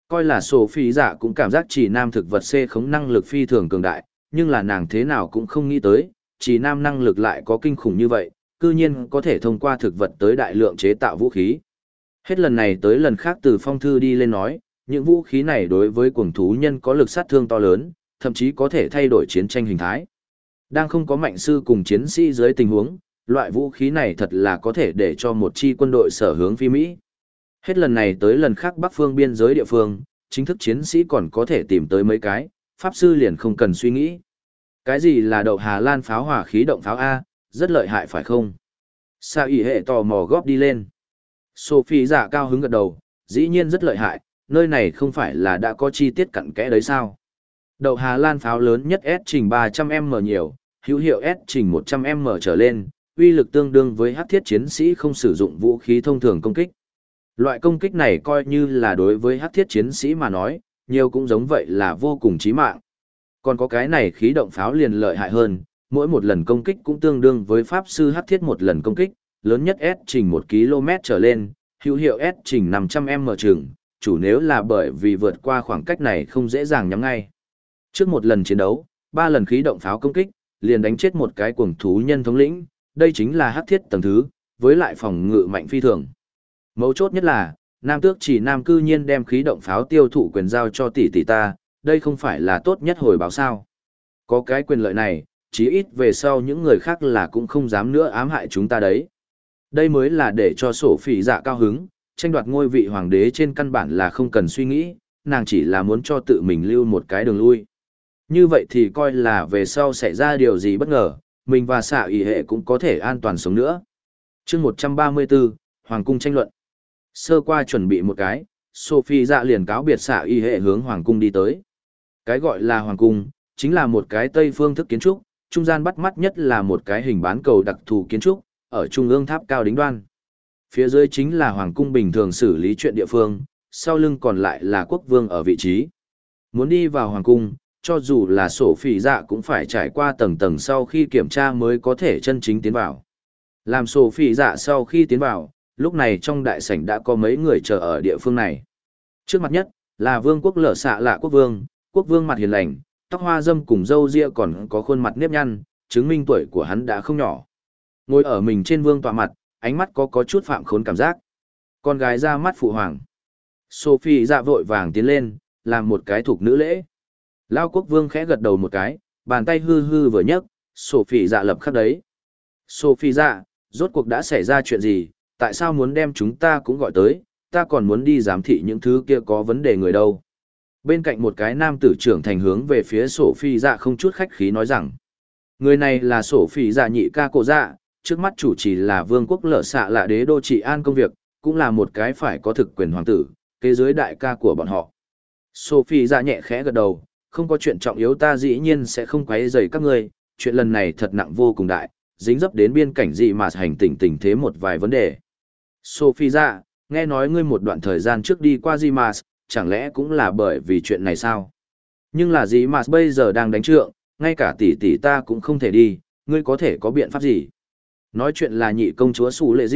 Coi là Sophie dạ cũng cảm giác chỉ nam thực vật C khống năng lực phi thường cường đại, nhưng là nàng thế nào cũng không nghĩ tới, chỉ nam năng lực lại có kinh khủng như vậy, cư nhiên có thể thông qua thực vật tới đại lượng chế tạo vũ khí. Hết lần này tới lần khác từ phong thư đi lên nói, những vũ khí này đối với cuồng thú nhân có lực sát thương to lớn, thậm chí có thể thay đổi chiến tranh hình thái. Đang không có mạnh sư cùng chiến sĩ dưới tình huống, loại vũ khí này thật là có thể để cho một chi quân đội sở hướng phi Mỹ. Hết lần này tới lần khác bắc phương biên giới địa phương, chính thức chiến sĩ còn có thể tìm tới mấy cái, pháp sư liền không cần suy nghĩ. Cái gì là đậu Hà Lan pháo hỏa khí động pháo A, rất lợi hại phải không? Sa ỉ hệ tò mò góp đi lên. Sophie giả cao hứng gật đầu, dĩ nhiên rất lợi hại, nơi này không phải là đã có chi tiết cặn kẽ đấy sao? Đậu Hà Lan pháo lớn nhất S trình 300m nhiều, hữu hiệu S trình 100m trở lên, uy lực tương đương với hắc thiết chiến sĩ không sử dụng vũ khí thông thường công kích. Loại công kích này coi như là đối với hắc thiết chiến sĩ mà nói, nhiều cũng giống vậy là vô cùng chí mạng. Còn có cái này khí động pháo liền lợi hại hơn, mỗi một lần công kích cũng tương đương với pháp sư hắc thiết một lần công kích, lớn nhất S trình 1 km trở lên, hữu hiệu S trình 500m chừng, chủ nếu là bởi vì vượt qua khoảng cách này không dễ dàng nhắm ngay. Trước một lần chiến đấu, 3 lần khí động pháo công kích, liền đánh chết một cái cuồng thú nhân thống lĩnh, đây chính là hắc thiết tầng thứ, với lại phòng ngự mạnh phi thường. Mấu chốt nhất là, Nam Tước Chỉ Nam cư nhiên đem khí động pháo tiêu thụ quyền giao cho tỷ tỷ ta, đây không phải là tốt nhất hồi báo sao. Có cái quyền lợi này, chí ít về sau những người khác là cũng không dám nữa ám hại chúng ta đấy. Đây mới là để cho sổ phỉ dạ cao hứng, tranh đoạt ngôi vị hoàng đế trên căn bản là không cần suy nghĩ, nàng chỉ là muốn cho tự mình lưu một cái đường lui. Như vậy thì coi là về sau xảy ra điều gì bất ngờ, mình và xạ ủy hệ cũng có thể an toàn sống nữa. Chương 134, Hoàng cung tranh luận. Sơ qua chuẩn bị một cái, Sophie dạ liền cáo biệt xạ y hệ hướng Hoàng cung đi tới. Cái gọi là Hoàng cung, chính là một cái Tây phương thức kiến trúc, trung gian bắt mắt nhất là một cái hình bán cầu đặc thù kiến trúc, ở trung ương tháp cao đính đoan. Phía dưới chính là Hoàng cung bình thường xử lý chuyện địa phương, sau lưng còn lại là quốc vương ở vị trí. Muốn đi vào Hoàng cung, cho dù là Sophie dạ cũng phải trải qua tầng tầng sau khi kiểm tra mới có thể chân chính tiến vào. Làm Sophie dạ sau khi tiến vào, lúc này trong đại sảnh đã có mấy người chờ ở địa phương này. Trước mặt nhất, là vương quốc lở xạ lạ quốc vương mặt hiền lành, tóc hoa râm cùng râu ria còn có khuôn mặt nếp nhăn, chứng minh tuổi của hắn đã không nhỏ. Ngồi ở mình trên vương tọa mặt, ánh mắt có chút phạm khốn cảm giác. Con gái ra mắt phụ hoàng. Sophie dạ vội vàng tiến lên, làm một cái thục nữ lễ. Lao quốc vương khẽ gật đầu một cái, bàn tay hư hư vừa nhấc, Sophie dạ lập khắc đấy. Sophie dạ, rốt cuộc đã xảy ra chuyện gì, tại sao muốn đem chúng ta cũng gọi tới, ta còn muốn đi giám thị những thứ kia có vấn đề người đâu. Bên cạnh một cái nam tử trưởng thành hướng về phía Sophie dạ không chút khách khí nói rằng, người này là Sophie dạ nhị ca cổ dạ, trước mắt chủ trì là vương quốc lở xạ lạ đế đô trị an công việc, cũng là một cái phải có thực quyền hoàng tử, kế dưới đại ca của bọn họ. Sophie dạ nhẹ khẽ gật đầu, không có chuyện trọng yếu ta dĩ nhiên sẽ không quấy rầy các ngươi, chuyện lần này thật nặng vô cùng đại, dính dấp đến biên cảnh dị mà hành tình thế một vài vấn đề. Sophie dạ, nghe nói ngươi một đoạn thời gian trước đi qua Dimas, chẳng lẽ cũng là bởi vì chuyện này sao? Nhưng là Dimas bây giờ đang đánh trượng, ngay cả tỷ tỷ ta cũng không thể đi, ngươi có thể có biện pháp gì? Nói chuyện là nhị công chúa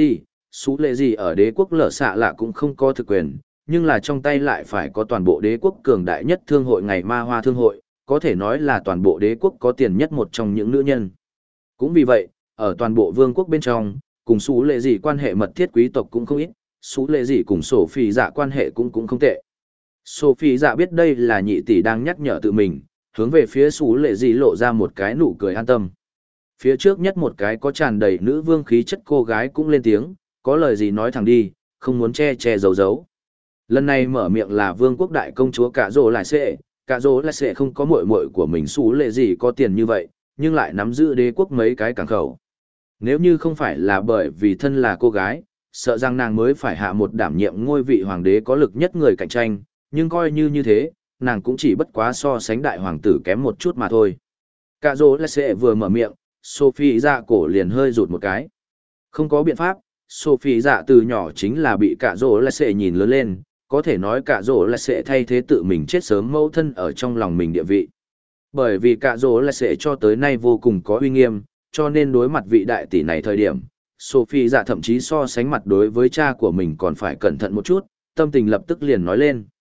Sú Lệ Di ở đế quốc lở xạ lạ cũng không có thực quyền, nhưng là trong tay lại phải có toàn bộ đế quốc cường đại nhất thương hội ngày ma hoa thương hội, có thể nói là toàn bộ đế quốc có tiền nhất một trong những nữ nhân. Cũng vì vậy, ở toàn bộ vương quốc bên trong, cùng Sú Lệ Dị quan hệ mật thiết quý tộc cũng không ít, Sú Lệ Dị cùng Sophie dạ quan hệ cũng không tệ. Sophie dạ biết đây là nhị tỷ đang nhắc nhở tự mình, hướng về phía Sú Lệ Dị lộ ra một cái nụ cười an tâm. Phía trước nhất một cái có tràn đầy nữ vương khí chất cô gái cũng lên tiếng, có lời gì nói thẳng đi, không muốn che giấu giấu. Lần này mở miệng là vương quốc đại công chúa Cả Dỗ Lại Sệ không có muội muội của mình Sú Lệ Dị có tiền như vậy, nhưng lại nắm giữ đế quốc mấy cái cảng khẩu. Nếu như không phải là bởi vì thân là cô gái, sợ rằng nàng mới phải hạ một đảm nhiệm ngôi vị hoàng đế có lực nhất người cạnh tranh, nhưng coi như thế, nàng cũng chỉ bất quá so sánh đại hoàng tử kém một chút mà thôi. Cả Dỗ Lại Sệ vừa mở miệng, Sophie dạ cổ liền hơi rụt một cái. Không có biện pháp, Sophie dạ từ nhỏ chính là bị Cả Dỗ Lại Sệ nhìn lớn lên, có thể nói Cả Dỗ Lại Sệ thay thế tự mình chết sớm mẫu thân ở trong lòng mình địa vị. Bởi vì Cả Dỗ Lại Sệ cho tới nay vô cùng có uy nghiêm, cho nên đối mặt vị đại tỷ này thời điểm, Sophie dạ thậm chí so sánh mặt đối với cha của mình còn phải cẩn thận một chút, tâm tình lập tức liền nói lên.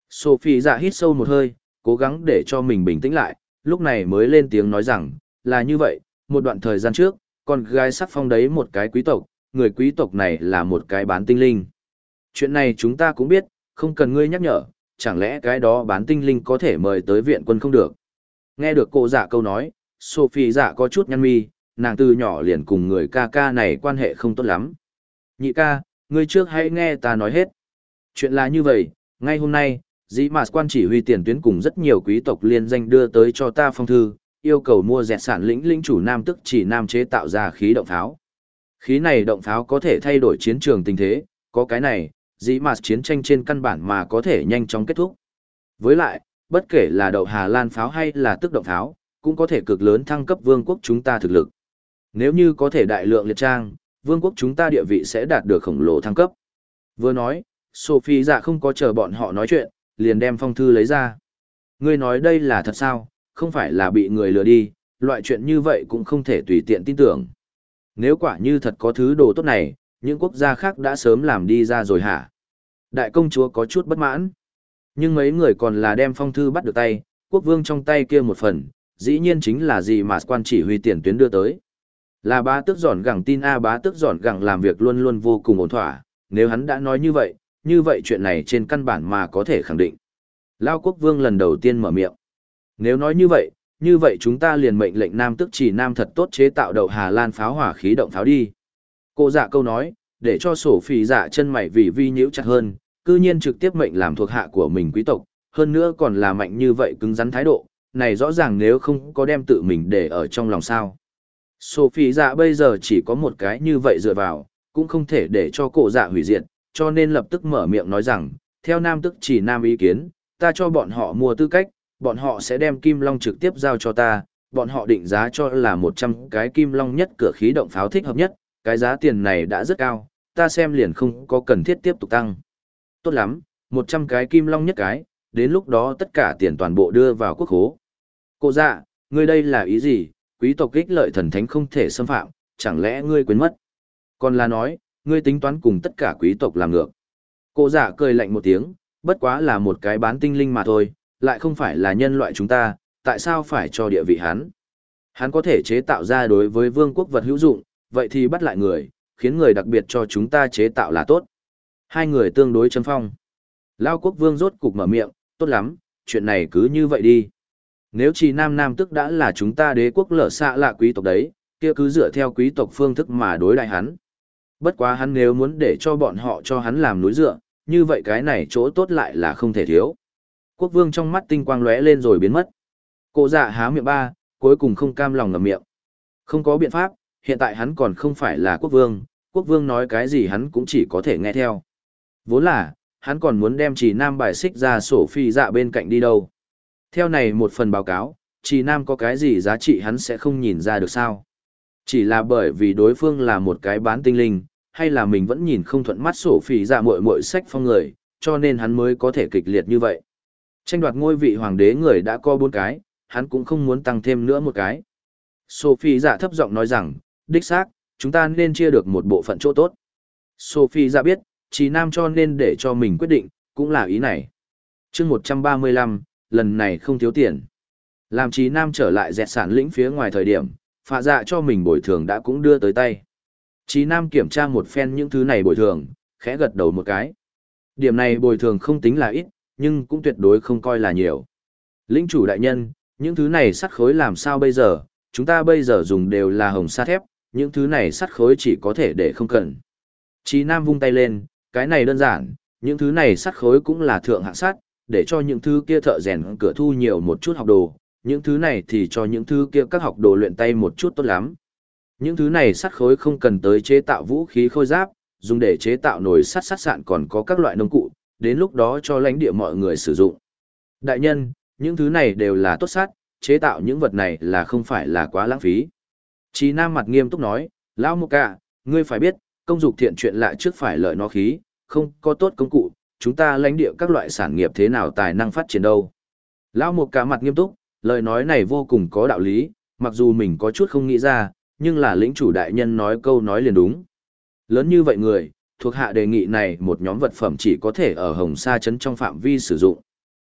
Sophie dạ hít sâu một hơi, cố gắng để cho mình bình tĩnh lại, lúc này mới lên tiếng nói rằng, là như vậy, một đoạn thời gian trước, con gái sắc phong đấy một cái quý tộc, người quý tộc này là một cái bán tinh linh. Chuyện này chúng ta cũng biết, không cần ngươi nhắc nhở, chẳng lẽ cái đó bán tinh linh có thể mời tới viện quân không được. Nghe được cô dạ câu nói, Sophie dạ có chút nhăn mi, nàng từ nhỏ liền cùng người ca ca này quan hệ không tốt lắm. Nhị ca, ngươi trước hãy nghe ta nói hết. Chuyện là như vậy, ngay hôm nay, dĩ mà quan chỉ huy tiền tuyến cùng rất nhiều quý tộc liên danh đưa tới cho ta phong thư, yêu cầu mua dẹt sản lĩnh chủ nam tức chỉ nam chế tạo ra khí động pháo. Khí này động pháo có thể thay đổi chiến trường tình thế, có cái này, dĩ mà chiến tranh trên căn bản mà có thể nhanh chóng kết thúc. Với lại, bất kể là đậu Hà Lan pháo hay là tức động pháo, cũng có thể cực lớn thăng cấp vương quốc chúng ta thực lực. Nếu như có thể đại lượng liệt trang, vương quốc chúng ta địa vị sẽ đạt được khổng lồ thăng cấp. Vừa nói, Sophie dạ không có chờ bọn họ nói chuyện, liền đem phong thư lấy ra. Ngươi nói đây là thật sao, không phải là bị người lừa đi, loại chuyện như vậy cũng không thể tùy tiện tin tưởng. Nếu quả như thật có thứ đồ tốt này, những quốc gia khác đã sớm làm đi ra rồi hả? Đại công chúa có chút bất mãn. Nhưng mấy người còn là đem phong thư bắt được tay, quốc vương trong tay kia một phần, dĩ nhiên chính là gì mà quan chỉ huy tiền tuyến đưa tới. Là bá tước giòn gẳng tin bá tước giòn gẳng làm việc luôn luôn vô cùng ổn thỏa, nếu hắn đã nói như vậy chuyện này trên căn bản mà có thể khẳng định. Lao quốc vương lần đầu tiên mở miệng. Nếu nói như vậy chúng ta liền mệnh lệnh nam tức chỉ nam thật tốt chế tạo đậu Hà Lan pháo hỏa khí động pháo đi. Cô dạ câu nói, để cho sổ phỉ dạ chân mày vì vi nhíu chặt hơn, cư nhiên trực tiếp mệnh làm thuộc hạ của mình quý tộc, hơn nữa còn là mạnh như vậy cứng rắn thái độ, này rõ ràng nếu không có đem tự mình để ở trong lòng sao. Sophie dạ bây giờ chỉ có một cái như vậy dựa vào, cũng không thể để cho cổ dạ hủy diệt, cho nên lập tức mở miệng nói rằng, theo nam tức chỉ nam ý kiến, ta cho bọn họ mua tư cách, bọn họ sẽ đem kim long trực tiếp giao cho ta, bọn họ định giá cho là 100 cái kim long nhất cửa khí động pháo thích hợp nhất, cái giá tiền này đã rất cao, ta xem liền không có cần thiết tiếp tục tăng. Tốt lắm, 100 cái kim long nhất cái, đến lúc đó tất cả tiền toàn bộ đưa vào quốc khố. Cô dạ, ngươi đây là ý gì, quý tộc ích lợi thần thánh không thể xâm phạm, chẳng lẽ ngươi quên mất? Còn là nói, ngươi tính toán cùng tất cả quý tộc làm ngược. Cô dạ cười lạnh một tiếng, bất quá là một cái bán tinh linh mà thôi, lại không phải là nhân loại chúng ta, tại sao phải cho địa vị hắn? Hắn có thể chế tạo ra đối với vương quốc vật hữu dụng, vậy thì bắt lại người, khiến người đặc biệt cho chúng ta chế tạo là tốt. Hai người tương đối châm phong. Lao quốc vương rốt cục mở miệng, tốt lắm, chuyện này cứ như vậy đi. Nếu chỉ nam tức đã là chúng ta đế quốc lở xạ lạ quý tộc đấy, kia cứ dựa theo quý tộc phương thức mà đối đại hắn. Bất quá hắn nếu muốn để cho bọn họ cho hắn làm núi dựa, như vậy cái này chỗ tốt lại là không thể thiếu. Quốc vương trong mắt tinh quang lóe lên rồi biến mất. Cô dạ há miệng ba, cuối cùng không cam lòng ngậm miệng. Không có biện pháp, hiện tại hắn còn không phải là quốc vương nói cái gì hắn cũng chỉ có thể nghe theo. Vốn là, hắn còn muốn đem Trì Nam bài xích ra sổ phi dạ bên cạnh đi đâu. Theo này một phần báo cáo, Trì Nam có cái gì giá trị hắn sẽ không nhìn ra được sao. Chỉ là bởi vì đối phương là một cái bán tinh linh, hay là mình vẫn nhìn không thuận mắt sổ phi dạ muội sách phong người, cho nên hắn mới có thể kịch liệt như vậy. Tranh đoạt ngôi vị hoàng đế người đã có 4 cái, hắn cũng không muốn tăng thêm nữa một cái. Sophie dạ thấp giọng nói rằng, đích xác, chúng ta nên chia được một bộ phận chỗ tốt. Sophie dạ biết, Trì Nam cho nên để cho mình quyết định, cũng là ý này. chương 135, lần này không thiếu tiền. Làm Trì Nam trở lại dẹt sản lĩnh phía ngoài thời điểm, phạ dạ cho mình bồi thường đã cũng đưa tới tay. Trì Nam kiểm tra một phen những thứ này bồi thường, khẽ gật đầu một cái. Điểm này bồi thường không tính là ít, nhưng cũng tuyệt đối không coi là nhiều. Lĩnh chủ đại nhân, những thứ này sắt khối làm sao bây giờ, chúng ta bây giờ dùng đều là hồng sa thép, những thứ này sắt khối chỉ có thể để không cần. Trì Nam vung tay lên, cái này đơn giản, những thứ này sắt khối cũng là thượng hạng sắt, để cho những thứ kia thợ rèn cửa thu nhiều một chút học đồ, những thứ này thì cho những thứ kia các học đồ luyện tay một chút tốt lắm. Những thứ này sắt khối không cần tới chế tạo vũ khí khôi giáp, dùng để chế tạo nồi sắt sạn còn có các loại nông cụ, đến lúc đó cho lãnh địa mọi người sử dụng. Đại nhân, những thứ này đều là tốt sắt, chế tạo những vật này là không phải là quá lãng phí. Trì Nam mặt nghiêm túc nói, Lão Mục Cả, ngươi phải biết, công dục thiện chuyện lạ trước phải lợi nó khí, không có tốt công cụ, chúng ta lãnh địa các loại sản nghiệp thế nào tài năng phát triển đâu. Lão Mục Cả mặt nghiêm túc, lời nói này vô cùng có đạo lý, mặc dù mình có chút không nghĩ ra, nhưng là lĩnh chủ đại nhân nói câu nói liền đúng. Lớn như vậy người, thuộc hạ đề nghị này một nhóm vật phẩm chỉ có thể ở Hồng Sa trấn trong phạm vi sử dụng.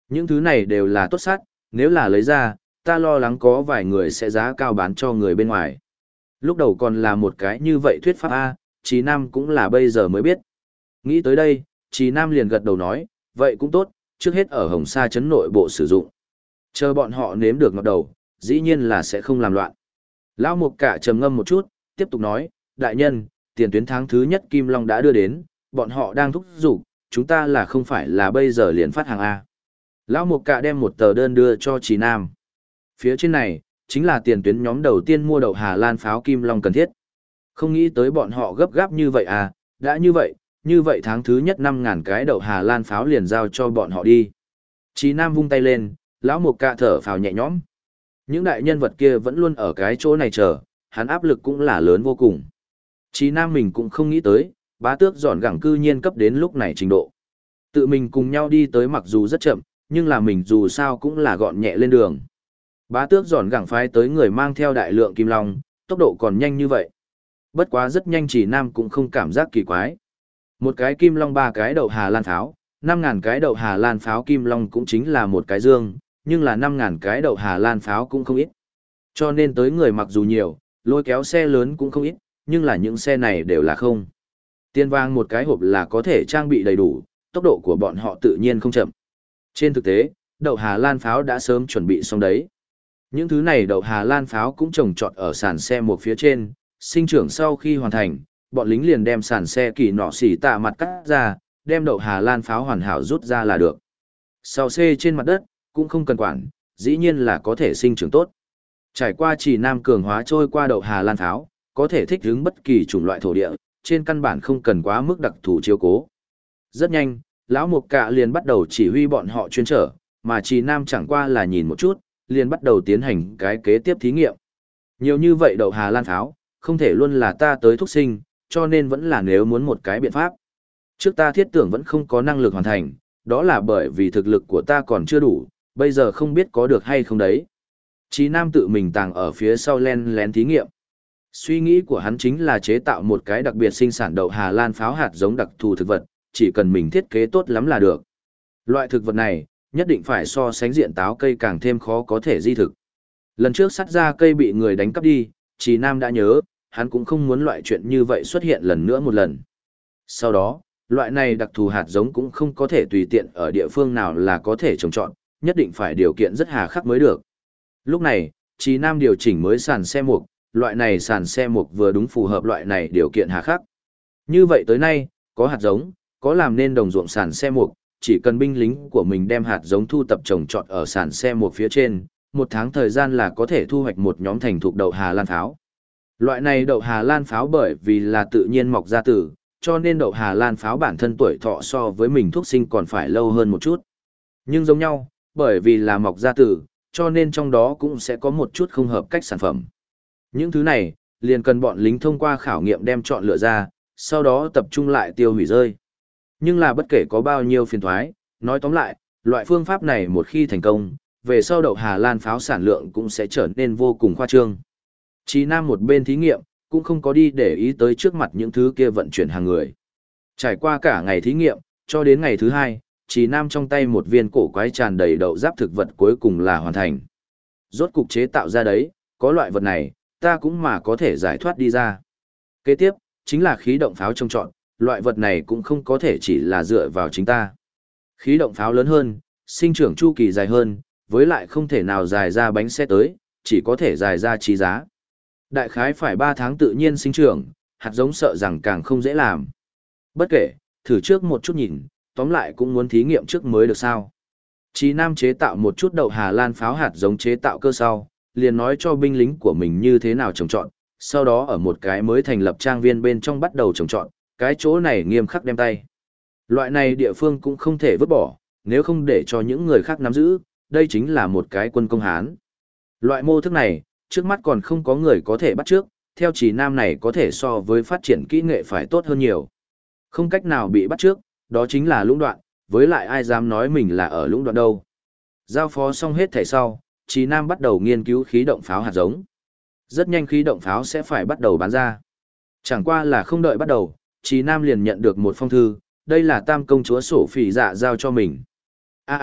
Những thứ này đều là tốt sắt, nếu là lấy ra, ta lo lắng có vài người sẽ giá cao bán cho người bên ngoài. Lúc đầu còn là một cái như vậy thuyết pháp A, Trí Nam cũng là bây giờ mới biết. Nghĩ tới đây, Trí Nam liền gật đầu nói, vậy cũng tốt, trước hết ở Hồng Sa trấn nội bộ sử dụng. Chờ bọn họ nếm được ngọt đầu, dĩ nhiên là sẽ không làm loạn. Lão Mục Cả trầm ngâm một chút, tiếp tục nói, đại nhân, tiền tuyến tháng thứ nhất Kim Long đã đưa đến, bọn họ đang thúc giục, chúng ta là không phải là bây giờ liền phát hàng A. Lão Mục Cả đem một tờ đơn đưa cho Trí Nam. Phía trên này, chính là tiền tuyến nhóm đầu tiên mua đậu Hà Lan pháo Kim Long cần thiết. Không nghĩ tới bọn họ gấp gáp như vậy à, đã như vậy tháng thứ nhất 5.000 cái đậu Hà Lan pháo liền giao cho bọn họ đi. Trí Nam vung tay lên, lão Mục Cả thở phào nhẹ nhõm. Những đại nhân vật kia vẫn luôn ở cái chỗ này chờ, hắn áp lực cũng là lớn vô cùng. Trí Nam mình cũng không nghĩ tới, Bá Tước dọn gẳng cư nhiên cấp đến lúc này trình độ. Tự mình cùng nhau đi tới mặc dù rất chậm, nhưng là mình dù sao cũng là gọn nhẹ lên đường. Bá Tước dọn gẳng phái tới người mang theo đại lượng kim long, tốc độ còn nhanh như vậy. Bất quá rất nhanh Trí Nam cũng không cảm giác kỳ quái. Một cái kim long 3 cái đậu Hà Lan pháo, 5.000 cái đậu Hà Lan pháo kim long cũng chính là một cái dương, nhưng là 5.000 cái đậu Hà Lan pháo cũng không ít. Cho nên tới người mặc dù nhiều, lôi kéo xe lớn cũng không ít, nhưng là những xe này đều là không. Tiền vang một cái hộp là có thể trang bị đầy đủ, tốc độ của bọn họ tự nhiên không chậm. Trên thực tế, đậu Hà Lan pháo đã sớm chuẩn bị xong đấy. Những thứ này đậu Hà Lan pháo cũng trồng trọt ở sàn xe một phía trên, sinh trưởng sau khi hoàn thành, bọn lính liền đem sàn xe kỳ nọ xỉ tạ mặt cắt ra, đem đậu Hà Lan pháo hoàn hảo rút ra là được. Sau C trên mặt đất, cũng không cần quản, dĩ nhiên là có thể sinh trưởng tốt. Trải qua Trì Nam cường hóa trôi qua đậu Hà Lan pháo, có thể thích ứng bất kỳ chủng loại thổ địa, trên căn bản không cần quá mức đặc thù chiếu cố. Rất nhanh, lão Mục Cả liền bắt đầu chỉ huy bọn họ chuyên trở, mà Trì Nam chẳng qua là nhìn một chút, liền bắt đầu tiến hành cái kế tiếp thí nghiệm. Nhiều như vậy đậu Hà Lan pháo, không thể luôn là ta tới thúc sinh, cho nên vẫn là nếu muốn một cái biện pháp. Trước ta thiết tưởng vẫn không có năng lực hoàn thành, đó là bởi vì thực lực của ta còn chưa đủ, bây giờ không biết có được hay không đấy. Trí Nam tự mình tàng ở phía sau len lén thí nghiệm. Suy nghĩ của hắn chính là chế tạo một cái đặc biệt sinh sản đậu Hà Lan pháo hạt giống đặc thù thực vật, chỉ cần mình thiết kế tốt lắm là được. Loại thực vật này, nhất định phải so sánh diện táo cây càng thêm khó có thể di thực. Lần trước sắt ra cây bị người đánh cắp đi, Trí Nam đã nhớ, hắn cũng không muốn loại chuyện như vậy xuất hiện lần nữa một lần. Sau đó, loại này đặc thù hạt giống cũng không có thể tùy tiện ở địa phương nào là có thể trồng trọt, nhất định phải điều kiện rất hà khắc mới được. Lúc này, Trí Nam điều chỉnh mới sàn xe mục, loại này sàn xe mục vừa đúng phù hợp loại này điều kiện hà khắc. Như vậy tới nay, có hạt giống, có làm nên đồng ruộng sàn xe mục, chỉ cần binh lính của mình đem hạt giống thu tập trồng trọt ở sàn xe mục phía trên, 1 tháng thời gian là có thể thu hoạch một nhóm thành thục đậu Hà Lan pháo. Loại này đậu Hà Lan pháo bởi vì là tự nhiên mọc ra từ, cho nên đậu Hà Lan pháo bản thân tuổi thọ so với mình thuốc sinh còn phải lâu hơn một chút. Nhưng giống nhau, bởi vì là mọc ra từ, cho nên trong đó cũng sẽ có một chút không hợp cách sản phẩm. Những thứ này, liền cần bọn lính thông qua khảo nghiệm đem chọn lựa ra, sau đó tập trung lại tiêu hủy rơi. Nhưng là bất kể có bao nhiêu phiền thoái, nói tóm lại, loại phương pháp này một khi thành công, về sau đậu Hà Lan pháo sản lượng cũng sẽ trở nên vô cùng khoa trương. Chí Nam một bên thí nghiệm, cũng không có đi để ý tới trước mặt những thứ kia vận chuyển hàng người. Trải qua cả ngày thí nghiệm, cho đến ngày thứ 2, Chí Nam trong tay một viên cổ quái tràn đầy đậu giáp thực vật cuối cùng là hoàn thành. Rốt cục chế tạo ra đấy, có loại vật này, ta cũng mà có thể giải thoát đi ra. Kế tiếp, chính là khí động pháo trông trọn, loại vật này cũng không có thể chỉ là dựa vào chính ta. Khí động pháo lớn hơn, sinh trưởng chu kỳ dài hơn, với lại không thể nào dài ra bánh xe tới, chỉ có thể dài ra trí giá. Đại khái phải 3 tháng tự nhiên sinh trưởng, hạt giống sợ rằng càng không dễ làm. Bất kể, thử trước một chút nhìn, tóm lại cũng muốn thí nghiệm trước mới được sao. Chí Nam chế tạo một chút đậu Hà Lan pháo hạt giống chế tạo cơ sau, liền nói cho binh lính của mình như thế nào trồng trọt, sau đó ở một cái mới thành lập trang viên bên trong bắt đầu trồng trọt, cái chỗ này nghiêm khắc đem tay. Loại này địa phương cũng không thể vứt bỏ, nếu không để cho những người khác nắm giữ, đây chính là một cái quân công Hán. Loại mô thức này, trước mắt còn không có người có thể bắt trước, theo Chí Nam này có thể so với phát triển kỹ nghệ phải tốt hơn nhiều. Không cách nào bị bắt trước, đó chính là lũng đoạn, với lại ai dám nói mình là ở lũng đoạn đâu. Giao phó xong hết thảy sau, Chí Nam bắt đầu nghiên cứu khí động pháo hạt giống. Rất nhanh khí động pháo sẽ phải bắt đầu bán ra. Chẳng qua là không đợi bắt đầu, Chí Nam liền nhận được một phong thư, đây là Tam công chúa Sổ Phỉ Dạ giao cho mình.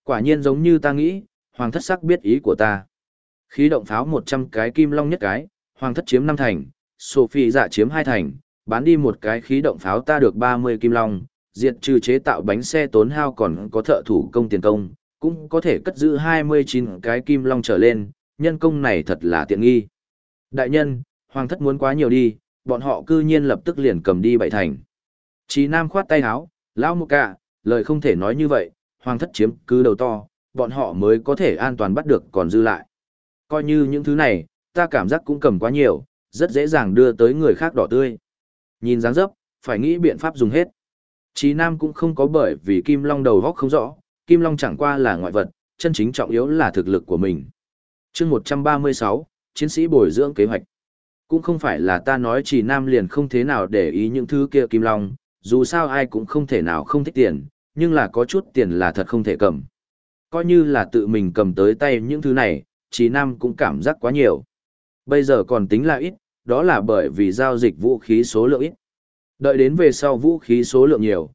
Quả nhiên giống như ta nghĩ, hoàng thất sắc biết ý của ta. Khí động pháo 100 cái kim long nhất cái, hoàng thất chiếm 5 thành, Sophie dạ chiếm 2 thành, bán đi một cái khí động pháo ta được 30 kim long, diệt trừ chế tạo bánh xe tốn hao còn có thợ thủ công tiền công, cũng có thể cất giữ 29 cái kim long trở lên, nhân công này thật là tiện nghi. Đại nhân, hoàng thất muốn quá nhiều đi, bọn họ cư nhiên lập tức liền cầm đi 7 thành. Chí Nam khoát tay áo, lão một cả, lời không thể nói như vậy, hoàng thất chiếm cứ đầu to, bọn họ mới có thể an toàn bắt được còn dư lại. Coi như những thứ này, ta cảm giác cũng cầm quá nhiều, rất dễ dàng đưa tới người khác đỏ tươi. Nhìn dáng dấp, phải nghĩ biện pháp dùng hết. Chí Nam cũng không có bởi vì Kim Long đầu góc không rõ, Kim Long chẳng qua là ngoại vật, chân chính trọng yếu là thực lực của mình. Chương 136, chiến sĩ bồi dưỡng kế hoạch. Cũng không phải là ta nói Chí Nam liền không thế nào để ý những thứ kia Kim Long, dù sao ai cũng không thể nào không thích tiền, nhưng là có chút tiền là thật không thể cầm. Coi như là tự mình cầm tới tay những thứ này, Chí Nam cũng cảm giác quá nhiều. Bây giờ còn tính là ít, đó là bởi vì giao dịch vũ khí số lượng ít. Đợi đến về sau vũ khí số lượng nhiều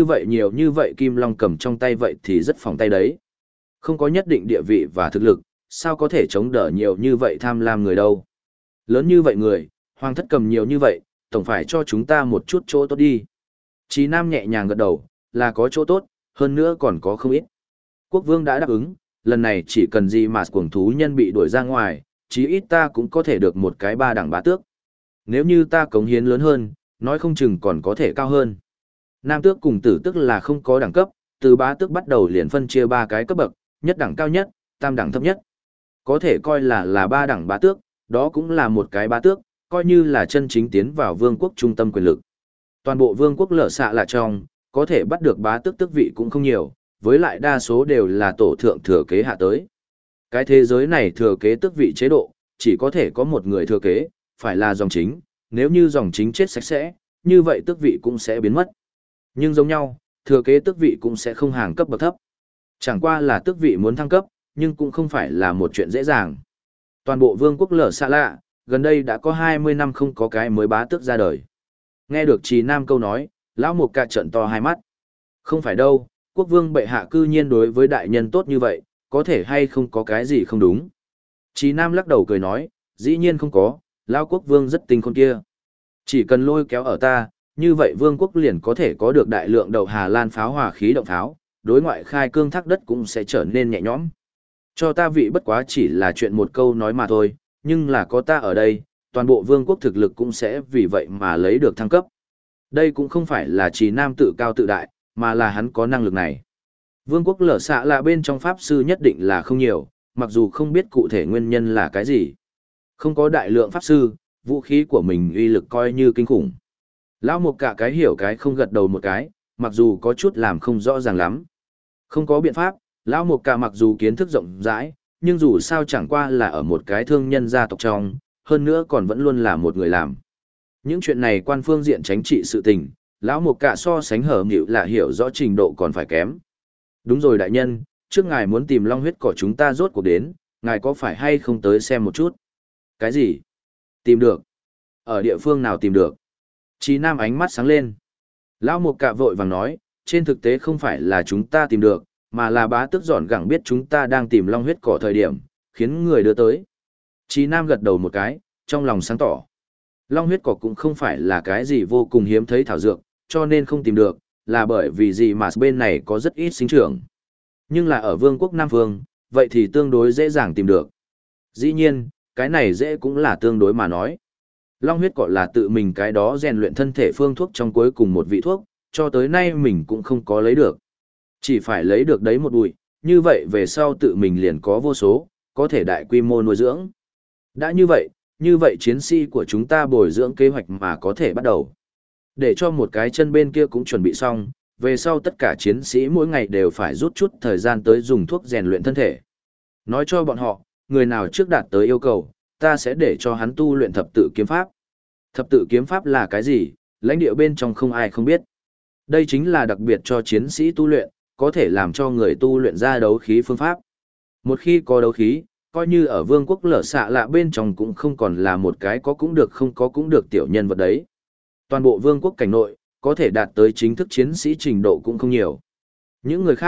như vậy Kim Long cầm trong tay vậy thì rất phòng tay đấy. Không có nhất định địa vị và thực lực, sao có thể chống đỡ nhiều như vậy tham lam người đâu. Lớn như vậy người, hoàng thất cầm nhiều như vậy, tổng phải cho chúng ta một chút chỗ tốt đi. Chí Nam nhẹ nhàng gật đầu, là có chỗ tốt, hơn nữa còn có không ít. Quốc vương đã đáp ứng, lần này chỉ cần gì mà cuồng thú nhân bị đuổi ra ngoài, chí ít ta cũng có thể được một cái 3 đẳng bá tước. Nếu như ta cống hiến lớn hơn, nói không chừng còn có thể cao hơn. Nam tước cùng tử tước là không có đẳng cấp, từ bá tước bắt đầu liền phân chia 3 cái cấp bậc, nhất đẳng cao nhất, tam đẳng thấp nhất. Có thể coi là 3 đẳng bá tước, đó cũng là một cái bá tước, coi như là chân chính tiến vào vương quốc trung tâm quyền lực. Toàn bộ vương quốc lở xạ là trong, có thể bắt được bá tước tước vị cũng không nhiều, với lại đa số đều là tổ thượng thừa kế hạ tới. Cái thế giới này thừa kế tước vị chế độ, chỉ có thể có một người thừa kế, phải là dòng chính, nếu như dòng chính chết sạch sẽ, như vậy tước vị cũng sẽ biến mất. Nhưng giống nhau, thừa kế tước vị cũng sẽ không hàng cấp bậc thấp. Chẳng qua là tước vị muốn thăng cấp, nhưng cũng không phải là một chuyện dễ dàng. Toàn bộ vương quốc lở xạ lạ, gần đây đã có 20 năm không có cái mới bá tước ra đời. Nghe được Chí Nam câu nói, lão một cạ trận to hai mắt. Không phải đâu, quốc vương bệ hạ cư nhiên đối với đại nhân tốt như vậy, có thể hay không có cái gì không đúng. Chí Nam lắc đầu cười nói, dĩ nhiên không có, lão quốc vương rất tinh khôn kia. Chỉ cần lôi kéo ở ta, như vậy vương quốc liền có thể có được đại lượng đậu Hà Lan pháo hỏa khí động pháo, đối ngoại khai cương thác đất cũng sẽ trở nên nhẹ nhõm. Cho ta vị bất quá chỉ là chuyện một câu nói mà thôi, nhưng là có ta ở đây, toàn bộ vương quốc thực lực cũng sẽ vì vậy mà lấy được thăng cấp. Đây cũng không phải là Chí Nam tự cao tự đại, mà là hắn có năng lực này. Vương quốc lở xạ là bên trong pháp sư nhất định là không nhiều, mặc dù không biết cụ thể nguyên nhân là cái gì. Không có đại lượng pháp sư, vũ khí của mình uy lực coi như kinh khủng. Lão một cả cái hiểu cái không gật đầu một cái, mặc dù có chút làm không rõ ràng lắm. Không có biện pháp, lão một cả mặc dù kiến thức rộng rãi, nhưng dù sao chẳng qua là ở một cái thương nhân gia tộc trong, hơn nữa còn vẫn luôn là một người làm. Những chuyện này quan phương diện chính trị sự tình, lão một cả so sánh hở nghịu là hiểu rõ trình độ còn phải kém. Đúng rồi đại nhân, trước ngài muốn tìm long huyết cỏ chúng ta rốt cuộc đến, ngài có phải hay không tới xem một chút? Cái gì? Tìm được? Ở địa phương nào tìm được? Chí Nam ánh mắt sáng lên. Lão một cả vội vàng nói, trên thực tế không phải là chúng ta tìm được, mà là bá tước giòn gẳng biết chúng ta đang tìm long huyết cỏ thời điểm, khiến người đưa tới. Chí Nam gật đầu một cái, trong lòng sáng tỏ. Long huyết cỏ cũng không phải là cái gì vô cùng hiếm thấy thảo dược, cho nên không tìm được, là bởi vì gì mà bên này có rất ít sinh trưởng. Nhưng là ở vương quốc Nam Phương, vậy thì tương đối dễ dàng tìm được. Dĩ nhiên, cái này dễ cũng là tương đối mà nói. Long huyết cỏ là tự mình cái đó rèn luyện thân thể phương thuốc trong cuối cùng một vị thuốc, cho tới nay mình cũng không có lấy được. Chỉ phải lấy được đấy một bụi, như vậy về sau tự mình liền có vô số, có thể đại quy mô nuôi dưỡng. Đã như vậy chiến sĩ của chúng ta bồi dưỡng kế hoạch mà có thể bắt đầu. Để cho một cái chân bên kia cũng chuẩn bị xong, về sau tất cả chiến sĩ mỗi ngày đều phải rút chút thời gian tới dùng thuốc rèn luyện thân thể. Nói cho bọn họ, người nào trước đạt tới yêu cầu, ta sẽ để cho hắn tu luyện thập tự kiếm pháp. Thập tự kiếm pháp là cái gì, lãnh địa bên trong không ai không biết. Đây chính là đặc biệt cho chiến sĩ tu luyện, có thể làm cho người tu luyện ra đấu khí phương pháp. Một khi có đấu khí, coi như ở vương quốc lở xạ lạ bên trong cũng không còn là một cái có cũng được không có cũng được tiểu nhân vật đấy. Toàn bộ vương quốc cảnh nội, có thể đạt tới chính thức chiến sĩ trình độ cũng không nhiều. Những người khác,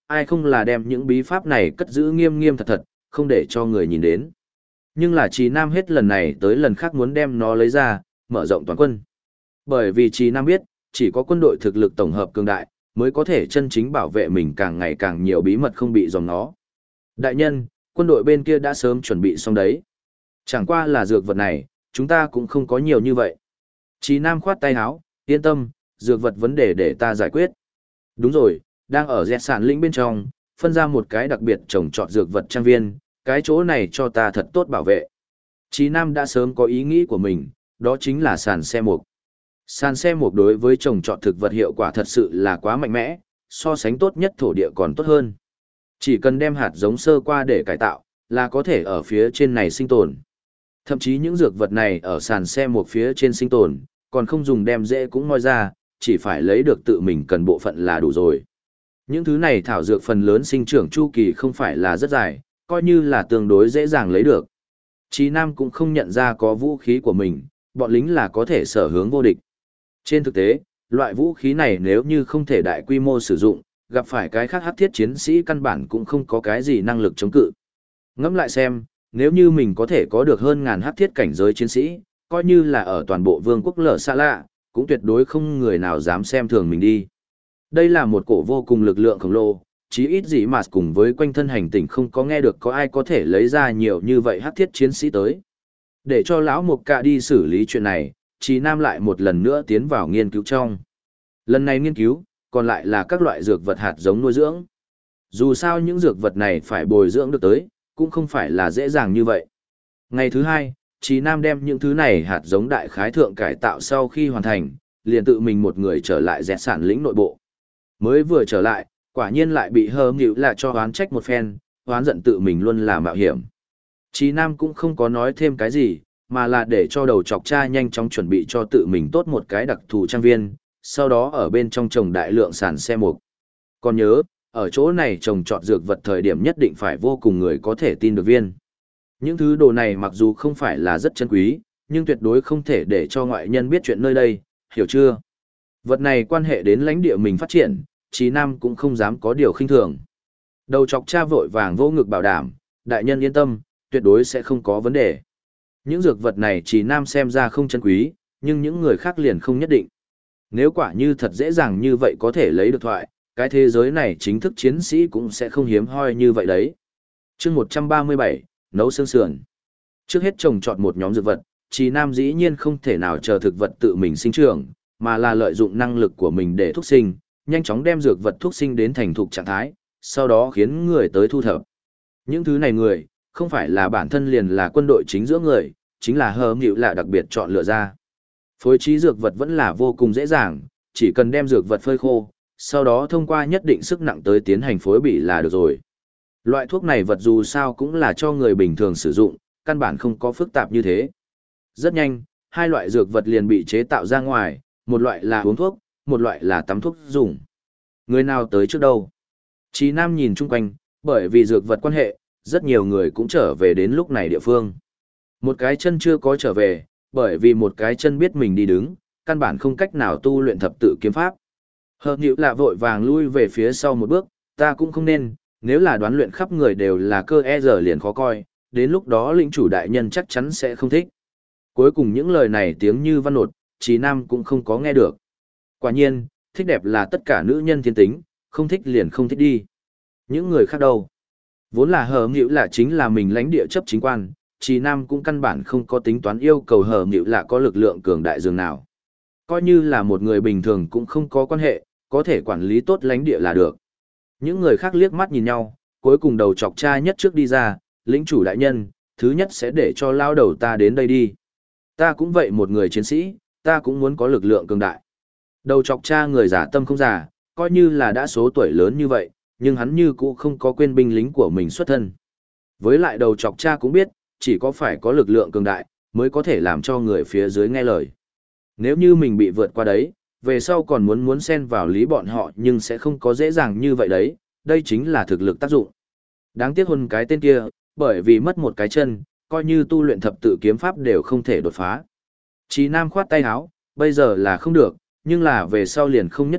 ai không là đem những bí pháp này cất giữ nghiêm nghiêm thật thật, không để cho người nhìn đến. Nhưng là Trì Nam hết lần này tới lần khác muốn đem nó lấy ra, mở rộng toàn quân. Bởi vì Trì Nam biết, chỉ có quân đội thực lực tổng hợp cường đại, mới có thể chân chính bảo vệ mình càng ngày càng nhiều bí mật không bị dòng nó. Đại nhân, quân đội bên kia đã sớm chuẩn bị xong đấy. Chẳng qua là dược vật này, chúng ta cũng không có nhiều như vậy. Trì Nam khoát tay áo, yên tâm, dược vật vấn đề để ta giải quyết. Đúng rồi, đang ở dẹt sản lĩnh bên trong, phân ra một cái đặc biệt trồng trọt dược vật trang viên, cái chỗ này cho ta thật tốt bảo vệ. Trì Nam đã sớm có ý nghĩ của mình, đó chính là sàn xe mục. Sàn xe mục đối với trồng trọt thực vật hiệu quả thật sự là quá mạnh mẽ, so sánh tốt nhất thổ địa còn tốt hơn. Chỉ cần đem hạt giống sơ qua để cải tạo, là có thể ở phía trên này sinh tồn. Thậm chí những dược vật này ở sàn xe mục phía trên sinh tồn, còn không dùng đem rễ cũng moi ra, chỉ phải lấy được tự mình cần bộ phận là đủ rồi. Những thứ này thảo dược phần lớn sinh trưởng chu kỳ không phải là rất dài, coi như là tương đối dễ dàng lấy được. Chí Nam cũng không nhận ra có vũ khí của mình, bọn lính là có thể sở hướng vô địch. Trên thực tế, loại vũ khí này nếu như không thể đại quy mô sử dụng, gặp phải cái khác hắc thiết chiến sĩ căn bản cũng không có cái gì năng lực chống cự. Ngẫm lại xem, nếu như mình có thể có được hơn ngàn hắc thiết cảnh giới chiến sĩ, coi như là ở toàn bộ vương quốc lở xa lạ, cũng tuyệt đối không người nào dám xem thường mình đi. Đây là một cổ vô cùng lực lượng khổng lồ, chí ít gì mà cùng với quanh thân hành tinh không có nghe được có ai có thể lấy ra nhiều như vậy hắc thiết chiến sĩ tới. Để cho lão Mục Cạ đi xử lý chuyện này, Trì Nam lại một lần nữa tiến vào nghiên cứu trong. Lần này nghiên cứu, còn lại là các loại dược vật hạt giống nuôi dưỡng. Dù sao những dược vật này phải bồi dưỡng được tới, cũng không phải là dễ dàng như vậy. Ngày thứ hai, Trì Nam đem những thứ này hạt giống đại khái thượng cải tạo sau khi hoàn thành, liền tự mình một người trở lại dẹt sản lĩnh nội bộ. Mới vừa trở lại, quả nhiên lại bị hờ nghịu là cho oán trách một phen, oán giận tự mình luôn là mạo hiểm. Trì Nam cũng không có nói thêm cái gì, mà là để cho đầu chọc cha nhanh chóng chuẩn bị cho tự mình tốt một cái đặc thù trang viên, sau đó ở bên trong trồng đại lượng sàn xe mục. Còn nhớ, ở chỗ này trồng trọt dược vật thời điểm nhất định phải vô cùng người có thể tin được viên. Những thứ đồ này mặc dù không phải là rất chân quý, nhưng tuyệt đối không thể để cho ngoại nhân biết chuyện nơi đây, hiểu chưa? Vật này quan hệ đến lãnh địa mình phát triển, Chí Nam cũng không dám có điều khinh thường. Đầu chọc cha vội vàng vô ngực bảo đảm, đại nhân yên tâm, tuyệt đối sẽ không có vấn đề. Những dược vật này Chí Nam xem ra không chân quý, nhưng những người khác liền không nhất định. Nếu quả như thật dễ dàng như vậy có thể lấy được thoại, cái thế giới này chính thức chiến sĩ cũng sẽ không hiếm hoi như vậy đấy. Chương 137, nấu xương sườn. Trước hết trồng trọt một nhóm dược vật, Chí Nam dĩ nhiên không thể nào chờ thực vật tự mình sinh trưởng, mà là lợi dụng năng lực của mình để thúc sinh, nhanh chóng đem dược vật thúc sinh đến thành thục trạng thái, sau đó khiến người tới thu thập. Những thứ này người, không phải là bản thân liền là quân đội chính giữa người, chính là hờ nghịu là đặc biệt chọn lựa ra. Phối trí dược vật vẫn là vô cùng dễ dàng, chỉ cần đem dược vật phơi khô, sau đó thông qua nhất định sức nặng tới tiến hành phối bị là được rồi. Loại thuốc này vật dù sao cũng là cho người bình thường sử dụng, căn bản không có phức tạp như thế. Rất nhanh, hai loại dược vật liền bị chế tạo ra ngoài, một loại là uống thuốc, một loại là tắm thuốc dùng. Người nào tới trước đâu? Chí Nam nhìn chung quanh, bởi vì dược vật quan hệ, rất nhiều người cũng trở về đến lúc này địa phương. Một cái chân chưa có trở về, bởi vì một cái chân biết mình đi đứng, căn bản không cách nào tu luyện thập tự kiếm pháp. Hợp nhữ là vội vàng lui về phía sau một bước, ta cũng không nên, nếu là đoán luyện khắp người đều là cơ e giờ liền khó coi, đến lúc đó lĩnh chủ đại nhân chắc chắn sẽ không thích. Cuối cùng những lời này tiếng như văn nột, Chí Nam cũng không có nghe được. Quả nhiên, thích đẹp là tất cả nữ nhân thiên tính, không thích liền không thích đi. Những người khác đâu? Vốn là hờ nghịu là chính là mình lãnh địa chấp chính quan, Chí Nam cũng căn bản không có tính toán yêu cầu hờ nghịu là có lực lượng cường đại dường nào. Coi như là một người bình thường cũng không có quan hệ, có thể quản lý tốt lãnh địa là được. Những người khác liếc mắt nhìn nhau, cuối cùng đầu chọc cha nhất trước đi ra, lĩnh chủ đại nhân, thứ nhất sẽ để cho lao đầu ta đến đây đi. Ta cũng vậy một người chiến sĩ, ta cũng muốn có lực lượng cường đại. Đầu chọc cha người giả tâm không giả, coi như là đã số tuổi lớn như vậy, nhưng hắn như cũ không có quên binh lính của mình xuất thân. Với lại đầu chọc cha cũng biết, chỉ có phải có lực lượng cường đại, mới có thể làm cho người phía dưới nghe lời. Nếu như mình bị vượt qua đấy, về sau còn muốn xen vào lý bọn họ nhưng sẽ không có dễ dàng như vậy đấy, đây chính là thực lực tác dụng. Đáng tiếc hơn cái tên kia, bởi vì mất một cái chân, coi như tu luyện thập tự kiếm pháp đều không thể đột phá. Chí Nam khoát tay áo, bây giờ là không được, nhưng là về sau liền không nhất định,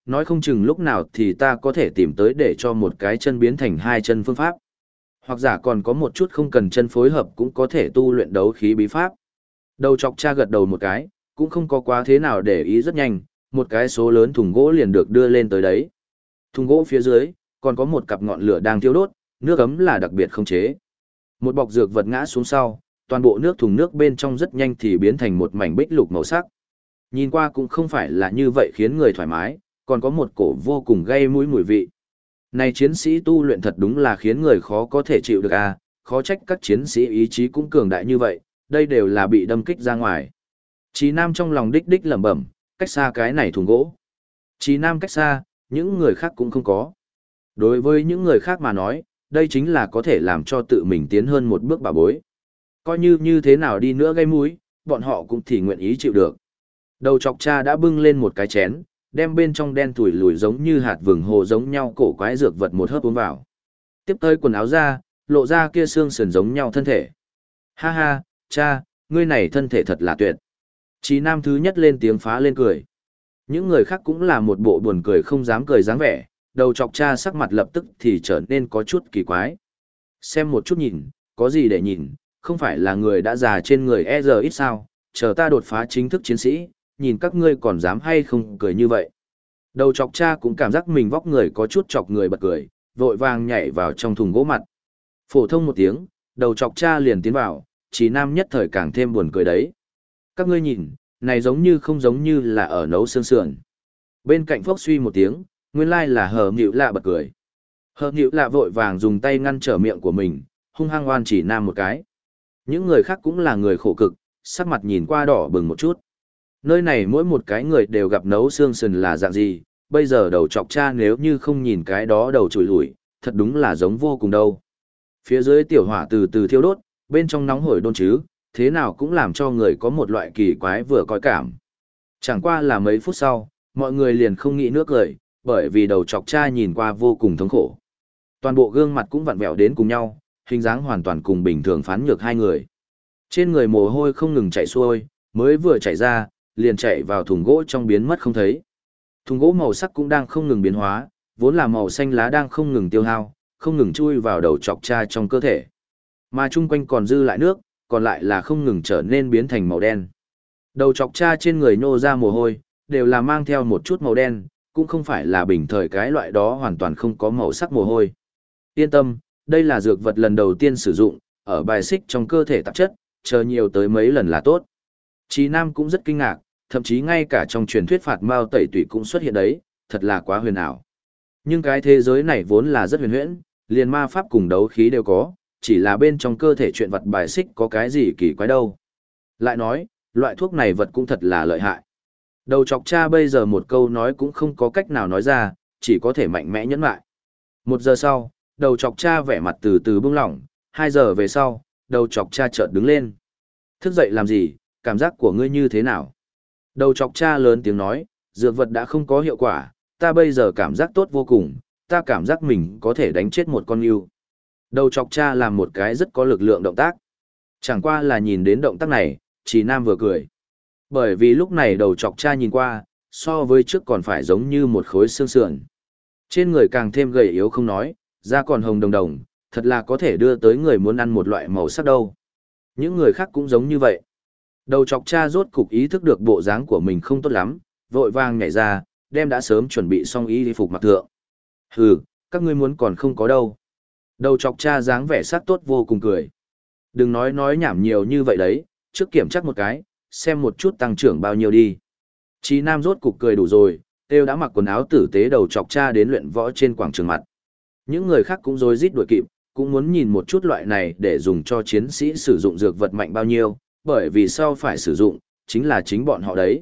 nói không chừng lúc nào thì ta có thể tìm tới để cho một cái chân biến thành hai chân phương pháp. Hoặc giả còn có một chút không cần chân phối hợp cũng có thể tu luyện đấu khí bí pháp. Đầu chọc cha gật đầu một cái, cũng không có quá thế nào để ý rất nhanh, một cái số lớn thùng gỗ liền được đưa lên tới đấy. Thùng gỗ phía dưới, còn có một cặp ngọn lửa đang thiêu đốt, nước ấm là đặc biệt không chế. Một bọc dược vật ngã xuống sau, toàn bộ nước thùng nước bên trong rất nhanh thì biến thành một mảnh bích lục màu sắc. Nhìn qua cũng không phải là như vậy khiến người thoải mái, còn có một cổ vô cùng gây mũi mùi vị. Này chiến sĩ tu luyện thật đúng là khiến người khó có thể chịu được à, khó trách các chiến sĩ ý chí cũng cường đại như vậy, đây đều là bị đâm kích ra ngoài. Chí Nam trong lòng đích đích lẩm bẩm, cách xa cái này thùng gỗ. Chí Nam cách xa, những người khác cũng không có. Đối với những người khác mà nói, đây chính là có thể làm cho tự mình tiến hơn một bước bà bối. Coi như như thế nào đi nữa gây mũi, bọn họ cũng thì nguyện ý chịu được. Đầu chọc cha đã bưng lên một cái chén, đem bên trong đen tủi lùi giống như hạt vừng hồ giống nhau cổ quái dược vật một hớp uống vào. Tiếp tới quần áo ra, lộ ra kia xương sườn giống nhau thân thể. Ha ha, cha, ngươi này thân thể thật là tuyệt. Chí Nam thứ nhất lên tiếng phá lên cười. Những người khác cũng là một bộ buồn cười không dám cười dáng vẻ, đầu chọc cha sắc mặt lập tức thì trở nên có chút kỳ quái. Xem một chút nhìn, có gì để nhìn, không phải là người đã già trên người e giờ ít sao, chờ ta đột phá chính thức chiến sĩ, nhìn các ngươi còn dám hay không cười như vậy. Đầu chọc cha cũng cảm giác mình vóc người có chút chọc người bật cười, vội vàng nhảy vào trong thùng gỗ mặt. Phổ thông một tiếng, đầu chọc cha liền tiến vào, Chí Nam nhất thời càng thêm buồn cười đấy. Các ngươi nhìn, này giống như không giống như là ở nấu xương sườn. Bên cạnh phốc suy một tiếng, nguyên lai là Hờ Nghịu Lạ bật cười. Hờ Nghịu Lạ vội vàng dùng tay ngăn trở miệng của mình, hung hăng oan Chí Nam một cái. Những người khác cũng là người khổ cực, sắc mặt nhìn qua đỏ bừng một chút. Nơi này mỗi một cái người đều gặp nấu xương sườn là dạng gì, bây giờ đầu chọc cha nếu như không nhìn cái đó đầu trùi lủi, thật đúng là giống vô cùng đâu. Phía dưới tiểu hỏa từ từ thiêu đốt, bên trong nóng hổi đôn chứ, thế nào cũng làm cho người có một loại kỳ quái vừa coi cảm. Chẳng qua là mấy phút sau, mọi người liền không nghĩ nước cười, bởi vì đầu chọc cha nhìn qua vô cùng thống khổ. Toàn bộ gương mặt cũng vặn vẹo đến cùng nhau, hình dáng hoàn toàn cùng bình thường phán nhược hai người. Trên người mồ hôi không ngừng chảy xuôi, mới vừa chảy ra, liền chạy vào thùng gỗ trong biến mất không thấy. Thùng gỗ màu sắc cũng đang không ngừng biến hóa, vốn là màu xanh lá đang không ngừng tiêu hao, không ngừng chui vào đầu chọc cha trong cơ thể. Mà chung quanh còn dư lại nước, còn lại là không ngừng trở nên biến thành màu đen. Đầu chọc cha trên người nhô ra mồ hôi, đều là mang theo một chút màu đen, cũng không phải là bình thời cái loại đó hoàn toàn không có màu sắc mồ hôi. Yên tâm, đây là dược vật lần đầu tiên sử dụng, ở bài xích trong cơ thể tạp chất, chờ nhiều tới mấy lần là tốt. Chí Nam cũng rất kinh ngạc, thậm chí ngay cả trong truyền thuyết phạt mao tẩy tủy cũng xuất hiện đấy, thật là quá huyền ảo. Nhưng cái thế giới này vốn là rất huyền huyễn, liền ma pháp cùng đấu khí đều có, chỉ là bên trong cơ thể chuyện vật bài xích có cái gì kỳ quái đâu. Lại nói, loại thuốc này vật cũng thật là lợi hại. Đầu chọc cha bây giờ một câu nói cũng không có cách nào nói ra, chỉ có thể mạnh mẽ nhẫn lại. 1 giờ sau, đầu chọc cha vẻ mặt từ từ bưng lỏng, 2 giờ về sau, đầu chọc cha chợt đứng lên. Thức dậy làm gì, cảm giác của ngươi như thế nào? Đầu chọc cha lớn tiếng nói, dược vật đã không có hiệu quả, ta bây giờ cảm giác tốt vô cùng, ta cảm giác mình có thể đánh chết một con yêu. Đầu chọc cha làm một cái rất có lực lượng động tác. Chẳng qua là nhìn đến động tác này, Chí Nam vừa cười. Bởi vì lúc này đầu chọc cha nhìn qua, so với trước còn phải giống như một khối xương sườn. Trên người càng thêm gầy yếu không nói, da còn hồng đồng đồng, thật là có thể đưa tới người muốn ăn một loại màu sắc đâu. Những người khác cũng giống như vậy. Đầu chọc cha rốt cục ý thức được bộ dáng của mình không tốt lắm, vội vàng nhảy ra, đem đã sớm chuẩn bị xong y phục mặc thượng. Hừ, các ngươi muốn còn không có đâu. Đầu chọc cha dáng vẻ sắc tốt vô cùng cười. Đừng nói nhảm nhiều như vậy đấy, trước kiểm chắc một cái, xem một chút tăng trưởng bao nhiêu đi. Chí Nam rốt cục cười đủ rồi, Têu đã mặc quần áo tử tế đầu chọc cha đến luyện võ trên quảng trường mặt. Những người khác cũng rối rít đuổi kịp, cũng muốn nhìn một chút loại này để dùng cho chiến sĩ sử dụng dược vật mạnh bao nhiêu, bởi vì sau phải sử dụng, chính là chính bọn họ đấy.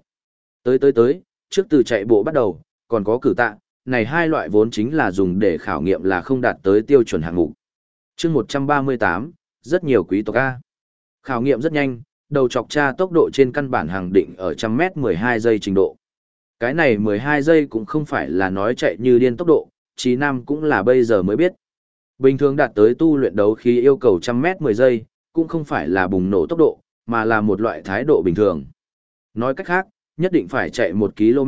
Tới, trước từ chạy bộ bắt đầu, còn có cử tạ, này hai loại vốn chính là dùng để khảo nghiệm là không đạt tới tiêu chuẩn hạng mục. Chương 138, rất nhiều quý tộc A. Khảo nghiệm rất nhanh, đầu chọc cha tốc độ trên căn bản hàng định ở 100m 12 giây trình độ. Cái này 12 giây cũng không phải là nói chạy như điên tốc độ, Chí Nam cũng là bây giờ mới biết. Bình thường đạt tới tu luyện đấu khí yêu cầu 100m 10 giây, cũng không phải là bùng nổ tốc độ, mà là một loại thái độ bình thường. Nói cách khác, nhất định phải chạy 1 km,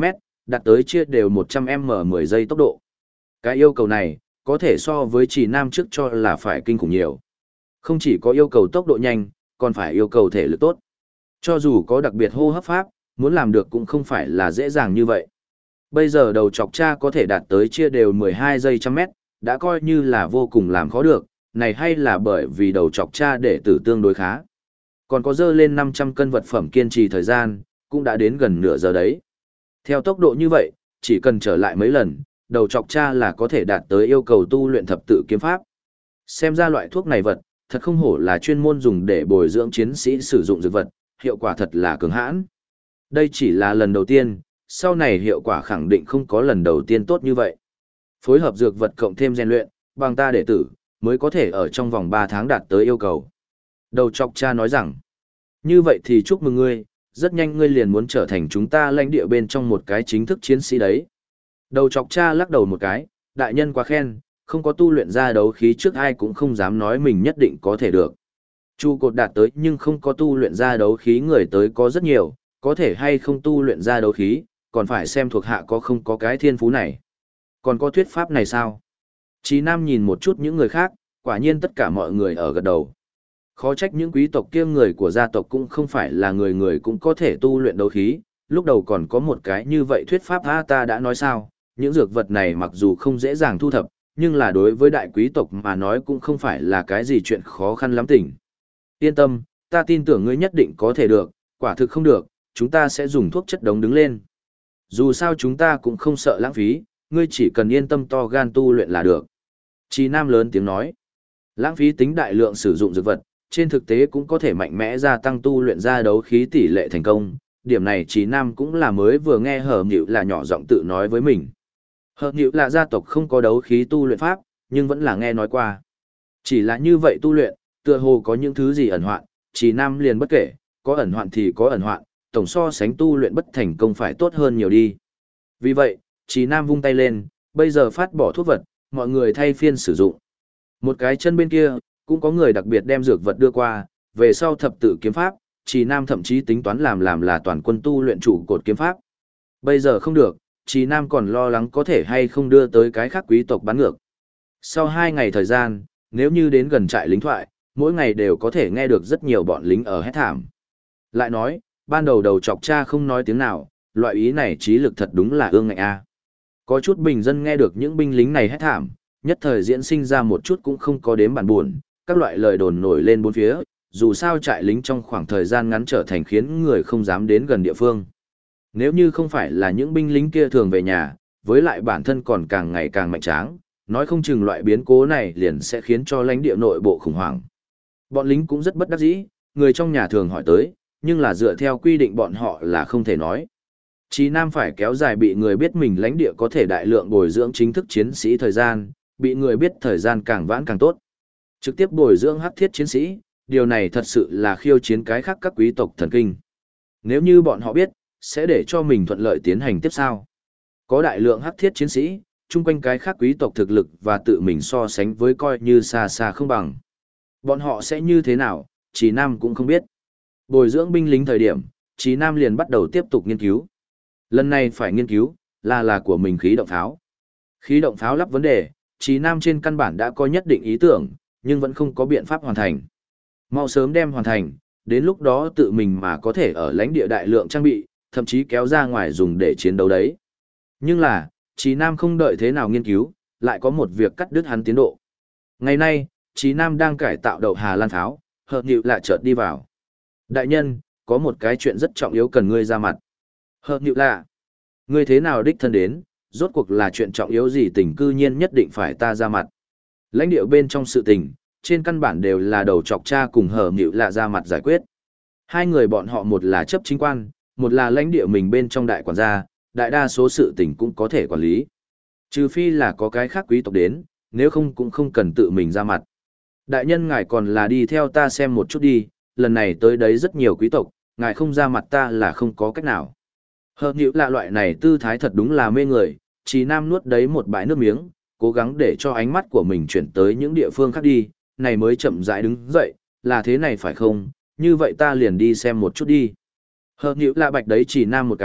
đạt tới chia đều 100m 10 giây tốc độ. Cái yêu cầu này, có thể so với Trì Nam trước cho là phải kinh khủng nhiều. Không chỉ có yêu cầu tốc độ nhanh, còn phải yêu cầu thể lực tốt. Cho dù có đặc biệt hô hấp pháp, muốn làm được cũng không phải là dễ dàng như vậy. Bây giờ đầu chọc cha có thể đạt tới chia đều 12 giây trăm mét, đã coi như là vô cùng làm khó được, này hay là bởi vì đầu chọc cha để tử tương đối khá. Còn có dơ lên 500 cân vật phẩm kiên trì thời gian, cũng đã đến gần nửa giờ đấy. Theo tốc độ như vậy, chỉ cần trở lại mấy lần, đầu chọc cha là có thể đạt tới yêu cầu tu luyện thập tự kiếm pháp. Xem ra loại thuốc này vật, thật không hổ là chuyên môn dùng để bồi dưỡng chiến sĩ sử dụng dược vật, hiệu quả thật là cường hãn. Đây chỉ là lần đầu tiên, sau này hiệu quả khẳng định không có lần đầu tiên tốt như vậy. Phối hợp dược vật cộng thêm rèn luyện, bằng ta đệ tử, mới có thể ở trong vòng 3 tháng đạt tới yêu cầu. Đầu chọc cha nói rằng, như vậy thì chúc mừng ngươi, rất nhanh ngươi liền muốn trở thành chúng ta lãnh địa bên trong một cái chính thức chiến sĩ đấy. Đầu chọc cha lắc đầu một cái, đại nhân quá khen, không có tu luyện ra đấu khí trước ai cũng không dám nói mình nhất định có thể được. Chu cột đạt tới nhưng không có tu luyện ra đấu khí người tới có rất nhiều, có thể hay không tu luyện ra đấu khí, còn phải xem thuộc hạ có không có cái thiên phú này. Còn có thuyết pháp này sao? Chí Nam nhìn một chút những người khác, quả nhiên tất cả mọi người ở gật đầu. Khó trách những quý tộc kia người của gia tộc cũng không phải là người người cũng có thể tu luyện đấu khí, lúc đầu còn có một cái như vậy thuyết pháp ta đã nói sao, những dược vật này mặc dù không dễ dàng thu thập, nhưng là đối với đại quý tộc mà nói cũng không phải là cái gì chuyện khó khăn lắm tỉnh. Yên tâm, ta tin tưởng ngươi nhất định có thể được, quả thực không được, chúng ta sẽ dùng thuốc chất đống đứng lên. Dù sao chúng ta cũng không sợ lãng phí, ngươi chỉ cần yên tâm to gan tu luyện là được. Chí Nam lớn tiếng nói, lãng phí tính đại lượng sử dụng dược vật, trên thực tế cũng có thể mạnh mẽ gia tăng tu luyện ra đấu khí tỷ lệ thành công. Điểm này Chí Nam cũng là mới vừa nghe Hờ Nhựu là nhỏ giọng tự nói với mình. Hờ Nhựu là gia tộc không có đấu khí tu luyện pháp, nhưng vẫn là nghe nói qua. Chỉ là như vậy tu luyện, tựa hồ có những thứ gì ẩn hoạn, Chí Nam liền bất kể, có ẩn hoạn thì có ẩn hoạn, tổng so sánh tu luyện bất thành công phải tốt hơn nhiều đi. Vì vậy, Chí Nam vung tay lên, bây giờ phát bỏ thuốc vật, mọi người thay phiên sử dụng. Một cái chân bên kia, cũng có người đặc biệt đem dược vật đưa qua, về sau thập tự kiếm pháp, Chí Nam thậm chí tính toán làm là toàn quân tu luyện trụ cột kiếm pháp. Bây giờ không được, Chí Nam còn lo lắng có thể hay không đưa tới cái khác quý tộc bắn ngược. Sau 2 ngày thời gian, nếu như đến gần trại lính thoại, mỗi ngày đều có thể nghe được rất nhiều bọn lính ở hét thảm. Lại nói, ban đầu đầu chọc cha không nói tiếng nào, loại ý này trí lực thật đúng là ương ngạnh a. Có chút bình dân nghe được những binh lính này hét thảm, nhất thời diễn sinh ra một chút cũng không có đếm bản buồn, các loại lời đồn nổi lên bốn phía, dù sao trại lính trong khoảng thời gian ngắn trở thành khiến người không dám đến gần địa phương. Nếu như không phải là những binh lính kia thường về nhà, với lại bản thân còn càng ngày càng mạnh tráng, nói không chừng loại biến cố này liền sẽ khiến cho lãnh địa nội bộ khủng hoảng. Bọn lính cũng rất bất đắc dĩ, người trong nhà thường hỏi tới, nhưng là dựa theo quy định bọn họ là không thể nói. Chí Nam phải kéo dài bị người biết mình lãnh địa có thể đại lượng bồi dưỡng chính thức chiến sĩ thời gian, bị người biết thời gian càng vãn càng tốt. Trực tiếp bồi dưỡng hắc thiết chiến sĩ, điều này thật sự là khiêu chiến cái khác các quý tộc thần kinh. Nếu như bọn họ biết, sẽ để cho mình thuận lợi tiến hành tiếp sau. Có đại lượng hắc thiết chiến sĩ, chung quanh cái khác quý tộc thực lực và tự mình so sánh với coi như xa xa không bằng. Bọn họ sẽ như thế nào, Chí Nam cũng không biết. Bồi dưỡng binh lính thời điểm, Chí Nam liền bắt đầu tiếp tục nghiên cứu. Lần này phải nghiên cứu, là của mình khí động pháo. Khí động pháo lắp vấn đề, Chí Nam trên căn bản đã có nhất định ý tưởng, nhưng vẫn không có biện pháp hoàn thành. Mau sớm đem hoàn thành, đến lúc đó tự mình mà có thể ở lãnh địa đại lượng trang bị, thậm chí kéo ra ngoài dùng để chiến đấu đấy. Nhưng là, Chí Nam không đợi thế nào nghiên cứu, lại có một việc cắt đứt hắn tiến độ. Ngày nay, Chí Nam đang cải tạo đậu Hà Lan pháo, Hợp Nhựu lại chợt đi vào. Đại nhân, có một cái chuyện rất trọng yếu cần ngươi ra mặt. Hợp Nhựu lạ, ngươi thế nào đích thân đến, rốt cuộc là chuyện trọng yếu gì tình cư nhiên nhất định phải ta ra mặt. Lãnh địa bên trong sự tình, trên căn bản đều là đầu chọc cha cùng Hợp Nhựu lạ ra mặt giải quyết. Hai người bọn họ một là chấp chính quan, một là lãnh địa mình bên trong đại quản gia, đại đa số sự tình cũng có thể quản lý. Trừ phi là có cái khác quý tộc đến, nếu không cũng không cần tự mình ra mặt. Đại nhân ngài còn là đi theo ta xem một chút đi, lần này tới đấy rất nhiều quý tộc, ngài không ra mặt ta là không có cách nào. Hợp Nhựu lạ loại này tư thái thật đúng là mê người, Chí Nam nuốt đấy một bãi nước miếng, cố gắng để cho ánh mắt của mình chuyển tới những địa phương khác đi, này mới chậm rãi đứng dậy, là thế này phải không, như vậy ta liền đi xem một chút đi. Hợp Nhựu lạ bạch đấy Chí Nam một cái,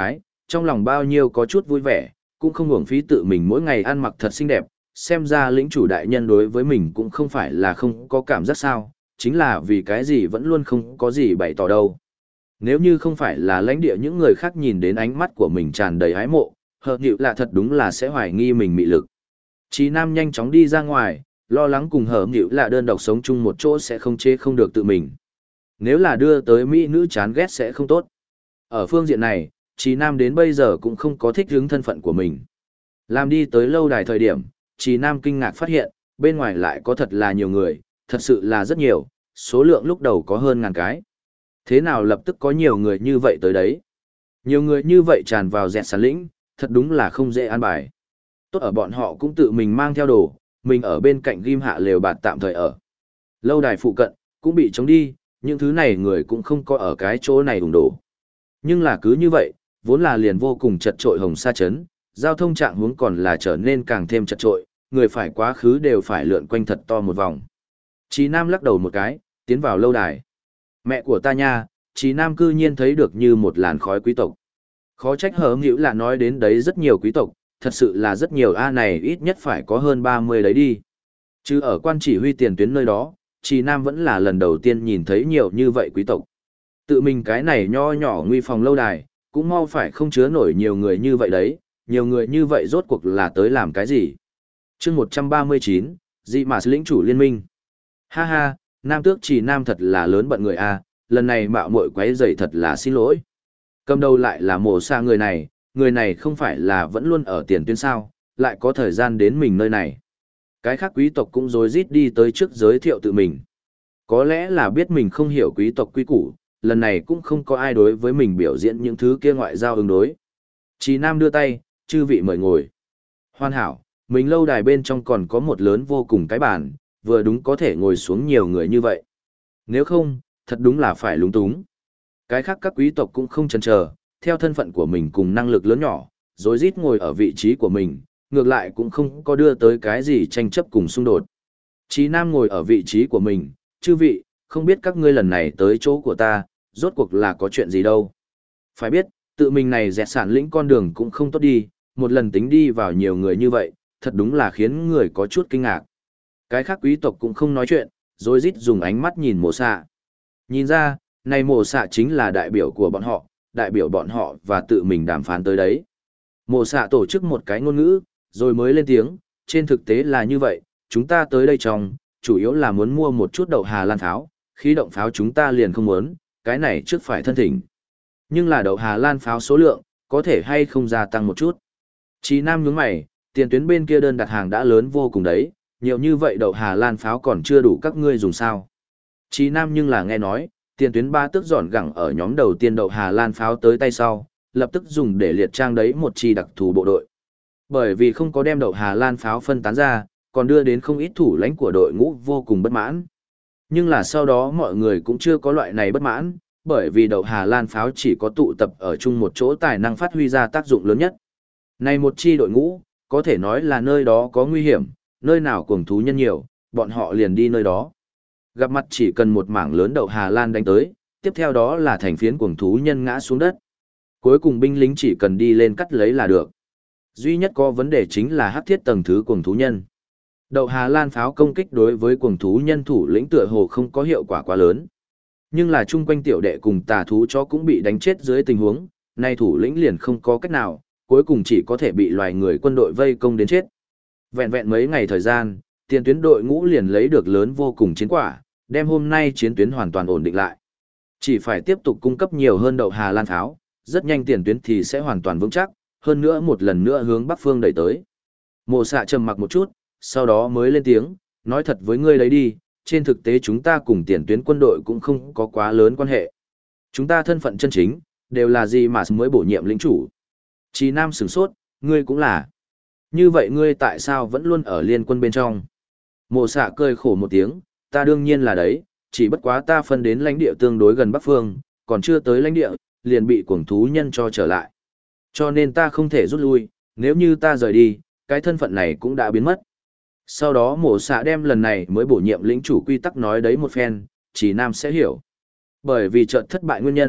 trong lòng bao nhiêu có chút vui vẻ, cũng không uổng phí tự mình mỗi ngày ăn mặc thật xinh đẹp, xem ra lĩnh chủ đại nhân đối với mình cũng không phải là không có cảm giác sao, chính là vì cái gì vẫn luôn không có gì bày tỏ đâu. Nếu như không phải là lãnh địa những người khác nhìn đến ánh mắt của mình tràn đầy ái mộ, hợp nhịu là thật đúng là sẽ hoài nghi mình mị lực. Chí Nam nhanh chóng đi ra ngoài, lo lắng cùng hợp nhịu là đơn độc sống chung một chỗ sẽ không chế không được tự mình. Nếu là đưa tới mỹ nữ chán ghét sẽ không tốt. Ở phương diện này, Chí Nam đến bây giờ cũng không có thích hứng thân phận của mình. Làm đi tới lâu đài thời điểm, Chí Nam kinh ngạc phát hiện, bên ngoài lại có thật là nhiều người, thật sự là rất nhiều, số lượng lúc đầu có hơn ngàn cái. Thế nào lập tức có nhiều người như vậy tới đấy? Nhiều người như vậy tràn vào dẹt sàn lĩnh, thật đúng là không dễ an bài. Tốt ở bọn họ cũng tự mình mang theo đồ, mình ở bên cạnh ghim hạ lều bạt tạm thời ở. Lâu đài phụ cận, cũng bị chống đi, những thứ này người cũng không có ở cái chỗ này ủng đổ. Nhưng là cứ như vậy, vốn là liền vô cùng chật trội Hồng Sa Trấn, giao thông trạng huống còn là trở nên càng thêm chật trội, người phải quá khứ đều phải lượn quanh thật to một vòng. Chí Nam lắc đầu một cái, tiến vào lâu đài. Mẹ của ta nha, Chí Nam cư nhiên thấy được như một làn khói quý tộc. Khó trách hở nghĩu là nói đến đấy rất nhiều quý tộc, thật sự là rất nhiều này ít nhất phải có hơn 30 đấy đi. Chứ ở quan chỉ huy tiền tuyến nơi đó, Chí Nam vẫn là lần đầu tiên nhìn thấy nhiều như vậy quý tộc. Tự mình cái này nho nhỏ nguy phòng lâu đài, cũng mau phải không chứa nổi nhiều người như vậy đấy, nhiều người như vậy rốt cuộc là tới làm cái gì. chương 139, dị mà lĩnh chủ liên minh. Ha ha, Nam Tước Chỉ Nam thật là lớn bận người a, lần này mạo muội quấy rầy thật là xin lỗi. Cầm đầu lại là Mộ Sa người này không phải là vẫn luôn ở tiền tuyến sao, lại có thời gian đến mình nơi này. Cái khác quý tộc cũng rối rít đi tới trước giới thiệu tự mình. Có lẽ là biết mình không hiểu quý tộc quý củ, lần này cũng không có ai đối với mình biểu diễn những thứ kia ngoại giao ứng đối. Chỉ Nam đưa tay, chư vị mời ngồi. Hoàn hảo, mình lâu đài bên trong còn có một lớn vô cùng cái bàn, vừa đúng có thể ngồi xuống nhiều người như vậy. Nếu không, thật đúng là phải lúng túng. Cái khác các quý tộc cũng không chần chờ, theo thân phận của mình cùng năng lực lớn nhỏ, rối rít ngồi ở vị trí của mình, ngược lại cũng không có đưa tới cái gì tranh chấp cùng xung đột. Chí Nam ngồi ở vị trí của mình, chư vị, không biết các ngươi lần này tới chỗ của ta, rốt cuộc là có chuyện gì đâu. Phải biết, tự mình này dẹt sản lĩnh con đường cũng không tốt đi, một lần tính đi vào nhiều người như vậy, thật đúng là khiến người có chút kinh ngạc. Cái khác quý tộc cũng không nói chuyện, rối rít dùng ánh mắt nhìn Mộ Sa. Nhìn ra, này Mộ Sa chính là đại biểu của đại biểu bọn họ và tự mình đàm phán tới đấy. Mộ Sa tổ chức một cái ngôn ngữ, rồi mới lên tiếng, trên thực tế là như vậy, chúng ta tới đây trong, chủ yếu là muốn mua một chút đậu Hà Lan pháo, khí động pháo chúng ta liền không muốn, cái này trước phải thân thỉnh. Nhưng là đậu Hà Lan pháo số lượng, có thể hay không gia tăng một chút. Chí Nam nhướng mày, tiền tuyến bên kia đơn đặt hàng đã lớn vô cùng đấy, nhiều như vậy đậu Hà Lan pháo còn chưa đủ các ngươi dùng sao. Chí Nam nhưng là nghe nói, tiền tuyến ba tức dọn gẳng ở nhóm đầu tiên đậu Hà Lan pháo tới tay sau, lập tức dùng để liệt trang đấy một chi đặc thù bộ đội. Bởi vì không có đem đậu Hà Lan pháo phân tán ra, còn đưa đến không ít thủ lãnh của đội ngũ vô cùng bất mãn. Nhưng là sau đó mọi người cũng chưa có loại này bất mãn, bởi vì đậu Hà Lan pháo chỉ có tụ tập ở chung một chỗ tài năng phát huy ra tác dụng lớn nhất. Này một chi đội ngũ, có thể nói là nơi đó có nguy hiểm, nơi nào cuồng thú nhân nhiều, bọn họ liền đi nơi đó. Gặp mặt chỉ cần một mảng lớn đậu Hà Lan đánh tới, tiếp theo đó là thành phiến cuồng thú nhân ngã xuống đất. Cuối cùng binh lính chỉ cần đi lên cắt lấy là được. Duy nhất có vấn đề chính là hắc thiết tầng thứ cuồng thú nhân. Đậu Hà Lan pháo công kích đối với cuồng thú nhân thủ lĩnh tựa hồ không có hiệu quả quá lớn. Nhưng là chung quanh tiểu đệ cùng tà thú chó cũng bị đánh chết dưới tình huống, nay thủ lĩnh liền không có cách nào, cuối cùng chỉ có thể bị loài người quân đội vây công đến chết. Vẹn vẹn mấy ngày thời gian, tiền tuyến đội ngũ liền lấy được lớn vô cùng chiến quả, đem hôm nay chiến tuyến hoàn toàn ổn định lại. Chỉ phải tiếp tục cung cấp nhiều hơn đậu Hà Lan pháo, rất nhanh tiền tuyến thì sẽ hoàn toàn vững chắc, hơn nữa một lần nữa hướng bắc phương đẩy tới. Mộ Sạ trầm mặc một chút, sau đó mới lên tiếng, nói thật với ngươi đấy đi, trên thực tế chúng ta cùng tiền tuyến quân đội cũng không có quá lớn quan hệ. Chúng ta thân phận chân chính, đều là gì mà mới bổ nhiệm lĩnh chủ. Chí Nam sửng sốt, ngươi cũng là. Như vậy ngươi tại sao vẫn luôn ở liên quân bên trong? Mộ Sạ cười khổ một tiếng, ta đương nhiên là đấy, chỉ bất quá ta phân đến lãnh địa tương đối gần Bắc Phương, còn chưa tới lãnh địa, liền bị cuồng thú nhân cho trở lại. Cho nên ta không thể rút lui, nếu như ta rời đi, cái thân phận này cũng đã biến mất. Sau đó Mộ Sạ đem lần này mới bổ nhiệm lĩnh chủ quy tắc nói đấy một phen, Chí Nam sẽ hiểu. Bởi vì trận thất bại nguyên nhân,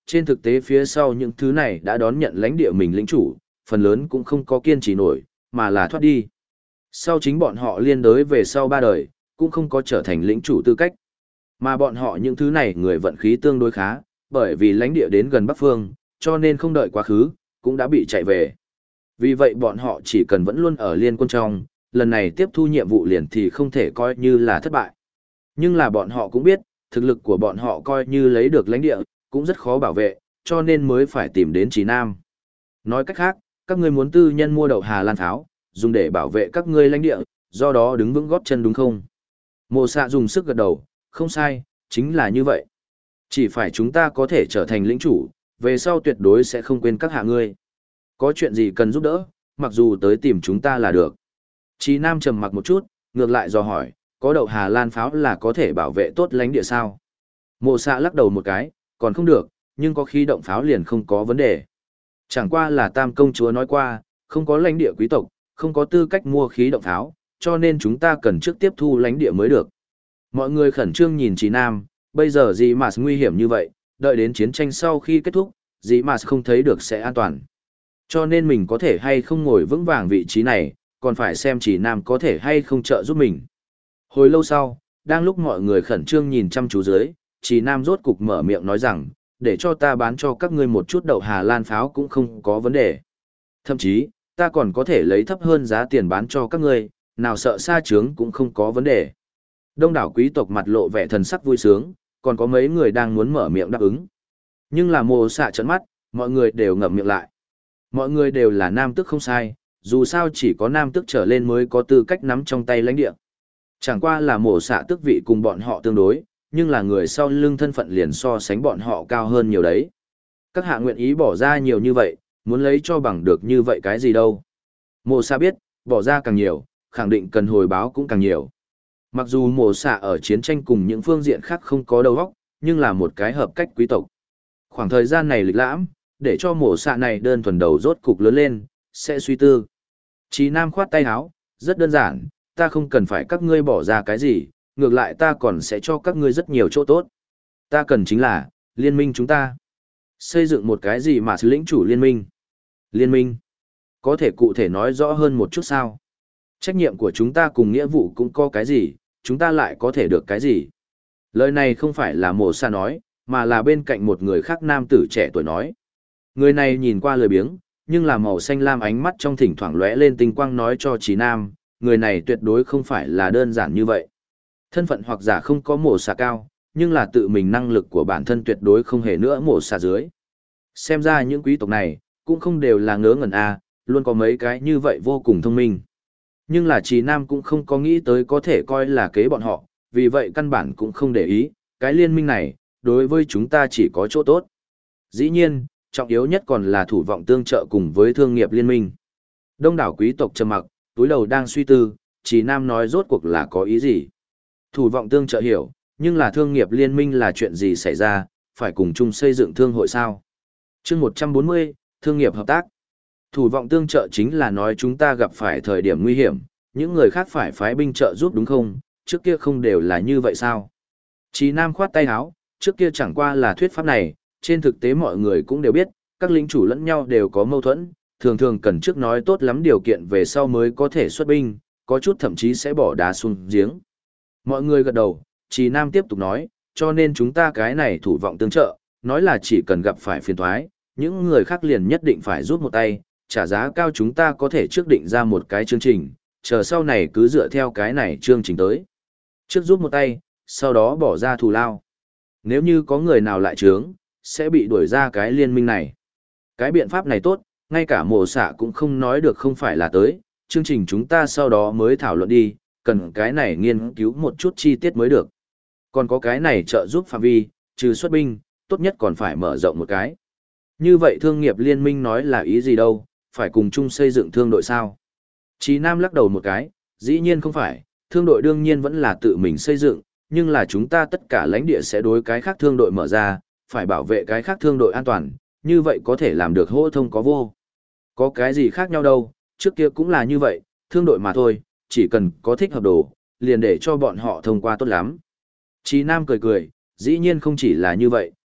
trên thực tế phía sau những thứ này đã đón nhận lãnh địa mình lĩnh chủ, phần lớn cũng không có kiên trì nổi, mà là thoát đi. Sau chính bọn họ liên đới về sau 3 đời, cũng không có trở thành lĩnh chủ tư cách. Mà bọn họ những thứ này người vận khí tương đối khá, bởi vì lãnh địa đến gần Bắc Phương, cho nên không đợi quá khứ, cũng đã bị chạy về. Vì vậy bọn họ chỉ cần vẫn luôn ở liên quân trong, lần này tiếp thu nhiệm vụ liền thì không thể coi như là thất bại. Nhưng là bọn họ cũng biết, thực lực của bọn họ coi như lấy được lãnh địa, cũng rất khó bảo vệ, cho nên mới phải tìm đến Chí Nam. Nói cách khác, các ngươi muốn tư nhân mua đậu Hà Lan pháo, dùng để bảo vệ các ngươi lãnh địa, do đó đứng vững gót chân đúng không? Mộ Sạ dùng sức gật đầu, không sai, chính là như vậy. Chỉ phải chúng ta có thể trở thành lĩnh chủ, về sau tuyệt đối sẽ không quên các hạ ngươi. Có chuyện gì cần giúp đỡ, mặc dù tới tìm chúng ta là được. Chí Nam trầm mặc một chút, ngược lại dò hỏi, có đậu Hà Lan pháo là có thể bảo vệ tốt lãnh địa sao? Mộ Sạ lắc đầu một cái, còn không được, nhưng có khí động pháo liền không có vấn đề. Chẳng qua là Tam công chúa nói qua, không có lãnh địa quý tộc, không có tư cách mua khí động pháo, cho nên chúng ta cần trước tiếp thu lãnh địa mới được. Mọi người khẩn trương nhìn Chí Nam, bây giờ gì mà nguy hiểm như vậy, đợi đến chiến tranh sau khi kết thúc, gì mà không thấy được sẽ an toàn. Cho nên mình có thể hay không ngồi vững vàng vị trí này, còn phải xem Chí Nam có thể hay không trợ giúp mình. Hồi lâu sau, đang lúc mọi người khẩn trương nhìn chăm chú dưới, Chí Nam rốt cục mở miệng nói rằng, để cho ta bán cho các ngươi một chút đậu Hà Lan pháo cũng không có vấn đề. Thậm chí, ta còn có thể lấy thấp hơn giá tiền bán cho các ngươi, nào sợ xa trướng cũng không có vấn đề. Đông đảo quý tộc mặt lộ vẻ thần sắc vui sướng, còn có mấy người đang muốn mở miệng đáp ứng. Nhưng là Mộ Sạ trợn mắt, mọi người đều ngậm miệng lại. Mọi người đều là nam tước không sai, dù sao chỉ có nam tước trở lên mới có tư cách nắm trong tay lãnh địa. Chẳng qua là Mộ Sạ tước vị cùng bọn họ tương đối, nhưng là người sau lưng thân phận liền so sánh bọn họ cao hơn nhiều đấy. Các hạ nguyện ý bỏ ra nhiều như vậy, muốn lấy cho bằng được như vậy cái gì đâu. Mộ Sạ biết, bỏ ra càng nhiều, khẳng định cần hồi báo cũng càng nhiều. Mặc dù Mộ Sạ ở chiến tranh cùng những phương diện khác không có đầu óc, nhưng là một cái hợp cách quý tộc. Khoảng thời gian này lịch lãm, để cho Mộ Sạ này đơn thuần đầu rốt cục lớn lên, sẽ suy tư. Chí Nam khoát tay áo, rất đơn giản, ta không cần phải các ngươi bỏ ra cái gì, ngược lại ta còn sẽ cho các ngươi rất nhiều chỗ tốt. Ta cần chính là, liên minh chúng ta. Xây dựng một cái gì mà lĩnh chủ liên minh. Liên minh. Có thể cụ thể nói rõ hơn một chút sao? Trách nhiệm của chúng ta cùng nghĩa vụ cũng có cái gì, chúng ta lại có thể được cái gì? Lời này không phải là Mộ Sạ nói, mà là bên cạnh một người khác nam tử trẻ tuổi nói. Người này nhìn qua lười biếng, nhưng là màu xanh lam ánh mắt trong thỉnh thoảng lóe lên tinh quang nói cho Chí Nam, người này tuyệt đối không phải là đơn giản như vậy. Thân phận hoặc giả không có Mộ Sạ cao, nhưng là tự mình năng lực của bản thân tuyệt đối không hề nữa Mộ Sạ dưới. Xem ra những quý tộc này, cũng không đều là ngớ ngẩn a, luôn có mấy cái như vậy vô cùng thông minh. Nhưng là Chí Nam cũng không có nghĩ tới có thể coi là kế bọn họ, vì vậy căn bản cũng không để ý, cái liên minh này, đối với chúng ta chỉ có chỗ tốt. Dĩ nhiên, trọng yếu nhất còn là thủ vọng tương trợ cùng với thương nghiệp liên minh. Đông đảo quý tộc trầm mặc, túi đầu đang suy tư, Chí Nam nói rốt cuộc là có ý gì. Thủ vọng tương trợ hiểu, nhưng là thương nghiệp liên minh là chuyện gì xảy ra, phải cùng chung xây dựng thương hội sao? Chương 140, thương nghiệp hợp tác. Thủ vọng tương trợ chính là nói chúng ta gặp phải thời điểm nguy hiểm, những người khác phải phái binh trợ giúp đúng không, trước kia không đều là như vậy sao? Chí Nam khoát tay áo, trước kia chẳng qua là thuyết pháp này, trên thực tế mọi người cũng đều biết, các lính chủ lẫn nhau đều có mâu thuẫn, thường thường cần trước nói tốt lắm điều kiện về sau mới có thể xuất binh, có chút thậm chí sẽ bỏ đá xuống giếng. Mọi người gật đầu, Chí Nam tiếp tục nói, cho nên chúng ta cái này thủ vọng tương trợ, nói là chỉ cần gặp phải phiền toái, những người khác liền nhất định phải giúp một tay, trả giá cao chúng ta có thể trước định ra một cái chương trình, chờ sau này cứ dựa theo cái này chương trình tới. Trước giúp một tay, sau đó bỏ ra thù lao. Nếu như có người nào lại trướng, sẽ bị đuổi ra cái liên minh này. Cái biện pháp này tốt, ngay cả Mộ Sạ cũng không nói được không phải là tới, chương trình chúng ta sau đó mới thảo luận đi, cần cái này nghiên cứu một chút chi tiết mới được. Còn có cái này trợ giúp phạm vi, trừ xuất binh, tốt nhất còn phải mở rộng một cái. Như vậy thương nghiệp liên minh nói là ý gì đâu, phải cùng chung xây dựng thương đội sao? Chí Nam lắc đầu một cái, dĩ nhiên không phải, thương đội đương nhiên vẫn là tự mình xây dựng, nhưng là chúng ta tất cả lãnh địa sẽ đối cái khác thương đội mở ra, phải bảo vệ cái khác thương đội an toàn, như vậy có thể làm được hô thông có vô. Có cái gì khác nhau đâu, trước kia cũng là như vậy, thương đội mà thôi, chỉ cần có thích hợp đồ, liền để cho bọn họ thông qua tốt lắm. Chí Nam cười cười, dĩ nhiên không chỉ là như vậy,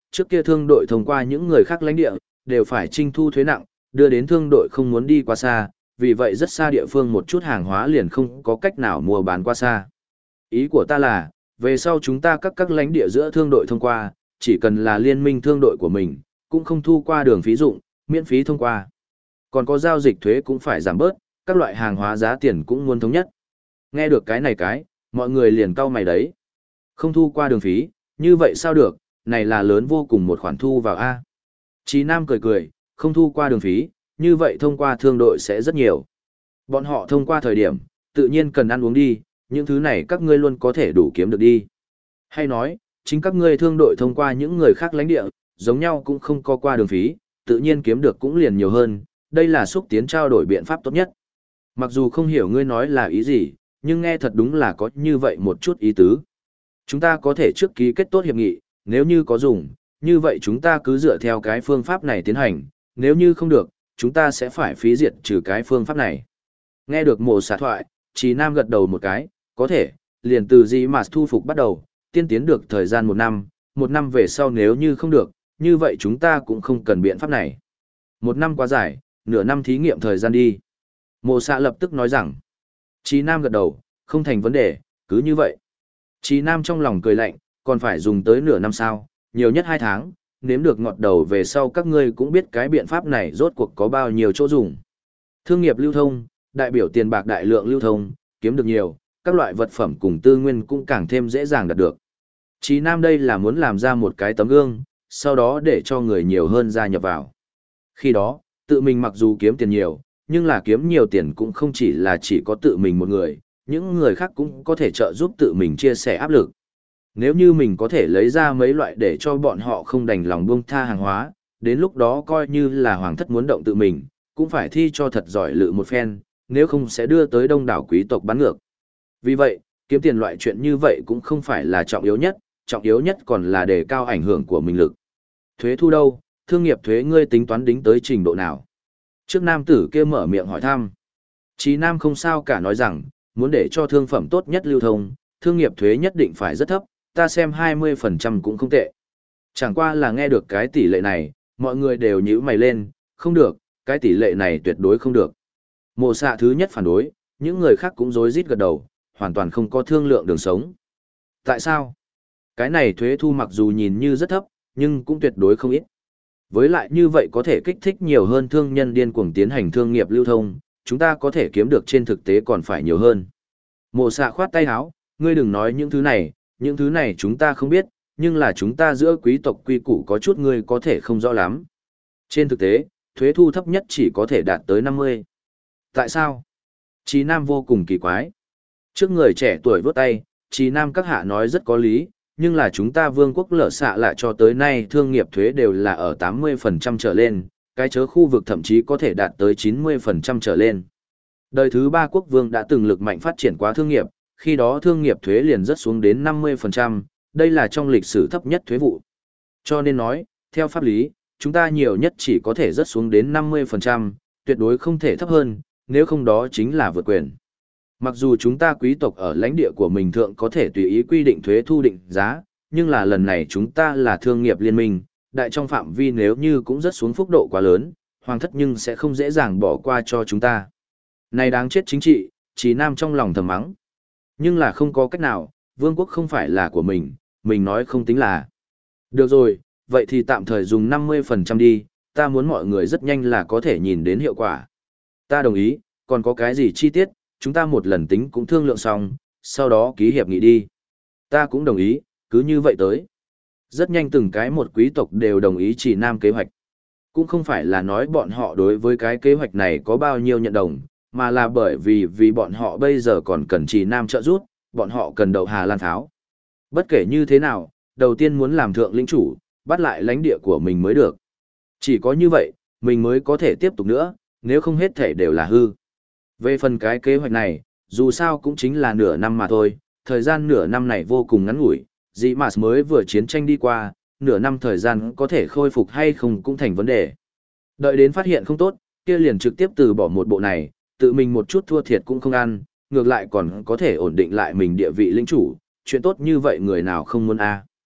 trước kia thương đội thông qua những người khác lãnh địa, đều phải trinh thu thuế nặng, đưa đến thương đội không muốn đi quá xa, vì vậy rất xa địa phương một chút hàng hóa liền không có cách nào mua bán qua xa. Ý của ta là, về sau chúng ta các lãnh địa giữa thương đội thông qua, chỉ cần là liên minh thương đội của mình, cũng không thu qua đường phí dụng, miễn phí thông qua. Còn có giao dịch thuế cũng phải giảm bớt, các loại hàng hóa giá tiền cũng muốn thống nhất. Nghe được cái này mọi người liền cau mày đấy. Không thu qua đường phí, như vậy sao được, này là lớn vô cùng một khoản thu vào A. Chí Nam cười cười, không thu qua đường phí, như vậy thông qua thương đội sẽ rất nhiều. Bọn họ thông qua thời điểm, tự nhiên cần ăn uống đi, những thứ này các ngươi luôn có thể đủ kiếm được đi. Hay nói, chính các ngươi thương đội thông qua những người khác lãnh địa, giống nhau cũng không có qua đường phí, tự nhiên kiếm được cũng liền nhiều hơn, đây là xúc tiến trao đổi biện pháp tốt nhất. Mặc dù không hiểu ngươi nói là ý gì, nhưng nghe thật đúng là có như vậy một chút ý tứ. Chúng ta có thể trước ký kết tốt hiệp nghị, nếu như có dùng, như vậy chúng ta cứ dựa theo cái phương pháp này tiến hành, nếu như không được, chúng ta sẽ phải phí diệt trừ cái phương pháp này. Nghe được Mộ Xạ thoại, Chí Nam gật đầu một cái, có thể, liền từ gì mà thu phục bắt đầu, tiên tiến được thời gian một năm về sau nếu như không được, như vậy chúng ta cũng không cần biện pháp này. Một năm quá dài, nửa năm thí nghiệm thời gian đi. Mộ Xạ lập tức nói rằng, Chí Nam gật đầu, không thành vấn đề, cứ như vậy. Chí Nam trong lòng cười lạnh, còn phải dùng tới nửa năm sao, nhiều nhất 2 tháng, nếm được ngọt đầu về sau các ngươi cũng biết cái biện pháp này rốt cuộc có bao nhiêu chỗ dùng. Thương nghiệp lưu thông, đại biểu tiền bạc đại lượng lưu thông, kiếm được nhiều, các loại vật phẩm cùng tư nguyên cũng càng thêm dễ dàng đạt được. Chí Nam đây là muốn làm ra một cái tấm gương, sau đó để cho người nhiều hơn gia nhập vào. Khi đó, tự mình mặc dù kiếm tiền nhiều, nhưng là kiếm nhiều tiền cũng không chỉ có tự mình một người, những người khác cũng có thể trợ giúp tự mình chia sẻ áp lực. Nếu như mình có thể lấy ra mấy loại để cho bọn họ không đành lòng buông tha hàng hóa, đến lúc đó coi như là hoàng thất muốn động tự mình, cũng phải thi cho thật giỏi lự một phen, nếu không sẽ đưa tới đông đảo quý tộc bắn ngược. Vì vậy, kiếm tiền loại chuyện như vậy cũng không phải là trọng yếu nhất còn là đề cao ảnh hưởng của mình lực. Thuế thu đâu, thương nghiệp thuế ngươi tính toán đính tới trình độ nào? Trước nam tử kia mở miệng hỏi thăm. Chí Nam không sao cả nói rằng, muốn để cho thương phẩm tốt nhất lưu thông, thương nghiệp thuế nhất định phải rất thấp, ta xem 20% cũng không tệ. Chẳng qua là nghe được cái tỷ lệ này, mọi người đều nhíu mày lên, không được, cái tỷ lệ này tuyệt đối không được. Mộ Xạ thứ nhất phản đối, những người khác cũng rối rít gật đầu, hoàn toàn không có thương lượng đường sống. Tại sao? Cái này thuế thu mặc dù nhìn như rất thấp, nhưng cũng tuyệt đối không ít. Với lại như vậy có thể kích thích nhiều hơn thương nhân điên cuồng tiến hành thương nghiệp lưu thông, chúng ta có thể kiếm được trên thực tế còn phải nhiều hơn. Mộ Xạ khoát tay áo, ngươi đừng nói những thứ này chúng ta không biết, nhưng là chúng ta giữa quý tộc quy củ có chút ngươi có thể không rõ lắm. Trên thực tế, thuế thu thấp nhất chỉ có thể đạt tới 50. Tại sao? Chí Nam vô cùng kỳ quái. Trước người trẻ tuổi vốt tay, Chí Nam các hạ nói rất có lý, nhưng là chúng ta vương quốc lở xạ lại cho tới nay thương nghiệp thuế đều là ở 80% trở lên, cái chớ khu vực thậm chí có thể đạt tới 90% trở lên. Đời thứ 3 quốc vương đã từng lực mạnh phát triển quá thương nghiệp, khi đó thương nghiệp thuế liền rất xuống đến 50%, đây là trong lịch sử thấp nhất thuế vụ. Cho nên nói, theo pháp lý, chúng ta nhiều nhất chỉ có thể rất xuống đến 50%, tuyệt đối không thể thấp hơn, nếu không đó chính là vượt quyền. Mặc dù chúng ta quý tộc ở lãnh địa của mình thượng có thể tùy ý quy định thuế thu định giá, nhưng là lần này chúng ta là thương nghiệp liên minh, đại trong phạm vi nếu như cũng rất xuống phúc độ quá lớn, hoàng thất nhưng sẽ không dễ dàng bỏ qua cho chúng ta. Này đáng chết chính trị, Chí Nam trong lòng thầm mắng. Nhưng là không có cách nào, vương quốc không phải là của mình nói không tính là. Được rồi, vậy thì tạm thời dùng 50% đi, ta muốn mọi người rất nhanh là có thể nhìn đến hiệu quả. Ta đồng ý, còn có cái gì chi tiết, chúng ta một lần tính cũng thương lượng xong, sau đó ký hiệp nghị đi. Ta cũng đồng ý, cứ như vậy tới. Rất nhanh từng cái một quý tộc đều đồng ý Chí Nam kế hoạch. Cũng không phải là nói bọn họ đối với cái kế hoạch này có bao nhiêu nhận đồng, mà là bởi vì bọn họ bây giờ còn cần Chí Nam trợ giúp, bọn họ cần đậu Hà Lan tháo. Bất kể như thế nào, đầu tiên muốn làm thượng lĩnh chủ, bắt lại lãnh địa của mình mới được. Chỉ có như vậy, mình mới có thể tiếp tục nữa, nếu không hết thể đều là hư. Về phần cái kế hoạch này, dù sao cũng chính là nửa năm mà thôi, thời gian nửa năm này vô cùng ngắn ngủi, dĩ mà mới vừa chiến tranh đi qua, nửa năm thời gian có thể khôi phục hay không cũng thành vấn đề. Đợi đến phát hiện không tốt, kia liền trực tiếp từ bỏ một bộ này, tự mình một chút thua thiệt cũng không ăn, ngược lại còn có thể ổn định lại mình địa vị lĩnh chủ, chuyện tốt như vậy người nào không muốn a.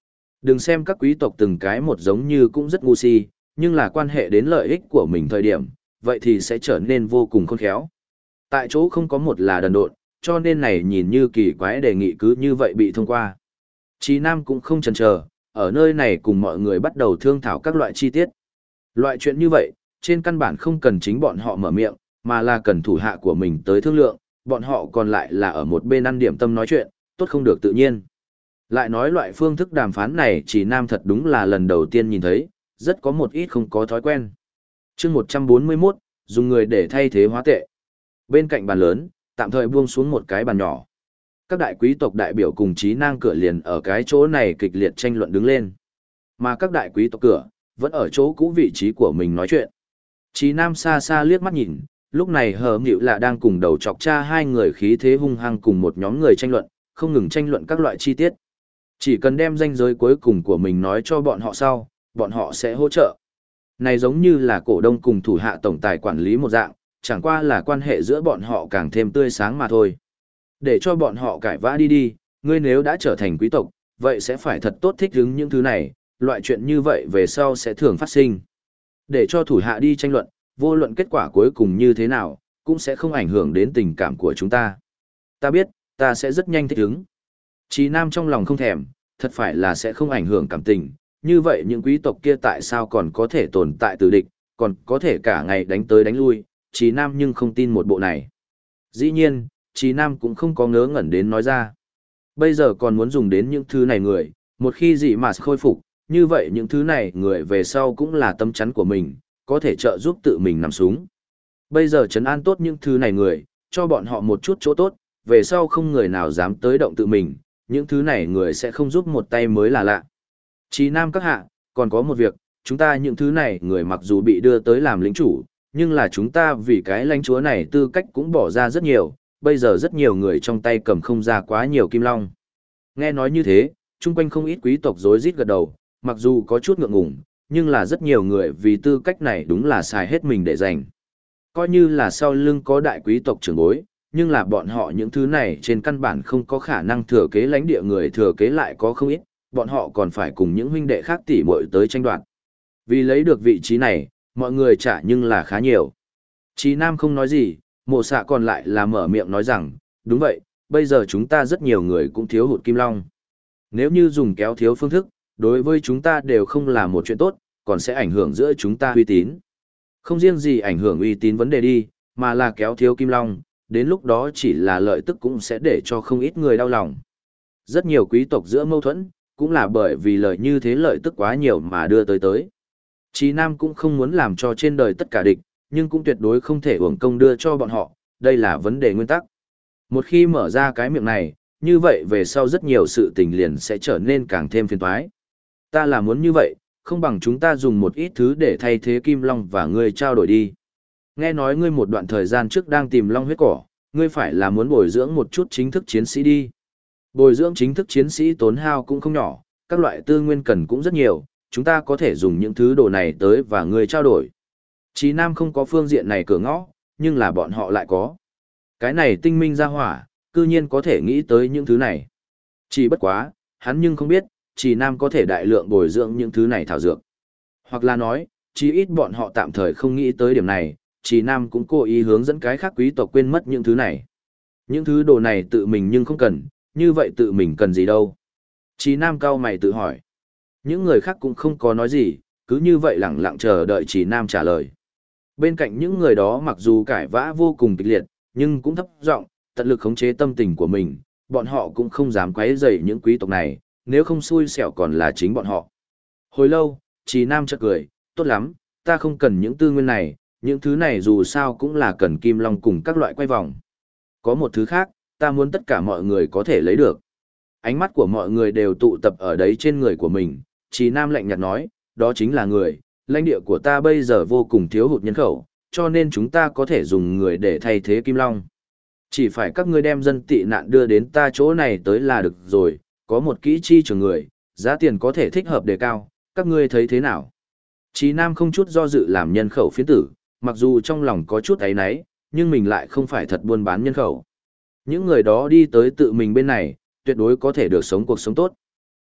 Đừng xem các quý tộc từng cái một giống như cũng rất ngu si, nhưng là quan hệ đến lợi ích của mình thời điểm, vậy thì sẽ trở nên vô cùng khôn khéo. Tại chỗ không có một là đần độn, cho nên này nhìn như kỳ quái đề nghị cứ như vậy bị thông qua. Chí Nam cũng không chần chờ, ở nơi này cùng mọi người bắt đầu thương thảo các loại chi tiết. Loại chuyện như vậy, trên căn bản không cần chính bọn họ mở miệng, mà là cần thủ hạ của mình tới thương lượng, bọn họ còn lại là ở một bên ăn điểm tâm nói chuyện, tốt không được tự nhiên. Lại nói loại phương thức đàm phán này Chí Nam thật đúng là lần đầu tiên nhìn thấy, rất có một ít không có thói quen. Chương 141, dùng người để thay thế hóa tệ. Bên cạnh bàn lớn, tạm thời buông xuống một cái bàn nhỏ. Các đại quý tộc đại biểu cùng Chí Nang cửa liền ở cái chỗ này kịch liệt tranh luận đứng lên. Mà các đại quý tộc cửa, vẫn ở chỗ cũ vị trí của mình nói chuyện. Chí Nam xa xa liếc mắt nhìn, lúc này hờ nghịu là đang cùng đầu chọc cha hai người khí thế hung hăng cùng một nhóm người tranh luận, không ngừng tranh luận các loại chi tiết. Chỉ cần đem ranh giới cuối cùng của mình nói cho bọn họ sau, bọn họ sẽ hỗ trợ. Này giống như là cổ đông cùng thủ hạ tổng tài quản lý một dạng, chẳng qua là quan hệ giữa bọn họ càng thêm tươi sáng mà thôi. Để cho bọn họ cãi vã đi đi, ngươi nếu đã trở thành quý tộc, vậy sẽ phải thật tốt thích ứng những thứ này, loại chuyện như vậy về sau sẽ thường phát sinh. Để cho thủ hạ đi tranh luận, vô luận kết quả cuối cùng như thế nào, cũng sẽ không ảnh hưởng đến tình cảm của chúng ta. Ta biết, ta sẽ rất nhanh thích ứng. Chí Nam trong lòng không thèm, thật phải là sẽ không ảnh hưởng cảm tình, như vậy những quý tộc kia tại sao còn có thể tồn tại từ địch, còn có thể cả ngày đánh tới đánh lui, Chí Nam nhưng không tin một bộ này. Dĩ nhiên, Chí Nam cũng không có ngớ ngẩn đến nói ra. Bây giờ còn muốn dùng đến những thứ này người, một khi dị mà khôi phục, như vậy những thứ này người về sau cũng là tâm chắn của mình, có thể trợ giúp tự mình nằm súng. Bây giờ trấn an tốt những thứ này người, cho bọn họ một chút chỗ tốt, về sau không người nào dám tới động tự mình, những thứ này người sẽ không giúp một tay mới là lạ. Chí Nam các hạ, còn có một việc, chúng ta những thứ này người mặc dù bị đưa tới làm lính chủ, nhưng là chúng ta vì cái lãnh chúa này tư cách cũng bỏ ra rất nhiều, bây giờ rất nhiều người trong tay cầm không ra quá nhiều kim long. Nghe nói như thế, chung quanh không ít quý tộc rối rít gật đầu, mặc dù có chút ngượng ngùng, nhưng là rất nhiều người vì tư cách này đúng là xài hết mình để giành. Coi như là sau lưng có đại quý tộc trưởng bối, nhưng là bọn họ những thứ này trên căn bản không có khả năng thừa kế lãnh địa người thừa kế lại có không ít, bọn họ còn phải cùng những huynh đệ khác tỉ muội tới tranh đoạt. Vì lấy được vị trí này, mọi người trả nhưng là khá nhiều. Chí Nam không nói gì, mộ xạ còn lại là mở miệng nói rằng, đúng vậy, bây giờ chúng ta rất nhiều người cũng thiếu hụt kim long. Nếu như dùng kéo thiếu phương thức, đối với chúng ta đều không là một chuyện tốt, còn sẽ ảnh hưởng giữa chúng ta uy tín. Không riêng gì ảnh hưởng uy tín vấn đề đi, mà là kéo thiếu kim long, đến lúc đó chỉ là lợi tức cũng sẽ để cho không ít người đau lòng. Rất nhiều quý tộc giữa mâu thuẫn, cũng là bởi vì lợi như thế lợi tức quá nhiều mà đưa tới. Chí Nam cũng không muốn làm cho trên đời tất cả địch, nhưng cũng tuyệt đối không thể uổng công đưa cho bọn họ, đây là vấn đề nguyên tắc. Một khi mở ra cái miệng này, như vậy về sau rất nhiều sự tình liền sẽ trở nên càng thêm phiền toái. Ta là muốn như vậy, không bằng chúng ta dùng một ít thứ để thay thế kim long và ngươi trao đổi đi. Nghe nói ngươi một đoạn thời gian trước đang tìm long huyết cỏ, ngươi phải là muốn bồi dưỡng một chút chính thức chiến sĩ đi. Bồi dưỡng chính thức chiến sĩ tốn hao cũng không nhỏ, các loại tư nguyên cần cũng rất nhiều, chúng ta có thể dùng những thứ đồ này tới và ngươi trao đổi. Chí Nam không có phương diện này cửa ngõ, nhưng là bọn họ lại có. Cái này tinh minh ra hỏa, cư nhiên có thể nghĩ tới những thứ này. Chỉ bất quá, hắn nhưng không biết, Chí Nam có thể đại lượng bồi dưỡng những thứ này thảo dược. Hoặc là nói, chí ít bọn họ tạm thời không nghĩ tới điểm này, Chí Nam cũng cố ý hướng dẫn cái khác quý tộc quên mất những thứ này. Những thứ đồ này tự mình nhưng không cần, như vậy tự mình cần gì đâu. Chí Nam cau mày tự hỏi. Những người khác cũng không có nói gì, cứ như vậy lẳng lặng chờ đợi Chí Nam trả lời. Bên cạnh những người đó mặc dù cãi vã vô cùng kịch liệt, nhưng cũng thấp giọng, tận lực khống chế tâm tình của mình, bọn họ cũng không dám quấy rầy những quý tộc này, nếu không xui xẻo còn là chính bọn họ. Hồi lâu, Chí Nam chợt cười, tốt lắm, ta không cần những tư nguyên này, những thứ này dù sao cũng là cần kim long cùng các loại quay vòng. Có một thứ khác, ta muốn tất cả mọi người có thể lấy được. Ánh mắt của mọi người đều tụ tập ở đấy trên người của mình, Chí Nam lạnh nhạt nói, đó chính là người, lãnh địa của ta bây giờ vô cùng thiếu hụt nhân khẩu, cho nên chúng ta có thể dùng người để thay thế kim long. Chỉ phải các ngươi đem dân tị nạn đưa đến ta chỗ này tới là được rồi, có một kỹ chi trường người, giá tiền có thể thích hợp đề cao, các ngươi thấy thế nào? Chí Nam không chút do dự làm nhân khẩu phiến tử, mặc dù trong lòng có chút áy náy, nhưng mình lại không phải thật buôn bán nhân khẩu. Những người đó đi tới tự mình bên này, tuyệt đối có thể được sống cuộc sống tốt.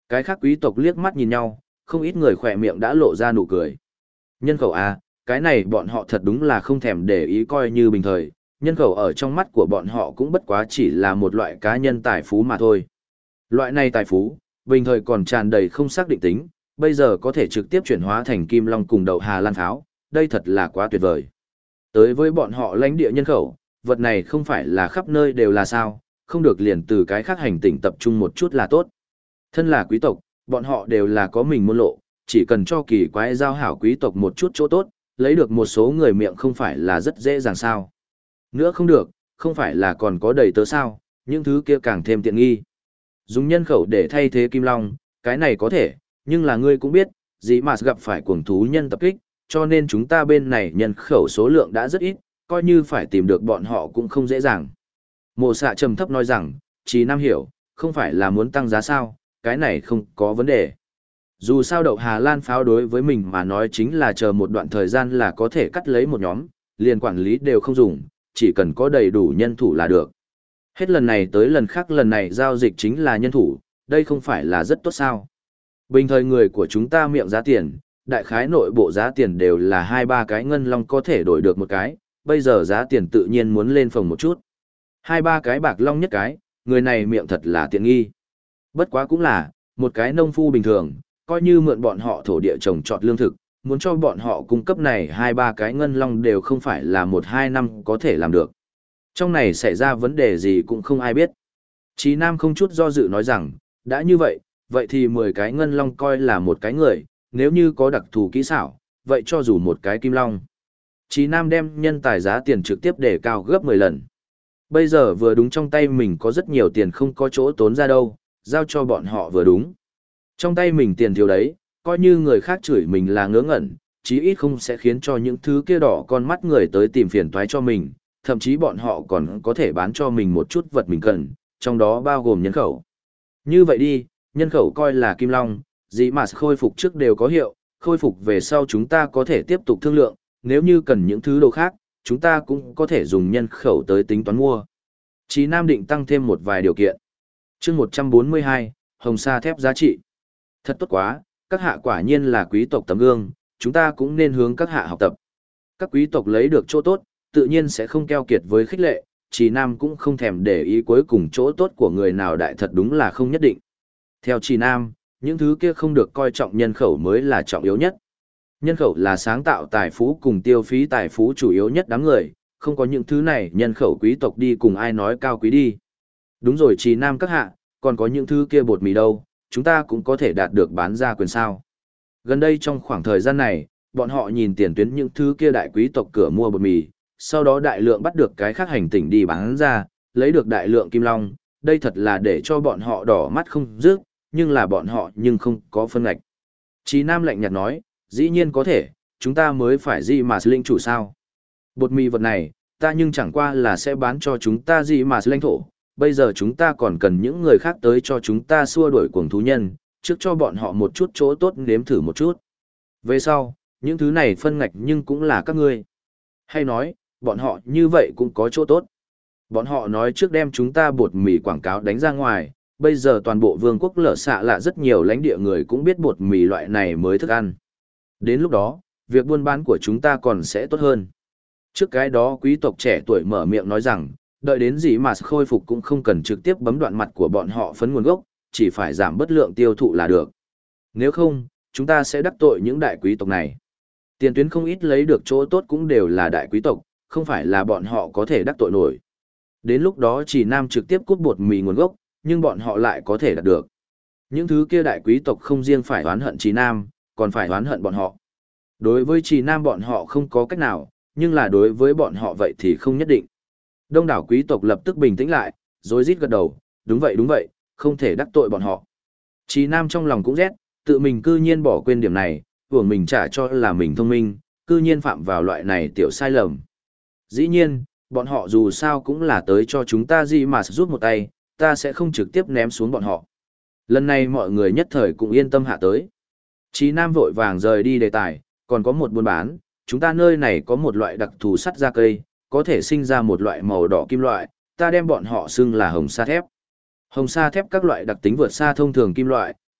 Cái khác quý tộc liếc mắt nhìn nhau, không ít người khỏe miệng đã lộ ra nụ cười. Nhân khẩu à, cái này bọn họ thật đúng là không thèm để ý coi như bình thời, nhân khẩu ở trong mắt của bọn họ cũng bất quá chỉ là một loại cá nhân tài phú mà thôi. Loại này tài phú, bình thời còn tràn đầy không xác định tính, bây giờ có thể trực tiếp chuyển hóa thành kim long cùng đậu Hà Lan pháo, đây thật là quá tuyệt vời. Tới với bọn họ lãnh địa nhân khẩu, vật này không phải là khắp nơi đều là sao, không được liền từ cái khác hành tinh tập trung một chút là tốt. Thân là quý tộc, bọn họ đều là có mình môn lộ, chỉ cần cho kỳ quái giao hảo quý tộc một chút chỗ tốt, lấy được một số người miệng không phải là rất dễ dàng sao. Nữa không được, không phải là còn có đầy tớ sao, những thứ kia càng thêm tiện nghi. Dùng nhân khẩu để thay thế Kim Long, cái này có thể, nhưng là ngươi cũng biết, dĩ mà gặp phải cuồng thú nhân tập kích, cho nên chúng ta bên này nhân khẩu số lượng đã rất ít, coi như phải tìm được bọn họ cũng không dễ dàng. Mộ xạ trầm thấp nói rằng, Trí Nam hiểu, không phải là muốn tăng giá sao, cái này không có vấn đề. Dù sao đậu Hà Lan pháo đối với mình mà nói chính là chờ một đoạn thời gian là có thể cắt lấy một nhóm, liền quản lý đều không dùng, chỉ cần có đầy đủ nhân thủ là được. Hết lần này tới lần khác lần này giao dịch chính là nhân thủ, đây không phải là rất tốt sao. Bình thời người của chúng ta miệng giá tiền, đại khái nội bộ giá tiền đều là 2-3 cái ngân long có thể đổi được một cái, bây giờ giá tiền tự nhiên muốn lên phòng một chút. 2-3 cái bạc long nhất cái, người này miệng thật là tiện nghi. Bất quá cũng là, một cái nông phu bình thường, coi như mượn bọn họ thổ địa trồng trọt lương thực, muốn cho bọn họ cung cấp này 2-3 cái ngân long đều không phải là 1-2 năm có thể làm được. Trong này xảy ra vấn đề gì cũng không ai biết. Chí Nam không chút do dự nói rằng, đã như vậy, vậy thì 10 cái ngân long coi là một cái người, nếu như có đặc thù kỹ xảo, vậy cho dù một cái kim long. Chí Nam đem nhân tài giá tiền trực tiếp để cao gấp 10 lần. Bây giờ vừa đúng trong tay mình có rất nhiều tiền không có chỗ tốn ra đâu, giao cho bọn họ vừa đúng. Trong tay mình tiền thiếu đấy, coi như người khác chửi mình là ngớ ngẩn, chí ít không sẽ khiến cho những thứ kia đỏ con mắt người tới tìm phiền toái cho mình, thậm chí bọn họ còn có thể bán cho mình một chút vật mình cần, trong đó bao gồm nhân khẩu. Như vậy đi, nhân khẩu coi là kim long, gì mà khôi phục trước đều có hiệu, khôi phục về sau chúng ta có thể tiếp tục thương lượng, nếu như cần những thứ đồ khác, chúng ta cũng có thể dùng nhân khẩu tới tính toán mua. Chí Nam định tăng thêm một vài điều kiện. Chương 142, Hồng Sa thép giá trị. Thật tốt quá, các hạ quả nhiên là quý tộc tấm gương, chúng ta cũng nên hướng các hạ học tập. Các quý tộc lấy được chỗ tốt, tự nhiên sẽ không keo kiệt với khích lệ, Chí Nam cũng không thèm để ý cuối cùng chỗ tốt của người nào đại thật đúng là không nhất định. Theo Chí Nam, những thứ kia không được coi trọng nhân khẩu mới là trọng yếu nhất. Nhân khẩu là sáng tạo tài phú cùng tiêu phí tài phú chủ yếu nhất đám người, không có những thứ này nhân khẩu quý tộc đi cùng ai nói cao quý đi. Đúng rồi Chí Nam các hạ, còn có những thứ kia bột mì đâu, chúng ta cũng có thể đạt được bán ra quyền sao. Gần đây trong khoảng thời gian này, bọn họ nhìn tiền tuyến những thứ kia đại quý tộc cửa mua bột mì, sau đó đại lượng bắt được cái khác hành tinh đi bán ra, lấy được đại lượng kim long, đây thật là để cho bọn họ đỏ mắt không dứt, nhưng là bọn họ nhưng không có phân ngạch. Chí Nam lạnh nhạt nói, dĩ nhiên có thể, chúng ta mới phải gì mà linh chủ sao. Bột mì vật này, ta nhưng chẳng qua là sẽ bán cho chúng ta gì mà lãnh thổ, bây giờ chúng ta còn cần những người khác tới cho chúng ta xua đuổi cuồng thú nhân, trước cho bọn họ một chút chỗ tốt nếm thử một chút. Về sau, những thứ này phân ngạch nhưng cũng là các ngươi. Hay nói, bọn họ như vậy cũng có chỗ tốt. Bọn họ nói trước đem chúng ta bột mì quảng cáo đánh ra ngoài, bây giờ toàn bộ vương quốc lở xạ là rất nhiều lãnh địa người cũng biết bột mì loại này mới thức ăn. Đến lúc đó, việc buôn bán của chúng ta còn sẽ tốt hơn. Trước cái đó quý tộc trẻ tuổi mở miệng nói rằng, đợi đến gì mà khôi phục cũng không cần trực tiếp bấm đoạn mặt của bọn họ phấn nguồn gốc, chỉ phải giảm bất lượng tiêu thụ là được. Nếu không, chúng ta sẽ đắc tội những đại quý tộc này. Tiền tuyến không ít lấy được chỗ tốt cũng đều là đại quý tộc, không phải là bọn họ có thể đắc tội nổi. Đến lúc đó chỉ Nam trực tiếp cút bột mì nguồn gốc, nhưng bọn họ lại có thể đạt được. Những thứ kia đại quý tộc không riêng phải oán hận Trì Nam, còn phải oán hận bọn họ. Đối với Trì Nam bọn họ không có cách nào, nhưng là đối với bọn họ vậy thì không nhất định. Đông đảo quý tộc lập tức bình tĩnh lại, rối rít gật đầu, đúng vậy, không thể đắc tội bọn họ. Trì Nam trong lòng cũng rét, tự mình cư nhiên bỏ quên điểm này, hưởng mình trả cho là mình thông minh, cư nhiên phạm vào loại này tiểu sai lầm. Dĩ nhiên, bọn họ dù sao cũng là tới cho chúng ta gì mà giúp một tay, ta sẽ không trực tiếp ném xuống bọn họ. Lần này mọi người nhất thời cũng yên tâm hạ tới. Chí Nam vội vàng rời đi đề tài, còn có một buôn bán, chúng ta nơi này có một loại đặc thù sắt da cây, có thể sinh ra một loại màu đỏ kim loại, ta đem bọn họ xưng là hồng sa thép. Hồng sa thép các loại đặc tính vượt xa thông thường kim loại,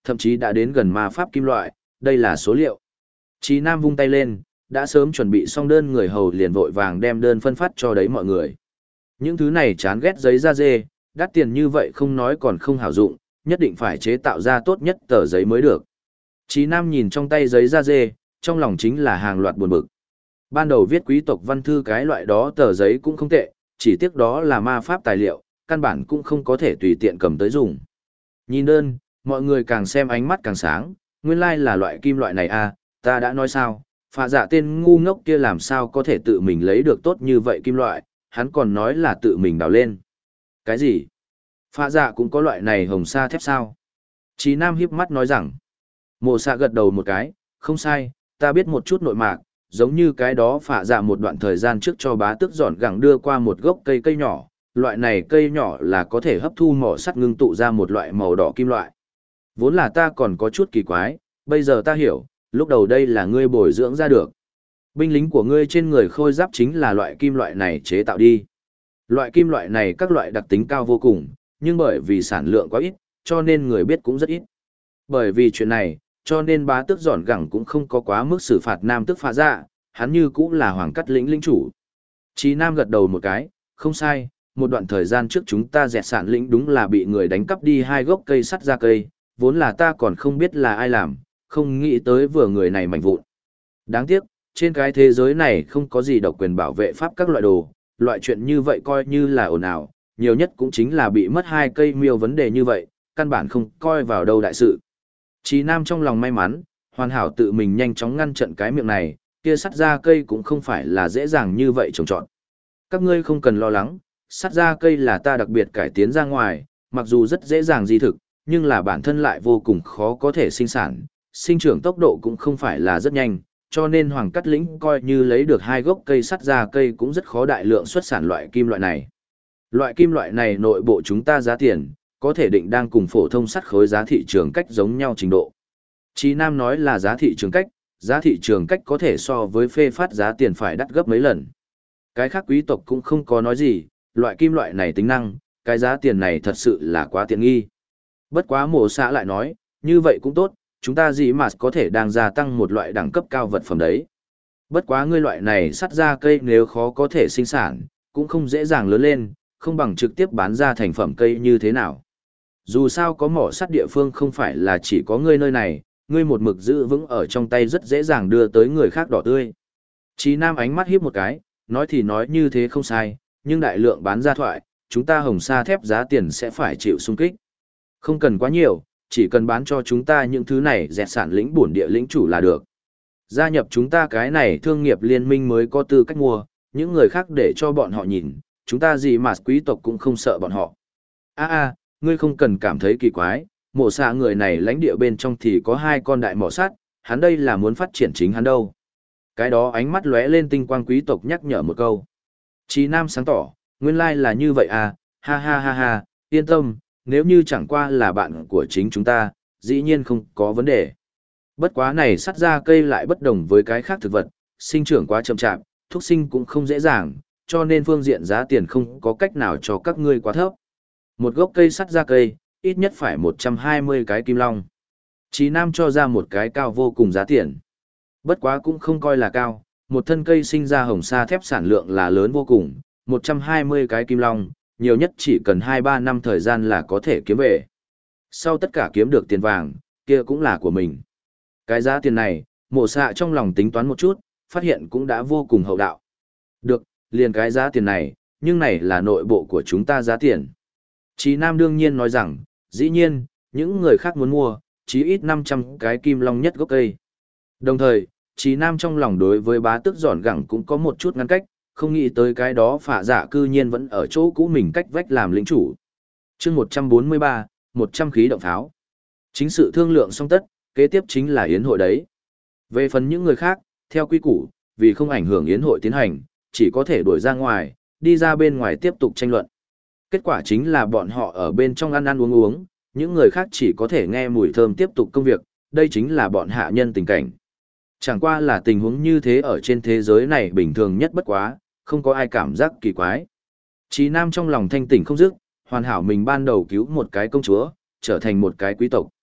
thậm chí đã đến gần ma pháp kim loại, đây là số liệu. Chí Nam vung tay lên, đã sớm chuẩn bị xong đơn, người hầu liền vội vàng đem đơn phân phát cho đấy mọi người. Những thứ này chán ghét giấy da dê, đắt tiền như vậy không nói còn không hảo dụng, nhất định phải chế tạo ra tốt nhất tờ giấy mới được. Chí Nam nhìn trong tay giấy da dê, trong lòng chính là hàng loạt buồn bực. Ban đầu viết quý tộc văn thư cái loại đó tờ giấy cũng không tệ, chỉ tiếc đó là ma pháp tài liệu, căn bản cũng không có thể tùy tiện cầm tới dùng. Nhìn đơn, mọi người càng xem ánh mắt càng sáng, nguyên lai là loại kim loại này à, ta đã nói sao, phạ dạ tên ngu ngốc kia làm sao có thể tự mình lấy được tốt như vậy kim loại, hắn còn nói là tự mình đào lên. Cái gì? Phạ dạ cũng có loại này hồng sa thép sao? Chí Nam hiếp mắt nói rằng, Mộ Xạ gật đầu một cái, không sai, ta biết một chút nội mạc, giống như cái đó phạ dạ một đoạn thời gian trước cho bá tước dọn gẳng đưa qua một gốc cây nhỏ, loại này cây nhỏ là có thể hấp thu mỏ sắt ngưng tụ ra một loại màu đỏ kim loại. Vốn là ta còn có chút kỳ quái, bây giờ ta hiểu, lúc đầu đây là ngươi bồi dưỡng ra được. Binh lính của ngươi trên người khôi giáp chính là loại kim loại này chế tạo đi. Loại kim loại này các loại đặc tính cao vô cùng, nhưng bởi vì sản lượng quá ít, cho nên người biết cũng rất ít. Bởi vì chuyện này, cho nên bá tước dọn gẳng cũng không có quá mức xử phạt nam tước phá dạ, hắn như cũng là hoàng cắt lĩnh lĩnh chủ. Chí Nam gật đầu một cái, không sai, một đoạn thời gian trước chúng ta dẹt sản lĩnh đúng là bị người đánh cắp đi 2 gốc cây sắt ra cây, vốn là ta còn không biết là ai làm, không nghĩ tới vừa người này mảnh vụn. Đáng tiếc, trên cái thế giới này không có gì độc quyền bảo vệ pháp các loại đồ, loại chuyện như vậy coi như là ồn ào, nhiều nhất cũng chính là bị mất 2 cây miêu vấn đề như vậy, căn bản không coi vào đâu đại sự. Chí Nam trong lòng may mắn, hoàn hảo tự mình nhanh chóng ngăn trận cái miệng này, kia sắt ra cây cũng không phải là dễ dàng như vậy trồng trọt. Các ngươi không cần lo lắng, sắt ra cây là ta đặc biệt cải tiến ra ngoài, mặc dù rất dễ dàng di thực, nhưng là bản thân lại vô cùng khó có thể sinh sản, sinh trưởng tốc độ cũng không phải là rất nhanh, cho nên Hoàng Cát Lĩnh coi như lấy được 2 gốc cây sắt ra cây cũng rất khó đại lượng xuất sản loại kim loại này. Loại kim loại này nội bộ chúng ta giá tiền, có thể định đang cùng phổ thông sắt khối giá thị trường cách giống nhau trình độ. Chí Nam nói là giá thị trường cách có thể so với phê phát giá tiền phải đắt gấp mấy lần. Cái khác quý tộc cũng không có nói gì, loại kim loại này tính năng, cái giá tiền này thật sự là quá tiện nghi. Bất quá Mộ Xạ lại nói, như vậy cũng tốt, chúng ta gì mà có thể đang gia tăng một loại đẳng cấp cao vật phẩm đấy. Bất quá ngươi loại này sắt ra cây nếu khó có thể sinh sản, cũng không dễ dàng lớn lên, không bằng trực tiếp bán ra thành phẩm cây như thế nào. Dù sao có mỏ sắt địa phương không phải là chỉ có ngươi nơi này, ngươi một mực giữ vững ở trong tay rất dễ dàng đưa tới người khác đỏ tươi. Chí Nam ánh mắt híp một cái, nói thì nói như thế không sai, nhưng đại lượng bán ra thoại, chúng ta hồng sa thép giá tiền sẽ phải chịu xung kích. Không cần quá nhiều, chỉ cần bán cho chúng ta những thứ này dẹt sản lĩnh bổn địa lĩnh chủ là được. Gia nhập chúng ta cái này thương nghiệp liên minh mới có tư cách mua, những người khác để cho bọn họ nhìn, chúng ta gì mà quý tộc cũng không sợ bọn họ. Ngươi không cần cảm thấy kỳ quái, Mộ Xạ người này lãnh địa bên trong thì có 2 con đại mỏ sắt, hắn đây là muốn phát triển chính hắn đâu. Cái đó ánh mắt lóe lên tinh quang quý tộc nhắc nhở một câu. Chí Nam sáng tỏ, nguyên lai là như vậy à, ha ha ha ha, yên tâm, nếu như chẳng qua là bạn của chính chúng ta, dĩ nhiên không có vấn đề. Bất quá này sắt ra cây lại bất đồng với cái khác thực vật, sinh trưởng quá chậm chạp, thúc sinh cũng không dễ dàng, cho nên phương diện giá tiền không có cách nào cho các ngươi quá thấp. Một gốc cây sắt ra cây, ít nhất phải 120 cái kim long. Chí Nam cho ra một cái cao vô cùng giá tiền. Bất quá cũng không coi là cao, một thân cây sinh ra hồng sa thép sản lượng là lớn vô cùng, 120 cái kim long, nhiều nhất chỉ cần 2-3 năm thời gian là có thể kiếm về. Sau tất cả kiếm được tiền vàng, kia cũng là của mình. Cái giá tiền này, Mộ Xạ trong lòng tính toán một chút, phát hiện cũng đã vô cùng hậu đạo. Được, liền cái giá tiền này, nhưng này là nội bộ của chúng ta giá tiền. Chí Nam đương nhiên nói rằng, dĩ nhiên, những người khác muốn mua, chí ít 500 cái kim long nhất gốc cây. Đồng thời, Chí Nam trong lòng đối với bá tước giòn gẳng cũng có một chút ngăn cách, không nghĩ tới cái đó phạ dạ cư nhiên vẫn ở chỗ cũ mình cách vách làm lĩnh chủ. Chương 143, 100 khí động pháo. Chính sự thương lượng xong tất, kế tiếp chính là yến hội đấy. Về phần những người khác, theo quy củ, vì không ảnh hưởng yến hội tiến hành, chỉ có thể đuổi ra ngoài, đi ra bên ngoài tiếp tục tranh luận. Kết quả chính là bọn họ ở bên trong ăn ăn uống uống, những người khác chỉ có thể nghe mùi thơm tiếp tục công việc, đây chính là bọn hạ nhân tình cảnh. Chẳng qua là tình huống như thế ở trên thế giới này bình thường nhất bất quá, không có ai cảm giác kỳ quái. Chí Nam trong lòng thanh tỉnh không dứt, hoàn hảo mình ban đầu cứu một cái công chúa, trở thành một cái quý tộc.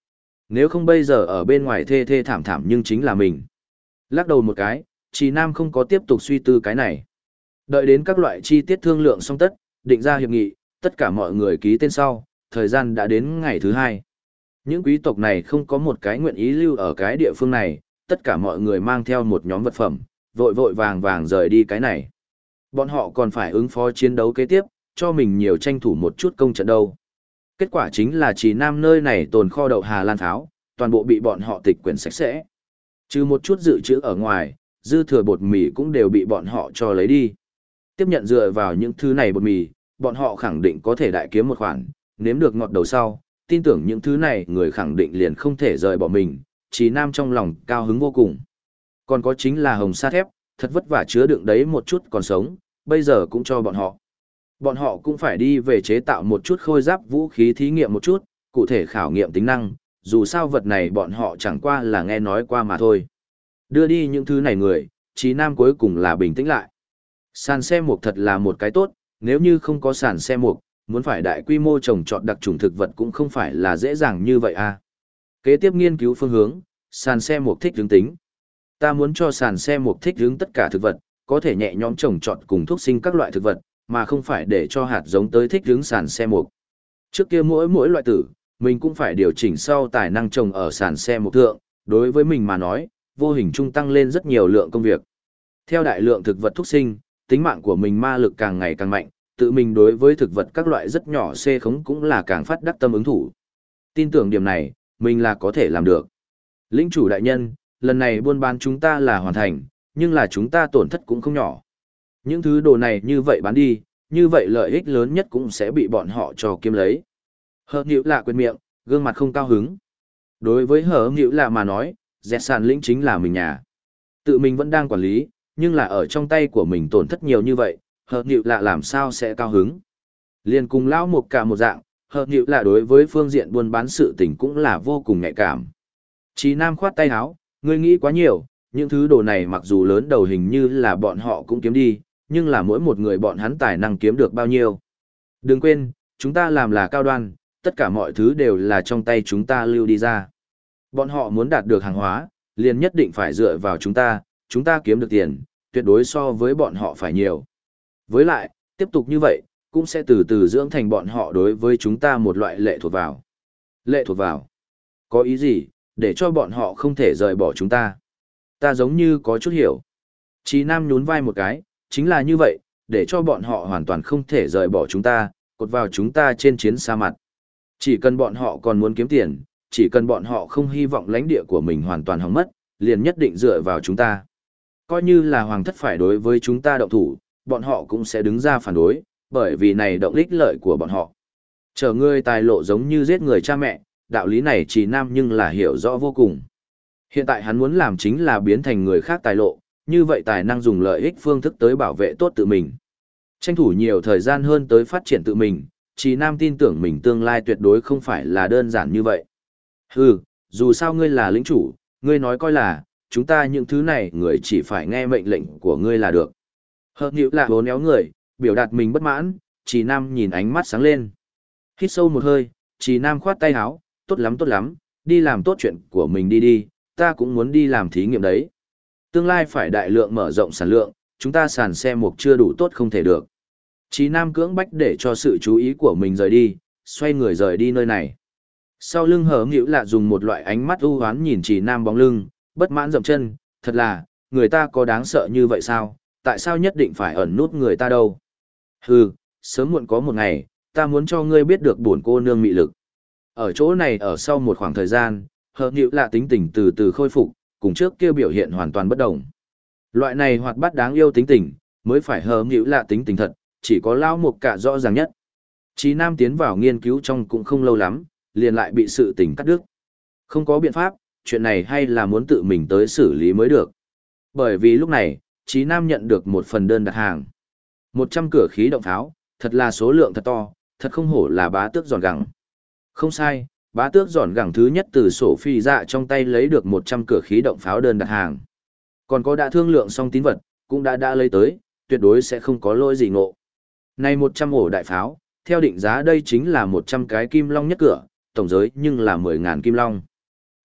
Nếu không bây giờ ở bên ngoài thê thê thảm thảm nhưng chính là mình. Lắc đầu một cái, Trì Nam không có tiếp tục suy tư cái này. Đợi đến các loại chi tiết thương lượng xong tất, định ra hiệp nghị, tất cả mọi người ký tên sau, thời gian đã đến ngày thứ 2. Những quý tộc này không có một cái nguyện ý lưu ở cái địa phương này, tất cả mọi người mang theo một nhóm vật phẩm, vội vội vàng vàng rời đi cái này. Bọn họ còn phải ứng phó chiến đấu kế tiếp, cho mình nhiều tranh thủ một chút công trận đâu. Kết quả chính là Trì Nam nơi này tồn kho đậu Hà Lan pháo, toàn bộ bị bọn họ tịch quyển sạch sẽ. Trừ một chút dự trữ ở ngoài, dư thừa bột mì cũng đều bị bọn họ cho lấy đi. Tiếp nhận dựa vào những thứ này bột mì, bọn họ khẳng định có thể đại kiếm một khoản, nếm được ngọt đầu sau, tin tưởng những thứ này người khẳng định liền không thể rời bỏ mình, Trì Nam trong lòng cao hứng vô cùng. Còn có chính là hồng sa thép, thật vất vả chứa đựng đấy một chút còn sống, bây giờ cũng cho bọn họ. Bọn họ cũng phải đi về chế tạo một chút khôi giáp vũ khí thí nghiệm một chút, cụ thể khảo nghiệm tính năng, dù sao vật này bọn họ chẳng qua là nghe nói qua mà thôi. Đưa đi những thứ này người, Trì Nam cuối cùng là bình tĩnh lại. Sàn xe mục thật là một cái tốt, nếu như không có sàn xe mục, muốn phải đại quy mô trồng trọt đặc trùng thực vật cũng không phải là dễ dàng như vậy à. Kế tiếp nghiên cứu phương hướng, sàn xe mục thích hướng tính. Ta muốn cho sàn xe mục thích hướng tất cả thực vật, có thể nhẹ nhõm trồng trọt cùng thuốc sinh các loại thực vật, mà không phải để cho hạt giống tới thích hướng sàn xe mục. Trước kia mỗi loại tử, mình cũng phải điều chỉnh sau tài năng trồng ở sàn xe mục thượng, đối với mình mà nói, vô hình trung tăng lên rất nhiều lượng công việc. Theo đại lượng thực vật thuốc sinh, tính mạng của mình ma lực càng ngày càng mạnh, tự mình đối với thực vật các loại rất nhỏ xê khống cũng là càng phát đắc tâm ứng thủ. Tin tưởng điểm này, mình là có thể làm được. Lĩnh chủ đại nhân, lần này buôn bán chúng ta là hoàn thành, nhưng là chúng ta tổn thất cũng không nhỏ. Những thứ đồ này như vậy bán đi, như vậy lợi ích lớn nhất cũng sẽ bị bọn họ cho kiếm lấy. Hờ Nhữ Lạ quên miệng, gương mặt không cao hứng. Đối với Hờ Nhữ Lạ mà nói, dẹt sàn lĩnh chính là mình nhà. Tự mình vẫn đang quản lý, nhưng là ở trong tay của mình tổn thất nhiều như vậy, Hờ Nhữ Lạ làm sao sẽ cao hứng. Liên cùng lão một cả một dạng, Hờ Nhữ Lạ đối với phương diện buôn bán sự tình cũng là vô cùng nhạy cảm. Chí Nam khoát tay áo, ngươi nghĩ quá nhiều, những thứ đồ này mặc dù lớn đầu hình như là bọn họ cũng kiếm đi, nhưng là mỗi một người bọn hắn tài năng kiếm được bao nhiêu. Đừng quên, chúng ta làm là cao đoan, tất cả mọi thứ đều là trong tay chúng ta lưu đi ra. Bọn họ muốn đạt được hàng hóa, liền nhất định phải dựa vào chúng ta kiếm được tiền, tuyệt đối so với bọn họ phải nhiều. Với lại, tiếp tục như vậy, cũng sẽ từ từ dưỡng thành bọn họ đối với chúng ta một loại lệ thuộc vào. Lệ thuộc vào? Có ý gì, để cho bọn họ không thể rời bỏ chúng ta? Ta giống như có chút hiểu. Chí Nam nhún vai một cái, chính là như vậy, để cho bọn họ hoàn toàn không thể rời bỏ chúng ta, cột vào chúng ta trên chiến xa mặt. Chỉ cần bọn họ còn muốn kiếm tiền, chỉ cần bọn họ không hy vọng lãnh địa của mình hoàn toàn hỏng mất, liền nhất định dựa vào chúng ta. Coi như là hoàng thất phải đối với chúng ta động thủ, bọn họ cũng sẽ đứng ra phản đối, bởi vì này động ích lợi của bọn họ. Chờ ngươi tài lộ giống như giết người cha mẹ, đạo lý này Chí Nam nhưng là hiểu rõ vô cùng. Hiện tại hắn muốn làm chính là biến thành người khác tài lộ, như vậy tài năng dùng lợi ích phương thức tới bảo vệ tốt tự mình. Tranh thủ nhiều thời gian hơn tới phát triển tự mình, Chí Nam tin tưởng mình tương lai tuyệt đối không phải là đơn giản như vậy. Hừ, dù sao ngươi là lĩnh chủ, ngươi nói coi là, chúng ta những thứ này người chỉ phải nghe mệnh lệnh của ngươi là được. Hợp nhữ là hốn éo người, biểu đạt mình bất mãn, Chí Nam nhìn ánh mắt sáng lên. Hít sâu một hơi, Chí Nam khoát tay áo, tốt lắm, đi làm tốt chuyện của mình đi, ta cũng muốn đi làm thí nghiệm đấy. Tương lai phải đại lượng mở rộng sản lượng, chúng ta sàn xe mục chưa đủ tốt không thể được. Chí Nam cưỡng bách để cho sự chú ý của mình rời đi, xoay người rời đi nơi này. Sau lưng Hở Nhữ Lạ dùng một loại ánh mắt u hoán nhìn Chí Nam bóng lưng, bất mãn dậm chân, thật là, người ta có đáng sợ như vậy sao, tại sao nhất định phải ẩn nút người ta đâu. Hừ, sớm muộn có một ngày, ta muốn cho ngươi biết được bổn cô nương mị lực. Ở chỗ này ở sau một khoảng thời gian, Hở Nhữ Lạ tính tình từ từ khôi phục, cùng trước kia biểu hiện hoàn toàn bất đồng. Loại này hoạt bát đáng yêu tính tình, mới phải Hở Nhữ Lạ tính tình thật, chỉ có Lão Mục Cả rõ ràng nhất. Chí Nam tiến vào nghiên cứu trong cũng không lâu lắm, liền lại bị sự tình cắt đứt. Không có biện pháp, chuyện này hay là muốn tự mình tới xử lý mới được. Bởi vì lúc này, Chí Nam nhận được một phần đơn đặt hàng. 100 cửa khí động pháo, thật là số lượng thật to, thật không hổ là bá tước giòn gẳng. Không sai, bá tước giòn gẳng thứ nhất từ sổ phi dạ trong tay lấy được 100 cửa khí động pháo đơn đặt hàng. Còn có đã thương lượng xong tín vật, cũng đã lấy tới, tuyệt đối sẽ không có lỗi gì ngộ. Này 100 ổ đại pháo, theo định giá đây chính là 100 cái kim long nhất cửa, tổng giới nhưng là 10.000 kim long.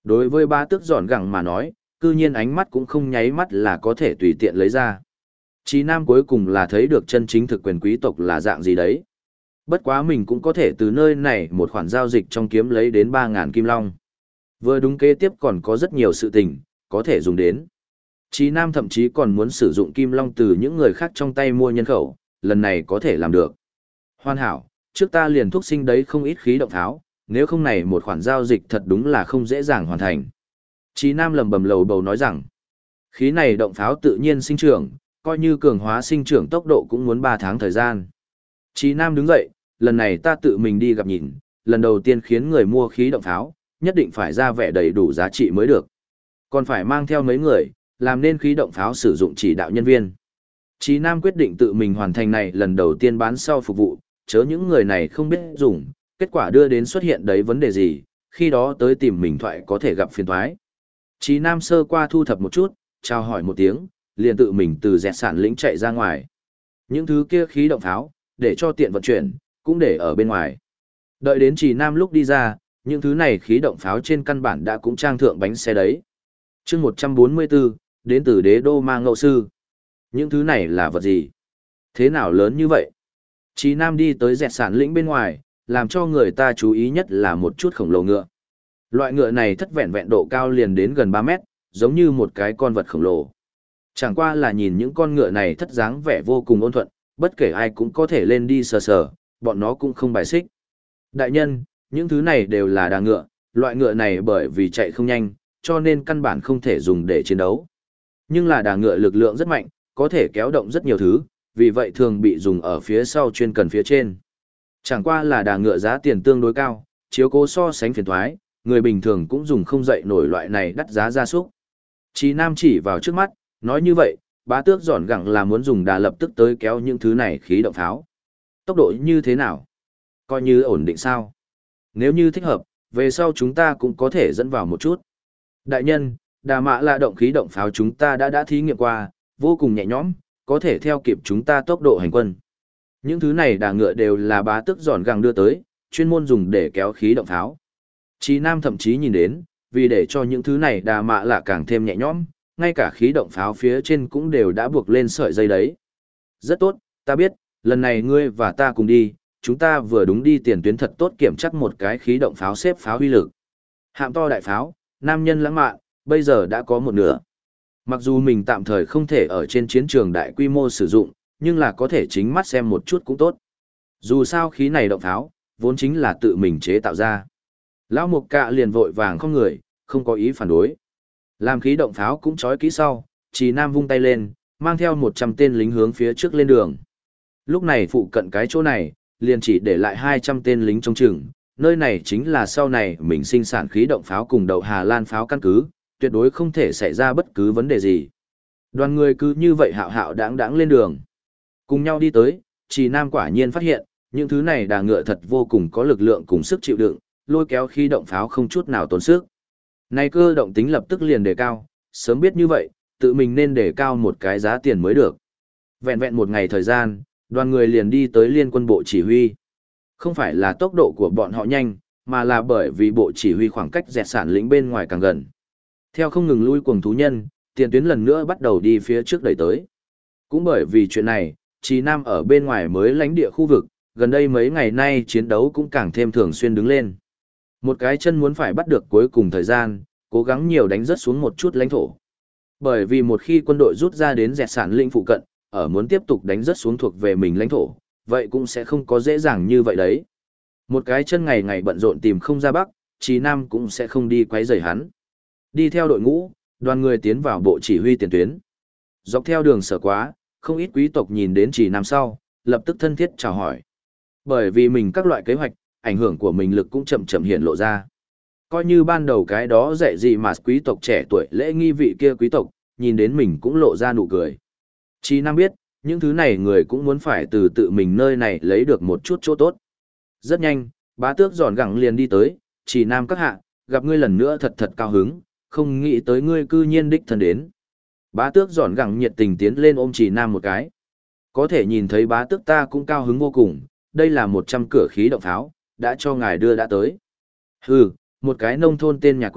Đối với bá tước giòn gẳng mà nói, cư nhiên ánh mắt cũng không nháy mắt là có thể tùy tiện lấy ra. Chí Nam cuối cùng là thấy được chân chính thực quyền quý tộc là dạng gì đấy. Bất quá mình cũng có thể từ nơi này một khoản giao dịch trong kiếm lấy đến 3.000 kim long. Vừa đúng kế tiếp còn có rất nhiều sự tình, có thể dùng đến. Chí Nam thậm chí còn muốn sử dụng kim long từ những người khác trong tay mua nhân khẩu, lần này có thể làm được. Hoàn hảo, trước ta liền thúc sinh đấy không ít khí động tháo, nếu không này một khoản giao dịch thật đúng là không dễ dàng hoàn thành. Chí Nam lầm bầm lầu bầu nói rằng, khí này động pháo tự nhiên sinh trưởng, coi như cường hóa sinh trưởng tốc độ cũng muốn 3 tháng thời gian. Chí Nam đứng dậy, lần này ta tự mình đi gặp nhìn, lần đầu tiên khiến người mua khí động pháo, nhất định phải ra vẻ đầy đủ giá trị mới được. Còn phải mang theo mấy người, làm nên khí động pháo sử dụng chỉ đạo nhân viên. Chí Nam quyết định tự mình hoàn thành này lần đầu tiên bán sau phục vụ, chớ những người này không biết dùng, kết quả đưa đến xuất hiện đấy vấn đề gì, khi đó tới tìm mình thoại có thể gặp phiền toái. Chí Nam sơ qua thu thập một chút, chào hỏi một tiếng, liền tự mình từ dẹt sản lĩnh chạy ra ngoài. Những thứ kia khí động pháo, để cho tiện vận chuyển, cũng để ở bên ngoài. Đợi đến Chí Nam lúc đi ra, những thứ này khí động pháo trên căn bản đã cũng trang thượng bánh xe đấy. Chương 144, đến từ đế đô Ma Ngậu Sư. Những thứ này là vật gì? Thế nào lớn như vậy? Chí Nam đi tới dẹt sản lĩnh bên ngoài, làm cho người ta chú ý nhất là một chút khổng lồ ngựa. Loại ngựa này thất vẹn vẹn độ cao liền đến gần 3 mét, giống như một cái con vật khổng lồ. Chẳng qua là nhìn những con ngựa này thất dáng vẻ vô cùng ôn thuận, bất kể ai cũng có thể lên đi sờ sờ, bọn nó cũng không bài xích. Đại nhân, những thứ này đều là đà ngựa, loại ngựa này bởi vì chạy không nhanh, cho nên căn bản không thể dùng để chiến đấu. Nhưng là đà ngựa lực lượng rất mạnh, có thể kéo động rất nhiều thứ, vì vậy thường bị dùng ở phía sau chuyên cần phía trên. Chẳng qua là đà ngựa giá tiền tương đối cao, chiếu cố so sánh phiền thoái, người bình thường cũng dùng không dậy nổi loại này đắt giá gia súc. Chí Nam chỉ vào trước mắt, nói như vậy, bá tước giòn gẳng là muốn dùng đà lập tức tới kéo những thứ này khí động pháo. Tốc độ như thế nào? Coi như ổn định sao? Nếu như thích hợp, về sau chúng ta cũng có thể dẫn vào một chút. Đại nhân, đà mạ là động khí động pháo chúng ta đã thí nghiệm qua, vô cùng nhẹ nhõm, có thể theo kịp chúng ta tốc độ hành quân. Những thứ này đà ngựa đều là bá tước giòn gẳng đưa tới, chuyên môn dùng để kéo khí động pháo. Chí Nam thậm chí nhìn đến, vì để cho những thứ này đà mạ là càng thêm nhẹ nhõm, ngay cả khí động pháo phía trên cũng đều đã buộc lên sợi dây đấy. Rất tốt, ta biết, lần này ngươi và ta cùng đi, chúng ta vừa đúng đi tiền tuyến thật tốt kiểm chắc một cái khí động pháo xếp pháo huy lực. Hạng to đại pháo, nam nhân lãng mạn, bây giờ đã có một nửa. Mặc dù mình tạm thời không thể ở trên chiến trường đại quy mô sử dụng, nhưng là có thể chính mắt xem một chút cũng tốt. Dù sao khí này động pháo, vốn chính là tự mình chế tạo ra. Lão Mục Cạ liền vội vàng không người, không có ý phản đối. Làm khí động pháo cũng trói kỹ sau, Chí Nam vung tay lên, mang theo 100 tên lính hướng phía trước lên đường. Lúc này phụ cận cái chỗ này, liền chỉ để lại 200 tên lính trông chừng, nơi này chính là sau này mình sinh sản khí động pháo cùng đậu Hà Lan pháo căn cứ, tuyệt đối không thể xảy ra bất cứ vấn đề gì. Đoàn người cứ như vậy hạo hạo đáng đáng lên đường. Cùng nhau đi tới, Chí Nam quả nhiên phát hiện, những thứ này đà ngựa thật vô cùng có lực lượng cùng sức chịu đựng, lôi kéo khí động pháo không chút nào tốn sức. Này cơ động tính lập tức liền đề cao, sớm biết như vậy, tự mình nên đề cao một cái giá tiền mới được. Vẹn vẹn một ngày thời gian, đoàn người liền đi tới liên quân bộ chỉ huy. Không phải là tốc độ của bọn họ nhanh, mà là bởi vì bộ chỉ huy khoảng cách dẹt sản lĩnh bên ngoài càng gần. Theo không ngừng lui cuồng thú nhân, tiền tuyến lần nữa bắt đầu đi phía trước đẩy tới. Cũng bởi vì chuyện này, Chí Nam ở bên ngoài mới lãnh địa khu vực, gần đây mấy ngày nay chiến đấu cũng càng thêm thường xuyên đứng lên. Một cái chân muốn phải bắt được cuối cùng thời gian, cố gắng nhiều đánh rớt xuống một chút lãnh thổ. Bởi vì một khi quân đội rút ra đến dẹt sản lĩnh phụ cận, ở muốn tiếp tục đánh rớt xuống thuộc về mình lãnh thổ, vậy cũng sẽ không có dễ dàng như vậy đấy. Một cái chân ngày ngày bận rộn tìm không ra bắc, Chí Nam cũng sẽ không đi quấy rầy hắn. Đi theo đội ngũ, đoàn người tiến vào bộ chỉ huy tiền tuyến. Dọc theo đường sở quá, không ít quý tộc nhìn đến Chí Nam sau, lập tức thân thiết chào hỏi. Bởi vì mình các loại kế hoạch, ảnh hưởng của mình lực cũng chậm chậm hiện lộ ra. Coi như ban đầu cái đó dạy gì mà quý tộc trẻ tuổi lễ nghi vị kia quý tộc, nhìn đến mình cũng lộ ra nụ cười. Chí Nam biết, những thứ này người cũng muốn phải từ tự mình nơi này lấy được một chút chỗ tốt. Rất nhanh, bá tước giòn gẳng liền đi tới, Chí Nam các hạ, gặp ngươi lần nữa thật thật cao hứng, không nghĩ tới ngươi cư nhiên đích thân đến. Bá tước giòn gẳng nhiệt tình tiến lên ôm Chí Nam một cái. Có thể nhìn thấy bá tước ta cũng cao hứng vô cùng, đây là 100 cửa khí động pháo, đã cho ngài đưa đã tới. Hừ, một cái nông thôn tên nhà quê,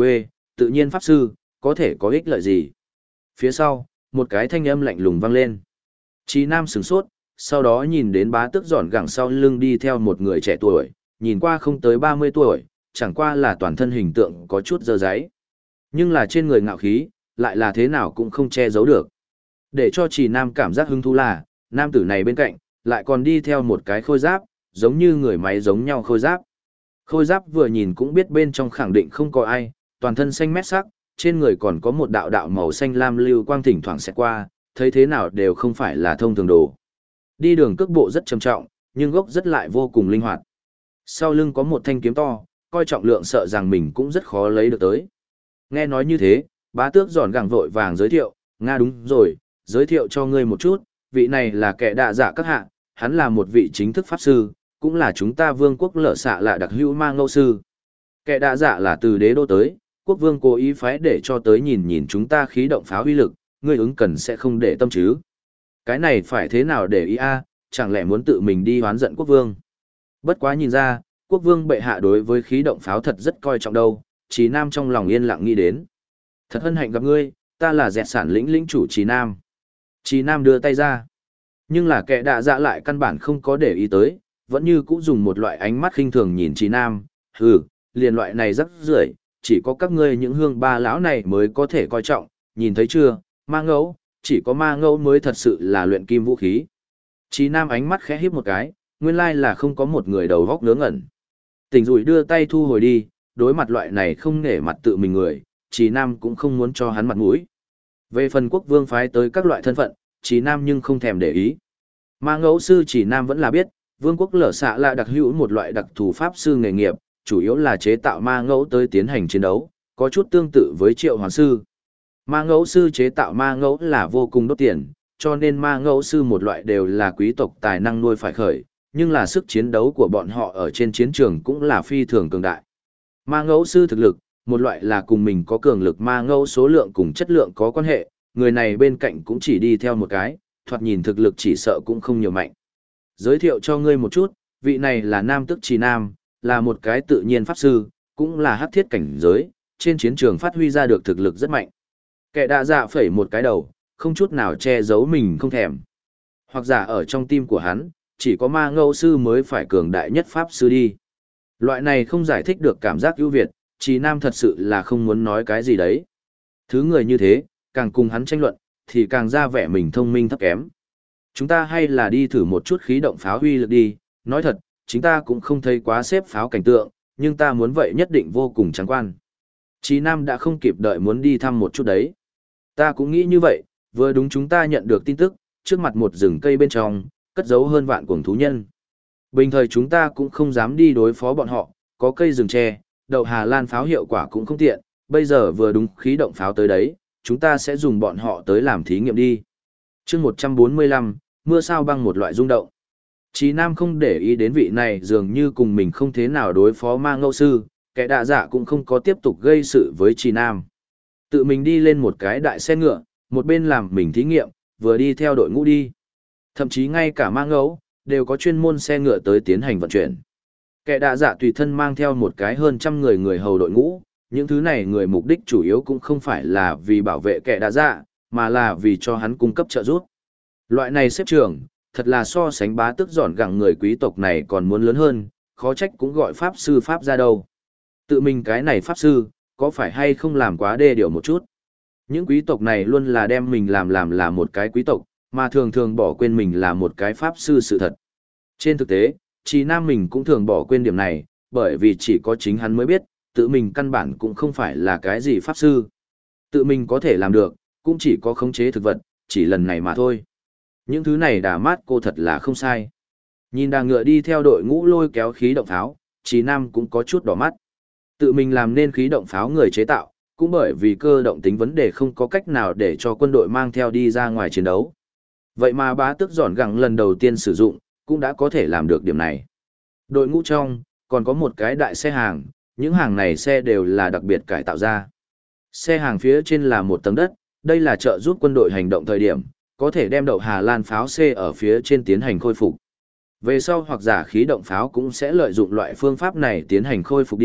tự nhiên pháp sư, có thể có ích lợi gì? Phía sau, một cái thanh âm lạnh lùng vang lên. Chí Nam sửng sốt, sau đó nhìn đến bá tước giòn gẳng sau lưng đi theo một người trẻ tuổi, nhìn qua không tới 30 tuổi, chẳng qua là toàn thân hình tượng có chút dơ dáy. Nhưng là trên người ngạo khí, lại là thế nào cũng không che giấu được. Để cho Chí Nam cảm giác hứng thú là, nam tử này bên cạnh, lại còn đi theo một cái khôi giáp, giống như người máy giống nhau khôi giáp. Khôi giáp vừa nhìn cũng biết bên trong khẳng định không có ai, toàn thân xanh mét sắc, trên người còn có một đạo đạo màu xanh lam lưu quang thỉnh thoảng xẹt qua, thấy thế nào đều không phải là thông thường đồ. Đi đường cước bộ rất trầm trọng, nhưng gốc rất lại vô cùng linh hoạt. Sau lưng có một thanh kiếm to, coi trọng lượng sợ rằng mình cũng rất khó lấy được tới. Nghe nói như thế, bá tước giòn gẳng vội vàng giới thiệu, Nga đúng rồi, giới thiệu cho ngươi một chút, vị này là kẻ đạ dạ các hạ, hắn là một vị chính thức pháp sư, cũng là chúng ta vương quốc lở xạ lạ đặc hữu ma ngẫu sư. Kẻ đạ dạ là từ đế đô tới, quốc vương cố ý phái để cho tới nhìn nhìn chúng ta khí động pháo uy lực, ngươi ứng cần sẽ không để tâm chứ. Cái này phải thế nào để ý a, chẳng lẽ muốn tự mình đi hoán giận quốc vương. Bất quá nhìn ra, quốc vương bệ hạ đối với khí động pháo thật rất coi trọng đâu, Chí Nam trong lòng yên lặng nghĩ đến. Thật hân hạnh gặp ngươi, ta là dẹt sản lĩnh chủ Chí Nam. Chí Nam đưa tay ra. Nhưng là kẻ đạ dạ lại căn bản không có để ý tới, vẫn như cũ dùng một loại ánh mắt khinh thường nhìn Chí Nam, hừ, liền loại này rắc rưởi, chỉ có các ngươi những hương ba lão này mới có thể coi trọng, nhìn thấy chưa, ma ngẫu, chỉ có ma ngẫu mới thật sự là luyện kim vũ khí. Chí Nam ánh mắt khẽ híp một cái, nguyên lai là không có một người đầu góc ngớ ngẩn. Tỉnh rủi đưa tay thu hồi đi, đối mặt loại này không nể mặt tự mình người, Chí Nam cũng không muốn cho hắn mặt mũi. Về phần quốc vương phái tới các loại thân phận, Chí Nam nhưng không thèm để ý. Ma ngẫu sư Chí Nam vẫn là biết, vương quốc lở xạ là đặc hữu một loại đặc thù pháp sư nghề nghiệp, chủ yếu là chế tạo ma ngẫu tới tiến hành chiến đấu, có chút tương tự với triệu hoán sư. Ma ngẫu sư chế tạo ma ngẫu là vô cùng đốt tiền, cho nên ma ngẫu sư một loại đều là quý tộc tài năng nuôi phải khởi, nhưng là sức chiến đấu của bọn họ ở trên chiến trường cũng là phi thường cường đại. Ma ngẫu sư thực lực, một loại là cùng mình có cường lực ma ngẫu số lượng cùng chất lượng có quan hệ, người này bên cạnh cũng chỉ đi theo một cái, thoạt nhìn thực lực chỉ sợ cũng không nhiều mạnh. Giới thiệu cho ngươi một chút, vị này là Nam Tức Chí Nam, là một cái tự nhiên pháp sư, cũng là hắc thiết cảnh giới, trên chiến trường phát huy ra được thực lực rất mạnh. Kẻ đạ dạ phẩy một cái đầu, không chút nào che giấu mình không thèm. Hoặc giả ở trong tim của hắn, chỉ có ma ngẫu sư mới phải cường đại nhất pháp sư đi. Loại này không giải thích được cảm giác ưu việt, Chí Nam thật sự là không muốn nói cái gì đấy. Thứ người như thế, càng cùng hắn tranh luận, thì càng ra vẻ mình thông minh thấp kém. Chúng ta hay là đi thử một chút khí động pháo huy lực đi, nói thật, chúng ta cũng không thấy quá xếp pháo cảnh tượng, nhưng ta muốn vậy nhất định vô cùng trắng quan. Chí Nam đã không kịp đợi muốn đi thăm một chút đấy. Ta cũng nghĩ như vậy, vừa đúng chúng ta nhận được tin tức, trước mặt một rừng cây bên trong, cất giấu hơn vạn cuồng thú nhân. Bình thời chúng ta cũng không dám đi đối phó bọn họ, có cây rừng tre, đậu Hà Lan pháo hiệu quả cũng không tiện, bây giờ vừa đúng khí động pháo tới đấy, chúng ta sẽ dùng bọn họ tới làm thí nghiệm đi. Chương 145, mưa sao băng một loại rung động. Chí Nam không để ý đến vị này dường như cùng mình không thế nào đối phó ma ngẫu sư, kẻ đạ dạ cũng không có tiếp tục gây sự với Chí Nam. Tự mình đi lên một cái đại xe ngựa, một bên làm mình thí nghiệm, vừa đi theo đội ngũ đi. Thậm chí ngay cả ma ngẫu, đều có chuyên môn xe ngựa tới tiến hành vận chuyển. Kẻ đạ dạ tùy thân mang theo một cái hơn trăm người hầu đội ngũ, những thứ này người mục đích chủ yếu cũng không phải là vì bảo vệ kẻ đạ dạ, mà là vì cho hắn cung cấp trợ giúp. Loại này xếp trường, thật là so sánh bá tước giòn gẳng người quý tộc này còn muốn lớn hơn, khó trách cũng gọi pháp sư pháp ra đâu. Tự mình cái này pháp sư, có phải hay không làm quá đê điều một chút. Những quý tộc này luôn là đem mình làm là một cái quý tộc, mà thường thường bỏ quên mình là một cái pháp sư sự thật. Trên thực tế, Chí Nam mình cũng thường bỏ quên điểm này, bởi vì chỉ có chính hắn mới biết, tự mình căn bản cũng không phải là cái gì pháp sư. Tự mình có thể làm được, cũng chỉ có khống chế thực vật, chỉ lần này mà thôi. Những thứ này đả mát cô thật là không sai. Nhìn đàn ngựa đi theo đội ngũ lôi kéo khí động pháo, Chí Nam cũng có chút đỏ mắt. Tự mình làm nên khí động pháo người chế tạo, cũng bởi vì cơ động tính vấn đề không có cách nào để cho quân đội mang theo đi ra ngoài chiến đấu. Vậy mà bá tước giòn gẳng lần đầu tiên sử dụng, cũng đã có thể làm được điểm này. Đội ngũ trong, còn có một cái đại xe hàng, những hàng này xe đều là đặc biệt cải tạo ra. Xe hàng phía trên là một tầng đất, đây là trợ giúp quân đội hành động thời điểm, có thể đem đậu Hà Lan pháo C ở phía trên tiến hành khôi phục. Về sau hoặc giả khí động pháo cũng sẽ lợi dụng loại phương pháp này tiến hành khôi phục đi,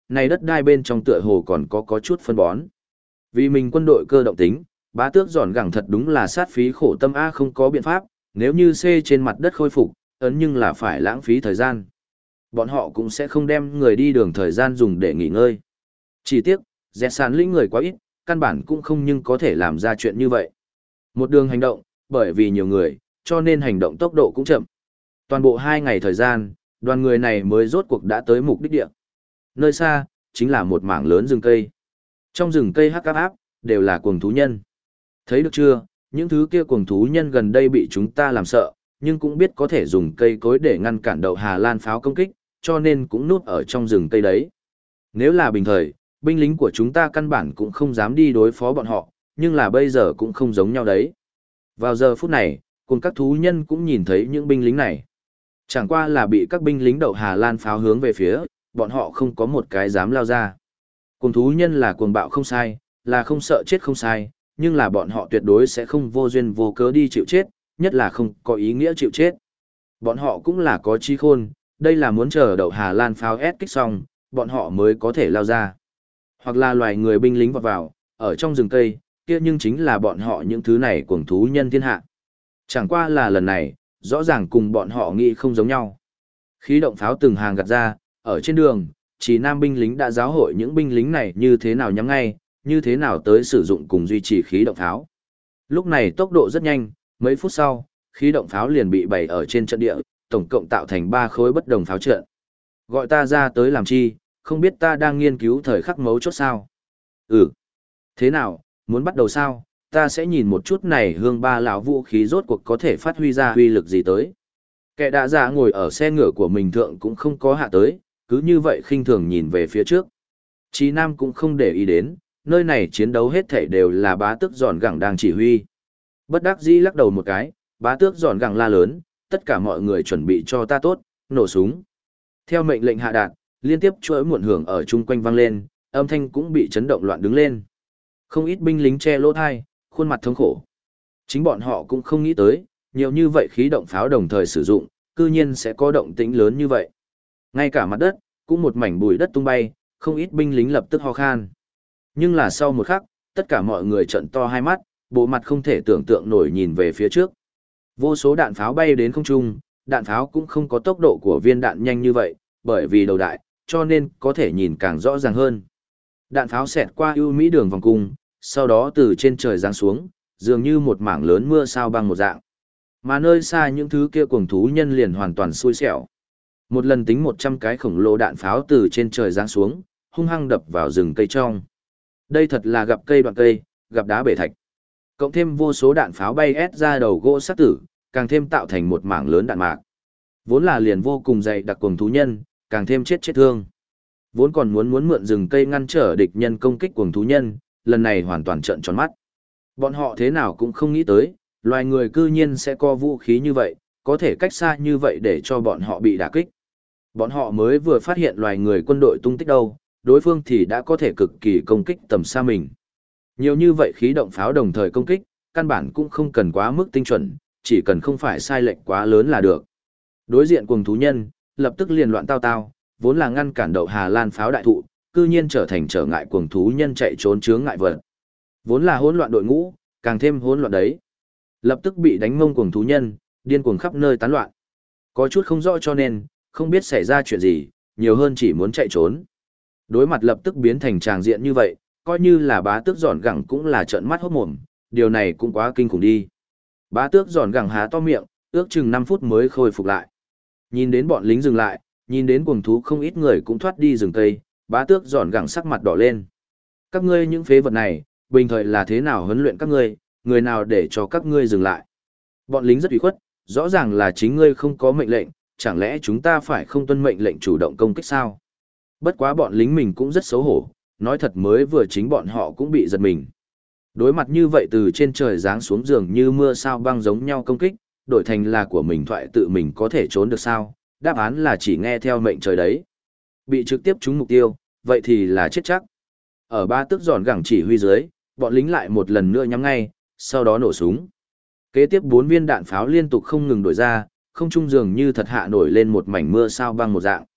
này đất đai bên trong tựa hồ còn có chút phân bón. Vì mình quân đội cơ động tính, bá tước giòn gẳng thật đúng là sát phí khổ tâm A không có biện pháp, nếu như C trên mặt đất khôi phục, ấn nhưng là phải lãng phí thời gian. Bọn họ cũng sẽ không đem người đi đường thời gian dùng để nghỉ ngơi. Chỉ tiếc, dẹt sàn lĩnh người quá ít, căn bản cũng không nhưng có thể làm ra chuyện như vậy. Một đường hành động, bởi vì nhiều người, cho nên hành động tốc độ cũng chậm. Toàn bộ 2 ngày thời gian, đoàn người này mới rốt cuộc đã tới mục đích địa. Nơi xa, chính là một mảng lớn rừng cây. Trong rừng cây hắc áp, đều là cuồng thú nhân. Thấy được chưa, những thứ kia cuồng thú nhân gần đây bị chúng ta làm sợ, nhưng cũng biết có thể dùng cây cối để ngăn cản đậu Hà Lan pháo công kích, cho nên cũng núp ở trong rừng cây đấy. Nếu là bình thời, binh lính của chúng ta căn bản cũng không dám đi đối phó bọn họ, nhưng là bây giờ cũng không giống nhau đấy. Vào giờ phút này, cùng các thú nhân cũng nhìn thấy những binh lính này. Chẳng qua là bị các binh lính đậu Hà Lan pháo hướng về phía, bọn họ không có một cái dám lao ra. Cuồng thú nhân là cuồng bạo không sai, là không sợ chết không sai, nhưng là bọn họ tuyệt đối sẽ không vô duyên vô cớ đi chịu chết, nhất là không có ý nghĩa chịu chết. Bọn họ cũng là có trí khôn, đây là muốn chờ đậu Hà Lan pháo ép kích xong, bọn họ mới có thể lao ra. Hoặc là loài người binh lính vọt vào, ở trong rừng cây, kia nhưng chính là bọn họ những thứ này cuồng thú nhân thiên hạ. Chẳng qua là lần này, rõ ràng cùng bọn họ nghĩ không giống nhau. Khí động pháo từng hàng gặt ra, ở trên đường, chỉ nam binh lính đã giáo hội những binh lính này như thế nào nhắm ngay, như thế nào tới sử dụng cùng duy trì khí động pháo. Lúc này tốc độ rất nhanh, mấy phút sau, khí động pháo liền bị bày ở trên trận địa, tổng cộng tạo thành 3 khối bất đồng pháo trận. Gọi ta ra tới làm chi, không biết ta đang nghiên cứu thời khắc mấu chốt sao? Ừ. Thế nào, muốn bắt đầu sao? Ta sẽ nhìn một chút này hương ba lão vũ khí rốt cuộc có thể phát huy ra uy lực gì tới. Kẻ đã ra ngồi ở xe ngựa của mình thượng cũng không có hạ tới, cứ như vậy khinh thường nhìn về phía trước. Chí Nam cũng không để ý đến, nơi này chiến đấu hết thảy đều là bá tước giòn gẳng đang chỉ huy. Bất đắc dĩ lắc đầu một cái, bá tước giòn gẳng la lớn, tất cả mọi người chuẩn bị cho ta tốt, nổ súng. Theo mệnh lệnh hạ đạt, liên tiếp chuỗi muộn hưởng ở chung quanh vang lên, âm thanh cũng bị chấn động loạn đứng lên. Không ít binh lính che lỗ thai, khuôn mặt thống khổ. Chính bọn họ cũng không nghĩ tới, nhiều như vậy khí động pháo đồng thời sử dụng, cư nhiên sẽ có động tĩnh lớn như vậy. Ngay cả mặt đất, cũng một mảnh bụi đất tung bay, không ít binh lính lập tức ho khan. Nhưng là sau một khắc, tất cả mọi người trợn to hai mắt, bộ mặt không thể tưởng tượng nổi nhìn về phía trước. Vô số đạn pháo bay đến không trung, đạn pháo cũng không có tốc độ của viên đạn nhanh như vậy, bởi vì đầu đại, cho nên có thể nhìn càng rõ ràng hơn. Đạn pháo xẹt qua ưu mỹ đường vòng cung, sau đó từ trên trời giáng xuống, dường như một mảng lớn mưa sao băng một dạng. Mà nơi xa những thứ kia cuồng thú nhân liền hoàn toàn xui xẻo. Một lần tính 100 cái khổng lồ đạn pháo từ trên trời giáng xuống, hung hăng đập vào rừng cây trong. Đây thật là gặp cây đoạn cây, gặp đá bể thạch. Cộng thêm vô số đạn pháo bay ép ra đầu gỗ sát tử, càng thêm tạo thành một mảng lớn đạn mạc. Vốn là liền vô cùng dày đặc cuồng thú nhân, càng thêm chết thương. Vốn còn muốn mượn rừng cây ngăn trở địch nhân công kích cuồng thú nhân, lần này hoàn toàn trợn tròn mắt. Bọn họ thế nào cũng không nghĩ tới, loài người cư nhiên sẽ có vũ khí như vậy, có thể cách xa như vậy để cho bọn họ bị đả kích. Bọn họ mới vừa phát hiện loài người quân đội tung tích đâu, đối phương thì đã có thể cực kỳ công kích tầm xa mình. Nhiều như vậy khí động pháo đồng thời công kích, căn bản cũng không cần quá mức tinh chuẩn, chỉ cần không phải sai lệch quá lớn là được. Đối diện cuồng thú nhân, lập tức liền loạn tao tao, vốn là ngăn cản đậu Hà Lan pháo đại thụ, cư nhiên trở thành trở ngại cuồng thú nhân chạy trốn chướng ngại vật. Vốn là hỗn loạn đội ngũ, càng thêm hỗn loạn đấy. Lập tức bị đánh mông cuồng thú nhân, điên cuồng khắp nơi tán loạn. Có chút không rõ cho nên, không biết xảy ra chuyện gì, nhiều hơn chỉ muốn chạy trốn. Đối mặt lập tức biến thành tràng diện như vậy, coi như là bá tước giòn gẳng cũng là trợn mắt hốt mồm, điều này cũng quá kinh khủng đi. Bá tước giòn gẳng há to miệng, ước chừng 5 phút mới khôi phục lại. Nhìn đến bọn lính dừng lại, nhìn đến cuồng thú không ít người cũng thoát đi rừng cây, bá tước giòn gẳng sắc mặt đỏ lên. Các ngươi những phế vật này, bình thời là thế nào huấn luyện các ngươi, người nào để cho các ngươi dừng lại. Bọn lính rất ủy khuất, rõ ràng là chính ngươi không có mệnh lệnh, chẳng lẽ chúng ta phải không tuân mệnh lệnh chủ động công kích sao? Bất quá bọn lính mình cũng rất xấu hổ, nói thật mới vừa chính bọn họ cũng bị giật mình. Đối mặt như vậy từ trên trời giáng xuống giường như mưa sao băng giống nhau công kích, đổi thành là của mình thoại tự mình có thể trốn được sao? Đáp án là chỉ nghe theo mệnh trời đấy. Bị trực tiếp trúng mục tiêu, vậy thì là chết chắc. Ở ba tước giòn gẳng chỉ huy dưới, bọn lính lại một lần nữa nhắm ngay, sau đó nổ súng. Kế tiếp 4 viên đạn pháo liên tục không ngừng đổi ra, không trung dường như thật hạ nổi lên một mảnh mưa sao băng một dạng.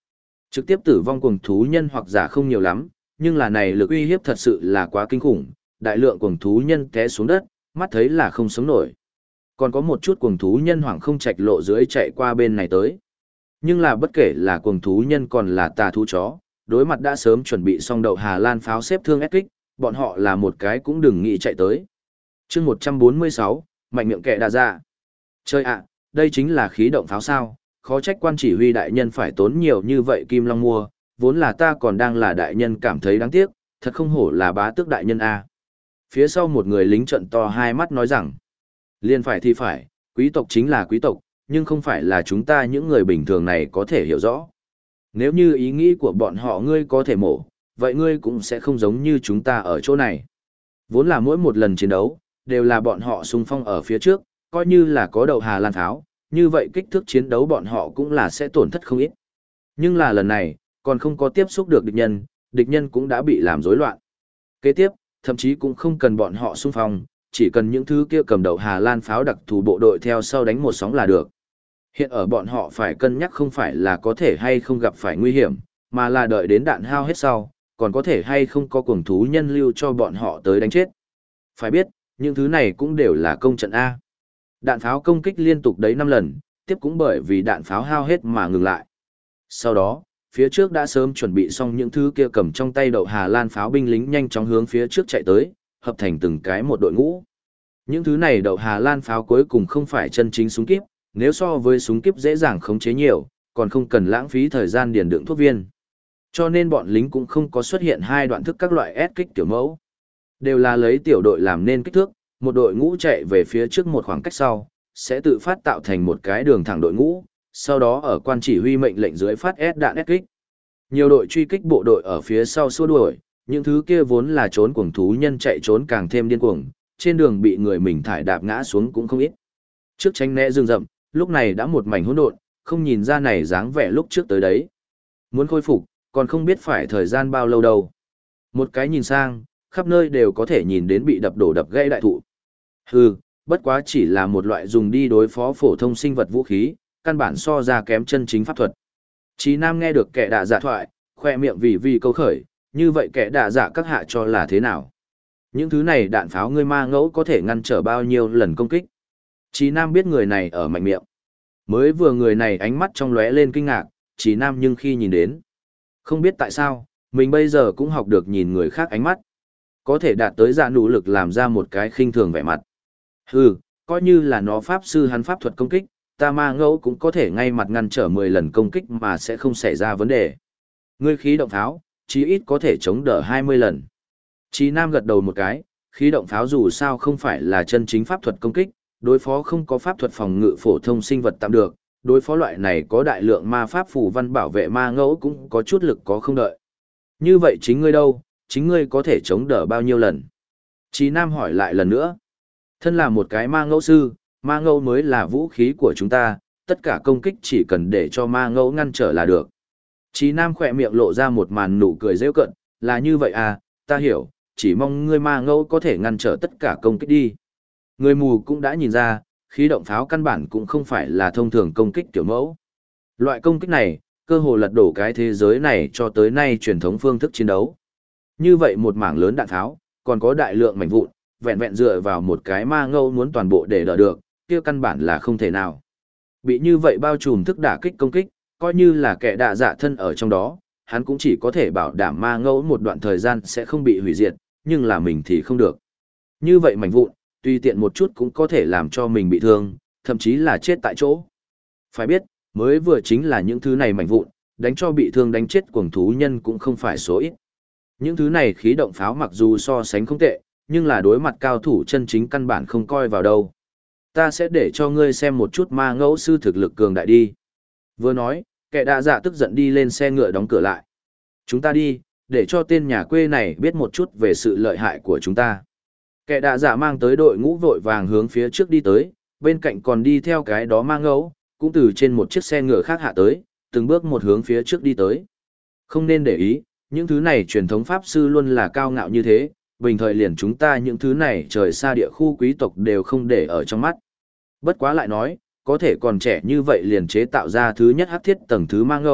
Trực tiếp tử vong cuồng thú nhân hoặc giả không nhiều lắm, nhưng là này lực uy hiếp thật sự là quá kinh khủng, đại lượng cuồng thú nhân té xuống đất, mắt thấy là không sống nổi. Còn có một chút cuồng thú nhân hoảng không chạch lộ dưới chạy qua bên này tới. Nhưng là bất kể là cuồng thú nhân còn là tà thú chó, đối mặt đã sớm chuẩn bị xong đậu Hà Lan pháo xếp thương ép kích, bọn họ là một cái cũng đừng nghĩ chạy tới. chương 146, mạnh miệng kẻ đà dạ. Chơi ạ, đây chính là khí động pháo sao, khó trách quan chỉ huy đại nhân phải tốn nhiều như vậy kim long mua, vốn là ta còn đang là đại nhân cảm thấy đáng tiếc, thật không hổ là bá tước đại nhân a. Phía sau một người lính trận to hai mắt nói rằng, liên phải thì phải, quý tộc chính là quý tộc, nhưng không phải là chúng ta những người bình thường này có thể hiểu rõ. Nếu như ý nghĩ của bọn họ ngươi có thể mổ, vậy ngươi cũng sẽ không giống như chúng ta ở chỗ này. Vốn là mỗi một lần chiến đấu, đều là bọn họ xung phong ở phía trước, coi như là có đậu Hà Lan pháo, như vậy kích thước chiến đấu bọn họ cũng là sẽ tổn thất không ít. Nhưng là lần này, còn không có tiếp xúc được địch nhân cũng đã bị làm rối loạn. Kế tiếp, thậm chí cũng không cần bọn họ xung phong, chỉ cần những thứ kia cầm đậu Hà Lan pháo đặc thù bộ đội theo sau đánh một sóng là được. Hiện ở bọn họ phải cân nhắc không phải là có thể hay không gặp phải nguy hiểm, mà là đợi đến đạn hao hết sau, còn có thể hay không có cuồng thú nhân lưu cho bọn họ tới đánh chết. Phải biết, những thứ này cũng đều là công trận A. Đạn pháo công kích liên tục đấy 5 lần, tiếp cũng bởi vì đạn pháo hao hết mà ngừng lại. Sau đó, phía trước đã sớm chuẩn bị xong những thứ kia cầm trong tay đậu Hà Lan pháo binh lính nhanh chóng hướng phía trước chạy tới, hợp thành từng cái một đội ngũ. Những thứ này đậu Hà Lan pháo cuối cùng không phải chân chính súng kíp, nếu so với súng kíp dễ dàng khống chế nhiều, còn không cần lãng phí thời gian điền đựng thuốc viên. Cho nên bọn lính cũng không có xuất hiện hai đoạn thức các loại S kích tiểu mẫu. Đều là lấy tiểu đội làm nên kích thước, một đội ngũ chạy về phía trước một khoảng cách sau, sẽ tự phát tạo thành một cái đường thẳng đội ngũ, sau đó ở quan chỉ huy mệnh lệnh dưới phát S đạn S kích. Nhiều đội truy kích bộ đội ở phía sau xua đuổi, những thứ kia vốn là trốn cuồng thú nhân chạy trốn càng thêm điên cuồng, trên đường bị người mình thải đạp ngã xuống cũng không ít. Trước tránh né rừng rậm, lúc này đã một mảnh hỗn độn, không nhìn ra này dáng vẻ lúc trước tới đấy. Muốn khôi phục, còn không biết phải thời gian bao lâu đâu. Một cái nhìn sang, khắp nơi đều có thể nhìn đến bị đập đổ đập gãy đại thụ. Hừ, bất quá chỉ là một loại dùng đi đối phó phổ thông sinh vật vũ khí, căn bản so ra kém chân chính pháp thuật. Chí Nam nghe được kẻ đạ dạ thoại, khoe miệng vì câu khởi, như vậy kẻ đạ dạ các hạ cho là thế nào? Những thứ này đạn pháo ngươi ma ngẫu có thể ngăn trở bao nhiêu lần công kích? Chí Nam biết người này ở mạnh miệng. Mới vừa người này ánh mắt trong lóe lên kinh ngạc, Chí Nam nhưng khi nhìn đến, không biết tại sao, mình bây giờ cũng học được nhìn người khác ánh mắt. Có thể đạt tới dạ nỗ lực làm ra một cái khinh thường vẻ mặt. Hừ, coi như là nó pháp sư hắn pháp thuật công kích, ta ma ngẫu cũng có thể ngay mặt ngăn trở 10 lần công kích mà sẽ không xảy ra vấn đề. Ngươi khí động pháo, chí ít có thể chống đỡ 20 lần. Chí Nam gật đầu một cái, khí động pháo dù sao không phải là chân chính pháp thuật công kích, đối phó không có pháp thuật phòng ngự phổ thông sinh vật tạm được, đối phó loại này có đại lượng ma pháp phù văn bảo vệ ma ngẫu cũng có chút lực có không đợi. Như vậy chính ngươi đâu, chính ngươi có thể chống đỡ bao nhiêu lần? Chí Nam hỏi lại lần nữa. Thân là một cái ma ngẫu sư, ma ngẫu mới là vũ khí của chúng ta, tất cả công kích chỉ cần để cho ma ngẫu ngăn trở là được. Chí Nam khỏe miệng lộ ra một màn nụ cười rêu cận, là như vậy à, ta hiểu, chỉ mong ngươi ma ngẫu có thể ngăn trở tất cả công kích đi. Người mù cũng đã nhìn ra, khí động pháo căn bản cũng không phải là thông thường công kích tiểu mẫu. Loại công kích này, cơ hồ lật đổ cái thế giới này cho tới nay truyền thống phương thức chiến đấu. Như vậy một mảng lớn đạn tháo, còn có đại lượng mảnh vụn, vẹn vẹn dựa vào một cái ma ngâu muốn toàn bộ để đỡ được, kia căn bản là không thể nào. Bị như vậy bao trùm thức đả kích công kích, coi như là kẻ đạ dạ thân ở trong đó, hắn cũng chỉ có thể bảo đảm ma ngâu một đoạn thời gian sẽ không bị hủy diệt, nhưng là mình thì không được. Như vậy mảnh vụn, tùy tiện một chút cũng có thể làm cho mình bị thương, thậm chí là chết tại chỗ. Phải biết, mới vừa chính là những thứ này mảnh vụn, đánh cho bị thương đánh chết cuồng thú nhân cũng không phải số ít. Những thứ này khí động pháo mặc dù so sánh không tệ, nhưng là đối mặt cao thủ chân chính căn bản không coi vào đâu. Ta sẽ để cho ngươi xem một chút ma ngẫu sư thực lực cường đại đi. Vừa nói, kẻ đạ dạ tức giận đi lên xe ngựa đóng cửa lại. Chúng ta đi, để cho tên nhà quê này biết một chút về sự lợi hại của chúng ta. Kẻ đạ dạ mang tới đội ngũ vội vàng hướng phía trước đi tới, bên cạnh còn đi theo cái đó ma ngẫu, cũng từ trên một chiếc xe ngựa khác hạ tới, từng bước một hướng phía trước đi tới. Không nên để ý, những thứ này truyền thống pháp sư luôn là cao ngạo như thế, bình thời liền chúng ta những thứ này trời xa địa khu quý tộc đều không để ở trong mắt. Bất quá lại nói, có thể còn trẻ như vậy liền chế tạo ra thứ nhất hắc thiết tầng thứ ma ngẫu,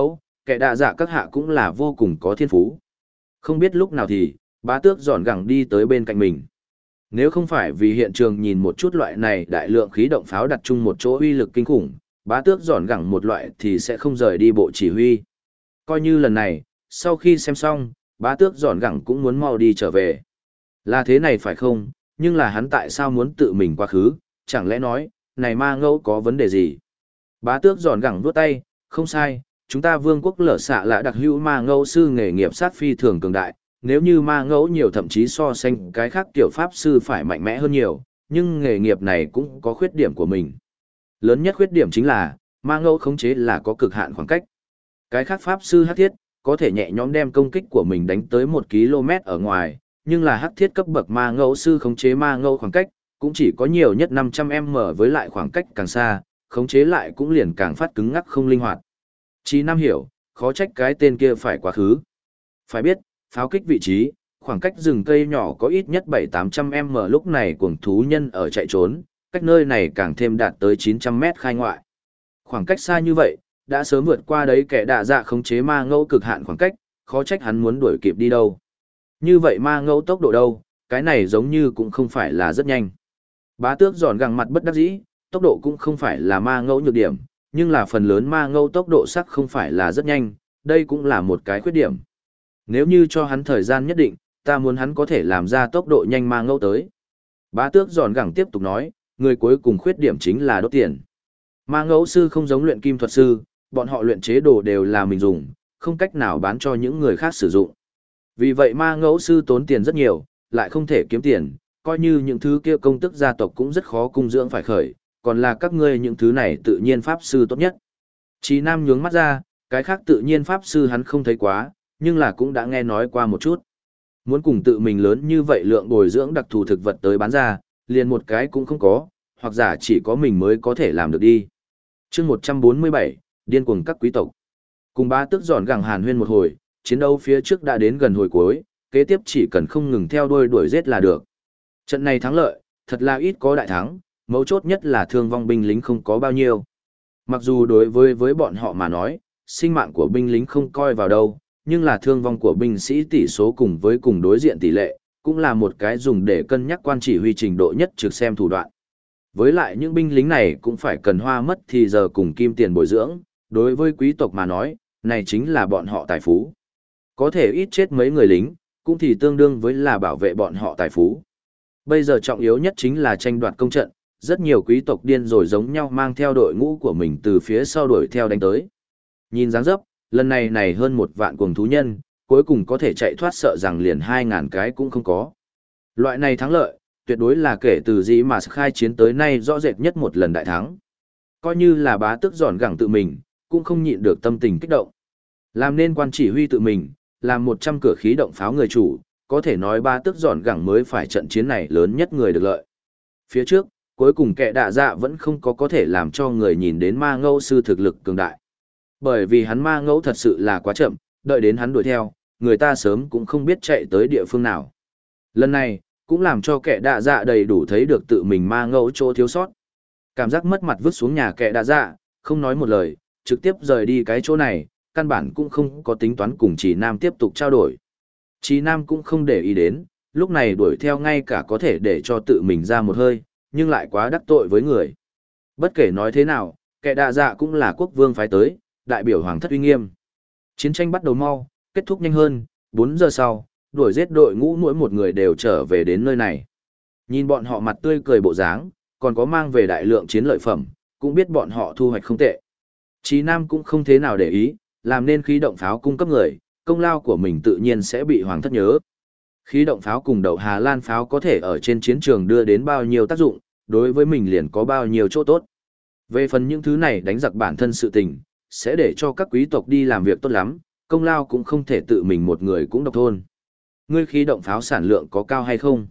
kẻ đạ dạ các hạ cũng là vô cùng có thiên phú. Không biết lúc nào thì, bá tước giòn gẳng đi tới bên cạnh mình. Nếu không phải vì hiện trường nhìn một chút loại này đại lượng khí động pháo đặt chung một chỗ uy lực kinh khủng, bá tước giòn gẳng một loại thì sẽ không rời đi bộ chỉ huy. Coi như lần này, sau khi xem xong, bá tước giòn gẳng cũng muốn mau đi trở về. Là thế này phải không, nhưng là hắn tại sao muốn tự mình quá khứ, chẳng lẽ nói, này ma ngẫu có vấn đề gì? Bá tước giòn gẳng vuốt tay, không sai, chúng ta vương quốc lở xạ là đặc hữu ma ngẫu sư nghề nghiệp sát phi thường cường đại, nếu như ma ngẫu nhiều thậm chí so sánh cái khác kiểu pháp sư phải mạnh mẽ hơn nhiều, nhưng nghề nghiệp này cũng có khuyết điểm của mình. Lớn nhất khuyết điểm chính là, ma ngẫu khống chế là có cực hạn khoảng cách. Cái khác pháp sư hắc thiết, có thể nhẹ nhõm đem công kích của mình đánh tới 1 km ở ngoài, nhưng là hắc thiết cấp bậc ma ngẫu sư khống chế ma ngẫu khoảng cách, cũng chỉ có nhiều nhất 500m với lại khoảng cách càng xa, khống chế lại cũng liền càng phát cứng ngắc không linh hoạt. Chí Nam hiểu, khó trách cái tên kia phải quá khứ. Phải biết, pháo kích vị trí, khoảng cách rừng cây nhỏ có ít nhất 700-800m lúc này cuồng thú nhân ở chạy trốn, cách nơi này càng thêm đạt tới 900m khai ngoại. Khoảng cách xa như vậy, đã sớm vượt qua đấy kẻ đạ dạ khống chế ma ngẫu cực hạn khoảng cách, khó trách hắn muốn đuổi kịp đi đâu. Như vậy ma ngẫu tốc độ đâu, cái này giống như cũng không phải là rất nhanh. Bá tước giòn gẳng mặt bất đắc dĩ, tốc độ cũng không phải là ma ngẫu nhược điểm, nhưng là phần lớn ma ngẫu tốc độ sắc không phải là rất nhanh, đây cũng là một cái khuyết điểm. Nếu như cho hắn thời gian nhất định, ta muốn hắn có thể làm ra tốc độ nhanh ma ngẫu tới. Bá tước giòn gẳng tiếp tục nói, người cuối cùng khuyết điểm chính là đốt tiền. Ma ngẫu sư không giống luyện kim thuật sư, bọn họ luyện chế đồ đều là mình dùng, không cách nào bán cho những người khác sử dụng. Vì vậy ma ngẫu sư tốn tiền rất nhiều, lại không thể kiếm tiền, coi như những thứ kia công tức gia tộc cũng rất khó cung dưỡng phải khởi, còn là các ngươi những thứ này tự nhiên pháp sư tốt nhất. Chí Nam nhướng mắt ra, cái khác tự nhiên pháp sư hắn không thấy quá, nhưng là cũng đã nghe nói qua một chút. Muốn cùng tự mình lớn như vậy lượng bồi dưỡng đặc thù thực vật tới bán ra, liền một cái cũng không có, hoặc giả chỉ có mình mới có thể làm được đi. Chương 147, điên cuồng các quý tộc. Cùng bá tước giòn gẳng hàn huyên một hồi, chiến đấu phía trước đã đến gần hồi cuối, kế tiếp chỉ cần không ngừng theo đuổi giết là được. Trận này thắng lợi, thật là ít có đại thắng, mấu chốt nhất là thương vong binh lính không có bao nhiêu. Mặc dù đối với bọn họ mà nói, sinh mạng của binh lính không coi vào đâu, nhưng là thương vong của binh sĩ tỷ số cùng với cùng đối diện tỷ lệ, cũng là một cái dùng để cân nhắc quan chỉ huy trình độ nhất trực xem thủ đoạn. Với lại những binh lính này cũng phải cần hoa mất thì giờ cùng kim tiền bồi dưỡng, đối với quý tộc mà nói, này chính là bọn họ tài phú. Có thể ít chết mấy người lính, cũng thì tương đương với là bảo vệ bọn họ tài phú. Bây giờ trọng yếu nhất chính là tranh đoạt công trận, rất nhiều quý tộc điên rồi giống nhau mang theo đội ngũ của mình từ phía sau đuổi theo đánh tới. Nhìn dáng dấp, lần này hơn 1 vạn cuồng thú nhân, cuối cùng có thể chạy thoát sợ rằng liền 2.000 cái cũng không có. Loại này thắng lợi, tuyệt đối là kể từ gì mà khai chiến tới nay rõ rệt nhất một lần đại thắng. Coi như là bá tước giòn gẳng tự mình, cũng không nhịn được tâm tình kích động. Làm nên quan chỉ huy tự mình, làm 100 cửa khí động pháo người chủ, có thể nói bá tước giòn gẳng mới phải trận chiến này lớn nhất người được lợi. Phía trước, cuối cùng kẻ đạ dạ vẫn không có thể làm cho người nhìn đến ma ngẫu sư thực lực cường đại. Bởi vì hắn ma ngẫu thật sự là quá chậm, đợi đến hắn đuổi theo, người ta sớm cũng không biết chạy tới địa phương nào. Lần này, cũng làm cho kẻ đạ dạ đầy đủ thấy được tự mình ma ngẫu chỗ thiếu sót. Cảm giác mất mặt vứt xuống nhà kẻ đạ dạ, không nói một lời, trực tiếp rời đi cái chỗ này, căn bản cũng không có tính toán cùng Chí Nam tiếp tục trao đổi. Chí Nam cũng không để ý đến, lúc này đuổi theo ngay cả có thể để cho tự mình ra một hơi, nhưng lại quá đắc tội với người. Bất kể nói thế nào, kẻ đạ dạ cũng là quốc vương phái tới, đại biểu hoàng thất uy nghiêm. Chiến tranh bắt đầu mau, kết thúc nhanh hơn, 4 giờ sau, đuổi giết đội ngũ mỗi một người đều trở về đến nơi này. Nhìn bọn họ mặt tươi cười bộ dáng, còn có mang về đại lượng chiến lợi phẩm, cũng biết bọn họ thu hoạch không tệ. Chí Nam cũng không thế nào để ý, làm nên khí động pháo cung cấp người, công lao của mình tự nhiên sẽ bị hoàng thất nhớ. Khí động pháo cùng đậu Hà Lan pháo có thể ở trên chiến trường đưa đến bao nhiêu tác dụng, đối với mình liền có bao nhiêu chỗ tốt. Về phần những thứ này đánh giặc bản thân sự tình, sẽ để cho các quý tộc đi làm việc tốt lắm, công lao cũng không thể tự mình một người cũng độc thôn. Ngươi khí động pháo sản lượng có cao hay không?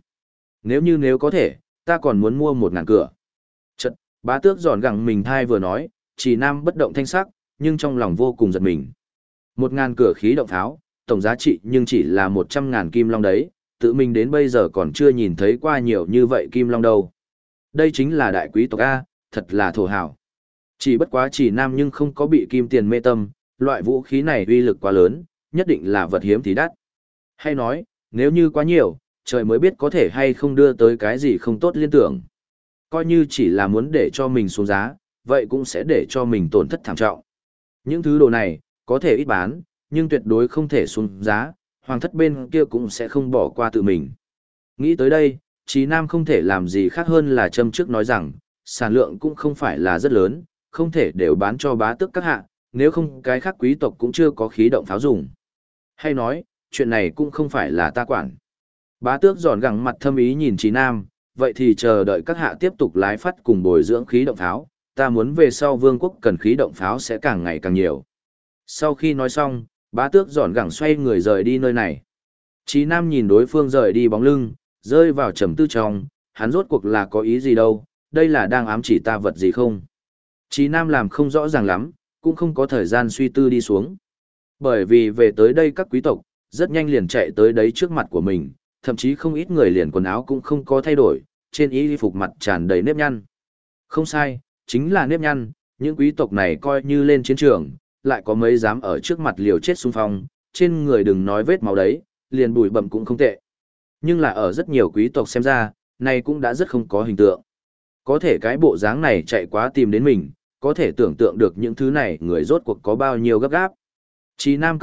Nếu có thể, ta còn muốn mua 1.000 cửa. Chật, bá tước giòn gẳng mình thai vừa nói, Chí Nam bất động thanh sắc, nhưng trong lòng vô cùng giật mình. 1.000 cửa khí động pháo, tổng giá trị nhưng chỉ là 100.000 kim long đấy, tự mình đến bây giờ còn chưa nhìn thấy qua nhiều như vậy kim long đâu. Đây chính là đại quý tộc A, thật là thổ hảo. Chỉ bất quá Chí Nam nhưng không có bị kim tiền mê tâm, loại vũ khí này uy lực quá lớn, nhất định là vật hiếm thì đắt. Hay nói, nếu như quá nhiều, trời mới biết có thể hay không đưa tới cái gì không tốt liên tưởng. Coi như chỉ là muốn để cho mình xuống giá, vậy cũng sẽ để cho mình tổn thất thảm trọng. Những thứ đồ này, có thể ít bán, nhưng tuyệt đối không thể xuống giá, hoàng thất bên kia cũng sẽ không bỏ qua tự mình. Nghĩ tới đây, Trí Nam không thể làm gì khác hơn là châm trước nói rằng, sản lượng cũng không phải là rất lớn, không thể đều bán cho bá tước các hạ, nếu không cái khác quý tộc cũng chưa có khí động pháo dùng. Hay nói, chuyện này cũng không phải là ta quản. Bá tước giòn gẳng mặt thâm ý nhìn Trí Nam, vậy thì chờ đợi các hạ tiếp tục lái phát cùng bồi dưỡng khí động pháo, ta muốn về sau vương quốc cần khí động pháo sẽ càng ngày càng nhiều. Sau khi nói xong, bá tước giòn gẳng xoay người rời đi nơi này. Trí Nam nhìn đối phương rời đi bóng lưng, rơi vào trầm tư trong, hắn rốt cuộc là có ý gì đâu, đây là đang ám chỉ ta vật gì không? Trí Nam làm không rõ ràng lắm, cũng không có thời gian suy tư đi xuống. Bởi vì về tới đây các quý tộc, rất nhanh liền chạy tới đấy trước mặt của mình, thậm chí không ít người liền quần áo cũng không có thay đổi, trên y phục mặt tràn đầy nếp nhăn. Không sai, chính là nếp nhăn, những quý tộc này coi như lên chiến trường, lại có mấy dám ở trước mặt liều chết xung phong, trên người đừng nói vết máu đấy, liền bụi bặm cũng không tệ. Nhưng là ở rất nhiều quý tộc xem ra, này cũng đã rất không có hình tượng. Có thể cái bộ dáng này chạy quá tìm đến mình, có thể tưởng tượng được những thứ này người rốt cuộc có bao nhiêu gấp gáp. Chí Nam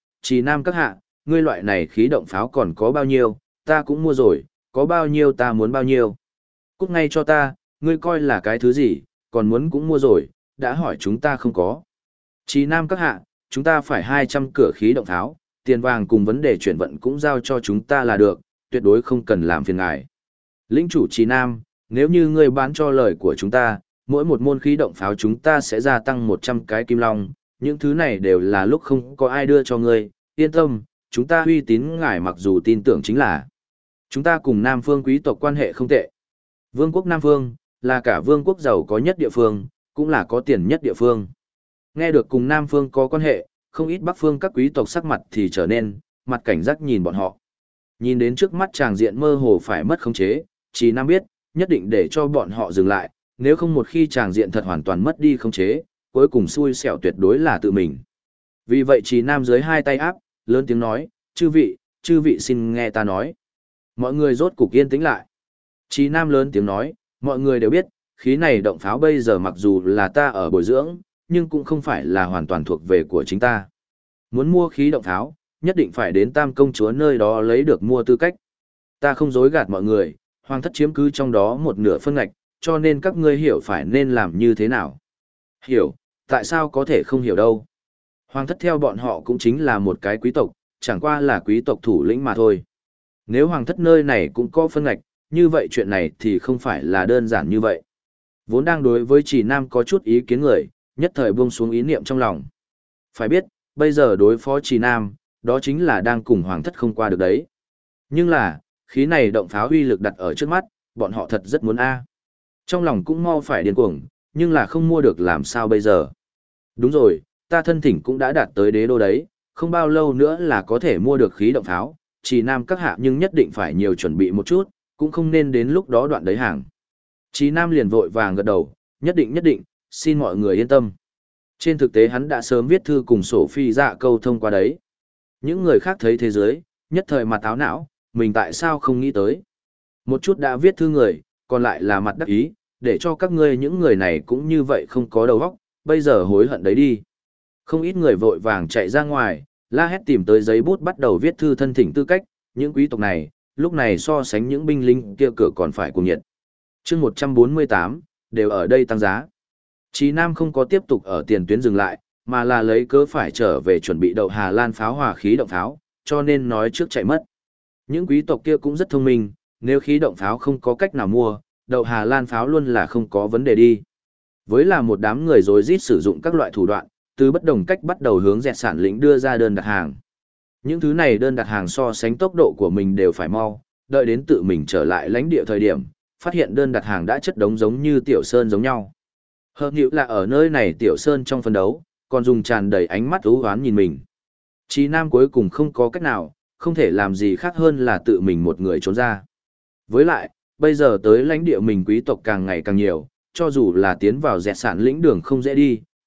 các hạ, ngươi loại này khí động pháo còn có bao nhiêu, ta cũng mua rồi, có bao nhiêu ta muốn bao nhiêu. Cút ngay cho ta, ngươi coi là cái thứ gì, còn muốn cũng mua rồi, đã hỏi chúng ta không có. Chí Nam các hạ, chúng ta phải 200 cửa khí động pháo, tiền vàng cùng vấn đề chuyển vận cũng giao cho chúng ta là được, tuyệt đối không cần làm phiền ngài. Lĩnh chủ Chí Nam, nếu như ngươi bán cho lời của chúng ta, mỗi một môn khí động pháo chúng ta sẽ gia tăng 100 cái kim long, những thứ này đều là lúc không có ai đưa cho ngươi, yên tâm, chúng ta uy tín ngài mặc dù tin tưởng chính là chúng ta cùng Nam Phương quý tộc quan hệ không tệ. Vương quốc Nam Phương là cả vương quốc giàu có nhất địa phương, cũng là có tiền nhất địa phương. Nghe được cùng Nam Phương có quan hệ, không ít Bắc Phương các quý tộc sắc mặt thì trở nên mặt cảnh giác nhìn bọn họ. Nhìn đến trước mắt tràng diện mơ hồ phải mất khống chế, Chí Nam biết, nhất định để cho bọn họ dừng lại, nếu không một khi tràng diện thật hoàn toàn mất đi khống chế, cuối cùng xui xẻo tuyệt đối là tự mình. Vì vậy Chí Nam dưới hai tay áp, lớn tiếng nói, chư vị xin nghe ta nói. Mọi người rốt cục yên tĩnh lại. Chí Nam lớn tiếng nói, mọi người đều biết, khí này động pháo bây giờ mặc dù là ta ở bồi dưỡng, nhưng cũng không phải là hoàn toàn thuộc về của chính ta. Muốn mua khí động pháo, nhất định phải đến Tam công chúa nơi đó lấy được mua tư cách. Ta không dối gạt mọi người, hoàng thất chiếm cứ trong đó một nửa phân ngạch, cho nên các ngươi hiểu phải nên làm như thế nào. Hiểu, tại sao có thể không hiểu đâu. Hoàng thất theo bọn họ cũng chính là một cái quý tộc, chẳng qua là quý tộc thủ lĩnh mà thôi. Nếu hoàng thất nơi này cũng có phân ngạch, như vậy chuyện này thì không phải là đơn giản như vậy. Vốn đang đối với Trì Nam có chút ý kiến người, nhất thời buông xuống ý niệm trong lòng. Phải biết, bây giờ đối phó Trì Nam, đó chính là đang cùng hoàng thất không qua được đấy. Nhưng là, khí này động pháo uy lực đặt ở trước mắt, bọn họ thật rất muốn a. Trong lòng cũng mau phải điên cuồng, nhưng là không mua được làm sao bây giờ. Đúng rồi, ta thân thỉnh cũng đã đạt tới đế đô đấy, không bao lâu nữa là có thể mua được khí động pháo, Trì Nam các hạ nhưng nhất định phải nhiều chuẩn bị một chút, cũng không nên đến lúc đó đoạn đấy hàng. Trì Nam liền vội vàng gật đầu, nhất định, xin mọi người yên tâm. Trên thực tế hắn đã sớm viết thư cùng Sophie dạ câu thông qua đấy. Những người khác thấy thế giới, nhất thời mặt áo não, mình tại sao không nghĩ tới. Một chút đã viết thư người, còn lại là mặt đắc ý, để cho các ngươi những người này cũng như vậy không có đầu óc, bây giờ hối hận đấy đi. Không ít người vội vàng chạy ra ngoài, la hét tìm tới giấy bút bắt đầu viết thư thân thỉnh tư cách, những quý tộc này, lúc này so sánh những binh lính kia cửa còn phải cuồng nhiệt. Chương 148, đều ở đây tăng giá. Chí Nam không có tiếp tục ở tiền tuyến dừng lại, mà là lấy cớ phải trở về chuẩn bị đậu Hà Lan pháo hỏa khí động pháo, cho nên nói trước chạy mất. Những quý tộc kia cũng rất thông minh, nếu khí động pháo không có cách nào mua, đậu Hà Lan pháo luôn là không có vấn đề đi. Với là một đám người rối rít sử dụng các loại thủ đoạn, từ bất đồng cách bắt đầu hướng dẹt sản lĩnh đưa ra đơn đặt hàng. Những thứ này đơn đặt hàng so sánh tốc độ của mình đều phải mau, đợi đến tự mình trở lại lãnh địa thời điểm, phát hiện đơn đặt hàng đã chất đống giống như tiểu sơn giống nhau. Hợp nhữ là ở nơi này tiểu sơn trong phân đấu, còn dùng tràn đầy ánh mắt ưu hoán nhìn mình. Chí Nam cuối cùng không có cách nào, không thể làm gì khác hơn là tự mình một người trốn ra. Với lại, bây giờ tới lãnh địa mình quý tộc càng ngày càng nhiều, cho dù là tiến vào dẹt sản lĩnh đường không dễ đi,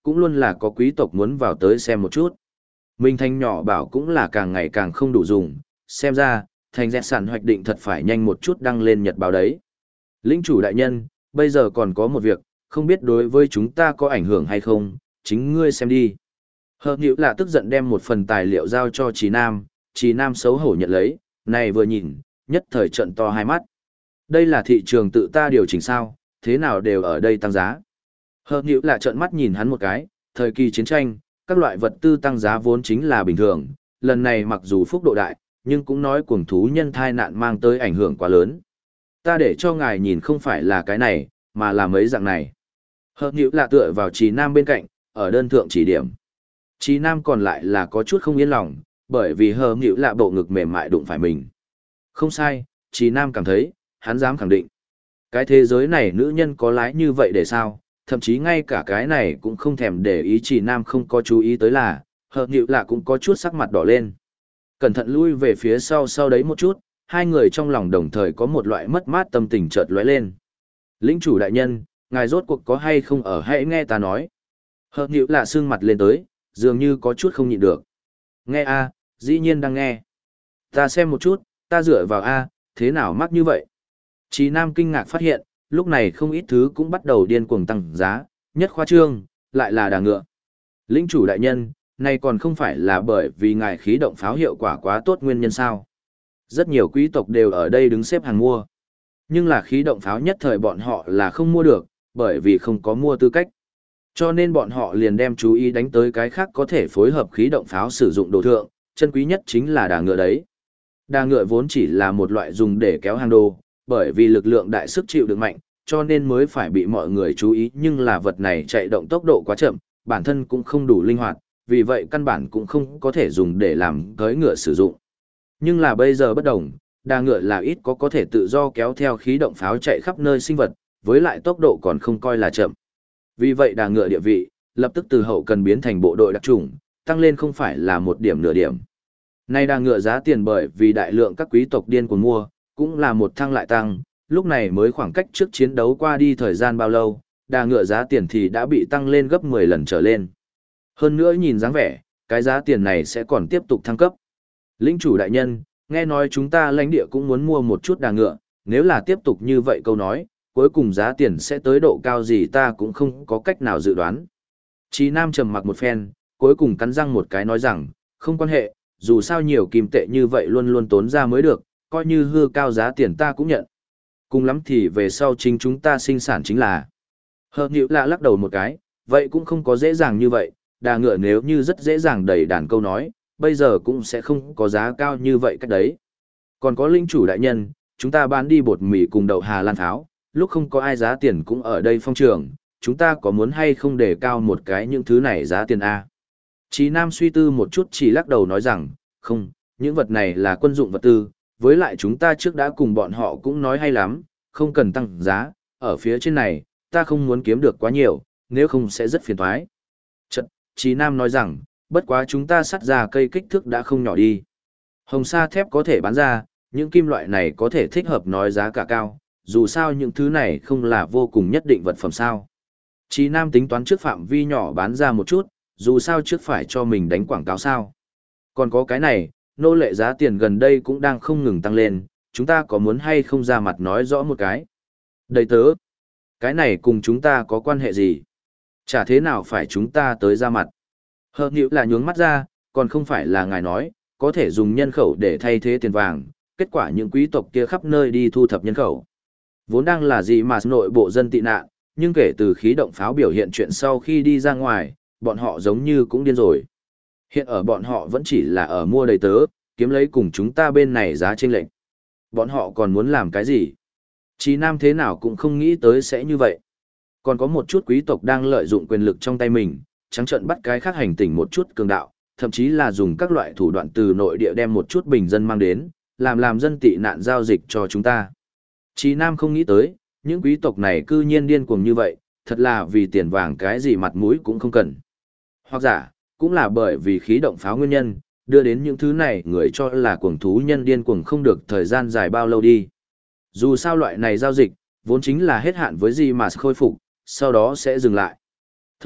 cũng luôn là có quý tộc muốn vào tới xem một chút. Minh Thanh nhỏ bảo cũng là càng ngày càng không đủ dùng, xem ra, thành dẹt sản hoạch định thật phải nhanh một chút đăng lên nhật báo đấy. Lĩnh chủ đại nhân, bây giờ còn có một việc, không biết đối với chúng ta có ảnh hưởng hay không, chính ngươi xem đi. Hợp Nhiễu là tức giận đem một phần tài liệu giao cho Trí Nam xấu hổ nhận lấy, này vừa nhìn, nhất thời trận to hai mắt. Đây là thị trường tự ta điều chỉnh sao, thế nào đều ở đây tăng giá. Hợp Nhiễu là trợn mắt nhìn hắn một cái, thời kỳ chiến tranh, các loại vật tư tăng giá vốn chính là bình thường, lần này mặc dù phúc độ đại, nhưng cũng nói cuồng thú nhân thai nạn mang tới ảnh hưởng quá lớn. Ta để cho ngài nhìn không phải là cái này, mà là mấy dạng này. Hợp Nhiễu là tựa vào Trí Nam bên cạnh, ở đơn thượng chỉ điểm. Trí Nam còn lại là có chút không yên lòng, bởi vì Hợp Nhiễu là bộ ngực mềm mại đụng phải mình. Không sai, Trí Nam cảm thấy, hắn dám khẳng định. Cái thế giới này nữ nhân có lái như vậy để sao, thậm chí ngay cả cái này cũng không thèm để ý. Trí Nam không có chú ý tới là, Hợp Nhiễu là cũng có chút sắc mặt đỏ lên. Cẩn thận lui về phía sau đấy một chút, hai người trong lòng đồng thời có một loại mất mát tâm tình chợt lóe lên. Lĩnh chủ đại nhân, ngài rốt cuộc có hay không ở, hãy nghe ta nói. Hợp Nhiễu là sương mặt lên tới, dường như có chút không nhịn được. Nghe a, dĩ nhiên đang nghe. Ta xem một chút, ta dựa vào a, thế nào mắc như vậy? Trí Nam kinh ngạc phát hiện, lúc này không ít thứ cũng bắt đầu điên cuồng tăng giá, nhất khoa trương, lại là đà ngựa. Lĩnh chủ đại nhân, này còn không phải là bởi vì ngài khí động pháo hiệu quả quá tốt nguyên nhân sao? Rất nhiều quý tộc đều ở đây đứng xếp hàng mua. Nhưng là khí động pháo nhất thời bọn họ là không mua được, bởi vì không có mua tư cách. Cho nên bọn họ liền đem chú ý đánh tới cái khác có thể phối hợp khí động pháo sử dụng đồ thượng, chân quý nhất chính là đà ngựa đấy. Đà ngựa vốn chỉ là một loại dùng để kéo hàng đồ, bởi vì lực lượng đại sức chịu đựng mạnh, cho nên mới phải bị mọi người chú ý, nhưng là vật này chạy động tốc độ quá chậm, bản thân cũng không đủ linh hoạt, vì vậy căn bản cũng không có thể dùng để làm cưỡi ngựa sử dụng. Nhưng là bây giờ bất đồng, đà ngựa là ít có thể tự do kéo theo khí động pháo chạy khắp nơi sinh vật, với lại tốc độ còn không coi là chậm. Vì vậy đà ngựa địa vị, lập tức từ hậu cần biến thành bộ đội đặc chủng, tăng lên không phải là một điểm nửa điểm. Nay đà ngựa giá tiền bởi vì đại lượng các quý tộc điên cuồng mua, cũng là một thăng lại tăng, lúc này mới khoảng cách trước chiến đấu qua đi thời gian bao lâu, đà ngựa giá tiền thì đã bị tăng lên gấp 10 lần trở lên. Hơn nữa nhìn dáng vẻ, cái giá tiền này sẽ còn tiếp tục thăng cấp. Lĩnh chủ đại nhân, nghe nói chúng ta lãnh địa cũng muốn mua một chút đà ngựa, nếu là tiếp tục như vậy câu nói, cuối cùng giá tiền sẽ tới độ cao gì ta cũng không có cách nào dự đoán. Trí Nam trầm mặc một phen, cuối cùng cắn răng một cái nói rằng, không quan hệ, dù sao nhiều kim tệ như vậy luôn luôn tốn ra mới được, coi như hư cao giá tiền ta cũng nhận. Cùng lắm thì về sau chính chúng ta sinh sản chính là. Hợp Nhiễu lạ lắc đầu một cái, vậy cũng không có dễ dàng như vậy, đà ngựa nếu như rất dễ dàng đẩy đàn câu nói, bây giờ cũng sẽ không có giá cao như vậy cách đấy. Còn có linh chủ đại nhân, chúng ta bán đi bột mì cùng đậu Hà Lan tháo, lúc không có ai giá tiền cũng ở đây phong trường, chúng ta có muốn hay không đề cao một cái những thứ này giá tiền A. Trí Nam suy tư một chút chỉ lắc đầu nói rằng, không, những vật này là quân dụng vật tư, với lại chúng ta trước đã cùng bọn họ cũng nói hay lắm, không cần tăng giá, ở phía trên này, ta không muốn kiếm được quá nhiều, nếu không sẽ rất phiền toái. Chật, Trí Nam nói rằng, bất quá chúng ta sắt ra cây kích thước đã không nhỏ đi. Hồng sa thép có thể bán ra, những kim loại này có thể thích hợp nói giá cả cao, dù sao những thứ này không là vô cùng nhất định vật phẩm sao. Trí Nam tính toán trước phạm vi nhỏ bán ra một chút, dù sao trước phải cho mình đánh quảng cáo sao. Còn có cái này, nô lệ giá tiền gần đây cũng đang không ngừng tăng lên, chúng ta có muốn hay không ra mặt nói rõ một cái. Đầy tớ, cái này cùng chúng ta có quan hệ gì? Chả thế nào phải chúng ta tới ra mặt. Hợp Nhiễu là nhướng mắt ra, còn không phải là ngài nói, có thể dùng nhân khẩu để thay thế tiền vàng, kết quả những quý tộc kia khắp nơi đi thu thập nhân khẩu. Vốn đang là gì mà nội bộ dân tị nạn, nhưng kể từ khí động pháo biểu hiện chuyện sau khi đi ra ngoài, bọn họ giống như cũng điên rồi. Hiện ở bọn họ vẫn chỉ là ở mua đầy tớ, kiếm lấy cùng chúng ta bên này giá chênh lệch. Bọn họ còn muốn làm cái gì? Trí Nam thế nào cũng không nghĩ tới sẽ như vậy. Còn có một chút quý tộc đang lợi dụng quyền lực trong tay mình, trắng trợn bắt cái khác hành tinh một chút cường đạo, thậm chí là dùng các loại thủ đoạn từ nội địa đem một chút bình dân mang đến, làm dân tị nạn giao dịch cho chúng ta. Trí Nam không nghĩ tới, những quý tộc này cư nhiên điên cuồng như vậy, thật là vì tiền vàng cái gì mặt mũi cũng không cần. Hoặc giả, cũng là bởi vì khí động pháo nguyên nhân, đưa đến những thứ này người cho là cuồng thú nhân điên cuồng không được thời gian dài bao lâu đi. Dù sao loại này giao dịch, vốn chính là hết hạn với gì mà khôi phục, sau đó sẽ dừng lại. Thôi,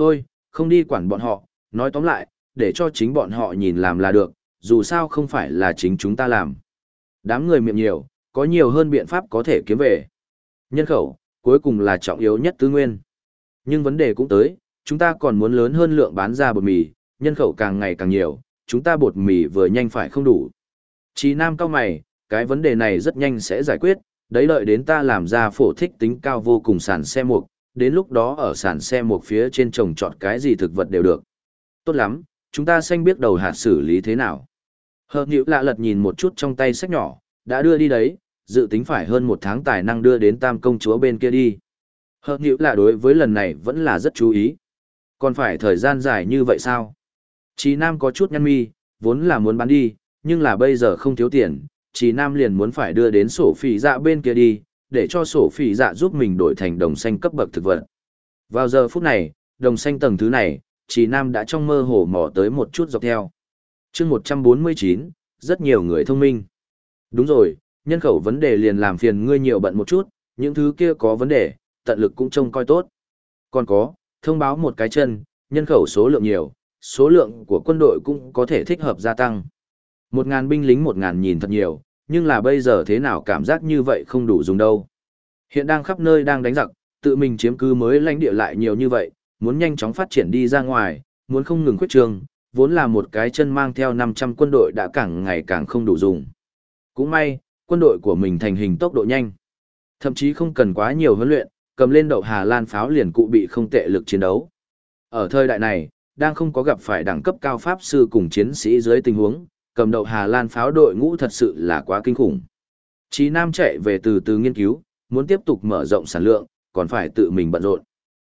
không đi quản bọn họ, nói tóm lại, để cho chính bọn họ nhìn làm là được, dù sao không phải là chính chúng ta làm. Đám người miệng nhiều, có nhiều hơn biện pháp có thể kiếm về. Nhân khẩu, cuối cùng là trọng yếu nhất tư nguyên. Nhưng vấn đề cũng tới, chúng ta còn muốn lớn hơn lượng bán ra bột mì, nhân khẩu càng ngày càng nhiều, chúng ta bột mì vừa nhanh phải không đủ. Chí Nam cao mày, cái vấn đề này rất nhanh sẽ giải quyết, đấy đợi đến ta làm ra phổ thích tính cao vô cùng sàn xe mục, đến lúc đó ở sàn xe mục phía trên trồng trọt cái gì thực vật đều được. Tốt lắm, chúng ta xanh biết đầu hạt xử lý thế nào. Hợp nhữ lạ lật nhìn một chút trong tay sách nhỏ, đã đưa đi đấy, dự tính phải hơn 1 tháng tài năng đưa đến tam công chúa bên kia đi. Hợp nhữ lạ đối với lần này vẫn là rất chú ý. Còn phải thời gian dài như vậy sao? Chí Nam có chút nhăn mi, vốn là muốn bán đi, nhưng là bây giờ không thiếu tiền, Chí Nam liền muốn phải đưa đến sổ phỉ dạ bên kia đi, để cho sổ phỉ dạ giúp mình đổi thành đồng xanh cấp bậc thực vật. Vào giờ phút này, đồng xanh tầng thứ này, Chí Nam đã trong mơ hồ mò tới một chút dọc theo. Chương 149, rất nhiều người thông minh. Đúng rồi, nhân khẩu vấn đề liền làm phiền ngươi nhiều bận một chút, những thứ kia có vấn đề, tận lực cũng trông coi tốt. Còn có, thông báo một cái chân, nhân khẩu số lượng nhiều, số lượng của quân đội cũng có thể thích hợp gia tăng. 1.000 binh lính 1.000 nhìn thật nhiều, nhưng là bây giờ thế nào cảm giác như vậy không đủ dùng đâu. Hiện đang khắp nơi đang đánh giặc, tự mình chiếm cứ mới lãnh địa lại nhiều như vậy, muốn nhanh chóng phát triển đi ra ngoài, muốn không ngừng khuyết trường, vốn là một cái chân mang theo 500 quân đội đã càng ngày càng không đủ dùng. Cũng may, quân đội của mình thành hình tốc độ nhanh. Thậm chí không cần quá nhiều huấn luyện, cầm lên đậu Hà Lan pháo liền cụ bị không tệ lực chiến đấu. Ở thời đại này, đang không có gặp phải đẳng cấp cao pháp sư cùng chiến sĩ dưới tình huống, cầm đậu Hà Lan pháo đội ngũ thật sự là quá kinh khủng. Chí Nam chạy về từ từ nghiên cứu, muốn tiếp tục mở rộng sản lượng, còn phải tự mình bận rộn.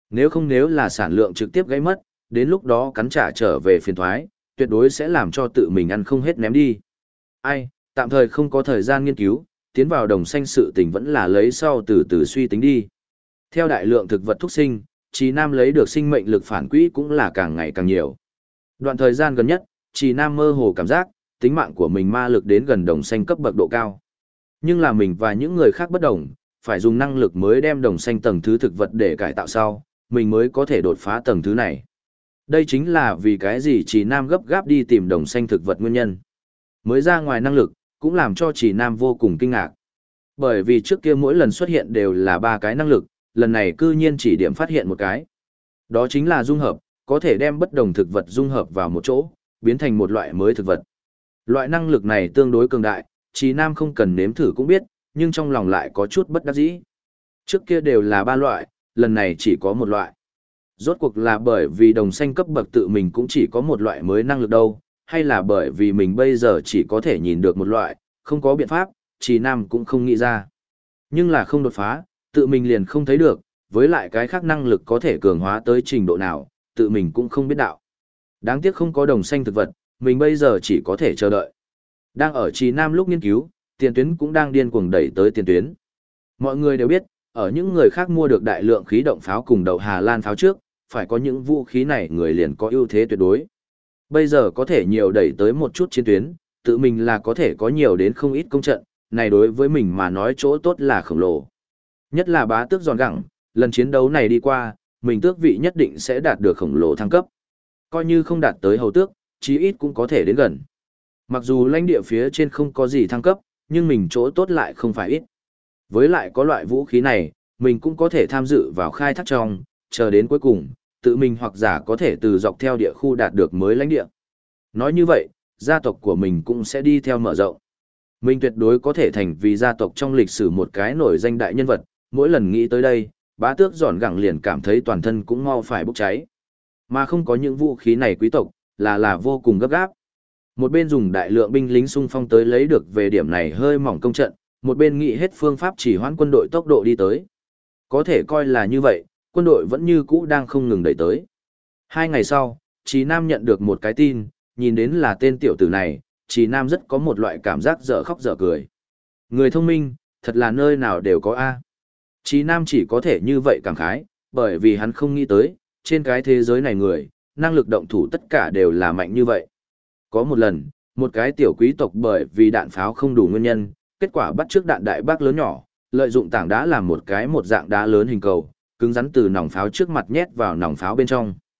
Nếu là sản lượng trực tiếp gãy mất, đến lúc đó cắn trả trở về phiền thoái, tuyệt đối sẽ làm cho tự mình ăn không hết ném đi. Ai, tạm thời không có thời gian nghiên cứu, tiến vào đồng xanh sự tình vẫn là lấy sau từ từ suy tính đi. Theo đại lượng thực vật thúc sinh, Chí Nam lấy được sinh mệnh lực phản quỹ cũng là càng ngày càng nhiều. Đoạn thời gian gần nhất, Chí Nam mơ hồ cảm giác, tính mạng của mình ma lực đến gần đồng xanh cấp bậc độ cao. Nhưng là mình và những người khác bất đồng, phải dùng năng lực mới đem đồng xanh tầng thứ thực vật để cải tạo sau, mình mới có thể đột phá tầng thứ này. Đây chính là vì cái gì Chí Nam gấp gáp đi tìm đồng xanh thực vật nguyên nhân. Mới ra ngoài năng lực, cũng làm cho Chí Nam vô cùng kinh ngạc. Bởi vì trước kia mỗi lần xuất hiện đều là 3 cái năng lực, lần này cư nhiên chỉ điểm phát hiện một cái. Đó chính là dung hợp, có thể đem bất đồng thực vật dung hợp vào một chỗ, biến thành một loại mới thực vật. Loại năng lực này tương đối cường đại, Chí Nam không cần nếm thử cũng biết, nhưng trong lòng lại có chút bất đắc dĩ. Trước kia đều là 3 loại, lần này chỉ có một loại. Rốt cuộc là bởi vì đồng xanh cấp bậc tự mình cũng chỉ có một loại mới năng lực đâu, hay là bởi vì mình bây giờ chỉ có thể nhìn được một loại, không có biện pháp, Chí Nam cũng không nghĩ ra. Nhưng là không đột phá, tự mình liền không thấy được, với lại cái khác năng lực có thể cường hóa tới trình độ nào, tự mình cũng không biết đạo. Đáng tiếc không có đồng xanh thực vật, mình bây giờ chỉ có thể chờ đợi. Đang ở Chí Nam lúc nghiên cứu, tiền tuyến cũng đang điên cuồng đẩy tới tiền tuyến. Mọi người đều biết, ở những người khác mua được đại lượng khí động pháo cùng đậu Hà Lan pháo trước, phải có những vũ khí này người liền có ưu thế tuyệt đối. Bây giờ có thể nhiều đẩy tới một chút chiến tuyến, tự mình là có thể có nhiều đến không ít công trận, này đối với mình mà nói chỗ tốt là khổng lồ. Nhất là bá tước giòn gẳng, lần chiến đấu này đi qua, mình tước vị nhất định sẽ đạt được khổng lồ thăng cấp. Coi như không đạt tới hầu tước, chí ít cũng có thể đến gần. Mặc dù lãnh địa phía trên không có gì thăng cấp, nhưng mình chỗ tốt lại không phải ít. Với lại có loại vũ khí này, mình cũng có thể tham dự vào khai thác trong, chờ đến cuối cùng, tự mình hoặc giả có thể từ dọc theo địa khu đạt được mới lãnh địa. Nói như vậy, gia tộc của mình cũng sẽ đi theo mở rộng. Mình tuyệt đối có thể thành vì gia tộc trong lịch sử một cái nổi danh đại nhân vật, mỗi lần nghĩ tới đây, bá tước giòn gẳng liền cảm thấy toàn thân cũng mau phải bốc cháy. Mà không có những vũ khí này quý tộc, là vô cùng gấp gáp. Một bên dùng đại lượng binh lính xung phong tới lấy được về điểm này hơi mỏng công trận, một bên nghĩ hết phương pháp chỉ hoãn quân đội tốc độ đi tới. Có thể coi là như vậy, quân đội vẫn như cũ đang không ngừng đẩy tới. 2 ngày sau, Chí Nam nhận được một cái tin, nhìn đến là tên tiểu tử này, Chí Nam rất có một loại cảm giác dở khóc dở cười. Người thông minh, thật là nơi nào đều có A. Chí Nam chỉ có thể như vậy cảm khái, bởi vì hắn không nghĩ tới, trên cái thế giới này người, năng lực động thủ tất cả đều là mạnh như vậy. Có một lần, một cái tiểu quý tộc bởi vì đạn pháo không đủ nguyên nhân, kết quả bắt trước đạn đại bác lớn nhỏ, lợi dụng tảng đá làm một dạng đá lớn hình cầu, cứng rắn từ nòng pháo trước mặt nhét vào nòng pháo bên trong.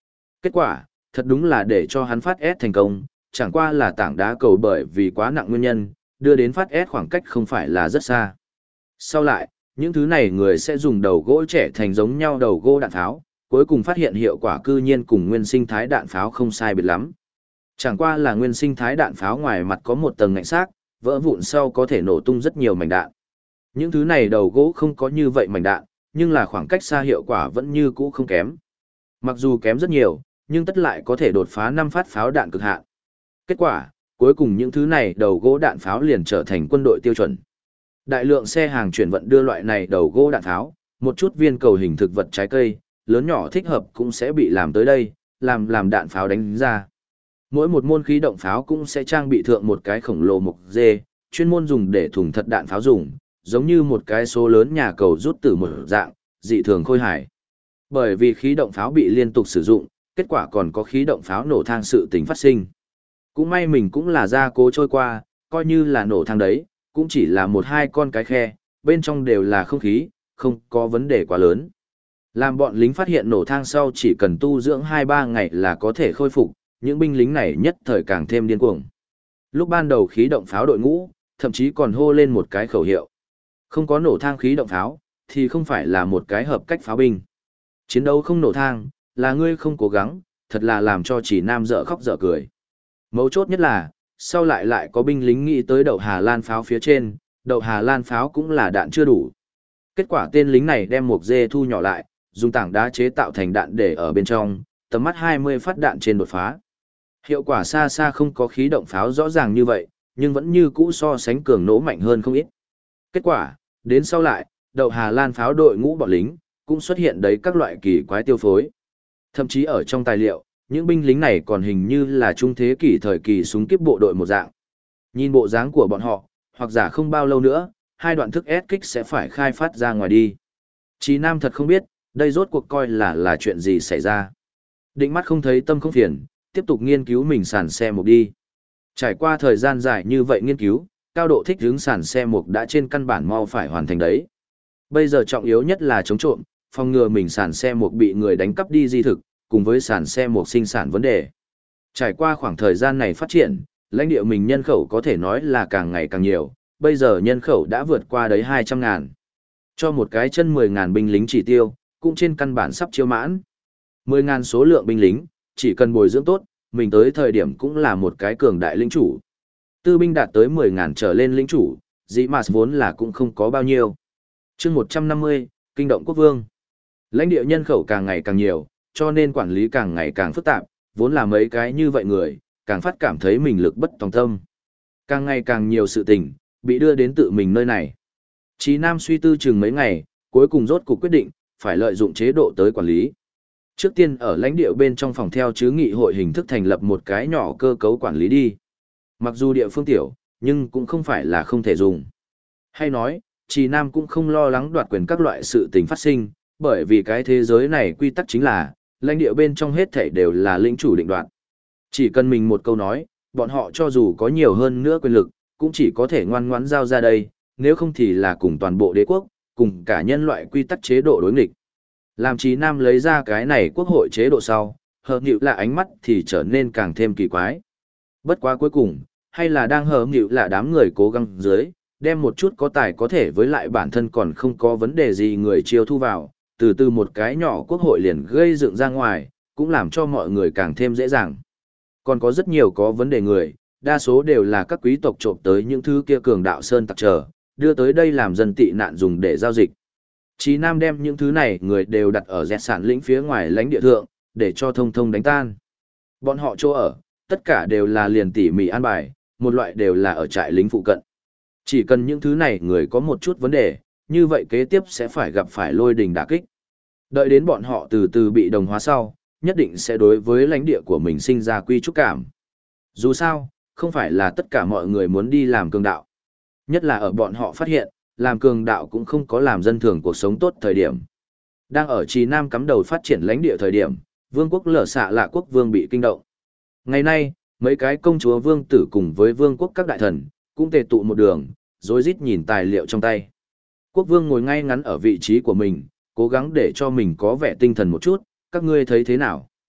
Kết quả, thật đúng là để cho hắn phát S thành công, chẳng qua là tảng đá cầu bởi vì quá nặng nguyên nhân, đưa đến phát S khoảng cách không phải là rất xa. Sau lại, những thứ này người sẽ dùng đầu gỗ trẻ thành giống nhau đầu gỗ đạn pháo, cuối cùng phát hiện hiệu quả cư nhiên cùng nguyên sinh thái đạn pháo không sai biệt lắm. Chẳng qua là nguyên sinh thái đạn pháo ngoài mặt có một tầng ngạnh xác, vỡ vụn sau có thể nổ tung rất nhiều mảnh đạn. Những thứ này đầu gỗ không có như vậy mảnh đạn, nhưng là khoảng cách xa hiệu quả vẫn như cũ không kém. Mặc dù kém rất nhiều, nhưng tất lại có thể đột phá 5 phát pháo đạn cực hạn. Kết quả, cuối cùng những thứ này đầu gỗ đạn pháo liền trở thành quân đội tiêu chuẩn. Đại lượng xe hàng chuyển vận đưa loại này đầu gỗ đạn pháo, một chút viên cầu hình thực vật trái cây, lớn nhỏ thích hợp cũng sẽ bị làm tới đây, làm đạn pháo đánh ra. Mỗi một môn khí động pháo cũng sẽ trang bị thượng một cái khổng lồ mục dê, chuyên môn dùng để thủng thật đạn pháo dùng, giống như một cái số lớn nhà cầu rút từ một dạng, dị thường khôi hài. Bởi vì khí động pháo bị liên tục sử dụng, kết quả còn có khí động pháo nổ thang sự tình phát sinh. Cũng may mình cũng là gia cố trôi qua, coi như là nổ thang đấy, cũng chỉ là một hai con cái khe, bên trong đều là không khí, không có vấn đề quá lớn. Làm bọn lính phát hiện nổ thang sau chỉ cần tu dưỡng 2-3 ngày là có thể khôi phục, những binh lính này nhất thời càng thêm điên cuồng. Lúc ban đầu khí động pháo đội ngũ, thậm chí còn hô lên một cái khẩu hiệu. Không có nổ thang khí động pháo, thì không phải là một cái hợp cách pháo binh. Chiến đấu không nổ thang, là ngươi không cố gắng, thật là làm cho chỉ nam dở khóc dở cười. Mấu chốt nhất là, sau lại có binh lính nghĩ tới đậu Hà Lan pháo phía trên, đậu Hà Lan pháo cũng là đạn chưa đủ. Kết quả tên lính này đem một dê thu nhỏ lại, dùng tảng đá chế tạo thành đạn để ở bên trong, tầm mắt 20 phát đạn trên đột phá. Hiệu quả xa xa không có khí động pháo rõ ràng như vậy, nhưng vẫn như cũ so sánh cường nỗ mạnh hơn không ít. Kết quả, đến sau lại, đậu Hà Lan pháo đội ngũ bọn lính, cũng xuất hiện đấy các loại kỳ quái tiêu phối. Thậm chí ở trong tài liệu, những binh lính này còn hình như là trung thế kỷ thời kỳ súng kíp bộ đội một dạng. Nhìn bộ dáng của bọn họ, hoặc giả không bao lâu nữa, hai đoạn thức S kích sẽ phải khai phát ra ngoài đi. Chí Nam thật không biết, đây rốt cuộc coi là chuyện gì xảy ra. Định mắt không thấy tâm không phiền, tiếp tục nghiên cứu mình sàn xe mục đi. Trải qua thời gian dài như vậy nghiên cứu, cao độ thích ứng sàn xe mục đã trên căn bản mau phải hoàn thành đấy. Bây giờ trọng yếu nhất là chống trộm, phòng ngừa mình sàn xe mục bị người đánh cắp đi di thực, cùng với sàn xe mục sinh sản vấn đề. Trải qua khoảng thời gian này phát triển, lãnh địa mình nhân khẩu có thể nói là càng ngày càng nhiều, bây giờ nhân khẩu đã vượt qua đấy 200.000. Cho một cái chân 10.000 binh lính chỉ tiêu, cũng trên căn bản sắp chiêu mãn. 10.000 số lượng binh lính, chỉ cần bồi dưỡng tốt, mình tới thời điểm cũng là một cái cường đại lĩnh chủ. Tư binh đạt tới 10.000 trở lên lĩnh chủ, dĩ mà vốn là cũng không có bao nhiêu. Chương 150, Kinh động quốc vương. Lãnh địa nhân khẩu càng ngày càng nhiều, cho nên quản lý càng ngày càng phức tạp, vốn là mấy cái như vậy người, càng phát cảm thấy mình lực bất tòng tâm. Càng ngày càng nhiều sự tình, bị đưa đến tự mình nơi này. Chí Nam suy tư chừng mấy ngày, cuối cùng rốt cuộc quyết định, phải lợi dụng chế độ tới quản lý. Trước tiên ở lãnh địa bên trong phòng theo chứ nghị hội hình thức thành lập một cái nhỏ cơ cấu quản lý đi. Mặc dù địa phương tiểu, nhưng cũng không phải là không thể dùng. Hay nói, Chí Nam cũng không lo lắng đoạt quyền các loại sự tình phát sinh, bởi vì cái thế giới này quy tắc chính là, lãnh địa bên trong hết thảy đều là lĩnh chủ định đoạt. Chỉ cần mình một câu nói, bọn họ cho dù có nhiều hơn nữa quyền lực, cũng chỉ có thể ngoan ngoãn giao ra đây, nếu không thì là cùng toàn bộ đế quốc, cùng cả nhân loại quy tắc chế độ đối nghịch. Làm Chí Nam lấy ra cái này quốc hội chế độ sau, hợp nhịu là ánh mắt thì trở nên càng thêm kỳ quái. Bất quá cuối cùng, hay là đang hợp nhịu là đám người cố gắng dưới, đem một chút có tài có thể với lại bản thân còn không có vấn đề gì người chiêu thu vào, từ từ một cái nhỏ quốc hội liền gây dựng ra ngoài, cũng làm cho mọi người càng thêm dễ dàng. Còn có rất nhiều có vấn đề người, đa số đều là các quý tộc trộm tới những thứ kia cường đạo sơn tặc trở, đưa tới đây làm dân tị nạn dùng để giao dịch. Chí Nam đem những thứ này người đều đặt ở dẹt sản lĩnh phía ngoài lãnh địa thượng, để cho thông thông đánh tan. Bọn họ chỗ ở, tất cả đều là liền tỉ mỉ an bài, một loại đều là ở trại lính phụ cận. Chỉ cần những thứ này người có một chút vấn đề, như vậy kế tiếp sẽ phải gặp phải lôi đình đả kích. Đợi đến bọn họ từ từ bị đồng hóa sau, nhất định sẽ đối với lãnh địa của mình sinh ra quy trúc cảm. Dù sao, không phải là tất cả mọi người muốn đi làm cường đạo. Nhất là ở bọn họ phát hiện, làm cường đạo cũng không có làm dân thường cuộc sống tốt thời điểm. Đang ở Chí Nam cắm đầu phát triển lãnh địa thời điểm, vương quốc Lở Xạ Lạ quốc vương bị kinh động. Ngày nay, mấy cái công chúa vương tử cùng với vương quốc các đại thần, cũng tề tụ một đường, rối rít nhìn tài liệu trong tay. Quốc vương ngồi ngay ngắn ở vị trí của mình, cố gắng để cho mình có vẻ tinh thần một chút, các ngươi thấy thế nào?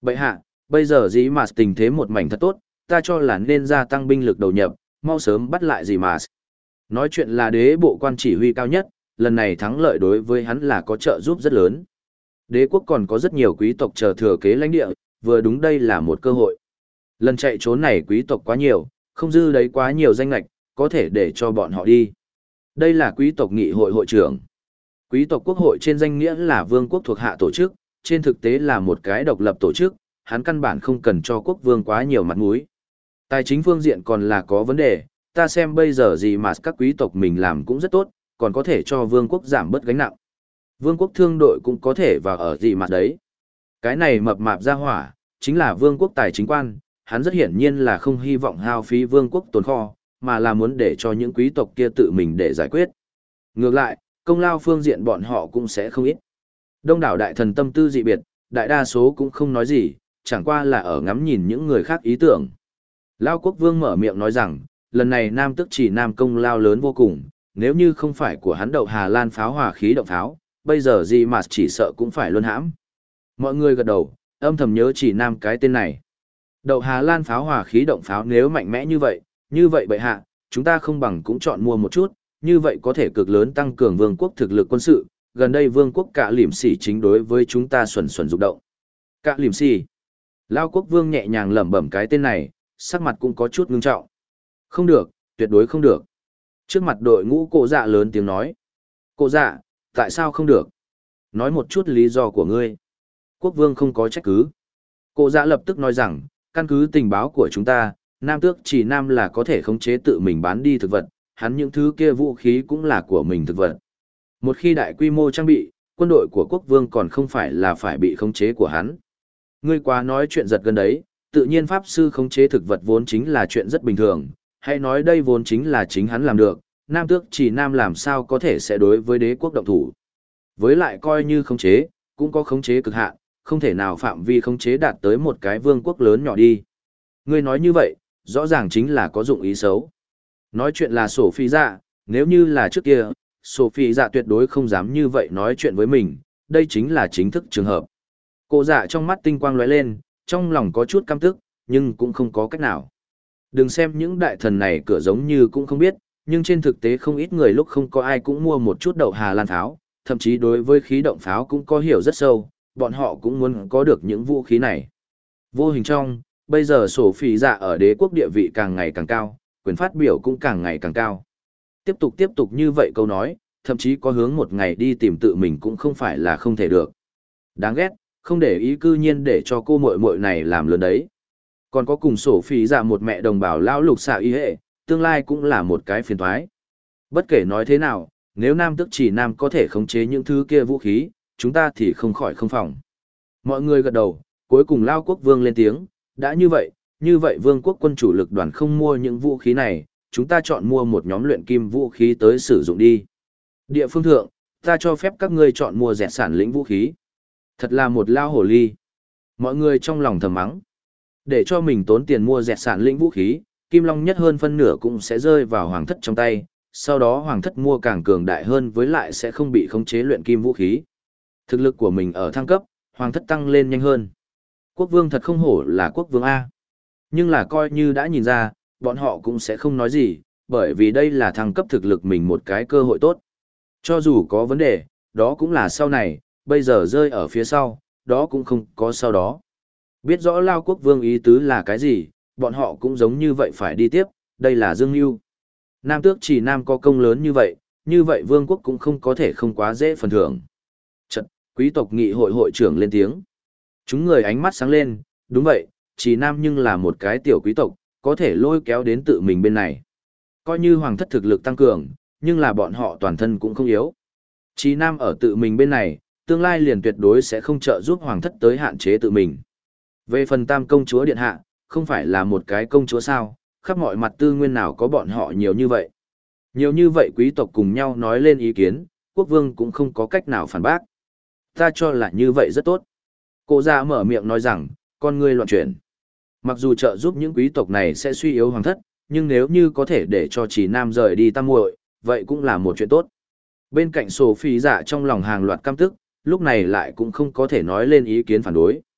Bệ hạ, bây giờ dĩ mà tình thế một mảnh thật tốt, ta cho là nên gia tăng binh lực đầu nhập, mau sớm bắt lại dĩ mà. Nói chuyện là đế bộ quan chỉ huy cao nhất, lần này thắng lợi đối với hắn là có trợ giúp rất lớn. Đế quốc còn có rất nhiều quý tộc chờ thừa kế lãnh địa, vừa đúng đây là một cơ hội. Lần chạy trốn này quý tộc quá nhiều, không dư đấy quá nhiều danh lệch, có thể để cho bọn họ đi. Đây là quý tộc nghị hội hội trưởng. Quý tộc quốc hội trên danh nghĩa là vương quốc thuộc hạ tổ chức, trên thực tế là một cái độc lập tổ chức, hắn căn bản không cần cho quốc vương quá nhiều mặt mũi. Tài chính phương diện còn là có vấn đề, ta xem bây giờ gì mà các quý tộc mình làm cũng rất tốt, còn có thể cho vương quốc giảm bớt gánh nặng. Vương quốc thương đội cũng có thể vào ở gì mà đấy. Cái này mập mạp ra hỏa, chính là vương quốc tài chính quan, hắn rất hiển nhiên là không hy vọng hao phí vương quốc tồn kho, mà là muốn để cho những quý tộc kia tự mình để giải quyết. Ngược lại, công lao phương diện bọn họ cũng sẽ không ít. Đông đảo đại thần tâm tư dị biệt, đại đa số cũng không nói gì, chẳng qua là ở ngắm nhìn những người khác ý tưởng. Lao quốc vương mở miệng nói rằng, lần này Nam Tước Chỉ Nam công lao lớn vô cùng, nếu như không phải của hắn đậu Hà Lan pháo hỏa khí động pháo, bây giờ gì mà chỉ sợ cũng phải luân hãm. Mọi người gật đầu, âm thầm nhớ Chỉ Nam cái tên này. Đậu Hà Lan pháo hỏa khí động pháo nếu mạnh mẽ như vậy bệ hạ, chúng ta không bằng cũng chọn mua một chút, như vậy có thể cực lớn tăng cường vương quốc thực lực quân sự, gần đây vương quốc cả liểm sỉ chính đối với chúng ta xuẩn xuẩn rụng động. Cả liểm sỉ. Lao quốc vương nhẹ nhàng lẩm bẩm cái tên này, sắc mặt cũng có chút ngưng trọng. Không được, tuyệt đối không được. Trước mặt đội ngũ Cổ Dạ lớn tiếng nói. Cổ Dạ, tại sao không được? Nói một chút lý do của ngươi. Quốc vương không có trách cứ. Cổ Dạ lập tức nói rằng, căn cứ tình báo của chúng ta, Nam Tước Chỉ Nam là có thể khống chế tự mình bán đi thực vật, hắn những thứ kia vũ khí cũng là của mình thực vật. Một khi đại quy mô trang bị, quân đội của quốc vương còn không phải là phải bị khống chế của hắn. Ngươi quá nói chuyện giật gần đấy, tự nhiên pháp sư khống chế thực vật vốn chính là chuyện rất bình thường, hay nói đây vốn chính là chính hắn làm được, Nam Tước Chỉ Nam làm sao có thể sẽ đối với đế quốc động thủ. Với lại coi như khống chế, cũng có khống chế cực hạn, không thể nào phạm vi khống chế đạt tới một cái vương quốc lớn nhỏ đi. Ngươi nói như vậy, rõ ràng chính là có dụng ý xấu. Nói chuyện là Sophie dạ, nếu như là trước kia, Sophie dạ tuyệt đối không dám như vậy nói chuyện với mình, đây chính là chính thức trường hợp. Cô dạ trong mắt tinh quang lóe lên, trong lòng có chút căm tức, nhưng cũng không có cách nào. Đừng xem những đại thần này cửa giống như cũng không biết, nhưng trên thực tế không ít người lúc không có ai cũng mua một chút đậu Hà Lan pháo, thậm chí đối với khí động pháo cũng có hiểu rất sâu, bọn họ cũng muốn có được những vũ khí này. Vô hình trong, bây giờ Sophie dạ ở đế quốc địa vị càng ngày càng cao, quyền phát biểu cũng càng ngày càng cao. Tiếp tục như vậy câu nói, thậm chí có hướng một ngày đi tìm tự mình cũng không phải là không thể được. Đáng ghét, không để ý cư nhiên để cho cô muội muội này làm lớn đấy. Còn có cùng Sophie dạ một mẹ đồng bào lão lục xạ y hệ, tương lai cũng là một cái phiền toái. Bất kể nói thế nào, nếu Nam Tước Chỉ Nam có thể khống chế những thứ kia vũ khí, chúng ta thì không khỏi không phòng. Mọi người gật đầu, cuối cùng Lao quốc vương lên tiếng, đã như vậy vương quốc quân chủ lực đoàn không mua những vũ khí này, chúng ta chọn mua một nhóm luyện kim vũ khí tới sử dụng đi. Địa phương thượng, ta cho phép các ngươi chọn mua dẹt sản lĩnh vũ khí. Thật là một lao hổ ly. Mọi người trong lòng thầm mắng. Để cho mình tốn tiền mua dẹt sản lĩnh vũ khí, Kim Long nhất hơn phân nửa cũng sẽ rơi vào hoàng thất trong tay, sau đó hoàng thất mua càng cường đại hơn với lại sẽ không bị khống chế luyện kim vũ khí. Thực lực của mình ở thăng cấp, hoàng thất tăng lên nhanh hơn. Quốc vương thật không hổ là quốc vương A. Nhưng là coi như đã nhìn ra, bọn họ cũng sẽ không nói gì, bởi vì đây là thăng cấp thực lực mình một cái cơ hội tốt. Cho dù có vấn đề, đó cũng là sau này, bây giờ rơi ở phía sau, đó cũng không có sau đó. Biết rõ Lao quốc vương ý tứ là cái gì, bọn họ cũng giống như vậy phải đi tiếp, đây là dương mưu. Nam Tước Chỉ Nam có công lớn như vậy vương quốc cũng không có thể không quá dễ phần thưởng. Chật, quý tộc nghị hội hội trưởng lên tiếng. Chúng người ánh mắt sáng lên, đúng vậy, Chỉ Nam nhưng là một cái tiểu quý tộc, có thể lôi kéo đến tự mình bên này. Coi như hoàng thất thực lực tăng cường, nhưng là bọn họ toàn thân cũng không yếu. Chỉ Nam ở tự mình bên này, tương lai liền tuyệt đối sẽ không trợ giúp hoàng thất tới hạn chế tự mình. Về phần Tam công chúa điện hạ, không phải là một cái công chúa sao, khắp mọi mặt tư nguyên nào có bọn họ nhiều như vậy. Nhiều như vậy quý tộc cùng nhau nói lên ý kiến, quốc vương cũng không có cách nào phản bác. Ta cho là như vậy rất tốt. Cô ra mở miệng nói rằng, con ngươi loạn chuyển. Mặc dù trợ giúp những quý tộc này sẽ suy yếu hoàng thất, nhưng nếu như có thể để cho Chỉ Nam rời đi tam muội, vậy cũng là một chuyện tốt. Bên cạnh Sophie dạ trong lòng hàng loạt căm tức, lúc này lại cũng không có thể nói lên ý kiến phản đối.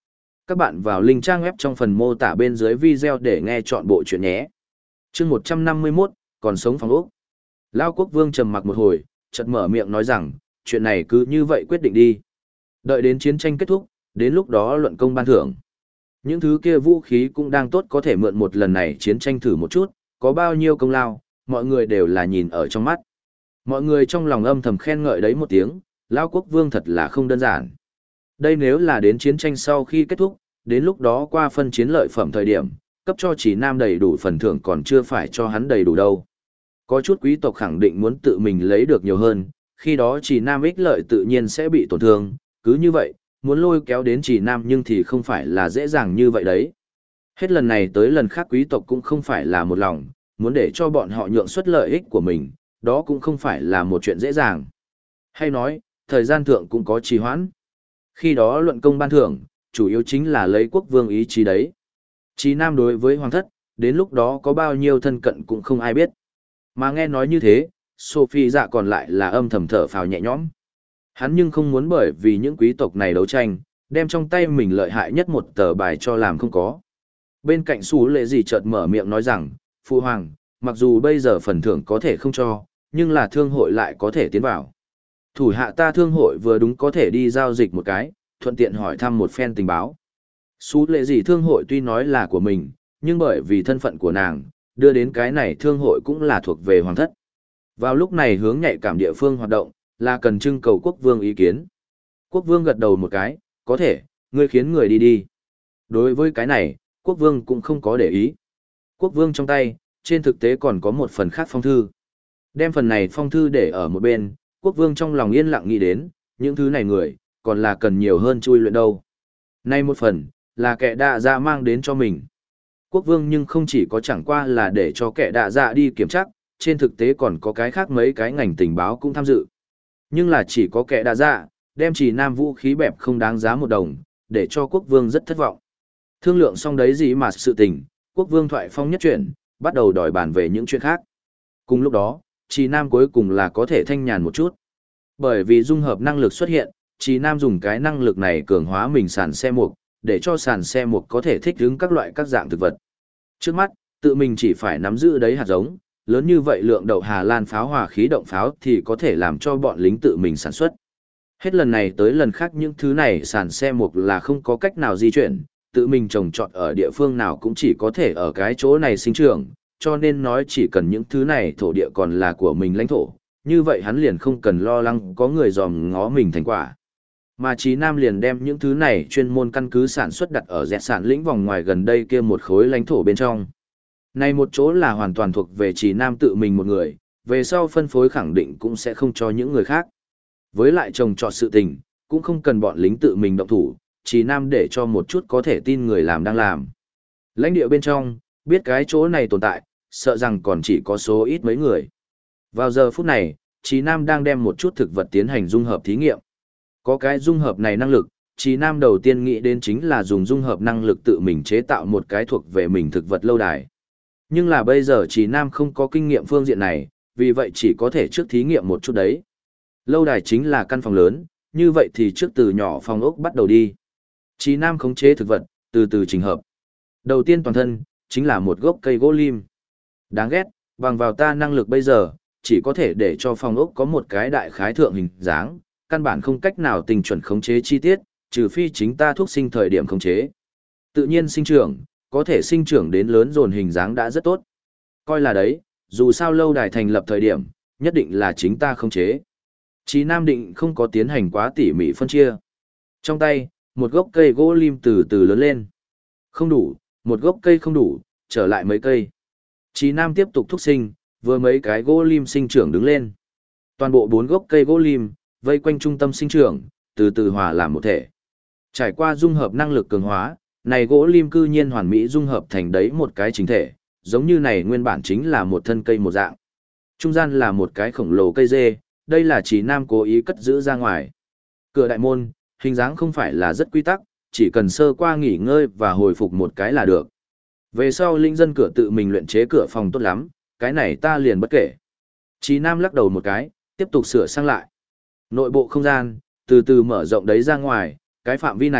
Các bạn vào link trang web trong phần mô tả bên dưới video để nghe chọn bộ chuyện nhé. Chương 151, còn sống phòng ốc. Lao Quốc Vương trầm mặc một hồi, chợt mở miệng nói rằng, chuyện này cứ như vậy quyết định đi. Đợi đến chiến tranh kết thúc, đến lúc đó luận công ban thưởng. Những thứ kia vũ khí cũng đang tốt, có thể mượn một lần này chiến tranh thử một chút, có bao nhiêu công lao, mọi người đều là nhìn ở trong mắt. Mọi người trong lòng âm thầm khen ngợi đấy một tiếng, Lao Quốc Vương thật là không đơn giản. Đây nếu là đến chiến tranh sau khi kết thúc, đến lúc đó qua phân chiến lợi phẩm thời điểm, cấp cho Chỉ Nam đầy đủ phần thưởng còn chưa phải cho hắn đầy đủ đâu. Có chút quý tộc khẳng định muốn tự mình lấy được nhiều hơn, khi đó Chỉ Nam ích lợi tự nhiên sẽ bị tổn thương, cứ như vậy, muốn lôi kéo đến Chỉ Nam nhưng thì không phải là dễ dàng như vậy đấy. Hết lần này tới lần khác quý tộc cũng không phải là một lòng, muốn để cho bọn họ nhượng suất lợi ích của mình, đó cũng không phải là một chuyện dễ dàng. Hay nói, thời gian thượng cũng có trì hoãn. Khi đó luận công ban thưởng, chủ yếu chính là lấy quốc vương ý chí đấy. Chí Nam đối với hoàng thất, đến lúc đó có bao nhiêu thân cận cũng không ai biết. Mà nghe nói như thế, Sophie dạ còn lại là âm thầm thở phào nhẹ nhõm. Hắn nhưng không muốn bởi vì những quý tộc này đấu tranh, đem trong tay mình lợi hại nhất một tờ bài cho làm không có. Bên cạnh Sú Lệ gì chợt mở miệng nói rằng, Phu Hoàng, mặc dù bây giờ phần thưởng có thể không cho, nhưng là thương hội lại có thể tiến vào. Thủ hạ ta thương hội vừa đúng có thể đi giao dịch một cái, thuận tiện hỏi thăm một phen tình báo. Sú Lệ gì thương hội tuy nói là của mình, nhưng bởi vì thân phận của nàng, đưa đến cái này thương hội cũng là thuộc về hoàng thất. Vào lúc này hướng nhạy cảm địa phương hoạt động, là cần trưng cầu quốc vương ý kiến. Quốc vương gật đầu một cái, có thể, ngươi khiến người đi đi. Đối với cái này, quốc vương cũng không có để ý. Quốc vương trong tay, trên thực tế còn có một phần khác phong thư. Đem phần này phong thư để ở một bên, quốc vương trong lòng yên lặng nghĩ đến, những thứ này người, còn là cần nhiều hơn chui luyện đâu. Nay một phần, là kẻ đạ dạ mang đến cho mình. Quốc vương nhưng không chỉ có chẳng qua là để cho kẻ đạ dạ đi kiểm tra, trên thực tế còn có cái khác mấy cái ngành tình báo cũng tham dự. Nhưng là chỉ có kẻ đạ dạ, đem Chỉ Nam vũ khí bẹp không đáng giá một đồng, để cho quốc vương rất thất vọng. Thương lượng xong đấy gì mà sự tình, quốc vương thoại phong nhất chuyển, bắt đầu đòi bàn về những chuyện khác. Cùng lúc đó, Chỉ Nam cuối cùng là có thể thanh nhàn một chút. Bởi vì dung hợp năng lực xuất hiện, Chỉ Nam dùng cái năng lực này cường hóa mình sàn xe mục, để cho sàn xe mục có thể thích ứng các loại các dạng thực vật. Trước mắt, tự mình chỉ phải nắm giữ đấy hạt giống, lớn như vậy lượng đậu Hà Lan pháo hòa khí động pháo thì có thể làm cho bọn lính tự mình sản xuất. Hết lần này tới lần khác những thứ này sàn xe mục là không có cách nào di chuyển, tự mình trồng trọt ở địa phương nào cũng chỉ có thể ở cái chỗ này sinh trưởng, cho nên nói chỉ cần những thứ này thổ địa còn là của mình lãnh thổ, như vậy hắn liền không cần lo lắng có người dòm ngó mình thành quả. Mà Chí Nam liền đem những thứ này chuyên môn căn cứ sản xuất đặt ở dẹt sản lĩnh vòng ngoài gần đây kia một khối lãnh thổ bên trong. Này một chỗ là hoàn toàn thuộc về Chí Nam tự mình một người, về sau phân phối khẳng định cũng sẽ không cho những người khác. Với lại trồng trọt sự tình, cũng không cần bọn lính tự mình động thủ, Chí Nam để cho một chút có thể tin người làm đang làm. Lãnh địa bên trong, biết cái chỗ này tồn tại, sợ rằng còn chỉ có số ít mấy người. Vào giờ phút này, Chí Nam đang đem một chút thực vật tiến hành dung hợp thí nghiệm. Có cái dung hợp này năng lực, Chí Nam đầu tiên nghĩ đến chính là dùng dung hợp năng lực tự mình chế tạo một cái thuộc về mình thực vật lâu đài. Nhưng là bây giờ Chí Nam không có kinh nghiệm phương diện này, vì vậy chỉ có thể trước thí nghiệm một chút đấy. Lâu đài chính là căn phòng lớn, như vậy thì trước từ nhỏ phòng ốc bắt đầu đi. Chí Nam khống chế thực vật, từ từ trình hợp. Đầu tiên toàn thân, chính là một gốc cây gỗ lim. Đáng ghét, bằng vào ta năng lực bây giờ, chỉ có thể để cho phòng ốc có một cái đại khái thượng hình dáng, căn bản không cách nào tình chuẩn khống chế chi tiết, trừ phi chính ta thuốc sinh thời điểm khống chế. Tự nhiên sinh trưởng, có thể sinh trưởng đến lớn dồn hình dáng đã rất tốt. Coi là đấy, dù sao lâu đài thành lập thời điểm, nhất định là chính ta khống chế. Chí Nam định không có tiến hành quá tỉ mỉ phân chia. Trong tay, một gốc cây gỗ lim từ từ lớn lên. Không đủ, một gốc cây không đủ, trở lại mấy cây. Chí Nam tiếp tục thúc sinh, vừa mấy cái gỗ lim sinh trưởng đứng lên. Toàn bộ 4 gốc cây gỗ lim, vây quanh trung tâm sinh trưởng, từ từ hòa làm một thể. Trải qua dung hợp năng lực cường hóa, này gỗ lim cư nhiên hoàn mỹ dung hợp thành đấy một cái chính thể, giống như này nguyên bản chính là một thân cây một dạng. Trung gian là một cái khổng lồ cây dê, đây là Chí Nam cố ý cất giữ ra ngoài. Cửa đại môn, hình dáng không phải là rất quy tắc, chỉ cần sơ qua nghỉ ngơi và hồi phục một cái là được. Về sau linh dân cửa tự mình luyện chế cửa phòng tốt lắm, cái này ta liền bất kể. Chí Nam lắc đầu một cái, tiếp tục sửa sang lại. Nội bộ không gian, từ từ mở rộng đấy ra ngoài, cái phạm vi này,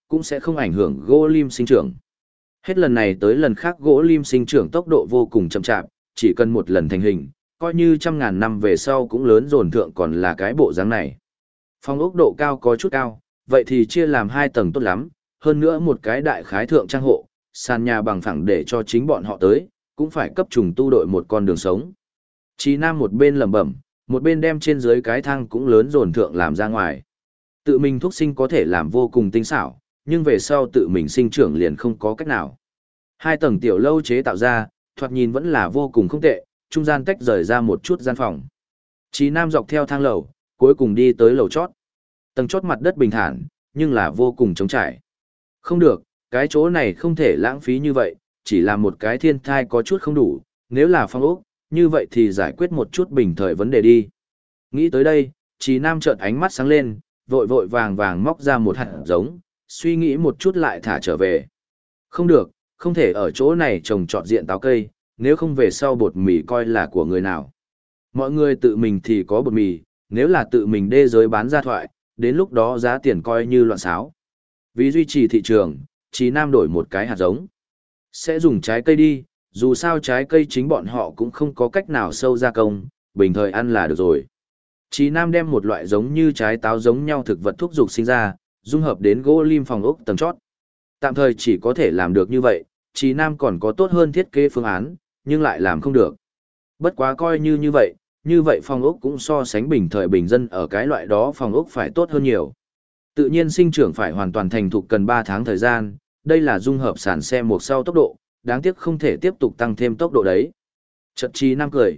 cũng sẽ không ảnh hưởng gỗ lim sinh trưởng. Hết lần này tới lần khác gỗ lim sinh trưởng tốc độ vô cùng chậm chạp, chỉ cần một lần thành hình, coi như trăm ngàn năm về sau cũng lớn dồn thượng còn là cái bộ dáng này. Phòng ốc độ cao có chút cao, vậy thì chia làm 2 tầng tốt lắm, hơn nữa một cái đại khái thượng trang hộ, sàn nhà bằng phẳng để cho chính bọn họ tới, cũng phải cấp trùng tu đội một con đường sống. Chí Nam một bên lẩm bẩm, một bên đem trên dưới cái thang cũng lớn dồn thượng làm ra ngoài. Tự mình thúc sinh có thể làm vô cùng tinh xảo, nhưng về sau tự mình sinh trưởng liền không có cách nào. 2 tầng tiểu lâu chế tạo ra, thoạt nhìn vẫn là vô cùng không tệ, trung gian tách rời ra một chút gian phòng. Chí Nam dọc theo thang lầu, cuối cùng đi tới lầu chót. Tầng chót mặt đất bình thản, nhưng là vô cùng trống trải. Không được, cái chỗ này không thể lãng phí như vậy, chỉ là một cái thiên thai có chút không đủ, nếu là phong ốc, như vậy thì giải quyết một chút bình thời vấn đề đi. Nghĩ tới đây, Chí Nam chợt ánh mắt sáng lên, vội vội vàng vàng móc ra một hạt giống, suy nghĩ một chút lại thả trở về. Không được, không thể ở chỗ này trồng trọt diện táo cây, nếu không về sau bột mì coi là của người nào. Mọi người tự mình thì có bột mì, nếu là tự mình đê giới bán ra thoại, đến lúc đó giá tiền coi như loạn xáo. Vì duy trì thị trường, Chí Nam đổi một cái hạt giống. Sẽ dùng trái cây đi, dù sao trái cây chính bọn họ cũng không có cách nào sâu gia công, bình thời ăn là được rồi. Chí Nam đem một loại giống như trái táo giống nhau thực vật thúc dục sinh ra, dung hợp đến gỗ lim phòng ốc tầng chót. Tạm thời chỉ có thể làm được như vậy, Chí Nam còn có tốt hơn thiết kế phương án, nhưng lại làm không được. Bất quá coi như vậy phòng ốc cũng so sánh bình thời bình dân ở cái loại đó phòng ốc phải tốt hơn nhiều. Tự nhiên sinh trưởng phải hoàn toàn thành thục cần 3 tháng thời gian, đây là dung hợp sản xe một sau tốc độ, đáng tiếc không thể tiếp tục tăng thêm tốc độ đấy. Chợt Chí Nam cười,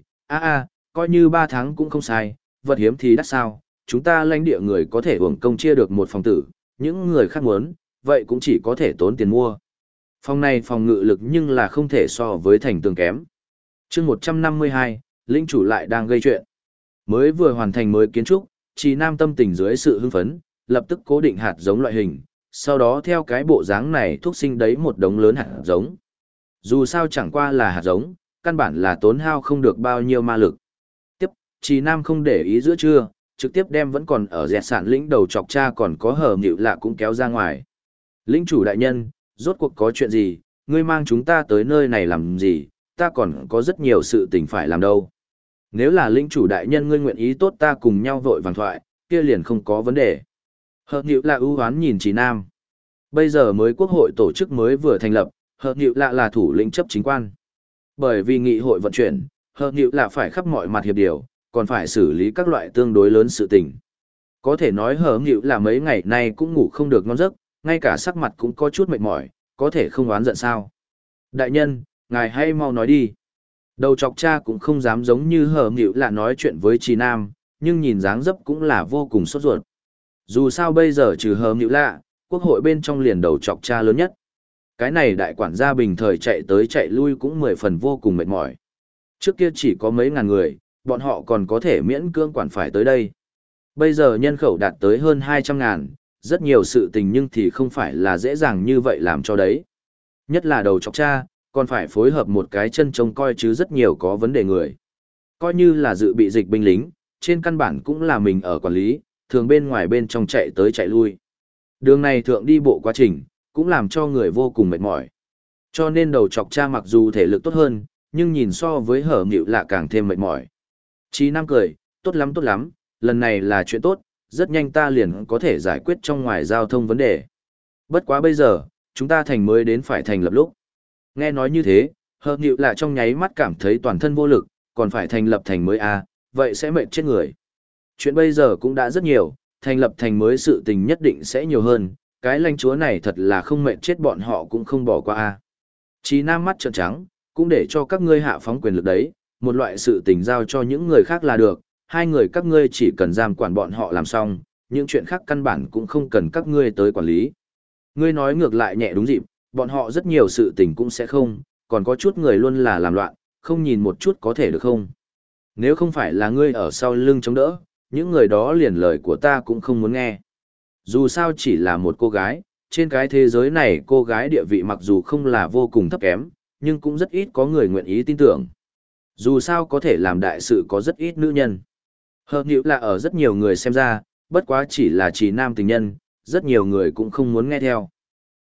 coi như 3 tháng cũng không sai, vật hiếm thì đắt sao, chúng ta lãnh địa người có thể hưởng công chia được một phòng tử, những người khác muốn, vậy cũng chỉ có thể tốn tiền mua. Phòng này phòng ngự lực nhưng là không thể so với thành tường kém. chương 152, lĩnh chủ lại đang gây chuyện. Mới vừa hoàn thành mới kiến trúc, Chí Nam tâm tình dưới sự hưng phấn, lập tức cố định hạt giống loại hình, sau đó theo cái bộ dáng này thúc sinh đấy một đống lớn hạt giống. Dù sao chẳng qua là hạt giống, căn bản là tốn hao không được bao nhiêu ma lực. Tiếp, Chí Nam không để ý giữa trưa, trực tiếp đem vẫn còn ở dẹt sản lĩnh đầu chọc cha còn có hờ nhịu lạ cũng kéo ra ngoài. Lĩnh chủ đại nhân, rốt cuộc có chuyện gì, ngươi mang chúng ta tới nơi này làm gì, ta còn có rất nhiều sự tình phải làm đâu. Nếu là lĩnh chủ đại nhân ngươi nguyện ý tốt ta cùng nhau vội vàng thoại, kia liền không có vấn đề. Hờ nhịu lạ ưu hoán nhìn Chí Nam. Bây giờ mới quốc hội tổ chức mới vừa thành lập, Hờ nhịu lạ là thủ lĩnh chấp chính quan. Bởi vì nghị hội vận chuyển, Hờ nhịu lạ phải khắp mọi mặt hiệp điều, còn phải xử lý các loại tương đối lớn sự tình. Có thể nói Hờ nhịu là mấy ngày nay cũng ngủ không được ngon giấc, ngay cả sắc mặt cũng có chút mệt mỏi, có thể không oán giận sao. Đại nhân, ngài hay mau nói đi. Đầu chọc cha cũng không dám giống như Hờ nhịu là nói chuyện với Chí Nam, nhưng nhìn dáng dấp cũng là vô cùng sốt ruột. Dù sao bây giờ trừ Hờ nhịu lạ, quốc hội bên trong liền đầu chọc cha lớn nhất. Cái này đại quản gia bình thời chạy tới chạy lui cũng 10 phần vô cùng mệt mỏi. Trước kia chỉ có mấy ngàn người, bọn họ còn có thể miễn cưỡng quản phải tới đây. Bây giờ nhân khẩu đạt tới hơn 200.000, rất nhiều sự tình nhưng thì không phải là dễ dàng như vậy làm cho đấy. Nhất là đầu chọc cha, còn phải phối hợp một cái chân trông coi chứ rất nhiều có vấn đề người. Coi như là dự bị dịch binh lính, trên căn bản cũng là mình ở quản lý, thường bên ngoài bên trong chạy tới chạy lui. Đường này thượng đi bộ quá trình, cũng làm cho người vô cùng mệt mỏi. Cho nên đầu chọc cha mặc dù thể lực tốt hơn, nhưng nhìn so với Hở Nhịu Lạ càng thêm mệt mỏi. Chí Nam cười, tốt lắm, lần này là chuyện tốt, rất nhanh ta liền có thể giải quyết trong ngoài giao thông vấn đề. Bất quá bây giờ, chúng ta thành mới đến phải thành lập lúc. Nghe nói như thế, Hở Nhịu Lạ trong nháy mắt cảm thấy toàn thân vô lực, còn phải thành lập thành mới à, vậy sẽ mệt chết người. Chuyện bây giờ cũng đã rất nhiều, thành lập thành mới sự tình nhất định sẽ nhiều hơn, cái lãnh chúa này thật là không mệt chết bọn họ cũng không bỏ qua a. Chí Nam mắt trợn trắng, cũng để cho các ngươi hạ phóng quyền lực đấy, một loại sự tình giao cho những người khác là được, hai người các ngươi chỉ cần giam quản bọn họ làm xong, những chuyện khác căn bản cũng không cần các ngươi tới quản lý. Ngươi nói ngược lại nhẹ đúng dịp, bọn họ rất nhiều sự tình cũng sẽ không, còn có chút người luôn là làm loạn, không nhìn một chút có thể được không? Nếu không phải là ngươi ở sau lưng chống đỡ, những người đó liền lời của ta cũng không muốn nghe. Dù sao chỉ là một cô gái, trên cái thế giới này cô gái địa vị mặc dù không là vô cùng thấp kém, nhưng cũng rất ít có người nguyện ý tin tưởng. Dù sao có thể làm đại sự có rất ít nữ nhân. Hợp nhịu là ở rất nhiều người xem ra, bất quá chỉ là chỉ nam tình nhân, rất nhiều người cũng không muốn nghe theo.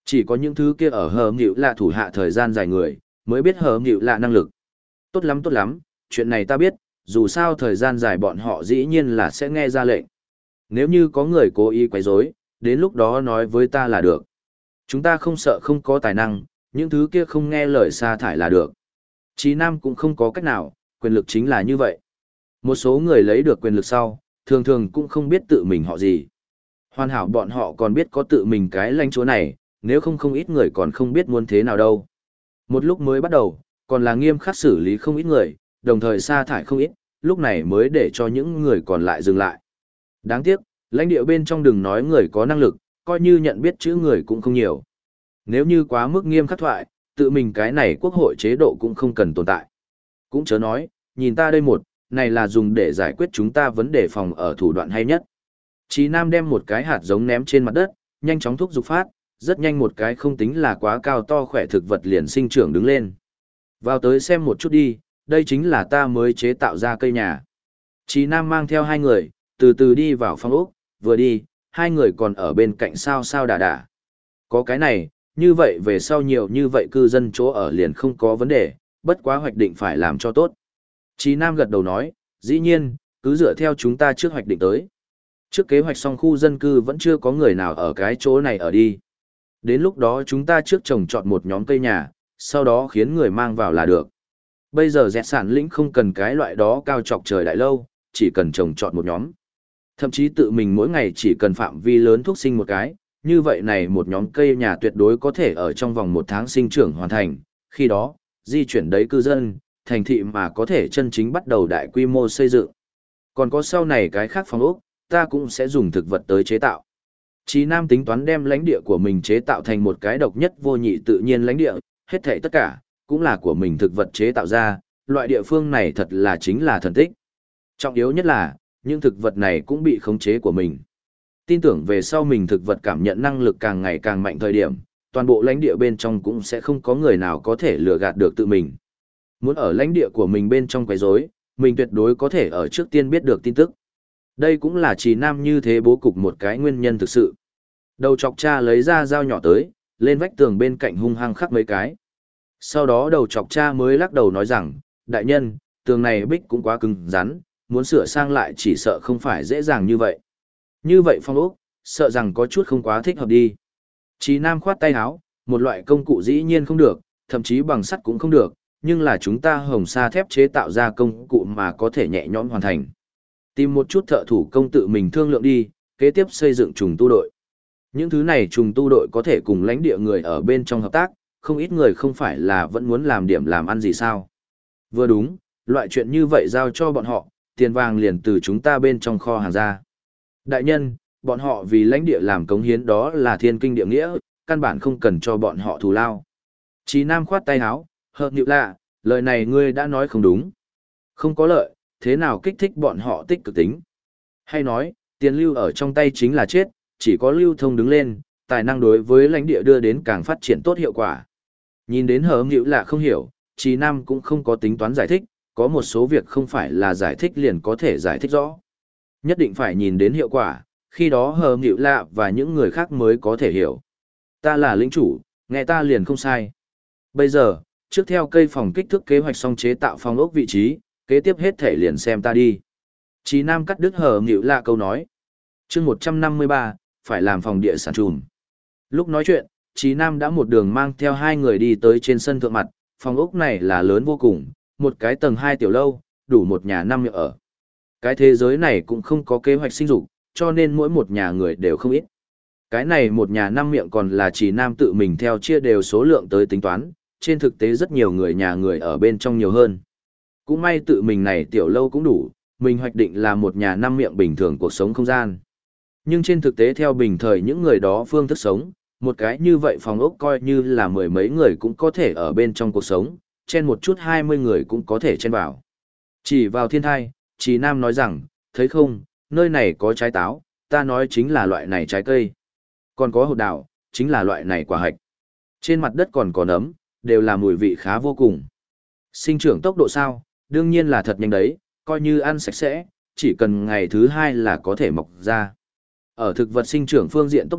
Chỉ có những thứ kia ở hờ nghịu lạ thủ hạ thời gian dài người, mới biết hờ nghịu lạ năng lực. Tốt lắm, chuyện này ta biết, dù sao thời gian dài bọn họ dĩ nhiên là sẽ nghe ra lệnh. Nếu như có người cố ý quấy rối, đến lúc đó nói với ta là được. Chúng ta không sợ không có tài năng, những thứ kia không nghe lời sa thải là được. Chí Nam cũng không có cách nào, quyền lực chính là như vậy. Một số người lấy được quyền lực sau, thường thường cũng không biết tự mình họ gì. Hoàn hảo bọn họ còn biết có tự mình cái lãnh chúa này, nếu không không ít người còn không biết muốn thế nào đâu. Một lúc mới bắt đầu, còn là nghiêm khắc xử lý không ít người, đồng thời sa thải không ít, lúc này mới để cho những người còn lại dừng lại. Đáng tiếc, lãnh địa bên trong đừng nói người có năng lực, coi như nhận biết chữ người cũng không nhiều. Nếu như quá mức nghiêm khắc thoại, tự mình cái này quốc hội chế độ cũng không cần tồn tại. Cũng chớ nói, nhìn ta đây một, này là dùng để giải quyết chúng ta vấn đề phòng ở thủ đoạn hay nhất. Chí Nam đem một cái hạt giống ném trên mặt đất, nhanh chóng thúc giục phát, rất nhanh một cái không tính là quá cao to khỏe thực vật liền sinh trưởng đứng lên. Vào tới xem một chút đi, đây chính là ta mới chế tạo ra cây nhà. Chí Nam mang theo hai người, từ từ đi vào phòng ốc, vừa đi, hai người còn ở bên cạnh sao đà. Có cái này, như vậy về sau nhiều như vậy cư dân chỗ ở liền không có vấn đề, bất quá hoạch định phải làm cho tốt. Chí Nam gật đầu nói, dĩ nhiên, cứ dựa theo chúng ta trước hoạch định tới. Trước kế hoạch xong khu dân cư vẫn chưa có người nào ở cái chỗ này ở đi. Đến lúc đó chúng ta trước trồng chọn một nhóm cây nhà, sau đó khiến người mang vào là được. Bây giờ dẹt sản lĩnh không cần cái loại đó cao chọc trời đại lâu, chỉ cần trồng chọn một nhóm. Thậm chí tự mình mỗi ngày chỉ cần phạm vi lớn thuốc sinh một cái, như vậy này một nhóm cây nhà tuyệt đối có thể ở trong vòng 1 tháng sinh trưởng hoàn thành, khi đó, di chuyển đấy cư dân, thành thị mà có thể chân chính bắt đầu đại quy mô xây dựng. Còn có sau này cái khác phòng ốc, ta cũng sẽ dùng thực vật tới chế tạo. Chí Nam tính toán đem lãnh địa của mình chế tạo thành một cái độc nhất vô nhị tự nhiên lãnh địa, hết thảy tất cả, cũng là của mình thực vật chế tạo ra, loại địa phương này thật là chính là thần tích. Trọng yếu nhất là, những thực vật này cũng bị khống chế của mình. Tin tưởng về sau mình thực vật cảm nhận năng lực càng ngày càng mạnh thời điểm, toàn bộ lãnh địa bên trong cũng sẽ không có người nào có thể lừa gạt được tự mình. Muốn ở lãnh địa của mình bên trong quấy rối, mình tuyệt đối có thể ở trước tiên biết được tin tức. Đây cũng là Chí Nam như thế bố cục một cái nguyên nhân thực sự. Đầu chọc cha lấy ra dao nhỏ tới, lên vách tường bên cạnh hung hăng khắc mấy cái. Sau đó đầu chọc cha mới lắc đầu nói rằng, đại nhân, tường này bích cũng quá cứng rắn, muốn sửa sang lại chỉ sợ không phải dễ dàng như vậy. Như vậy phong ốc, sợ rằng có chút không quá thích hợp đi. Chí Nam khoát tay áo, một loại công cụ dĩ nhiên không được, thậm chí bằng sắt cũng không được, nhưng là chúng ta hồng sa thép chế tạo ra công cụ mà có thể nhẹ nhõm hoàn thành. Tìm một chút thợ thủ công tự mình thương lượng đi, kế tiếp xây dựng trùng tu đội. Những thứ này trùng tu đội có thể cùng lãnh địa người ở bên trong hợp tác, không ít người không phải là vẫn muốn làm điểm làm ăn gì sao. Vừa đúng, loại chuyện như vậy giao cho bọn họ, tiền vàng liền từ chúng ta bên trong kho hàng ra. Đại nhân, bọn họ vì lãnh địa làm cống hiến đó là thiên kinh địa nghĩa, căn bản không cần cho bọn họ thù lao. Chí Nam khoát tay áo, hợp nhịu lạ, lời này ngươi đã nói không đúng. Không có lợi, thế nào kích thích bọn họ tích cực tính. Hay nói, tiền lưu ở trong tay chính là chết, chỉ có lưu thông đứng lên, tài năng đối với lãnh địa đưa đến càng phát triển tốt hiệu quả. Nhìn đến hờ nhịu lạ không hiểu, Chí Nam cũng không có tính toán giải thích, có một số việc không phải là giải thích liền có thể giải thích rõ. Nhất định phải nhìn đến hiệu quả, khi đó hờ nhịu lạ và những người khác mới có thể hiểu. Ta là lĩnh chủ, nghe ta liền không sai. Bây giờ, trước theo cây phòng kích thước kế hoạch xong chế tạo phòng ốc vị trí, kế tiếp hết thể liền xem ta đi. Chí Nam cắt đứt hờ nhịu lạ câu nói. Chương 153, phải làm phòng địa sản trùm. Lúc nói chuyện, Chí Nam đã một đường mang theo hai người đi tới trên sân thượng mặt, phòng ốc này là lớn vô cùng, một cái tầng 2 tiểu lâu, đủ một nhà 5 miệng ở. Cái thế giới này cũng không có kế hoạch sinh dục, cho nên mỗi một nhà người đều không ít. Cái này một nhà 5 miệng còn là Chí Nam tự mình theo chia đều số lượng tới tính toán, trên thực tế rất nhiều nhà người ở bên trong nhiều hơn. Cũng may tự mình này tiểu lâu cũng đủ, mình hoạch định là một nhà 5 miệng bình thường cuộc sống không gian. Nhưng trên thực tế theo bình thời những người đó phương thức sống, một cái như vậy phòng ốc coi như là 10 mấy người cũng có thể ở bên trong cuộc sống, trên một chút 20 người cũng có thể chen vào. Chỉ vào thiên thai, Chí Nam nói rằng, thấy không, nơi này có trái táo, ta nói chính là loại này trái cây. Còn có hột đào, chính là loại này quả hạch. Trên mặt đất còn có nấm, đều là mùi vị khá vô cùng. Sinh trưởng tốc độ sao, đương nhiên là thật nhanh đấy, coi như ăn sạch sẽ, chỉ cần ngày thứ 2 là có thể mọc ra. Ở thực vật sinh trưởng phương diện tốc độ,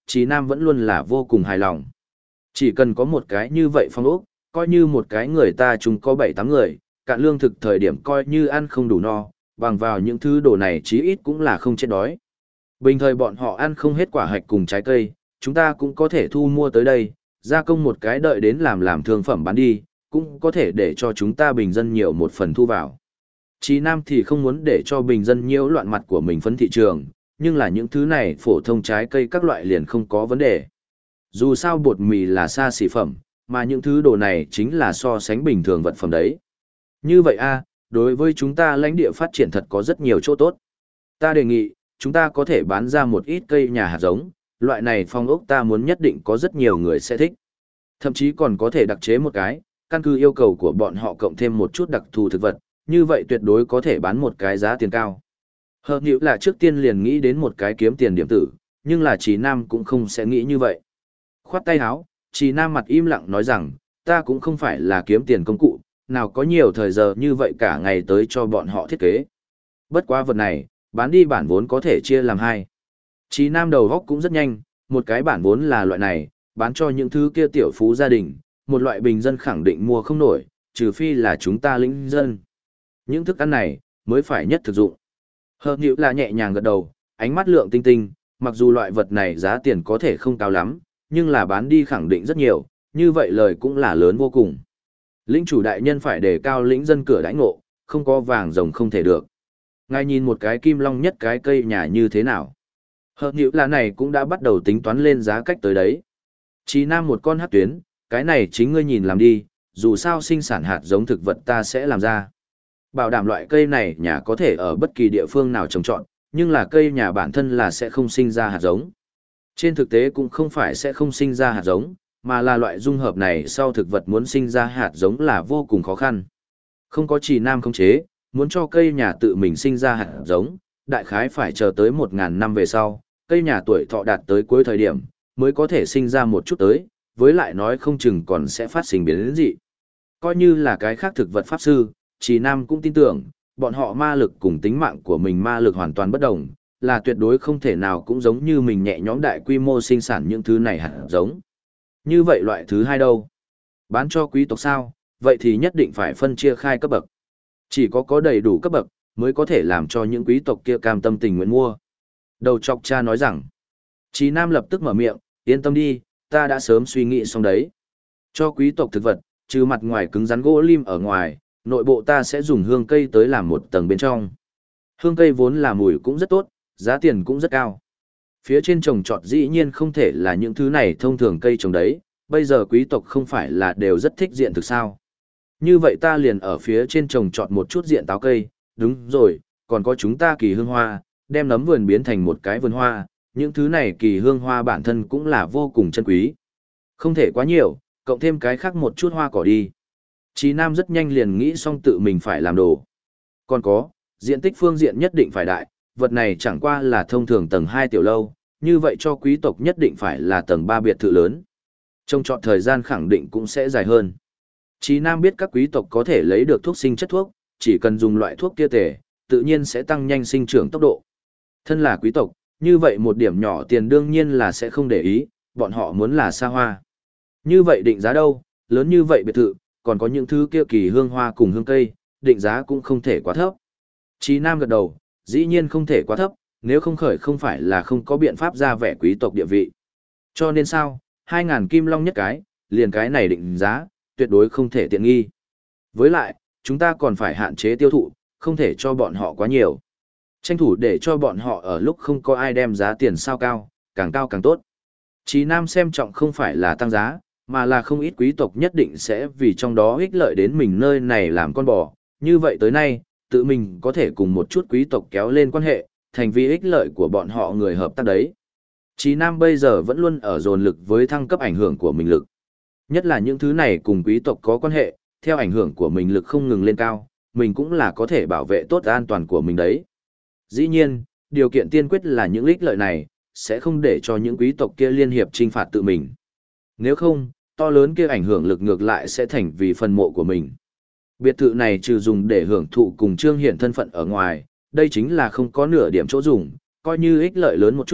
Chí Nam vẫn luôn là vô cùng hài lòng. Chỉ cần có một cái như vậy phong ốc, coi như một cái người ta chúng có 7-8 người, cạn lương thực thời điểm coi như ăn không đủ no, bằng vào những thứ đồ này chí ít cũng là không chết đói. Bình thời bọn họ ăn không hết quả hạch cùng trái cây, chúng ta cũng có thể thu mua tới đây, gia công một cái đợi đến làm thương phẩm bán đi, cũng có thể để cho chúng ta bình dân nhiều một phần thu vào. Chí Nam thì không muốn để cho bình dân nhiễu loạn mặt của mình phấn thị trường, nhưng là những thứ này phổ thông trái cây các loại liền không có vấn đề. Dù sao bột mì là xa xỉ phẩm, mà những thứ đồ này chính là so sánh bình thường vật phẩm đấy. Như vậy đối với chúng ta lãnh địa phát triển thật có rất nhiều chỗ tốt. Ta đề nghị, chúng ta có thể bán ra một ít cây nhà hạt giống, loại này phong ốc ta muốn nhất định có rất nhiều người sẽ thích. Thậm chí còn có thể đặc chế một cái, căn cứ yêu cầu của bọn họ cộng thêm một chút đặc thù thực vật, như vậy tuyệt đối có thể bán một cái giá tiền cao. Hợp nhữ là trước tiên liền nghĩ đến một cái kiếm tiền điểm tử, nhưng là Chí Nam cũng không sẽ nghĩ như vậy. Khoát tay áo, Chí Nam mặt im lặng nói rằng, ta cũng không phải là kiếm tiền công cụ, nào có nhiều thời giờ như vậy cả ngày tới cho bọn họ thiết kế. Bất quá vật này, bán đi bản vốn có thể chia làm hai. Chí Nam đầu góc cũng rất nhanh, một cái bản vốn là loại này, bán cho những thứ kia tiểu phú gia đình, một loại bình dân khẳng định mua không nổi, trừ phi là chúng ta lĩnh dân. Những thức ăn này, mới phải nhất thực dụng. Hợp nhữ là nhẹ nhàng gật đầu, ánh mắt lượng tinh tinh, mặc dù loại vật này giá tiền có thể không cao lắm, nhưng là bán đi khẳng định rất nhiều, như vậy lời cũng là lớn vô cùng. Lĩnh chủ đại nhân phải đề cao lĩnh dân cửa đãi ngộ, không có vàng rồng không thể được. Ngài nhìn một cái kim long nhất cái cây nhà như thế nào. Hợp nhữ là này cũng đã bắt đầu tính toán lên giá cách tới đấy. Chí Nam một con hát tuyến, cái này chính ngươi nhìn làm đi, dù sao sinh sản hạt giống thực vật ta sẽ làm ra. Bảo đảm loại cây này nhà có thể ở bất kỳ địa phương nào trồng trọt, nhưng là cây nhà bản thân là sẽ không sinh ra hạt giống. Trên thực tế cũng không phải sẽ không sinh ra hạt giống, mà là loại dung hợp này sau thực vật muốn sinh ra hạt giống là vô cùng khó khăn. Không có Chí Nam khống chế, muốn cho cây nhà tự mình sinh ra hạt giống, đại khái phải chờ tới 1.000 năm về sau, cây nhà tuổi thọ đạt tới cuối thời điểm, mới có thể sinh ra một chút tới, với lại nói không chừng còn sẽ phát sinh biến dị. Coi như là cái khác thực vật pháp sư, Chí Nam cũng tin tưởng, bọn họ ma lực cùng tính mạng của mình ma lực hoàn toàn bất đồng, là tuyệt đối không thể nào cũng giống như mình nhẹ nhõm đại quy mô sinh sản những thứ này hạt giống. Như vậy loại thứ hai đâu? Bán cho quý tộc sao? Vậy thì nhất định phải phân chia khai cấp bậc. Chỉ có đầy đủ cấp bậc, mới có thể làm cho những quý tộc kia cam tâm tình nguyện mua. Đầu chọc cha nói rằng, Chí Nam lập tức mở miệng, yên tâm đi, ta đã sớm suy nghĩ xong đấy. Cho quý tộc thực vật, trừ mặt ngoài cứng rắn gỗ lim ở ngoài, nội bộ ta sẽ dùng hương cây tới làm một tầng bên trong. Hương cây vốn là mùi cũng rất tốt, giá tiền cũng rất cao. Phía trên trồng trọt dĩ nhiên không thể là những thứ này thông thường cây trồng đấy, bây giờ quý tộc không phải là đều rất thích diện thực sao. Như vậy ta liền ở phía trên trồng trọt một chút diện táo cây, đúng rồi, còn có chúng ta kỳ hương hoa, đem nấm vườn biến thành một cái vườn hoa, những thứ này kỳ hương hoa bản thân cũng là vô cùng chân quý. Không thể quá nhiều, cộng thêm cái khác một chút hoa cỏ đi. Chí Nam rất nhanh liền nghĩ xong tự mình phải làm đồ. Còn có, diện tích phương diện nhất định phải đại, vật này chẳng qua là thông thường tầng 2 tiểu lâu, như vậy cho quý tộc nhất định phải là tầng 3 biệt thự lớn. Trong chọn thời gian khẳng định cũng sẽ dài hơn. Chí Nam biết các quý tộc có thể lấy được thuốc sinh chất thuốc, chỉ cần dùng loại thuốc kia tề, tự nhiên sẽ tăng nhanh sinh trưởng tốc độ. Thân là quý tộc, như vậy một điểm nhỏ tiền đương nhiên là sẽ không để ý, bọn họ muốn là xa hoa. Như vậy định giá đâu, lớn như vậy biệt thự, còn có những thứ kia kỳ hương hoa cùng hương cây, định giá cũng không thể quá thấp. Chí Nam gật đầu, dĩ nhiên không thể quá thấp, nếu không khởi không phải là không có biện pháp ra vẻ quý tộc địa vị. Cho nên sao, 2.000 kim long nhất cái, liền cái này định giá, tuyệt đối không thể tiện nghi. Với lại, chúng ta còn phải hạn chế tiêu thụ, không thể cho bọn họ quá nhiều. Tranh thủ để cho bọn họ ở lúc không có ai đem giá tiền sao cao càng tốt. Chí Nam xem trọng không phải là tăng giá, mà là không ít quý tộc nhất định sẽ vì trong đó ích lợi đến mình nơi này làm con bò. Như vậy tới nay, tự mình có thể cùng một chút quý tộc kéo lên quan hệ, thành vì ích lợi của bọn họ người hợp tác đấy. Chí Nam bây giờ vẫn luôn ở dồn lực với thăng cấp ảnh hưởng của mình lực. Nhất là những thứ này cùng quý tộc có quan hệ, theo ảnh hưởng của mình lực không ngừng lên cao, mình cũng là có thể bảo vệ tốt an toàn của mình đấy. Dĩ nhiên, điều kiện tiên quyết là những ích lợi này, sẽ không để cho những quý tộc kia liên hiệp trinh phạt tự mình. Nếu không, to lớn kia ảnh hưởng lực ngược lại sẽ thành vì phần mộ của mình. Biệt thự này trừ dùng để hưởng thụ cùng trương hiển thân phận ở ngoài, đây chính là không có nửa điểm chỗ dùng, coi như ích lợi lớn một chút,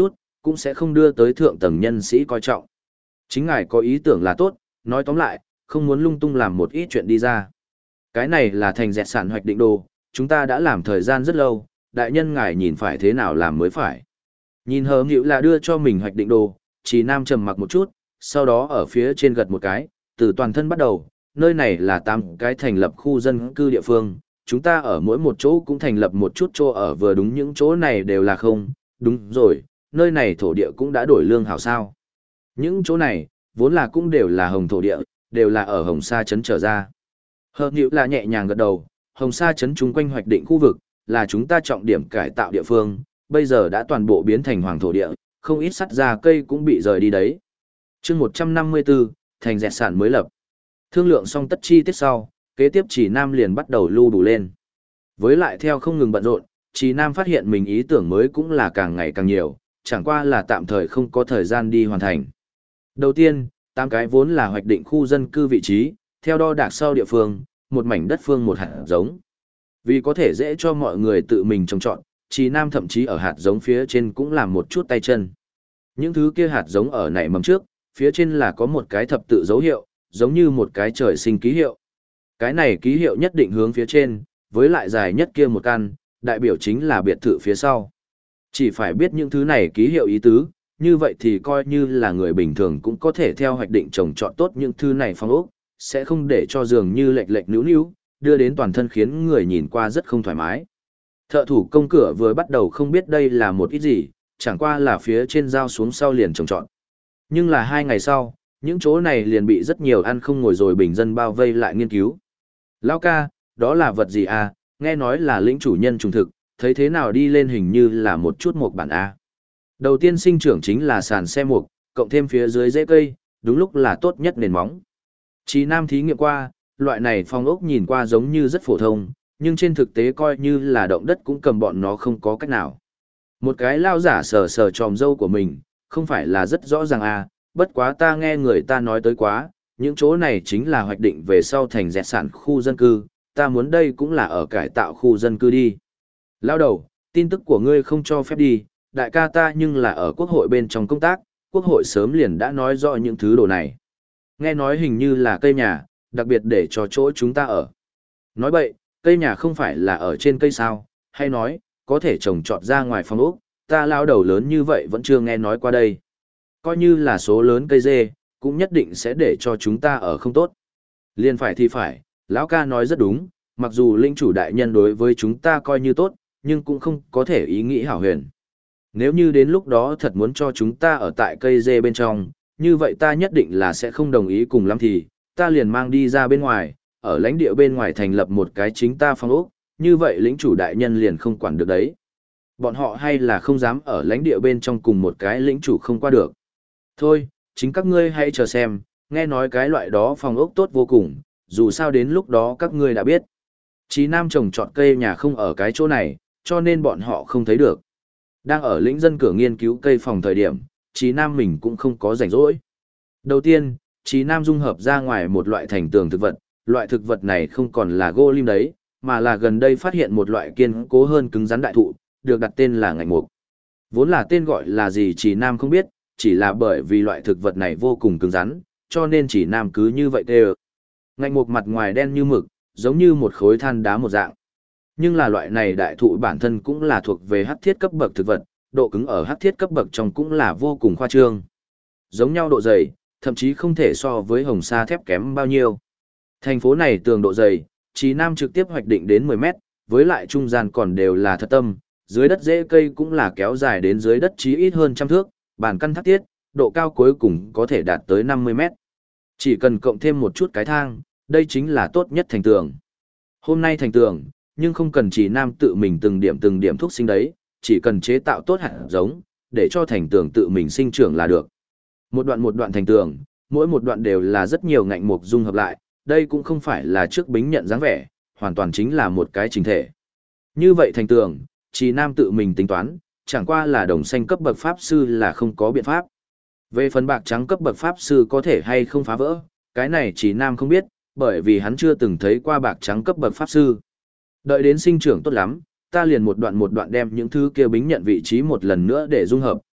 cũng sẽ không đưa tới thượng tầng nhân sĩ coi trọng. Chính ngài có ý tưởng là tốt, nói tóm lại, không muốn lung tung làm một ít chuyện đi ra. Cái này là thành dẹt sản hoạch định đồ, chúng ta đã làm thời gian rất lâu, đại nhân ngài nhìn phải thế nào làm mới phải. Nhìn hờ nghịu là đưa cho mình hoạch định đồ, Trì Nam trầm mặc một chút, sau đó ở phía trên gật một cái, từ toàn thân bắt đầu, nơi này là 8 cái thành lập khu dân cư địa phương, chúng ta ở mỗi một chỗ cũng thành lập một chút chỗ ở vừa đúng những chỗ này đều là không, đúng rồi, nơi này thổ địa cũng đã đổi lương hảo sao. Những chỗ này, vốn là cũng đều là hồng thổ địa, đều là ở Hồng Sa Trấn trở ra. Hợp nhữ là nhẹ nhàng gật đầu, Hồng Sa Trấn chung quanh hoạch định khu vực, là chúng ta trọng điểm cải tạo địa phương, bây giờ đã toàn bộ biến thành hoàng thổ địa, không ít sắt ra cây cũng bị rời đi đấy. chương 154, thành dẹt sản mới lập. Thương lượng xong tất chi tiết sau, kế tiếp Trì Nam liền bắt đầu lưu đủ lên. Với lại theo không ngừng bận rộn, Trì Nam phát hiện mình ý tưởng mới cũng là càng ngày càng nhiều, chẳng qua là tạm thời không có thời gian đi hoàn thành. Đầu tiên, 8 cái vốn là hoạch định khu dân cư vị trí, theo đo đạc sau địa phương, một mảnh đất phương một hạt giống. Vì có thể dễ cho mọi người tự mình trồng trọt, Trì Nam thậm chí ở hạt giống phía trên cũng làm một chút tay chân. Những thứ kia hạt giống ở nảy mầm trước, phía trên là có một cái thập tự dấu hiệu, giống như một cái trời sinh ký hiệu. Cái này ký hiệu nhất định hướng phía trên, với lại dài nhất kia một căn, đại biểu chính là biệt thự phía sau. Chỉ phải biết những thứ này ký hiệu ý tứ, như vậy thì coi như là người bình thường cũng có thể theo hoạch định trồng trọt tốt những thứ này phong ốc, sẽ không để cho dường như lệch lệch níu níu, đưa đến toàn thân khiến người nhìn qua rất không thoải mái. Thợ thủ công cửa vừa bắt đầu không biết đây là một ít gì, chẳng qua là phía trên dao xuống sau liền trồng trọt. Nhưng là 2 ngày sau, những chỗ này liền bị rất nhiều ăn không ngồi rồi bình dân bao vây lại nghiên cứu. Lão ca, đó là vật gì à, nghe nói là lĩnh chủ nhân trùng thực, thấy thế nào đi lên hình như là một chút mộc bản a. Đầu tiên sinh trưởng chính là sàn xe mộc, cộng thêm phía dưới rễ cây, đúng lúc là tốt nhất nền móng. Trì Nam thí nghiệm qua, loại này phong ốc nhìn qua giống như rất phổ thông, nhưng trên thực tế coi như là động đất cũng cầm bọn nó không có cách nào. Một cái lao giả sờ sờ tròm râu của mình, không phải là rất rõ ràng à, bất quá ta nghe người ta nói tới quá, những chỗ này chính là hoạch định về sau thành dẹt sản khu dân cư, ta muốn đây cũng là ở cải tạo khu dân cư đi. Lao đầu, tin tức của ngươi không cho phép đi, đại ca ta nhưng là ở quốc hội bên trong công tác, quốc hội sớm liền đã nói rõ những thứ đồ này. Nghe nói hình như là cây nhà, đặc biệt để cho chỗ chúng ta ở. Nói bậy, cây nhà không phải là ở trên cây sao, hay nói, có thể trồng trọt ra ngoài phòng ốc, ta lao đầu lớn như vậy vẫn chưa nghe nói qua đây. Coi như là số lớn cây dê, cũng nhất định sẽ để cho chúng ta ở không tốt. Liên phải thì phải, lão ca nói rất đúng, mặc dù linh chủ đại nhân đối với chúng ta coi như tốt, nhưng cũng không có thể ý nghĩ hảo huyền. Nếu như đến lúc đó thật muốn cho chúng ta ở tại cây dê bên trong, như vậy ta nhất định là sẽ không đồng ý cùng lắm thì, ta liền mang đi ra bên ngoài, ở lãnh địa bên ngoài thành lập một cái chính ta phong ốc, như vậy lĩnh chủ đại nhân liền không quản được đấy. Bọn họ hay là không dám ở lãnh địa bên trong cùng một cái lĩnh chủ không qua được. Thôi, chính các ngươi hãy chờ xem, nghe nói cái loại đó phong ốc tốt vô cùng, dù sao đến lúc đó các ngươi đã biết. Chí Nam trồng trọt cây nhà không ở cái chỗ này, cho nên bọn họ không thấy được. Đang ở lĩnh dân cửa nghiên cứu cây phòng thời điểm, Chí Nam mình cũng không có rảnh rỗi. Đầu tiên, Chí Nam dung hợp ra ngoài một loại thành tường thực vật, loại thực vật này không còn là gỗ lim đấy, mà là gần đây phát hiện một loại kiên cố hơn cứng rắn đại thụ, được đặt tên là ngạnh mục. Vốn là tên gọi là gì Chí Nam không biết, chỉ là bởi vì loại thực vật này vô cùng cứng rắn, cho nên Chí Nam cứ như vậy tê. Ngạnh mục mặt ngoài đen như mực, giống như một khối than đá một dạng. Nhưng là loại này đại thụ bản thân cũng là thuộc về hắc thiết cấp bậc thực vật, độ cứng ở hắc thiết cấp bậc trong cũng là vô cùng khoa trương. Giống nhau độ dày, thậm chí không thể so với hồng sa thép kém bao nhiêu. Thành phố này tường độ dày, Chí Nam trực tiếp hoạch định đến 10 mét, với lại trung gian còn đều là thật tâm, dưới đất rễ cây cũng là kéo dài đến dưới đất chí ít hơn trăm thước, bàn căn thác tiết, độ cao cuối cùng có thể đạt tới 50 mét. Chỉ cần cộng thêm một chút cái thang, đây chính là tốt nhất thành tường. Hôm nay thành tường, nhưng không cần Chí Nam tự mình từng điểm thúc sinh đấy, chỉ cần chế tạo tốt hạt giống, để cho thành tường tự mình sinh trưởng là được. Một đoạn thành tường, mỗi một đoạn đều là rất nhiều ngạnh mục dung hợp lại, đây cũng không phải là trước bính nhận dáng vẻ, hoàn toàn chính là một cái chỉnh thể. Như vậy thành tường, Chí Nam tự mình tính toán, chẳng qua là đồng xanh cấp bậc pháp sư là không có biện pháp. Về phần bạc trắng cấp bậc pháp sư có thể hay không phá vỡ, cái này Chí Nam không biết, bởi vì hắn chưa từng thấy qua bạc trắng cấp bậc pháp sư. Đợi đến sinh trưởng tốt lắm, ta liền một đoạn đem những thứ kia bính nhận vị trí một lần nữa để dung hợp,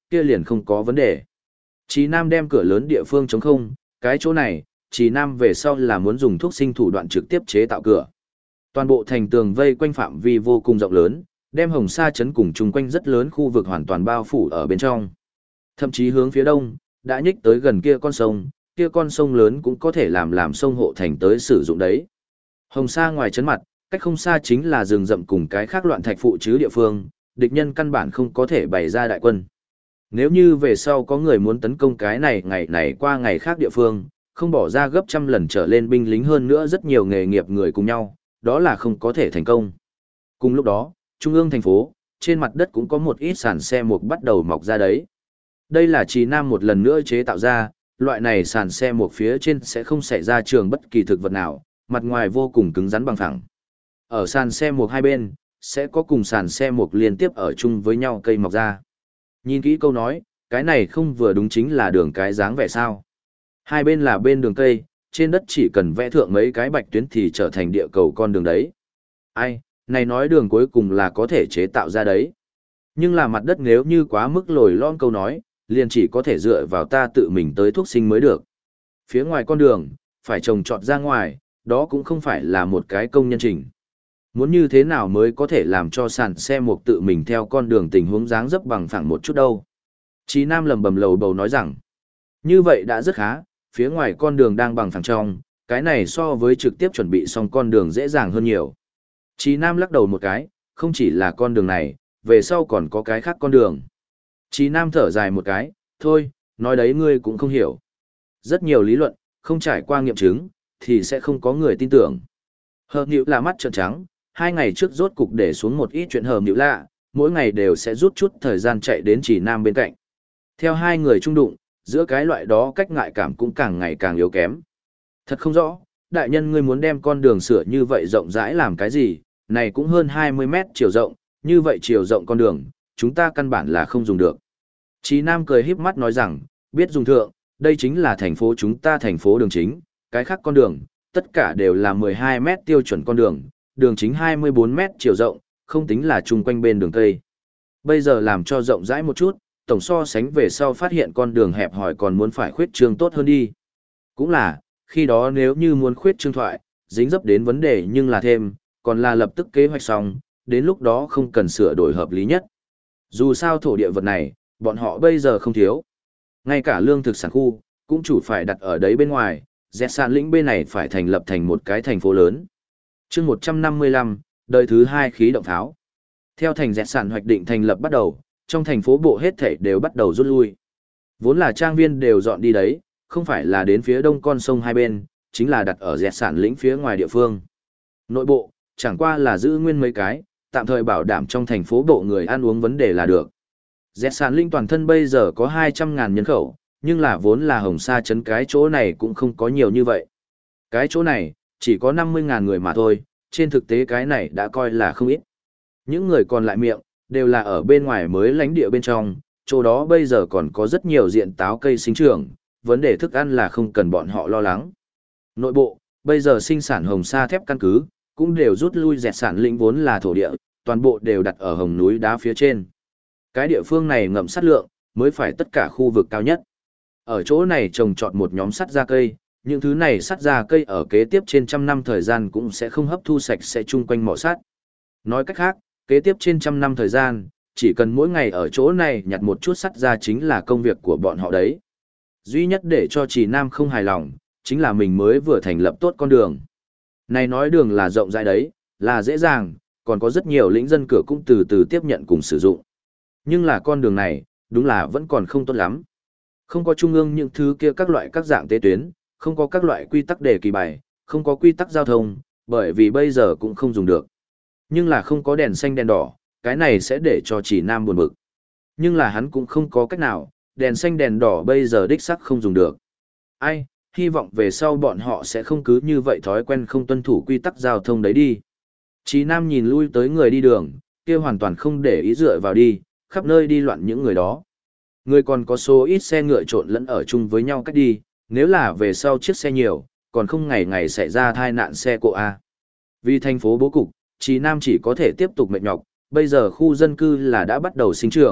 kia liền không có vấn đề. Trì Nam đem cửa lớn địa phương trống không, cái chỗ này, Trì Nam về sau là muốn dùng thuốc sinh thủ đoạn trực tiếp chế tạo cửa. Toàn bộ thành tường vây quanh phạm vi vô cùng rộng lớn, đem Hồng Sa trấn cùng chung quanh rất lớn khu vực hoàn toàn bao phủ ở bên trong. Thậm chí hướng phía đông, đã nhích tới gần kia con sông lớn cũng có thể làm sông hộ thành tới sử dụng đấy. Hồng Sa ngoài trấn mặt, cách không xa chính là rừng rậm cùng cái khác loạn thạch phụ chứ địa phương, địch nhân căn bản không có thể bày ra đại quân. Nếu như về sau có người muốn tấn công cái này ngày này qua ngày khác địa phương, không bỏ ra gấp trăm lần trở lên binh lính hơn nữa rất nhiều nghề nghiệp người cùng nhau, đó là không có thể thành công. Cùng lúc đó, trung ương thành phố, trên mặt đất cũng có một ít sàn xe mục bắt đầu mọc ra đấy. Đây là Trì Nam một lần nữa chế tạo ra, loại này sàn xe mục phía trên sẽ không xảy ra trường bất kỳ thực vật nào, mặt ngoài vô cùng cứng rắn bằng phẳng. Ở sàn xe mục hai bên, sẽ có cùng sàn xe mục liên tiếp ở chung với nhau cây mọc ra. Nhìn kỹ câu nói, cái này không vừa đúng chính là đường cái dáng vẻ sao. Hai bên là bên đường cây, trên đất chỉ cần vẽ thượng mấy cái bạch tuyến thì trở thành địa cầu con đường đấy. Ai, này nói đường cuối cùng là có thể chế tạo ra đấy. Nhưng là mặt đất nếu như quá mức lồi lõm câu nói, liền chỉ có thể dựa vào ta tự mình tới thuốc sinh mới được. Phía ngoài con đường, phải trồng trọt ra ngoài, đó cũng không phải là một cái công nhân trình. Muốn như thế nào mới có thể làm cho sàn xe mục tự mình theo con đường tình huống dáng dấp bằng phẳng một chút đâu. Chí Nam lầm bầm lầu bầu nói rằng, như vậy đã rất khá, phía ngoài con đường đang bằng phẳng trong, cái này so với trực tiếp chuẩn bị xong con đường dễ dàng hơn nhiều. Chí Nam lắc đầu một cái, không chỉ là con đường này, về sau còn có cái khác con đường. Chí Nam thở dài một cái, thôi, nói đấy ngươi cũng không hiểu. Rất nhiều lý luận, không trải qua nghiệm chứng, thì sẽ không có người tin tưởng. Hợp nhữ là mắt trợn trắng, 2 ngày trước rốt cục để xuống một ít chuyện hờm nhữ lạ, mỗi ngày đều sẽ rút chút thời gian chạy đến Chỉ Nam bên cạnh. Theo hai người chung đụng, giữa cái loại đó cách ngại cảm cũng càng ngày càng yếu kém. Thật không rõ, đại nhân ngươi muốn đem con đường sửa như vậy rộng rãi làm cái gì, này cũng hơn 20 mét chiều rộng, như vậy chiều rộng con đường, chúng ta căn bản là không dùng được. Chí Nam cười híp mắt nói rằng, biết dùng thượng, đây chính là thành phố chúng ta thành phố đường chính, cái khác con đường, tất cả đều là 12 mét tiêu chuẩn con đường, đường chính 24 mét chiều rộng, không tính là chung quanh bên đường cây. Bây giờ làm cho rộng rãi một chút, tổng so sánh về sau phát hiện con đường hẹp hòi còn muốn phải khuyết trương tốt hơn đi. Cũng là, khi đó nếu như muốn khuyết trương thoại, dính dấp đến vấn đề nhưng là thêm, còn là lập tức kế hoạch xong, đến lúc đó không cần sửa đổi hợp lý nhất. Dù sao thổ địa vật này, bọn họ bây giờ không thiếu. Ngay cả lương thực sản khu, cũng chủ phải đặt ở đấy bên ngoài, dẹt sản lĩnh bên này phải thành lập thành một cái thành phố lớn. chương 155, đời thứ 2 khí động pháo. Theo thành dẹt sản hoạch định thành lập bắt đầu, trong thành phố bộ hết thảy đều bắt đầu rút lui. Vốn là trang viên đều dọn đi đấy, không phải là đến phía đông con sông hai bên, chính là đặt ở dẹt sản lĩnh phía ngoài địa phương. Nội bộ, chẳng qua là giữ nguyên mấy cái, tạm thời bảo đảm trong thành phố bộ người ăn uống vấn đề là được. Dẹt sản lĩnh toàn thân bây giờ có 200.000 nhân khẩu, nhưng là vốn là Hồng Sa trấn cái chỗ này cũng không có nhiều như vậy. Cái chỗ này, chỉ có 50.000 người mà thôi, trên thực tế cái này đã coi là không ít. Những người còn lại miệng, đều là ở bên ngoài mới lãnh địa bên trong, chỗ đó bây giờ còn có rất nhiều diện táo cây sinh trưởng, vấn đề thức ăn là không cần bọn họ lo lắng. Nội bộ, bây giờ sinh sản Hồng Sa thép căn cứ, cũng đều rút lui dẹt sản lĩnh vốn là thổ địa, toàn bộ đều đặt ở hồng núi đá phía trên. Cái địa phương này ngậm sắt lượng, mới phải tất cả khu vực cao nhất. Ở chỗ này trồng trọt một nhóm sắt ra cây, những thứ này sắt ra cây ở kế tiếp trên trăm năm thời gian cũng sẽ không hấp thu sạch sẽ chung quanh mỏ sắt. Nói cách khác, kế tiếp trên trăm năm thời gian, chỉ cần mỗi ngày ở chỗ này nhặt một chút sắt ra chính là công việc của bọn họ đấy. Duy nhất để cho Chỉ Nam không hài lòng, chính là mình mới vừa thành lập tốt con đường. Này nói đường là rộng rãi đấy, là dễ dàng, còn có rất nhiều lĩnh dân cửa cũng từ từ tiếp nhận cùng sử dụng. Nhưng là con đường này, đúng là vẫn còn không tốt lắm. Không có trung ương những thứ kia các loại các dạng tế tuyến, không có các loại quy tắc đề kỳ bài, không có quy tắc giao thông, bởi vì bây giờ cũng không dùng được. Nhưng là không có đèn xanh đèn đỏ, cái này sẽ để cho Chỉ Nam buồn bực. Nhưng là hắn cũng không có cách nào, đèn xanh đèn đỏ bây giờ đích sắc không dùng được. Ai, hy vọng về sau bọn họ sẽ không cứ như vậy thói quen không tuân thủ quy tắc giao thông đấy đi. Chỉ Nam nhìn lui tới người đi đường, kia hoàn toàn không để ý dựa vào đi, khắp nơi đi loạn những người đó. Người còn có số ít xe ngựa trộn lẫn ở chung với nhau cách đi, nếu là về sau chiếc xe nhiều, còn không ngày ngày xảy ra tai nạn xe cộ A. Vì thành phố bố cục, Chỉ Nam chỉ có thể tiếp tục mệt nhọc, bây giờ khu dân cư là đã bắt đầu sinh trưởng,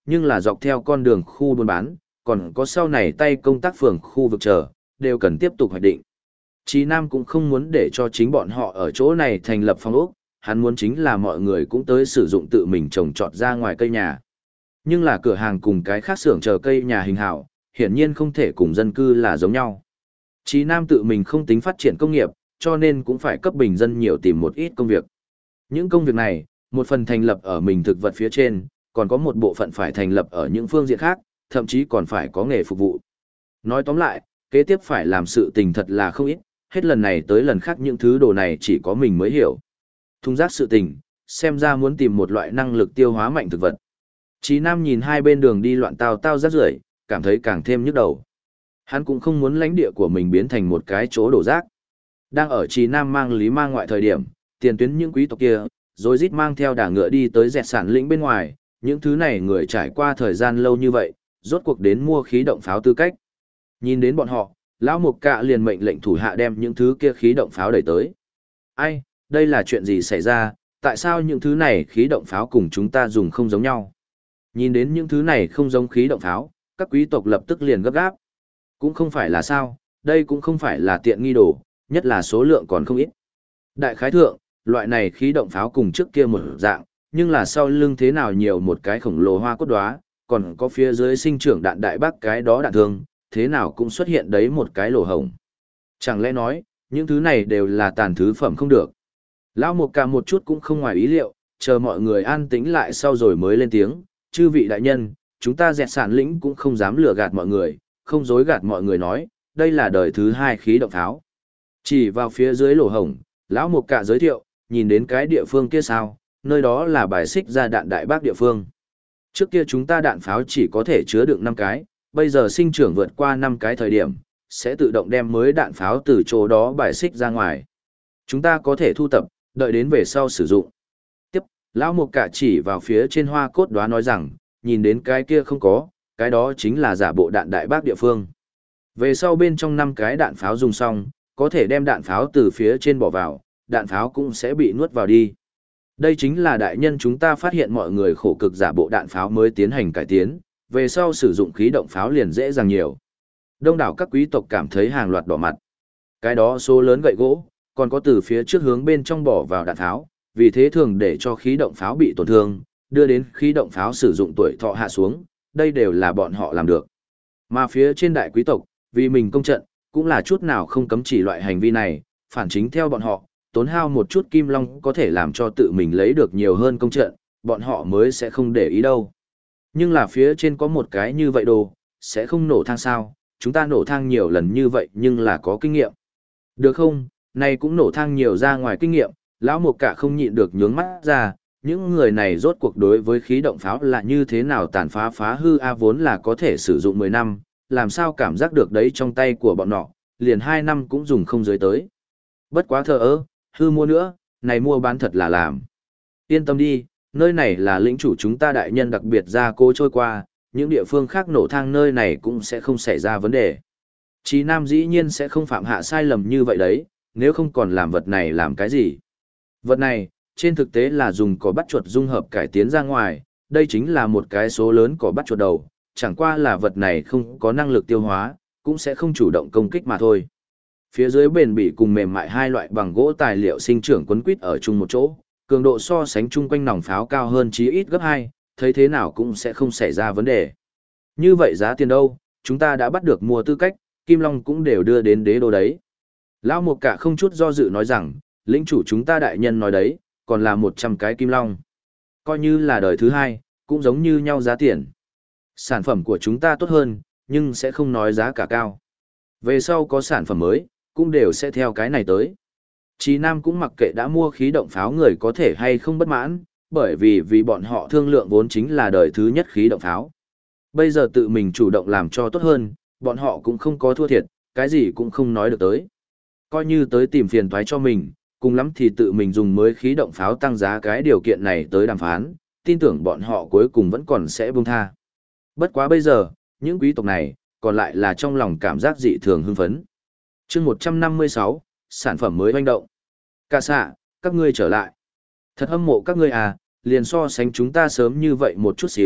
nhưng là dọc theo con đường khu buôn bán, còn có sau này tay công tác phường khu vực chờ, đều cần tiếp tục hoạch định. Chí Nam cũng không muốn để cho chính bọn họ ở chỗ này thành lập phong ốc, hắn muốn chính là mọi người cũng tới sử dụng tự mình trồng trọt ra ngoài cây nhà. Nhưng là cửa hàng cùng cái khác xưởng chờ cây nhà hình hảo, hiển nhiên không thể cùng dân cư là giống nhau. Chí Nam tự mình không tính phát triển công nghiệp, cho nên cũng phải cấp bình dân nhiều tìm một ít công việc. Những công việc này, một phần thành lập ở mình thực vật phía trên, còn có một bộ phận phải thành lập ở những phương diện khác, thậm chí còn phải có nghề phục vụ. Nói tóm lại, kế tiếp phải làm sự tình thật là không ít, hết lần này tới lần khác những thứ đồ này chỉ có mình mới hiểu. Thùng rác sự tình, xem ra muốn tìm một loại năng lực tiêu hóa mạnh thực vật. Chí Nam nhìn hai bên đường đi loạn tao tao rác rưởi, cảm thấy càng thêm nhức đầu. Hắn cũng không muốn lãnh địa của mình biến thành một cái chỗ đổ rác. Đang ở Chí Nam mang lý mang ngoại thời điểm, tiền tuyến những quý tộc kia, rồi rít mang theo đả ngựa đi tới dẹt sản lĩnh bên ngoài, những thứ này người trải qua thời gian lâu như vậy, rốt cuộc đến mua khí động pháo tư cách. Nhìn đến bọn họ, lão Mục Cạ liền mệnh lệnh thủ hạ đem những thứ kia khí động pháo đẩy tới. Ai, đây là chuyện gì xảy ra, tại sao những thứ này khí động pháo cùng chúng ta dùng không giống nhau? Nhìn đến những thứ này không giống khí động pháo, các quý tộc lập tức liền gấp gáp. Cũng không phải là sao, đây cũng không phải là tiện nghi đồ, nhất là số lượng còn không ít. Đại khái thượng, loại này khí động pháo cùng trước kia một dạng, nhưng là sau lưng thế nào nhiều một cái khổng lồ hoa cốt đóa, còn có phía dưới sinh trưởng đạn đại bác cái đó đạn thương, thế nào cũng xuất hiện đấy một cái lỗ hổng. Chẳng lẽ nói, những thứ này đều là tàn thứ phẩm không được. Lão Mục Cạ một chút cũng không ngoài ý liệu, chờ mọi người an tĩnh lại sau rồi mới lên tiếng, chư vị đại nhân, chúng ta dẹt sản lĩnh cũng không dám lừa gạt mọi người, không dối gạt mọi người nói, đây là đời thứ hai khí động pháo. Chỉ vào phía dưới lỗ hổng, Lão Mục Cạ giới thiệu, nhìn đến cái địa phương kia sao, nơi đó là bài xích ra đạn đại bác địa phương. Trước kia chúng ta đạn pháo chỉ có thể chứa đựng 5 cái, bây giờ sinh trưởng vượt qua 5 cái thời điểm, sẽ tự động đem mới đạn pháo từ chỗ đó bài xích ra ngoài. Chúng ta có thể thu tập, đợi đến về sau sử dụng. Tiếp, Lão Mục Cạ chỉ vào phía trên hoa cốt đóa nói rằng, nhìn đến cái kia không có, cái đó chính là giả bộ đạn đại bác địa phương. Về sau bên trong 5 cái đạn pháo dùng xong, có thể đem đạn pháo từ phía trên bỏ vào, đạn pháo cũng sẽ bị nuốt vào đi. Đây chính là đại nhân chúng ta phát hiện mọi người khổ cực giả bộ đạn pháo mới tiến hành cải tiến, về sau sử dụng khí động pháo liền dễ dàng nhiều. Đông đảo các quý tộc cảm thấy hàng loạt đỏ mặt. Cái đó số lớn gậy gỗ, còn có từ phía trước hướng bên trong bỏ vào đạn pháo, vì thế thường để cho khí động pháo bị tổn thương, đưa đến khí động pháo sử dụng tuổi thọ hạ xuống, đây đều là bọn họ làm được. Mà phía trên đại quý tộc, vì mình công trận, cũng là chút nào không cấm chỉ loại hành vi này, phản chính theo bọn họ, tốn hao một chút kim long có thể làm cho tự mình lấy được nhiều hơn công trận, bọn họ mới sẽ không để ý đâu. Nhưng là phía trên có một cái như vậy đồ, sẽ không nổ thang sao, chúng ta nổ thang nhiều lần như vậy nhưng là có kinh nghiệm. Được không, này cũng nổ thang nhiều ra ngoài kinh nghiệm, Lão Mục Cạ không nhịn được nhướng mắt ra, những người này rốt cuộc đối với khí động pháo là như thế nào tàn phá hư vốn là có thể sử dụng 10 năm, làm sao cảm giác được đấy trong tay của bọn nọ, liền 2 năm cũng dùng không dưới tới. Bất quá thờ ơ, hư mua nữa, này mua bán thật là làm. Yên tâm đi, nơi này là lĩnh chủ chúng ta đại nhân đặc biệt ra cô trôi qua, những địa phương khác nổ thang nơi này cũng sẽ không xảy ra vấn đề. Chí Nam dĩ nhiên sẽ không phạm hạ sai lầm như vậy đấy, nếu không còn làm vật này làm cái gì. Vật này, trên thực tế là dùng cỏ bắt chuột dung hợp cải tiến ra ngoài, đây chính là một cái số lớn cỏ bắt chuột đầu, chẳng qua là vật này không có năng lực tiêu hóa, cũng sẽ không chủ động công kích mà thôi. Phía dưới bền bỉ cùng mềm mại hai loại bằng gỗ tài liệu sinh trưởng quấn quýt ở chung một chỗ, cường độ so sánh chung quanh nòng pháo cao hơn chí ít gấp 2, thấy thế nào cũng sẽ không xảy ra vấn đề. Như vậy giá tiền đâu, chúng ta đã bắt được mua tư cách, Kim Long cũng đều đưa đến đế đô đấy. Lão Mục Cạ không chút do dự nói rằng, lĩnh chủ chúng ta đại nhân nói đấy, còn là 100 cái Kim Long. Coi như là đời thứ 2, cũng giống như nhau giá tiền. Sản phẩm của chúng ta tốt hơn, nhưng sẽ không nói giá cả cao. Về sau có sản phẩm mới, cũng đều sẽ theo cái này tới. Chí Nam cũng mặc kệ đã mua khí động pháo người có thể hay không bất mãn, bởi vì bọn họ thương lượng vốn chính là đời thứ nhất khí động pháo. Bây giờ tự mình chủ động làm cho tốt hơn, bọn họ cũng không có thua thiệt, cái gì cũng không nói được tới. Coi như tới tìm phiền toái cho mình, cùng lắm thì tự mình dùng mới khí động pháo tăng giá cái điều kiện này tới đàm phán, tin tưởng bọn họ cuối cùng vẫn còn sẽ buông tha. Bất quá bây giờ, những quý tộc này, còn lại là trong lòng cảm giác dị thường hưng phấn. Chương 156, sản phẩm mới hoành động. Cả xạ, các ngươi trở lại. Thật hâm mộ các ngươi à, liền so sánh chúng ta sớm như vậy một chút xíu,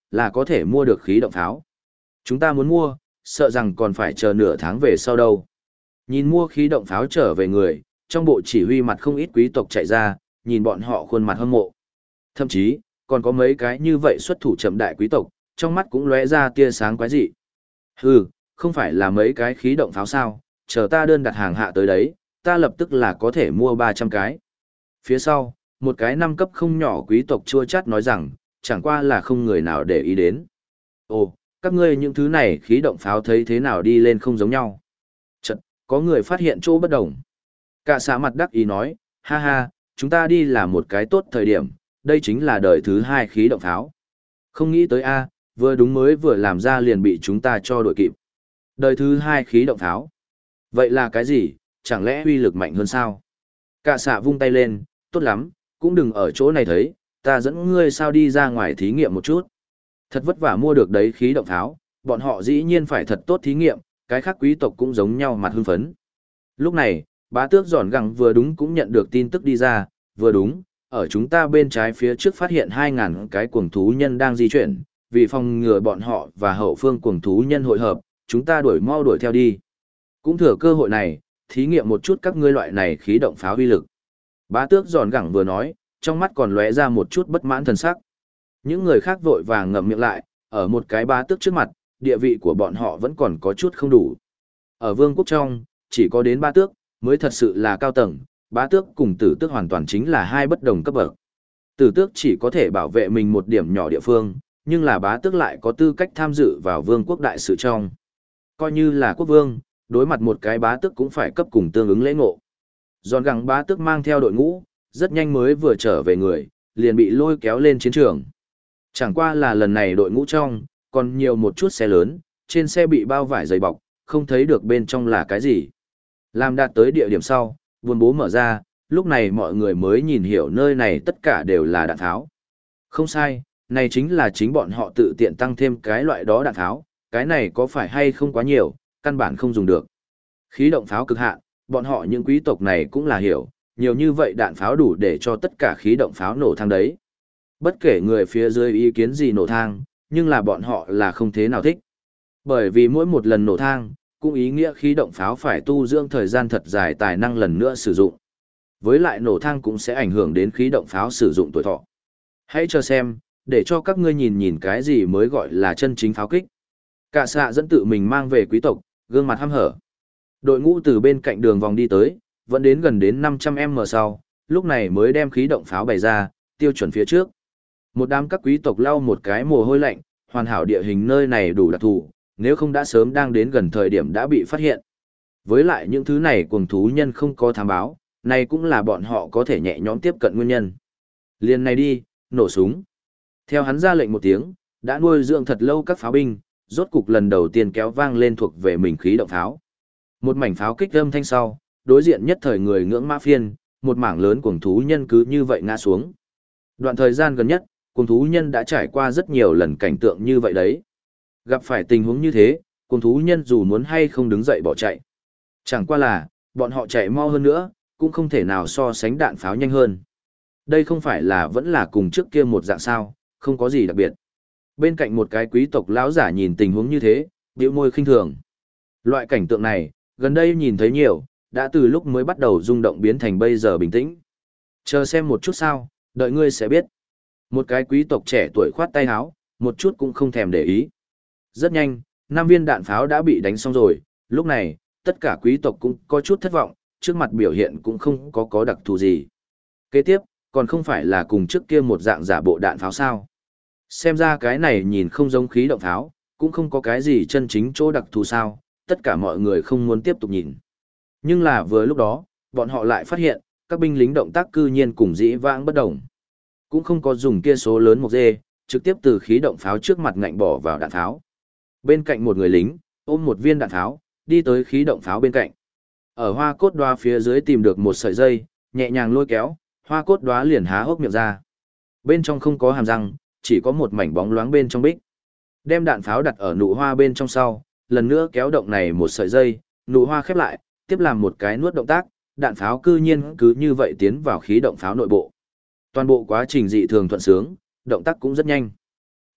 là có thể mua được khí động pháo. Chúng ta muốn mua, sợ rằng còn phải chờ nửa tháng về sau đâu. Nhìn mua khí động pháo trở về người, trong bộ chỉ huy mặt không ít quý tộc chạy ra, nhìn bọn họ khuôn mặt hâm mộ. Thậm chí, còn có mấy cái như vậy xuất thủ chậm đại quý tộc, trong mắt cũng lóe ra tia sáng quái dị. Hừ, không phải là mấy cái khí động pháo sao, chờ ta đơn đặt hàng hạ tới đấy, ta lập tức là có thể mua 300 cái. Phía sau, một cái 5 cấp không nhỏ quý tộc chua chát nói rằng, chẳng qua là không người nào để ý đến. Ồ, các ngươi những thứ này khí động pháo thấy thế nào đi lên không giống nhau. Chật, có người phát hiện chỗ bất đồng. Cả xã mặt đắc ý nói, ha ha, chúng ta đi là một cái tốt thời điểm, đây chính là đời thứ 2 khí động pháo. Không nghĩ tới a, vừa đúng mới vừa làm ra liền bị chúng ta cho đội kịp. Đời thứ 2 khí động pháo. Vậy là cái gì, chẳng lẽ uy lực mạnh hơn sao? Cả xã vung tay lên, tốt lắm, cũng đừng ở chỗ này thấy, ta dẫn ngươi sao đi ra ngoài thí nghiệm một chút. Thật vất vả mua được đấy khí động pháo, bọn họ dĩ nhiên phải thật tốt thí nghiệm, cái khác quý tộc cũng giống nhau mặt hưng phấn. Lúc này, bá tước giòn gẳng vừa đúng cũng nhận được tin tức đi ra, vừa đúng, ở chúng ta bên trái phía trước phát hiện 2.000 cái cuồng thú nhân đang di chuyển, vì phòng ngừa bọn họ và hậu phương cuồng thú nhân hội hợp, chúng ta mau đuổi theo đi. Cũng thừa cơ hội này, thí nghiệm một chút các ngươi loại này khí động pháo uy lực. Bá tước giòn gẳng vừa nói, trong mắt còn lóe ra một chút bất mãn thần sắc. Những người khác vội vàng ngậm miệng lại, ở một cái bá tước trước mặt, địa vị của bọn họ vẫn còn có chút không đủ. Ở vương quốc trong, chỉ có đến bá tước, mới thật sự là cao tầng, bá tước cùng tử tước hoàn toàn chính là hai bất đồng cấp bậc. Tử tước chỉ có thể bảo vệ mình một điểm nhỏ địa phương, nhưng là bá tước lại có tư cách tham dự vào vương quốc đại sự trong. Coi như là quốc vương, đối mặt một cái bá tước cũng phải cấp cùng tương ứng lễ ngộ. Giòn gẳng bá tước mang theo đội ngũ, rất nhanh mới vừa trở về người, liền bị lôi kéo lên chiến trường. Chẳng qua là lần này đội ngũ trong, còn nhiều một chút xe lớn, trên xe bị bao vải dày bọc, không thấy được bên trong là cái gì. Làm đạt tới địa điểm sau, buồn bố mở ra, lúc này mọi người mới nhìn hiểu nơi này tất cả đều là đạn tháo. Không sai, này chính là chính bọn họ tự tiện tăng thêm cái loại đó đạn tháo, cái này có phải hay không quá nhiều, căn bản không dùng được. Khí động pháo cực hạn, bọn họ những quý tộc này cũng là hiểu, nhiều như vậy đạn pháo đủ để cho tất cả khí động pháo nổ thang đấy. Bất kể người phía dưới ý kiến gì nổ thang, nhưng là bọn họ là không thế nào thích. Bởi vì mỗi một lần nổ thang, cũng ý nghĩa khí động pháo phải tu dưỡng thời gian thật dài tài năng lần nữa sử dụng. Với lại nổ thang cũng sẽ ảnh hưởng đến khí động pháo sử dụng tuổi thọ. Hãy chờ xem, để cho các ngươi nhìn nhìn cái gì mới gọi là chân chính pháo kích. Cả xạ dẫn tự mình mang về quý tộc, gương mặt hăm hở. Đội ngũ từ bên cạnh đường vòng đi tới, vẫn đến gần đến 500m sau, lúc này mới đem khí động pháo bày ra, tiêu chuẩn phía trước. Một đám các quý tộc lau một cái mồ hôi lạnh, hoàn hảo địa hình nơi này đủ đặc thù, nếu không đã sớm đang đến gần thời điểm đã bị phát hiện. Với lại những thứ này cuồng thú nhân không có thám báo, này cũng là bọn họ có thể nhẹ nhõm tiếp cận nguyên nhân. Liền này đi, nổ súng. Theo hắn ra lệnh một tiếng, đã nuôi dưỡng thật lâu các pháo binh, rốt cục lần đầu tiên kéo vang lên thuộc về mình khí động pháo. Một mảnh pháo kích âm thanh sau, đối diện nhất thời người ngưỡng mã phiên, một mảng lớn cuồng thú nhân cứ như vậy ngã xuống. Đoạn thời gian gần nhất, cuồng thú nhân đã trải qua rất nhiều lần cảnh tượng như vậy đấy. Gặp phải tình huống như thế, cuồng thú nhân dù muốn hay không đứng dậy bỏ chạy. Chẳng qua là, bọn họ chạy mau hơn nữa, cũng không thể nào so sánh đạn pháo nhanh hơn. Đây không phải là vẫn là cùng trước kia một dạng sao, không có gì đặc biệt. Bên cạnh một cái quý tộc lão giả nhìn tình huống như thế, bĩu môi khinh thường. Loại cảnh tượng này, gần đây nhìn thấy nhiều, đã từ lúc mới bắt đầu rung động biến thành bây giờ bình tĩnh. Chờ xem một chút sao, đợi ngươi sẽ biết. Một cái quý tộc trẻ tuổi khoát tay áo, một chút cũng không thèm để ý. Rất nhanh, 5 viên đạn pháo đã bị đánh xong rồi, lúc này, tất cả quý tộc cũng có chút thất vọng, trước mặt biểu hiện cũng không có đặc thù gì. Kế tiếp, còn không phải là cùng trước kia một dạng giả bộ đạn pháo sao. Xem ra cái này nhìn không giống khí động pháo, cũng không có cái gì chân chính chỗ đặc thù sao, tất cả mọi người không muốn tiếp tục nhìn. Nhưng là vừa lúc đó, bọn họ lại phát hiện, các binh lính động tác cư nhiên cùng dĩ vãng bất đồng. Cũng không có dùng kia số lớn một dê, trực tiếp từ khí động pháo trước mặt ngạnh bỏ vào đạn pháo. Bên cạnh một người lính, ôm một viên đạn pháo, đi tới khí động pháo bên cạnh. Ở hoa cốt đoá phía dưới tìm được một sợi dây, nhẹ nhàng lôi kéo, hoa cốt đoá liền há hốc miệng ra. Bên trong không có hàm răng, chỉ có một mảnh bóng loáng bên trong bích. Đem đạn pháo đặt ở nụ hoa bên trong sau, lần nữa kéo động này một sợi dây, nụ hoa khép lại, tiếp làm một cái nuốt động tác, đạn pháo cư nhiên cứ như vậy tiến vào khí động pháo nội bộ. Toàn bộ quá trình dị thường thuận sướng, động tác cũng rất nhanh.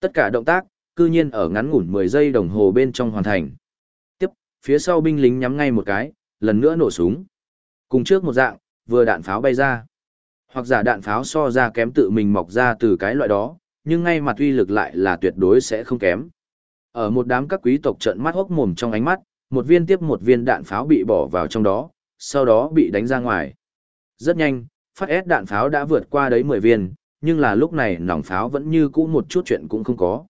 Tất cả động tác, cư nhiên ở ngắn ngủn 10 giây đồng hồ bên trong hoàn thành. Tiếp, phía sau binh lính nhắm ngay một cái, lần nữa nổ súng. Cùng trước một dạng, vừa đạn pháo bay ra. Hoặc giả đạn pháo so ra kém tự mình mọc ra từ cái loại đó, nhưng ngay mặt uy lực lại là tuyệt đối sẽ không kém. Ở một đám các quý tộc trợn mắt hốc mồm trong ánh mắt, một viên tiếp một viên đạn pháo bị bỏ vào trong đó, sau đó bị đánh ra ngoài. Rất nhanh, phát ép đạn pháo đã vượt qua đấy 10 viên, nhưng là lúc này nòng pháo vẫn như cũ một chút chuyện cũng không có.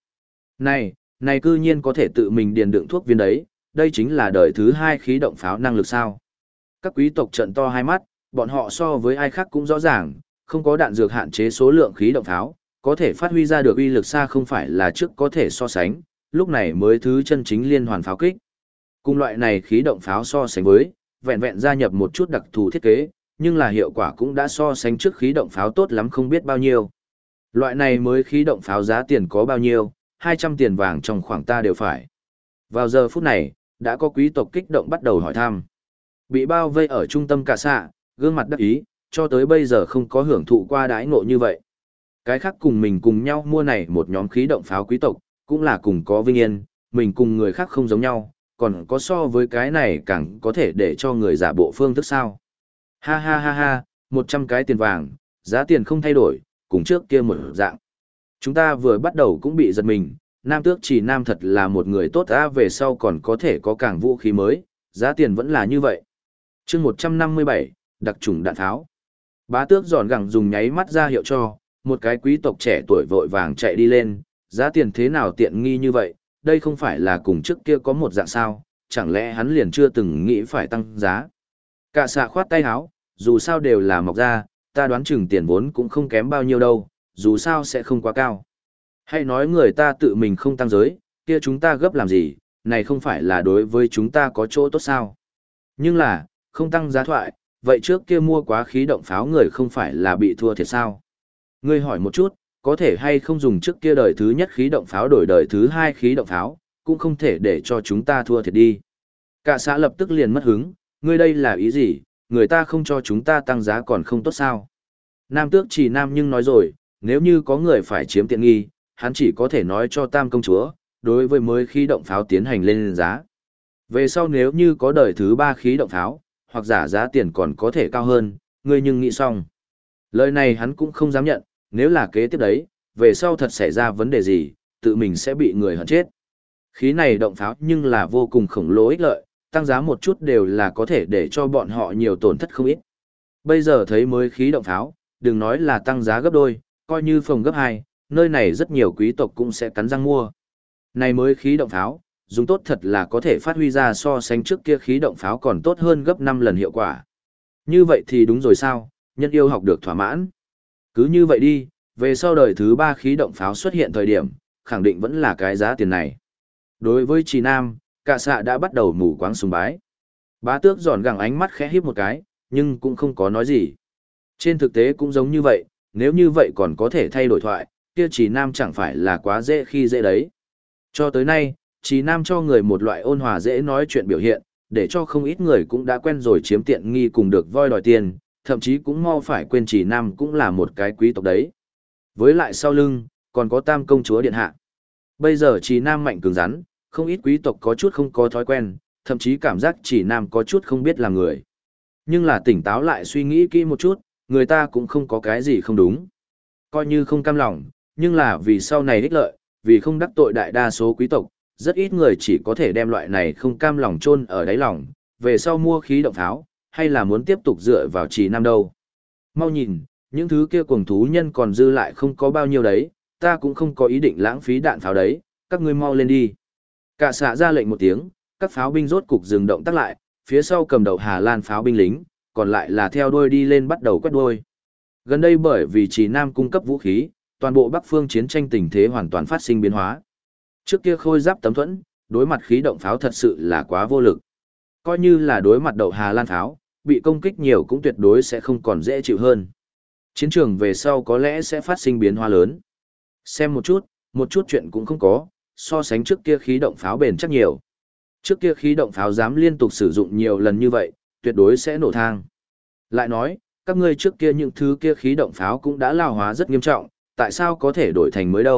Này cư nhiên có thể tự mình điền đựng thuốc viên đấy, đây chính là đời thứ 2 khí động pháo năng lực sao. Các quý tộc trợn to hai mắt, bọn họ so với ai khác cũng rõ ràng, không có đạn dược hạn chế số lượng khí động pháo, có thể phát huy ra được uy lực xa không phải là trước có thể so sánh, lúc này mới thứ chân chính liên hoàn pháo kích. Cùng loại này khí động pháo so sánh với, vẹn vẹn gia nhập một chút đặc thù thiết kế, nhưng là hiệu quả cũng đã so sánh trước khí động pháo tốt lắm không biết bao nhiêu. Loại này mới khí động pháo giá tiền có bao nhiêu, 200 tiền vàng trong khoảng ta đều phải. Vào giờ phút này, đã có quý tộc kích động bắt đầu hỏi thăm. Bị bao vây ở trung tâm cả xạ, gương mặt đắc ý, cho tới bây giờ không có hưởng thụ qua đãi ngộ như vậy. Cái khác cùng mình cùng nhau mua này một nhóm khí động pháo quý tộc, cũng là cùng có vinh yên, mình cùng người khác không giống nhau, còn có so với cái này càng có thể để cho người giả bộ phương thức sao. Ha ha ha ha, 100 cái tiền vàng, giá tiền không thay đổi, cùng trước kia một dạng. Chúng ta vừa bắt đầu cũng bị giật mình, Nam Tước Chỉ Nam thật là một người tốt á, về sau còn có thể có càng vũ khí mới, giá tiền vẫn là như vậy. chương 157, đặc trùng đạn tháo. Bá tước giòn gẳng dùng nháy mắt ra hiệu cho, một cái quý tộc trẻ tuổi vội vàng chạy đi lên, giá tiền thế nào tiện nghi như vậy, đây không phải là cùng trước kia có một dạng sao, chẳng lẽ hắn liền chưa từng nghĩ phải tăng giá. Cả xạ khoát tay háo, dù sao đều là mọc ra, ta đoán chừng tiền vốn cũng không kém bao nhiêu đâu, dù sao sẽ không quá cao. Hay nói người ta tự mình không tăng giới, kia chúng ta gấp làm gì, này không phải là đối với chúng ta có chỗ tốt sao. Nhưng là, không tăng giá thoại, vậy trước kia mua quá khí động pháo người không phải là bị thua thiệt sao? Ngươi hỏi một chút, có thể hay không dùng trước kia đời thứ nhất khí động pháo đổi đời thứ 2 khí động pháo, cũng không thể để cho chúng ta thua thiệt đi. Cả xã lập tức liền mất hứng, ngươi đây là ý gì, người ta không cho chúng ta tăng giá còn không tốt sao? Nam Tước Chỉ Nam nhưng nói rồi, nếu như có người phải chiếm tiện nghi, hắn chỉ có thể nói cho Tam công chúa, đối với mới khí động pháo tiến hành lên giá. Về sau nếu như có đời thứ 3 khí động pháo, hoặc giả giá tiền còn có thể cao hơn, ngươi nhưng nghĩ xong. Lời này hắn cũng không dám nhận, nếu là kế tiếp đấy, về sau thật xảy ra vấn đề gì, tự mình sẽ bị người hận chết. Khí này động pháo nhưng là vô cùng khổng lồ ích lợi, tăng giá một chút đều là có thể để cho bọn họ nhiều tổn thất không ít. Bây giờ thấy mới khí động pháo, đừng nói là tăng giá gấp đôi, coi như phòng gấp 2, nơi này rất nhiều quý tộc cũng sẽ cắn răng mua. Này mới khí động pháo, dùng tốt thật là có thể phát huy ra so sánh trước kia khí động pháo còn tốt hơn gấp 5 lần hiệu quả. Như vậy thì đúng rồi sao, nhân yêu học được thỏa mãn. Cứ như vậy đi, về sau đời thứ 3 khí động pháo xuất hiện thời điểm, khẳng định vẫn là cái giá tiền này. Đối với Trì Nam, cả xạ đã bắt đầu mù quáng sùng bái. Bá tước giòn gẳng ánh mắt khẽ híp một cái, nhưng cũng không có nói gì. Trên thực tế cũng giống như vậy, nếu như vậy còn có thể thay đổi thoại, kia Trì Nam chẳng phải là quá dễ khi dễ đấy. Cho tới nay, Trì Nam cho người một loại ôn hòa dễ nói chuyện biểu hiện, để cho không ít người cũng đã quen rồi chiếm tiện nghi cùng được voi đòi tiền, thậm chí cũng mau phải quên Trì Nam cũng là một cái quý tộc đấy. Với lại sau lưng, còn có Tam công chúa điện hạ. Bây giờ Trì Nam mạnh cứng rắn, không ít quý tộc có chút không có thói quen, thậm chí cảm giác Trì Nam có chút không biết là người. Nhưng là tỉnh táo lại suy nghĩ kỹ một chút, người ta cũng không có cái gì không đúng. Coi như không cam lòng, nhưng là vì sau này ích lợi, vì không đắc tội đại đa số quý tộc, rất ít người chỉ có thể đem loại này không cam lòng chôn ở đáy lòng, về sau mua khí động pháo, hay là muốn tiếp tục dựa vào Trì Nam đâu. Mau nhìn, những thứ kia cuồng thú nhân còn dư lại không có bao nhiêu đấy, ta cũng không có ý định lãng phí đạn pháo đấy, các ngươi mau lên đi. Cả xạ ra lệnh một tiếng, các pháo binh rốt cục dừng động tác lại, phía sau cầm đầu Hà Lan pháo binh lính, còn lại là theo đuôi đi lên bắt đầu quét đuôi. Gần đây bởi vì Trì Nam cung cấp vũ khí, toàn bộ Bắc phương chiến tranh tình thế hoàn toàn phát sinh biến hóa. Trước kia khôi giáp tấm thuẫn, đối mặt khí động pháo thật sự là quá vô lực. Coi như là đối mặt đậu Hà Lan pháo, bị công kích nhiều cũng tuyệt đối sẽ không còn dễ chịu hơn. Chiến trường về sau có lẽ sẽ phát sinh biến hóa lớn. Xem một chút chuyện cũng không có, so sánh trước kia khí động pháo bền chắc nhiều. Trước kia khí động pháo dám liên tục sử dụng nhiều lần như vậy, tuyệt đối sẽ nổ thang. Lại nói, các ngươi trước kia những thứ kia khí động pháo cũng đã lao hóa rất nghiêm trọng, tại sao có thể đổi thành mới đâu,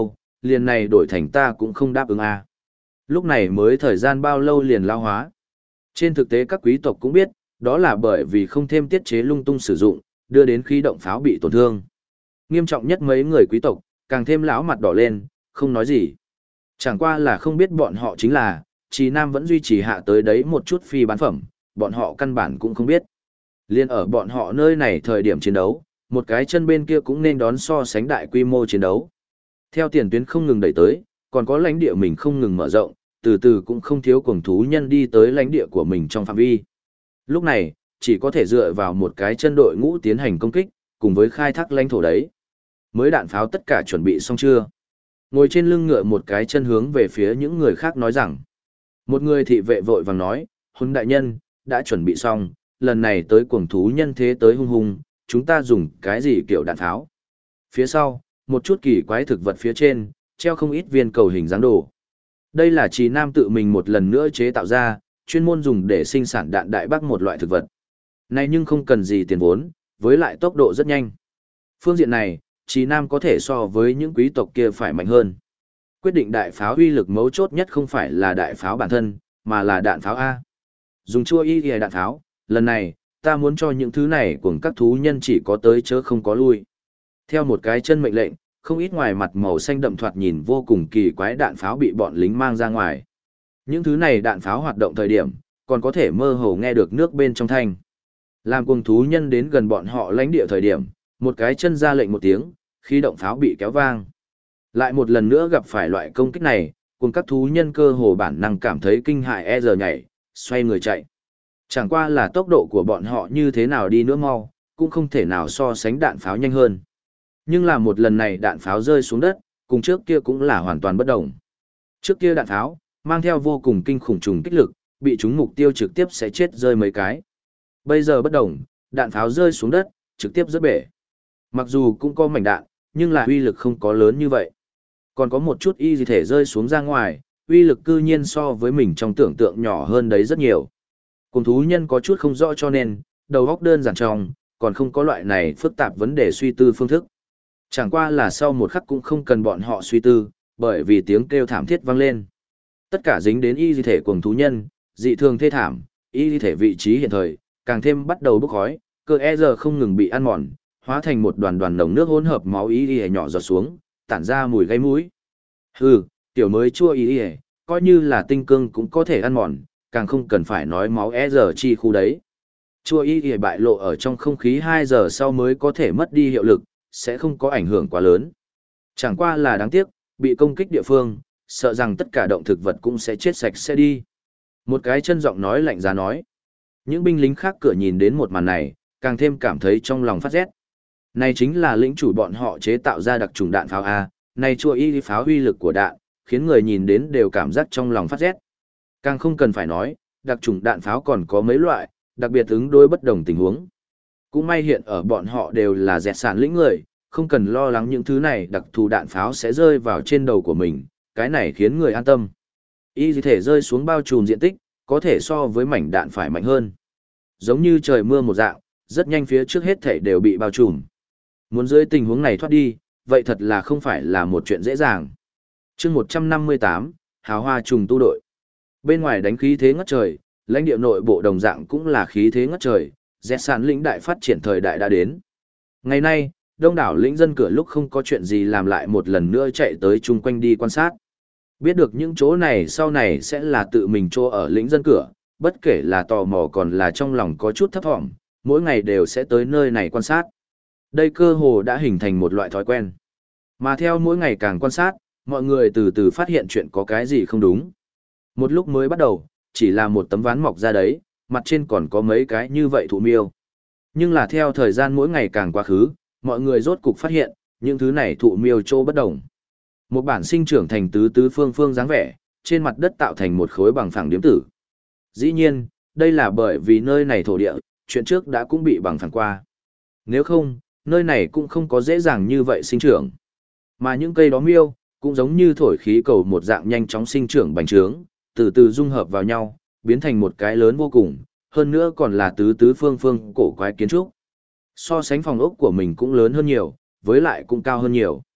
liền này đổi thành ta cũng không đáp ứng a. Lúc này mới thời gian bao lâu liền lao hóa. Trên thực tế các quý tộc cũng biết, đó là bởi vì không thêm tiết chế lung tung sử dụng, đưa đến khí động pháo bị tổn thương. Nghiêm trọng nhất mấy người quý tộc, càng thêm lão mặt đỏ lên, không nói gì. Chẳng qua là không biết bọn họ chính là, Trì Nam vẫn duy trì hạ tới đấy một chút phi bán phẩm, bọn họ căn bản cũng không biết. Liên ở bọn họ nơi này thời điểm chiến đấu, một cái chân bên kia cũng nên đón so sánh đại quy mô chiến đấu. Theo tiền tuyến không ngừng đẩy tới, còn có lãnh địa mình không ngừng mở rộng, từ từ cũng không thiếu cuồng thú nhân đi tới lãnh địa của mình trong phạm vi. Lúc này, chỉ có thể dựa vào một cái chân đội ngũ tiến hành công kích, cùng với khai thác lãnh thổ đấy. Mới đạn pháo tất cả chuẩn bị xong chưa? Ngồi trên lưng ngựa một cái chân hướng về phía những người khác nói rằng. Một người thị vệ vội vàng nói, Huấn đại nhân, đã chuẩn bị xong, lần này tới cuồng thú nhân thế tới hung hung, chúng ta dùng cái gì kiểu đạn pháo? Phía sau, một chút kỳ quái thực vật phía trên, treo không ít viên cầu hình dáng đồ. Đây là Trì Nam tự mình một lần nữa chế tạo ra, chuyên môn dùng để sinh sản đạn đại bác một loại thực vật. Này nhưng không cần gì tiền vốn, với lại tốc độ rất nhanh. Phương diện này, Trì Nam có thể so với những quý tộc kia phải mạnh hơn. Quyết định đại pháo uy lực mấu chốt nhất không phải là đại pháo bản thân, mà là đạn pháo A. Dùng chua y đạn pháo, lần này, ta muốn cho những thứ này của các thú nhân chỉ có tới chớ không có lui. Theo một cái chân mệnh lệnh, không ít ngoài mặt màu xanh đậm thoạt nhìn vô cùng kỳ quái đạn pháo bị bọn lính mang ra ngoài. Những thứ này đạn pháo hoạt động thời điểm, còn có thể mơ hồ nghe được nước bên trong thanh. Làm cuồng thú nhân đến gần bọn họ lãnh địa thời điểm, một cái chân ra lệnh một tiếng, khi động pháo bị kéo vang. Lại một lần nữa gặp phải loại công kích này, cùng các thú nhân cơ hồ bản năng cảm thấy kinh hại e giờ nhảy, xoay người chạy. Chẳng qua là tốc độ của bọn họ như thế nào đi nữa mau, cũng không thể nào so sánh đạn pháo nhanh hơn. Nhưng là một lần này đạn pháo rơi xuống đất, cùng trước kia cũng là hoàn toàn bất đồng. Trước kia đạn pháo, mang theo vô cùng kinh khủng trùng kích lực, bị chúng mục tiêu trực tiếp sẽ chết rơi mấy cái. Bây giờ bất đồng, đạn pháo rơi xuống đất, trực tiếp rớt bể. Mặc dù cũng có mảnh đạn, nhưng là uy lực không có lớn như vậy. Còn có một chút y thể rơi xuống ra ngoài, uy lực cư nhiên so với mình trong tưởng tượng nhỏ hơn đấy rất nhiều. Cùng thú nhân có chút không rõ cho nên, đầu óc đơn giản trong, còn không có loại này phức tạp vấn đề suy tư phương thức. Chẳng qua là sau một khắc cũng không cần bọn họ suy tư, bởi vì tiếng kêu thảm thiết vang lên. Tất cả dính đến y thể cuồng thú nhân, dị thường thê thảm, y thể vị trí hiện thời, càng thêm bắt đầu bốc khói, cơ e giờ không ngừng bị ăn mòn, hóa thành một đoàn đoàn nồng nước hỗn hợp máu y nhỏ giọt xuống, tản ra mùi gây mũi. Hừ, tiểu mới chua y, coi như là tinh cương cũng có thể ăn mòn, càng không cần phải nói máu e giờ chi khu đấy. Chua y bại lộ ở trong không khí 2 giờ sau mới có thể mất đi hiệu lực, sẽ không có ảnh hưởng quá lớn. Chẳng qua là đáng tiếc, bị công kích địa phương, sợ rằng tất cả động thực vật cũng sẽ chết sạch sẽ đi. Một cái chân giọng nói lạnh giá nói. Những binh lính khác cửa nhìn đến một màn này, càng thêm cảm thấy trong lòng phát rét. Này chính là lĩnh chủ bọn họ chế tạo ra đặc trùng đạn pháo A, này chua y pháo uy lực của đạn, khiến người nhìn đến đều cảm giác trong lòng phát rét. Càng không cần phải nói, đặc trùng đạn pháo còn có mấy loại, đặc biệt ứng đối bất đồng tình huống. Cũng may hiện ở bọn họ đều là dẹt sản lĩnh người, không cần lo lắng những thứ này đặc thù đạn pháo sẽ rơi vào trên đầu của mình, cái này khiến người an tâm. Y thể rơi xuống bao trùm diện tích, có thể so với mảnh đạn phải mạnh hơn. Giống như trời mưa một dạng, rất nhanh phía trước hết thể đều bị bao trùm. Muốn dưới tình huống này thoát đi, vậy thật là không phải là một chuyện dễ dàng. chương 158, Hào Hoa trùng tu đội. Bên ngoài đánh khí thế ngất trời, lãnh địa nội bộ đồng dạng cũng là khí thế ngất trời, dẹt sản lĩnh đại phát triển thời đại đã đến. Ngày nay, đông đảo lĩnh dân cửa lúc không có chuyện gì làm lại một lần nữa chạy tới chung quanh đi quan sát. Biết được những chỗ này sau này sẽ là tự mình chỗ ở lĩnh dân cửa, bất kể là tò mò còn là trong lòng có chút thấp thỏm, mỗi ngày đều sẽ tới nơi này quan sát. Đây cơ hồ đã hình thành một loại thói quen. Mà theo mỗi ngày càng quan sát, mọi người từ từ phát hiện chuyện có cái gì không đúng. Một lúc mới bắt đầu, chỉ là một tấm ván mọc ra đấy, mặt trên còn có mấy cái như vậy thụ miêu. Nhưng là theo thời gian mỗi ngày càng quá khứ, mọi người rốt cục phát hiện, những thứ này thụ miêu trô bất đồng. Một bản sinh trưởng thành tứ tứ phương phương dáng vẻ, trên mặt đất tạo thành một khối bằng phẳng điếm tử. Dĩ nhiên, đây là bởi vì nơi này thổ địa, chuyện trước đã cũng bị bằng phẳng qua. Nếu không, nơi này cũng không có dễ dàng như vậy sinh trưởng. Mà những cây đó miêu, cũng giống như thổi khí cầu một dạng nhanh chóng sinh trưởng bành trướng, từ từ dung hợp vào nhau, biến thành một cái lớn vô cùng, hơn nữa còn là tứ tứ phương phương cổ quái kiến trúc. So sánh phòng ốc của mình cũng lớn hơn nhiều, với lại cũng cao hơn nhiều.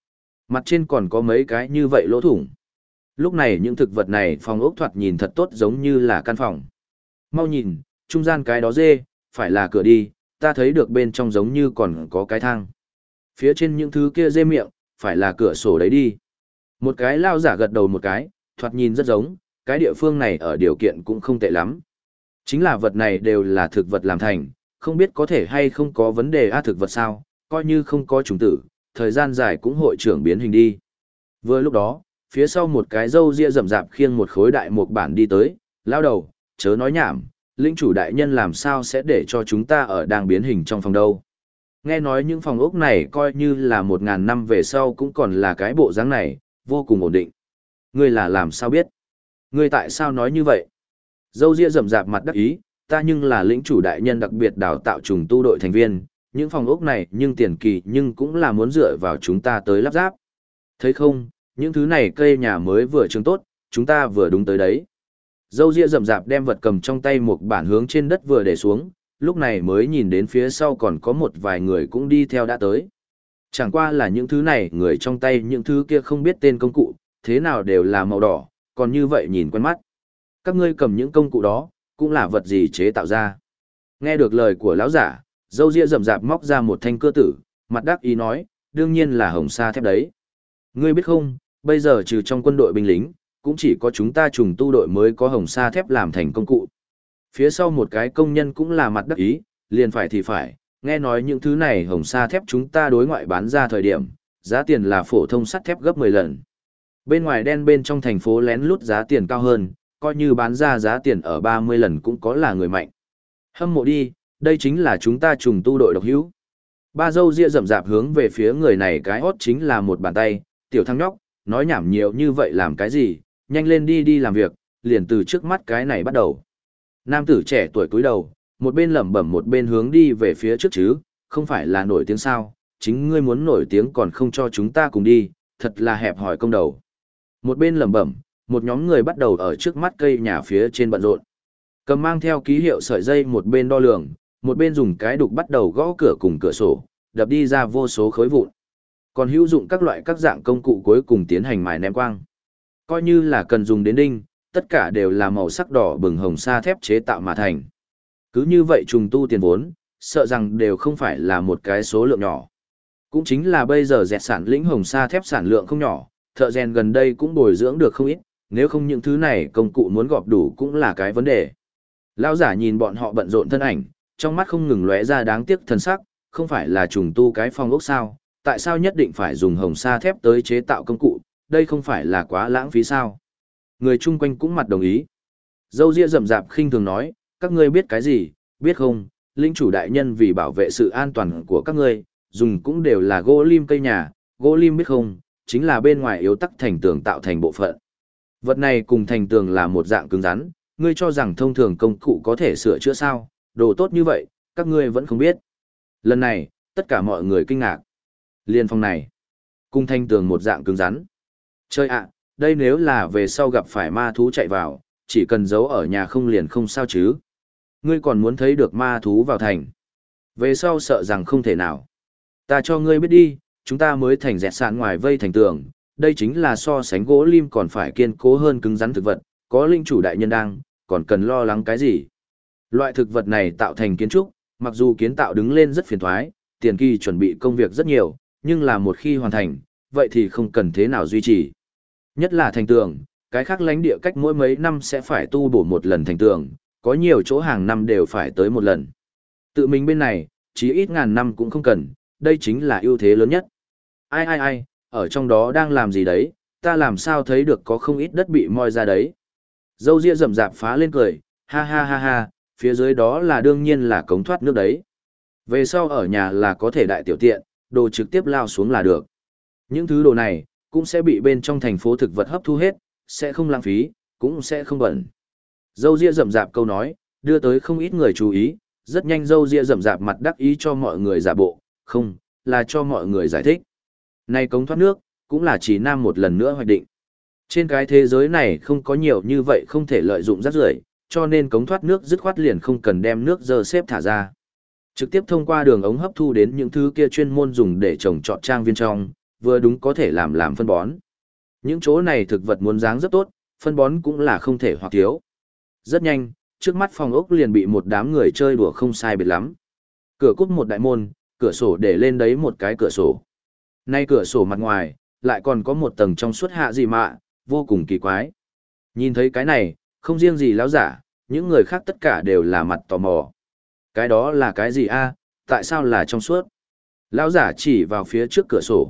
Mặt trên còn có mấy cái như vậy lỗ thủng. Lúc này những thực vật này phòng ốc thoạt nhìn thật tốt giống như là căn phòng. Mau nhìn, trung gian cái đó dê, phải là cửa đi, ta thấy được bên trong giống như còn có cái thang. Phía trên những thứ kia dê miệng, phải là cửa sổ đấy đi. Một cái lao giả gật đầu một cái, thoạt nhìn rất giống, cái địa phương này ở điều kiện cũng không tệ lắm. Chính là vật này đều là thực vật làm thành, không biết có thể hay không có vấn đề thực vật sao, coi như không có chủng tử, thời gian dài cũng hội trưởng biến hình đi. Vừa lúc đó, phía sau một cái râu ria rậm rạp khiêng một khối đại mục bản đi tới, lao đầu, chớ nói nhảm, lĩnh chủ đại nhân làm sao sẽ để cho chúng ta ở đang biến hình trong phòng đâu. Nghe nói những phòng ốc này coi như là 1000 năm về sau cũng còn là cái bộ dáng này, vô cùng ổn định. Ngươi là làm sao biết? Ngươi tại sao nói như vậy? Dâu ria rậm rạp mặt đắc ý, ta nhưng là lĩnh chủ đại nhân đặc biệt đào tạo trùng tu đội thành viên, những phòng ốc này nhưng tiền kỳ nhưng cũng là muốn dựa vào chúng ta tới lắp ráp. Thấy không, những thứ này cây nhà mới vừa trồng tốt, chúng ta vừa đúng tới đấy. Dâu ria rậm rạp đem vật cầm trong tay một bản hướng trên đất vừa để xuống, lúc này mới nhìn đến phía sau còn có một vài người cũng đi theo đã tới. Chẳng qua là những thứ này người trong tay những thứ kia không biết tên công cụ, thế nào đều là màu đỏ, còn như vậy nhìn quen mắt. Các ngươi cầm những công cụ đó, cũng là vật gì chế tạo ra. Nghe được lời của lão giả, dâu ria rậm rạp móc ra một thanh cưa tử, mặt đắc ý nói, đương nhiên là hồng sa thép đấy. Ngươi biết không, bây giờ trừ trong quân đội binh lính, cũng chỉ có chúng ta trùng tu đội mới có hồng sa thép làm thành công cụ. Phía sau một cái công nhân cũng là mặt đắc ý, liền phải thì phải, nghe nói những thứ này hồng sa thép chúng ta đối ngoại bán ra thời điểm, giá tiền là phổ thông sắt thép gấp 10 lần. Bên ngoài đen bên trong thành phố lén lút giá tiền cao hơn, coi như bán ra giá tiền ở 30 lần cũng có là người mạnh. Hâm mộ đi, đây chính là chúng ta trùng tu đội độc hữu. Ba dâu ria rậm rạp hướng về phía người này cái hót chính là một bàn tay, tiểu thằng nhóc, nói nhảm nhiều như vậy làm cái gì, nhanh lên đi đi làm việc, liền từ trước mắt cái này bắt đầu. Nam tử trẻ tuổi cúi đầu, một bên lẩm bẩm một bên hướng đi về phía trước chứ, không phải là nổi tiếng sao, chính ngươi muốn nổi tiếng còn không cho chúng ta cùng đi, thật là hẹp hòi công đầu. Một bên lẩm bẩm, một nhóm người bắt đầu ở trước mắt cây nhà phía trên bận rộn. Cầm mang theo ký hiệu sợi dây một bên đo lường, một bên dùng cái đục bắt đầu gõ cửa cùng cửa sổ, đập đi ra vô số khối vụn. Còn hữu dụng các loại các dạng công cụ cuối cùng tiến hành mài ném quang. Coi như là cần dùng đến đinh, tất cả đều là màu sắc đỏ bừng hồng sa thép chế tạo mà thành. Cứ như vậy trùng tu tiền vốn, sợ rằng đều không phải là một cái số lượng nhỏ. Cũng chính là bây giờ dẹt sản lĩnh hồng sa thép sản lượng không nhỏ, thợ rèn gần đây cũng bồi dưỡng được không ít, nếu không những thứ này công cụ muốn gọp đủ cũng là cái vấn đề. Lão giả nhìn bọn họ bận rộn thân ảnh, trong mắt không ngừng lóe ra đáng tiếc thần sắc, không phải là trùng tu cái phong ốc sao, tại sao nhất định phải dùng hồng sa thép tới chế tạo công cụ, đây không phải là quá lãng phí sao. Người chung quanh cũng mặt đồng ý. Dâu ria rậm rạp khinh thường nói, các ngươi biết cái gì, biết không, linh chủ đại nhân vì bảo vệ sự an toàn của các ngươi, dùng cũng đều là gỗ lim cây nhà, gỗ lim biết không, chính là bên ngoài yếu tắc thành tường tạo thành bộ phận. Vật này cùng thành tường là một dạng cứng rắn, ngươi cho rằng thông thường công cụ có thể sửa chữa sao, đồ tốt như vậy, các ngươi vẫn không biết. Lần này, tất cả mọi người kinh ngạc. Liên phong này, cùng thành tường một dạng cứng rắn. Chơi ạ, đây nếu là về sau gặp phải ma thú chạy vào, chỉ cần giấu ở nhà không liền không sao chứ. Ngươi còn muốn thấy được ma thú vào thành. Về sau sợ rằng không thể nào. Ta cho ngươi biết đi, chúng ta mới thành dẹt sàn ngoài vây thành tường, đây chính là so sánh gỗ lim còn phải kiên cố hơn cứng rắn thực vật, có linh chủ đại nhân đang, còn cần lo lắng cái gì. Loại thực vật này tạo thành kiến trúc, mặc dù kiến tạo đứng lên rất phiền thoái, tiền kỳ chuẩn bị công việc rất nhiều, nhưng là một khi hoàn thành, vậy thì không cần thế nào duy trì. Nhất là thành tường, cái khác lãnh địa cách mỗi mấy năm sẽ phải tu bổ một lần thành tường, có nhiều chỗ hàng năm đều phải tới một lần. Tự mình bên này, chí ít ngàn năm cũng không cần, đây chính là ưu thế lớn nhất. Ai, ở trong đó đang làm gì đấy, ta làm sao thấy được có không ít đất bị moi ra đấy. Dâu ria rậm rạp phá lên cười, ha ha ha ha, phía dưới đó là đương nhiên là cống thoát nước đấy. Về sau ở nhà là có thể đại tiểu tiện, đồ trực tiếp lao xuống là được. Những thứ đồ này, cũng sẽ bị bên trong thành phố thực vật hấp thu hết, sẽ không lãng phí, cũng sẽ không bẩn. Dâu ria rậm rạp câu nói, đưa tới không ít người chú ý, rất nhanh dâu ria rậm rạp mặt đắc ý cho mọi người giả bộ, không, là cho mọi người giải thích. Này cống thoát nước, cũng là chỉ nam một lần nữa hoạch định. Trên cái thế giới này không có nhiều như vậy không thể lợi dụng rác rưởi, cho nên cống thoát nước dứt khoát liền không cần đem nước dơ xếp thả ra. Trực tiếp thông qua đường ống hấp thu đến những thứ kia chuyên môn dùng để trồng trọt trang viên trong, vừa đúng có thể làm phân bón. Những chỗ này thực vật muốn dáng rất tốt, phân bón cũng là không thể hoặc thiếu. Rất nhanh, trước mắt phòng ốc liền bị một đám người chơi đùa không sai biệt lắm. Cửa cút một đại môn, cửa sổ để lên đấy một cái cửa sổ. Nay cửa sổ mặt ngoài, lại còn có một tầng trong suốt hạ gì mạ, vô cùng kỳ quái. Nhìn thấy cái này, không riêng gì lão giả, những người khác tất cả đều là mặt tò mò. Cái đó là cái gì a? Tại sao là trong suốt? Lão giả chỉ vào phía trước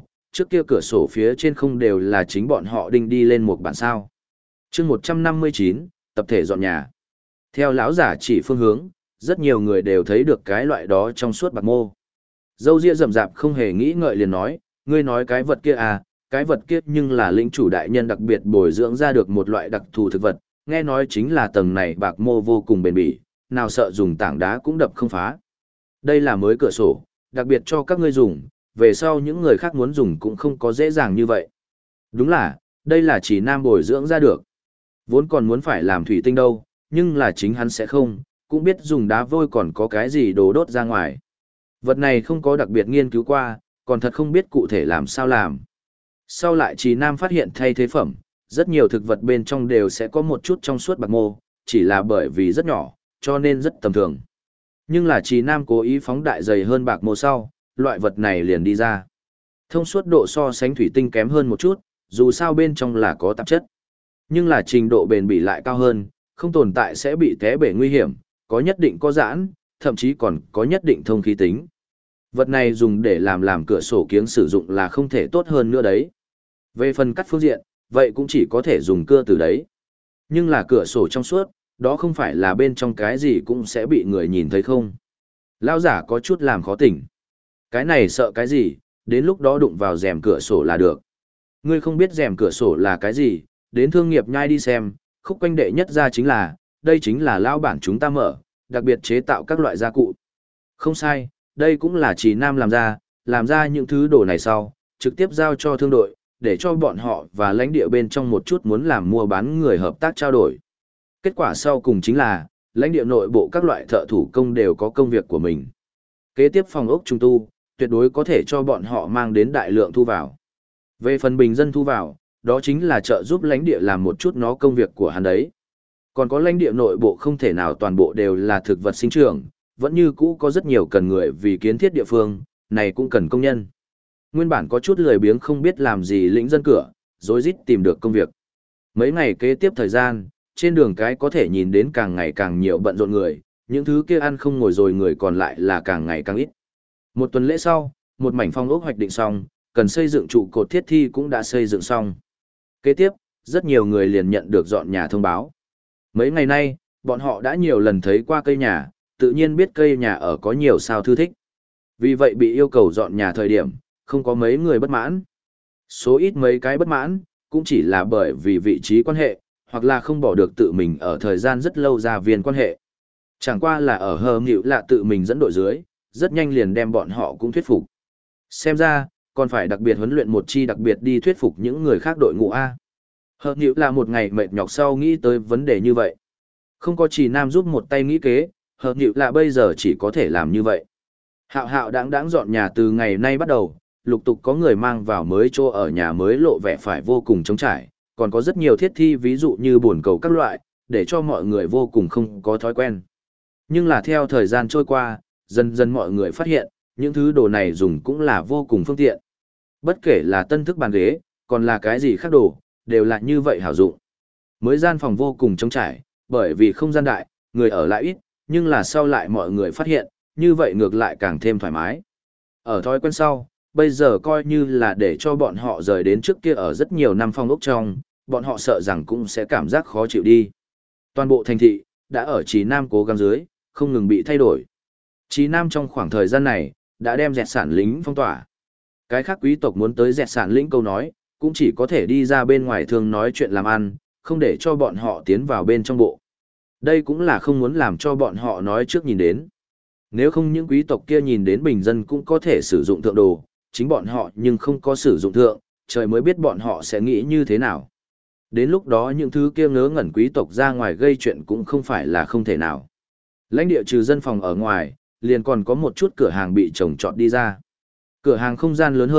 cửa sổ phía trên không đều là chính bọn họ đinh đi lên một bản sao. Chương 159, tập thể dọn nhà. Theo lão giả chỉ phương hướng, rất nhiều người đều thấy được cái loại đó trong suốt bạc mô. Dâu ria rậm rạp không hề nghĩ ngợi liền nói, ngươi nói cái vật kia à, cái vật kia nhưng là lĩnh chủ đại nhân đặc biệt bồi dưỡng ra được một loại đặc thù thực vật, nghe nói chính là tầng này bạc mô vô cùng bền bỉ, nào sợ dùng tảng đá cũng đập không phá. Đây là mới cửa sổ, đặc biệt cho các ngươi dùng, về sau những người khác muốn dùng cũng không có dễ dàng như vậy. Đúng là, đây là chỉ nam bồi dưỡng ra được. Vốn còn muốn phải làm thủy tinh đâu, nhưng là chính hắn sẽ không, cũng biết dùng đá vôi còn có cái gì đồ đốt ra ngoài. Vật này không có đặc biệt nghiên cứu qua, còn thật không biết cụ thể làm sao làm. Sau lại Trì Nam phát hiện thay thế phẩm, rất nhiều thực vật bên trong đều sẽ có một chút trong suốt bạc mô, chỉ là bởi vì rất nhỏ, cho nên rất tầm thường. Nhưng là Trì Nam cố ý phóng đại dày hơn bạc mô sau, loại vật này liền đi ra. Thông suốt độ so sánh thủy tinh kém hơn một chút, dù sao bên trong là có tạp chất. Nhưng là trình độ bền bỉ lại cao hơn, không tồn tại sẽ bị té bể nguy hiểm, có nhất định có giãn, thậm chí còn có nhất định thông khí tính. Vật này dùng để làm cửa sổ kiếng sử dụng là không thể tốt hơn nữa đấy. Về phần cắt phương diện, vậy cũng chỉ có thể dùng cưa từ đấy. Nhưng là cửa sổ trong suốt, đó không phải là bên trong cái gì cũng sẽ bị người nhìn thấy không. Lão giả có chút làm khó tỉnh. Cái này sợ cái gì, đến lúc đó đụng vào rèm cửa sổ là được. Ngươi không biết rèm cửa sổ là cái gì, đến thương nghiệp nhai đi xem, khúc quanh đệ nhất ra chính là, đây chính là lão bản chúng ta mở, đặc biệt chế tạo các loại gia cụ. Không sai, đây cũng là Trì Nam làm ra những thứ đồ này sau, trực tiếp giao cho thương đội, để cho bọn họ và lãnh địa bên trong một chút muốn làm mua bán người hợp tác trao đổi. Kết quả sau cùng chính là, lãnh địa nội bộ các loại thợ thủ công đều có công việc của mình. Kế tiếp phòng ốc trung tu, tuyệt đối có thể cho bọn họ mang đến đại lượng thu vào. Về phần bình dân thu vào, đó chính là trợ giúp lãnh địa làm một chút nó công việc của hắn đấy. Còn có lãnh địa nội bộ không thể nào toàn bộ đều là thực vật sinh trưởng, vẫn như cũ có rất nhiều cần người vì kiến thiết địa phương, này cũng cần công nhân. Nguyên bản có chút lười biếng không biết làm gì lĩnh dân cửa, rối rít tìm được công việc. Mấy ngày kế tiếp thời gian, trên đường cái có thể nhìn đến càng ngày càng nhiều bận rộn người, những thứ kia ăn không ngồi rồi người còn lại là càng ngày càng ít. Một tuần lễ sau, một mảnh phong ốc hoạch định xong, cần xây dựng trụ cột thiết thi cũng đã xây dựng xong. Kế tiếp, rất nhiều người liền nhận được dọn nhà thông báo. Mấy ngày nay, bọn họ đã nhiều lần thấy qua cây nhà, tự nhiên biết cây nhà ở có nhiều sao thư thích. Vì vậy bị yêu cầu dọn nhà thời điểm, không có mấy người bất mãn. Số ít mấy cái bất mãn, cũng chỉ là bởi vì vị trí quan hệ, hoặc là không bỏ được tự mình ở thời gian rất lâu ra viên quan hệ. Chẳng qua là ở hờ nghịu là tự mình dẫn đội dưới, rất nhanh liền đem bọn họ cũng thuyết phục. Xem ra, còn phải đặc biệt huấn luyện một chi đặc biệt đi thuyết phục những người khác đội ngũ A. Hờ nghịu là một ngày mệt nhọc sau nghĩ tới vấn đề như vậy. Không có Trì Nam giúp một tay nghĩ kế, hờ nghịu là bây giờ chỉ có thể làm như vậy. Hạo hạo đáng dọn nhà từ ngày nay bắt đầu, lục tục có người mang vào mới chỗ ở nhà mới lộ vẻ phải vô cùng trống trải, còn có rất nhiều thiết thi ví dụ như bồn cầu các loại, để cho mọi người vô cùng không có thói quen. Nhưng là theo thời gian trôi qua, dần dần mọi người phát hiện, những thứ đồ này dùng cũng là vô cùng phương tiện. Bất kể là tân thức bàn ghế, còn là cái gì khác đồ, đều là như vậy hảo dụng. Mới gian phòng vô cùng trống trải, bởi vì không gian đại, người ở lại ít, nhưng là sau lại mọi người phát hiện, như vậy ngược lại càng thêm thoải mái. Ở thói quen sau, bây giờ coi như là để cho bọn họ rời đến trước kia ở rất nhiều năm phong ốc trong, bọn họ sợ rằng cũng sẽ cảm giác khó chịu đi. Toàn bộ thành thị, đã ở Trì Nam cố gắng dưới, không ngừng bị thay đổi. Trì Nam trong khoảng thời gian này, đã đem dẹt sản lính phong tỏa. Cái khác quý tộc muốn tới dẹt sản lĩnh câu nói, cũng chỉ có thể đi ra bên ngoài thường nói chuyện làm ăn, không để cho bọn họ tiến vào bên trong bộ. Đây cũng là không muốn làm cho bọn họ nói trước nhìn đến. Nếu không những quý tộc kia nhìn đến bình dân cũng có thể sử dụng thượng đồ, chính bọn họ nhưng không có sử dụng thượng, trời mới biết bọn họ sẽ nghĩ như thế nào. Đến lúc đó những thứ kia ngớ ngẩn quý tộc ra ngoài gây chuyện cũng không phải là không thể nào. Lãnh địa trừ dân phòng ở ngoài, liền còn có một chút cửa hàng bị trồng trọt đi ra. Cửa hàng không gian lớn hơn,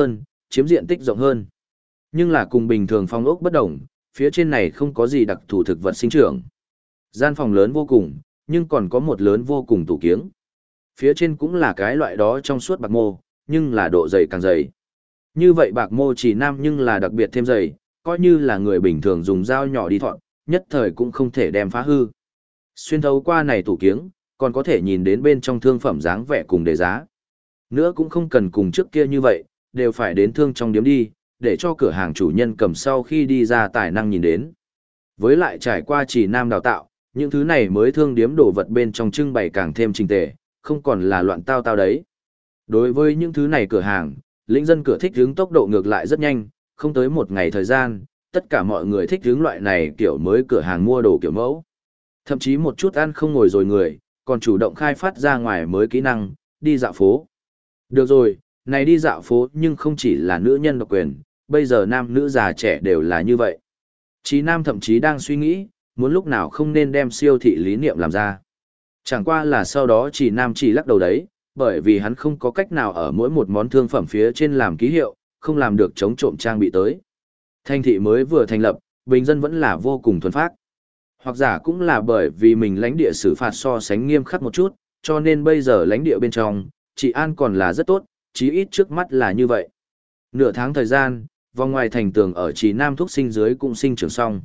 chiếm diện tích rộng hơn. Nhưng là cùng bình thường phong ốc bất đồng, phía trên này không có gì đặc thù thực vật sinh trưởng. Gian phòng lớn vô cùng, nhưng còn có một lớn vô cùng tủ kiếng. Phía trên cũng là cái loại đó trong suốt bạc mô, nhưng là độ dày càng dày. Như vậy bạc mô chỉ nam nhưng là đặc biệt thêm dày, coi như là người bình thường dùng dao nhỏ đi thọn, nhất thời cũng không thể đem phá hư. Xuyên thấu qua này tủ kiếng, còn có thể nhìn đến bên trong thương phẩm dáng vẻ cùng đề giá. Nữa cũng không cần cùng trước kia như vậy, đều phải đến thương trong điếm đi, để cho cửa hàng chủ nhân cầm sau khi đi ra tài năng nhìn đến. Với lại trải qua chỉ nam đào tạo, những thứ này mới thương điếm đồ vật bên trong trưng bày càng thêm trình tề, không còn là loạn tao tao đấy. Đối với những thứ này cửa hàng, lĩnh dân cửa thích hướng tốc độ ngược lại rất nhanh, không tới một ngày thời gian, tất cả mọi người thích hướng loại này kiểu mới cửa hàng mua đồ kiểu mẫu. Thậm chí một chút ăn không ngồi rồi người, còn chủ động khai phát ra ngoài mới kỹ năng, đi dạo phố. Được rồi, này đi dạo phố nhưng không chỉ là nữ nhân độc quyền, bây giờ nam nữ già trẻ đều là như vậy. Chí Nam thậm chí đang suy nghĩ, muốn lúc nào không nên đem siêu thị lý niệm làm ra. Chẳng qua là sau đó chỉ Nam chỉ lắc đầu đấy, bởi vì hắn không có cách nào ở mỗi một món thương phẩm phía trên làm ký hiệu, không làm được chống trộm trang bị tới. Thành thị mới vừa thành lập, bình dân vẫn là vô cùng thuần phác. Hoặc giả cũng là bởi vì mình lãnh địa xử phạt so sánh nghiêm khắc một chút, cho nên bây giờ lãnh địa bên trong, trị an còn là rất tốt, chí ít trước mắt là như vậy. Nửa tháng thời gian, vòng ngoài thành tường ở Trì Nam Thúc Sinh dưới cũng sinh trưởng xong.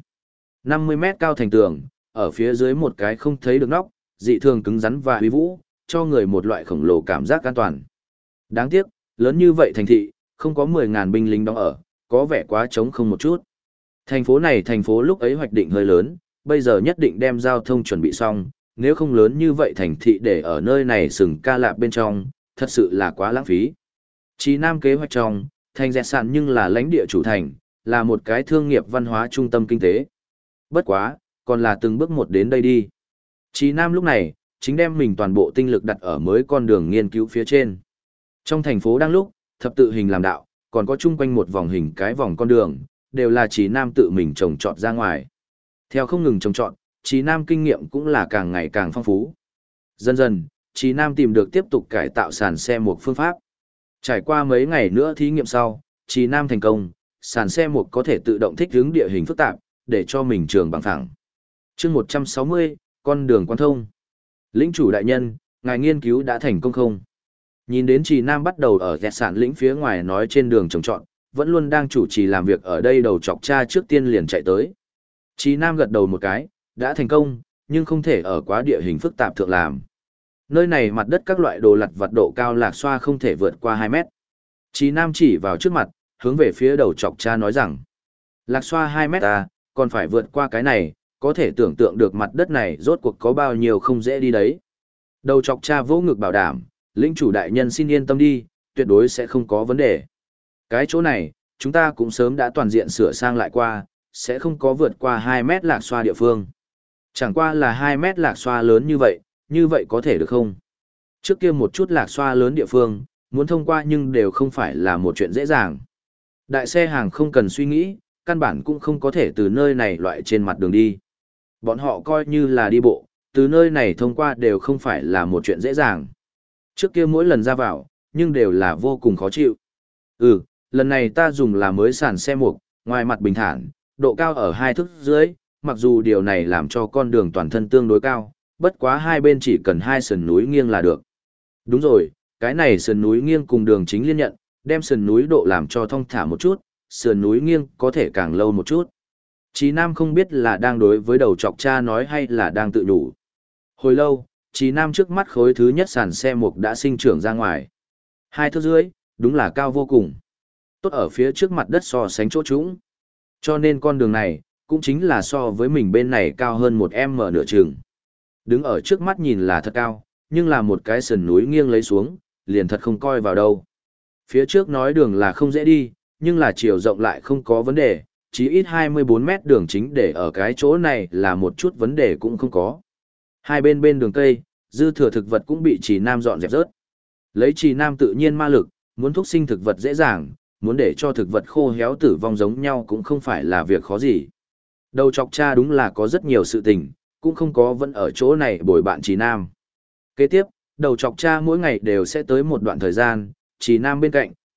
50 mét cao thành tường, ở phía dưới một cái không thấy được nóc, dị thường cứng rắn và uy vũ, cho người một loại khổng lồ cảm giác an toàn. Đáng tiếc, lớn như vậy thành thị, không có 10.000 binh lính đóng ở, có vẻ quá trống không một chút. Thành phố lúc ấy hoạch định hơi lớn, bây giờ nhất định đem giao thông chuẩn bị xong, nếu không lớn như vậy thành thị để ở nơi này sừng ca lạp bên trong, thật sự là quá lãng phí. Chí Nam kế hoạch trong, thành dẹt sạn nhưng là lãnh địa chủ thành, là một cái thương nghiệp văn hóa trung tâm kinh tế. Bất quá, còn là từng bước một đến đây đi. Chí Nam lúc này, chính đem mình toàn bộ tinh lực đặt ở mới con đường nghiên cứu phía trên. Trong thành phố đang lúc, thập tự hình làm đạo, còn có chung quanh một vòng hình cái vòng con đường, đều là Chí Nam tự mình trồng trọt ra ngoài. Theo không ngừng trồng trọt, Chí Nam kinh nghiệm cũng là càng ngày càng phong phú. Dần dần, Chí Nam tìm được tiếp tục cải tạo sàn xe một phương pháp. Trải qua mấy ngày nữa thí nghiệm sau, Chí Nam thành công, sàn xe một có thể tự động thích ứng địa hình phức tạp, để cho mình trường bằng thẳng. Chương 160, con đường quan thông. Lĩnh chủ đại nhân, ngài nghiên cứu đã thành công không? Nhìn đến Chí Nam bắt đầu ở dẹt sản lĩnh phía ngoài nói trên đường trồng trọt, vẫn luôn đang chủ trì làm việc ở đây đầu chọc cha trước tiên liền chạy tới. Chí Nam gật đầu một cái, đã thành công, nhưng không thể ở quá địa hình phức tạp thượng làm. Nơi này mặt đất các loại đồ lặt vặt độ cao lạc xoa không thể vượt qua 2 mét. Chí Nam chỉ vào trước mặt, hướng về phía đầu chọc cha nói rằng, lạc xoa 2 mét à, còn phải vượt qua cái này, có thể tưởng tượng được mặt đất này rốt cuộc có bao nhiêu không dễ đi đấy. Đầu chọc cha vỗ ngực bảo đảm, lĩnh chủ đại nhân xin yên tâm đi, tuyệt đối sẽ không có vấn đề. Cái chỗ này, chúng ta cũng sớm đã toàn diện sửa sang lại qua, sẽ không có vượt qua 2 mét lạc xoa địa phương. Chẳng qua là 2 mét lạc xoa lớn như vậy có thể được không? Trước kia một chút lạc xoa lớn địa phương, muốn thông qua nhưng đều không phải là một chuyện dễ dàng. Đại xe hàng không cần suy nghĩ, căn bản cũng không có thể từ nơi này loại trên mặt đường đi. Bọn họ coi như là đi bộ, từ nơi này thông qua đều không phải là một chuyện dễ dàng. Trước kia mỗi lần ra vào, nhưng đều là vô cùng khó chịu. Lần này ta dùng là mới sàn xe mục, ngoài mặt bình thản, độ cao ở 2 thước dưới, mặc dù điều này làm cho con đường toàn thân tương đối cao, bất quá hai bên chỉ cần 2 sườn núi nghiêng là được. Đúng rồi, cái này sườn núi nghiêng cùng đường chính liên nhận, đem sườn núi độ làm cho thong thả một chút, sườn núi nghiêng có thể càng lâu một chút. Chí Nam không biết là đang đối với đầu chọc cha nói hay là đang tự nhủ. Hồi lâu, Chí Nam trước mắt khối thứ nhất sàn xe mục đã sinh trưởng ra ngoài. 2 thước dưới, đúng là cao vô cùng. Tốt ở phía trước mặt đất so sánh chỗ trũng. Cho nên con đường này, cũng chính là so với mình bên này cao hơn 1m nửa chừng. Đứng ở trước mắt nhìn là thật cao, nhưng là một cái sườn núi nghiêng lấy xuống, liền thật không coi vào đâu. Phía trước nói đường là không dễ đi, nhưng là chiều rộng lại không có vấn đề, chí ít 24 mét đường chính để ở cái chỗ này là một chút vấn đề cũng không có. Hai bên bên đường cây, dư thừa thực vật cũng bị Trì Nam dọn dẹp rớt. Lấy Trì Nam tự nhiên ma lực, muốn thúc sinh thực vật dễ dàng, muốn để cho thực vật khô héo tử vong giống nhau cũng không phải là việc khó gì. Đầu chọc cha đúng là có rất nhiều sự tình, cũng không có vẫn ở chỗ này bồi bạn Trì Nam. Kế tiếp, đầu chọc cha mỗi ngày đều sẽ tới một đoạn thời gian, Trì Nam bên cạnh,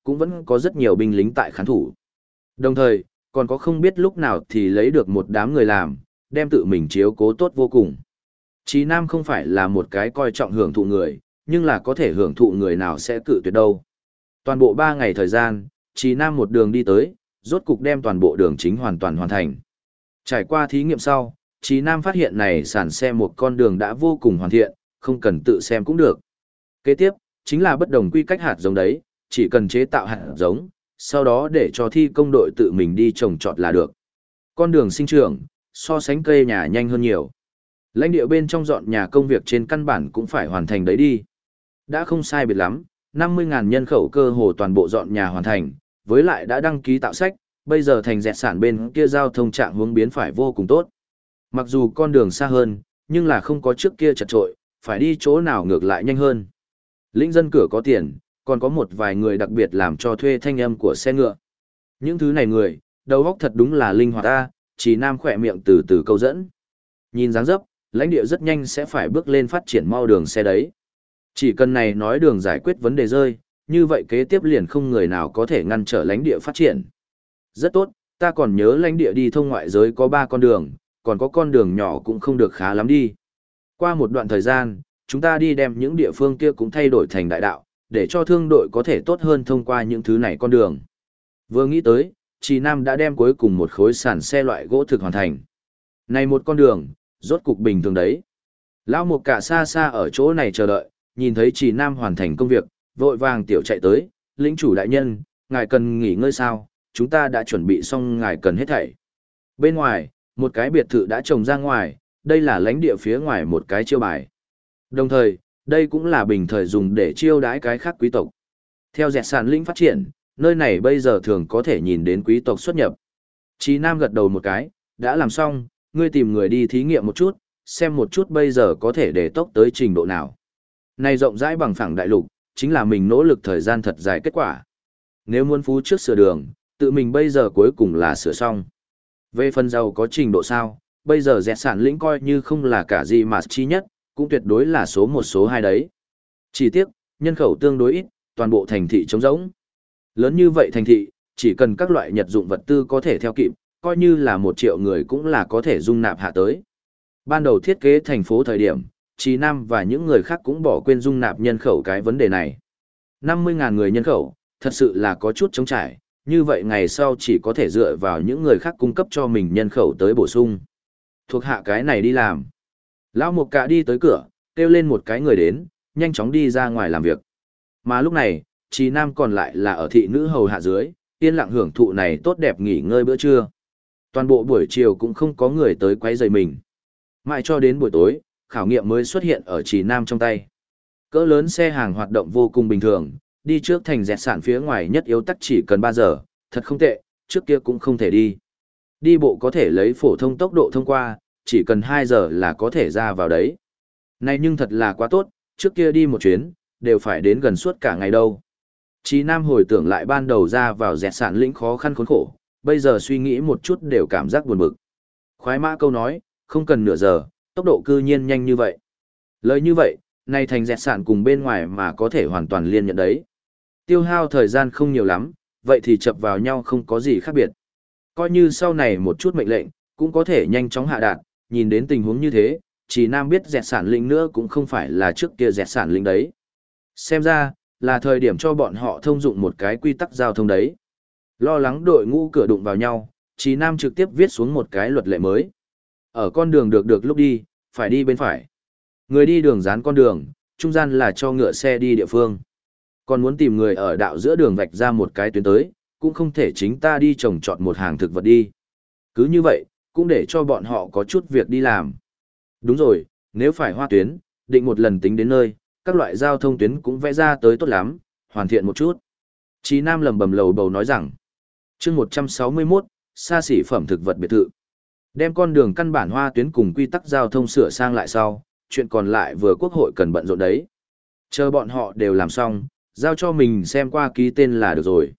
cũng vẫn có rất nhiều binh lính tại khán thủ. Đồng thời, còn có không biết lúc nào thì lấy được một đám người làm, đem tự mình chiếu cố tốt vô cùng. Chí Nam không phải là một cái coi trọng hưởng thụ người, nhưng là có thể hưởng thụ người nào sẽ cự tuyệt đâu. Toàn bộ 3 ngày thời gian, Chí Nam một đường đi tới, rốt cục đem toàn bộ đường chính hoàn toàn hoàn thành. Trải qua thí nghiệm sau, Chí Nam phát hiện này sàn xe một con đường đã vô cùng hoàn thiện, không cần tự xem cũng được. Kế tiếp, chính là bất đồng quy cách hạt giống đấy, chỉ cần chế tạo hạt giống, sau đó để cho thi công đội tự mình đi trồng trọt là được. Con đường sinh trưởng, so sánh cây nhà nhanh hơn nhiều. Lãnh địa bên trong dọn nhà công việc trên căn bản cũng phải hoàn thành đấy đi. Đã không sai biệt lắm, 50.000 nhân khẩu cơ hồ toàn bộ dọn nhà hoàn thành, với lại đã đăng ký tạo sách, bây giờ thành dẹt sản bên kia giao thông trạng hướng biến phải vô cùng tốt. Mặc dù con đường xa hơn, nhưng là không có trước kia chật trội, phải đi chỗ nào ngược lại nhanh hơn. Lĩnh dân cửa có tiền, còn có một vài người đặc biệt làm cho thuê thanh âm của xe ngựa. Những thứ này người, đầu óc thật đúng là linh hoạt ta, Chỉ Nam khỏe miệng từ từ câu dẫn. Nhìn dáng dấp, lãnh địa rất nhanh sẽ phải bước lên phát triển mau đường xe đấy. Chỉ cần này nói đường giải quyết vấn đề rơi, như vậy kế tiếp liền không người nào có thể ngăn trở lãnh địa phát triển. Rất tốt, ta còn nhớ lãnh địa đi thông ngoại giới có 3 con đường, còn có con đường nhỏ cũng không được khá lắm đi. Qua một đoạn thời gian, chúng ta đi đem những địa phương kia cũng thay đổi thành đại đạo, để cho thương đội có thể tốt hơn thông qua những thứ này con đường. Vừa nghĩ tới, Trì Nam đã đem cuối cùng một khối sàn xe loại gỗ thực hoàn thành. Này một con đường, rốt cục bình thường đấy. Lão Mục cả xa xa ở chỗ này chờ đợi, nhìn thấy Trì Nam hoàn thành công việc, vội vàng tiểu chạy tới, lĩnh chủ đại nhân, ngài cần nghỉ ngơi sao, chúng ta đã chuẩn bị xong ngài cần hết thảy. Bên ngoài, một cái biệt thự đã trồng ra ngoài, đây là lãnh địa phía ngoài một cái chiêu bài. Đồng thời, đây cũng là bình thời dùng để chiêu đãi cái khác quý tộc. Theo dẹt sản lĩnh phát triển, nơi này bây giờ thường có thể nhìn đến quý tộc xuất nhập. Chí Nam gật đầu một cái, đã làm xong, ngươi tìm người đi thí nghiệm một chút, xem một chút bây giờ có thể để tốc tới trình độ nào. Này rộng rãi bằng phẳng đại lục, chính là mình nỗ lực thời gian thật dài kết quả. Nếu muốn phú trước sửa đường, tự mình bây giờ cuối cùng là sửa xong. Về phần giàu có trình độ sao, bây giờ dẹt sản lĩnh coi như không là cả gì mà chi nhất, cũng tuyệt đối là số 1 số 2 đấy. Chỉ tiếc, nhân khẩu tương đối ít, toàn bộ thành thị trống rỗng. Lớn như vậy thành thị, chỉ cần các loại nhật dụng vật tư có thể theo kịp, coi như là 1 triệu người cũng là có thể dung nạp hạ tới. Ban đầu thiết kế thành phố thời điểm, Trì Nam và những người khác cũng bỏ quên dung nạp nhân khẩu cái vấn đề này. 50.000 người nhân khẩu, thật sự là có chút trống trải, như vậy ngày sau chỉ có thể dựa vào những người khác cung cấp cho mình nhân khẩu tới bổ sung. Thuộc hạ cái này đi làm. Lão Mục Cả đi tới cửa, kêu lên một cái người đến, nhanh chóng đi ra ngoài làm việc. Mà lúc này, Trì Nam còn lại là ở thị nữ hầu hạ dưới, yên lặng hưởng thụ này tốt đẹp nghỉ ngơi bữa trưa. Toàn bộ buổi chiều cũng không có người tới quấy rầy mình. Mãi cho đến buổi tối, khảo nghiệm mới xuất hiện ở Trì Nam trong tay. Cỡ lớn xe hàng hoạt động vô cùng bình thường, đi trước thành dẹt sản phía ngoài nhất yếu tắc chỉ cần 3 giờ, thật không tệ, trước kia cũng không thể đi. Đi bộ có thể lấy phổ thông tốc độ thông qua, chỉ cần 2 giờ là có thể ra vào đấy. Này nhưng thật là quá tốt, trước kia đi một chuyến, đều phải đến gần suốt cả ngày đâu. Chí Nam hồi tưởng lại ban đầu ra vào dẹt sản lĩnh khó khăn khốn khổ, bây giờ suy nghĩ một chút đều cảm giác buồn bực. Khoái mã câu nói, không cần nửa giờ, tốc độ cư nhiên nhanh như vậy. Lời như vậy, này thành dẹt sản cùng bên ngoài mà có thể hoàn toàn liên nhận đấy. Tiêu hao thời gian không nhiều lắm, vậy thì chập vào nhau không có gì khác biệt. Coi như sau này một chút mệnh lệnh, cũng có thể nhanh chóng hạ đạt, nhìn đến tình huống như thế, Chỉ Nam biết dẹt sản lĩnh nữa cũng không phải là trước kia dẹt sản lĩnh đấy. Xem ra, là thời điểm cho bọn họ thông dụng một cái quy tắc giao thông đấy. Lo lắng đội ngũ cửa đụng vào nhau, Chỉ Nam trực tiếp viết xuống một cái luật lệ mới. Ở con đường được lúc đi, phải đi bên phải. Người đi đường dán con đường, trung gian là cho ngựa xe đi địa phương. Còn muốn tìm người ở đạo giữa đường vạch ra một cái tuyến tới, cũng không thể chính ta đi trồng trọt một hàng thực vật đi. Cứ như vậy, cũng để cho bọn họ có chút việc đi làm. Đúng rồi, nếu phải hoa tuyến, định một lần tính đến nơi, các loại giao thông tuyến cũng vẽ ra tới tốt lắm, hoàn thiện một chút. Chí Nam lầm bầm lầu bầu nói rằng, chương 161, xa xỉ phẩm thực vật biệt thự. Đem con đường căn bản hoa tuyến cùng quy tắc giao thông sửa sang lại sau, chuyện còn lại vừa quốc hội cần bận rộn đấy. Chờ bọn họ đều làm xong, giao cho mình xem qua ký tên là được rồi.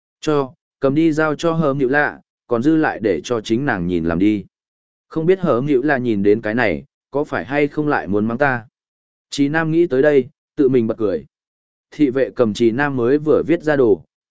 Cầm đi giao cho Hớm Hữu Lạ, còn dư lại để cho chính nàng nhìn làm đi. Không biết Hớm Hữu Lạ nhìn đến cái này, có phải hay không lại muốn mắng ta? Chí Nam nghĩ tới đây, tự mình bật cười. Thị vệ cầm Chí Nam mới vừa viết ra đồ,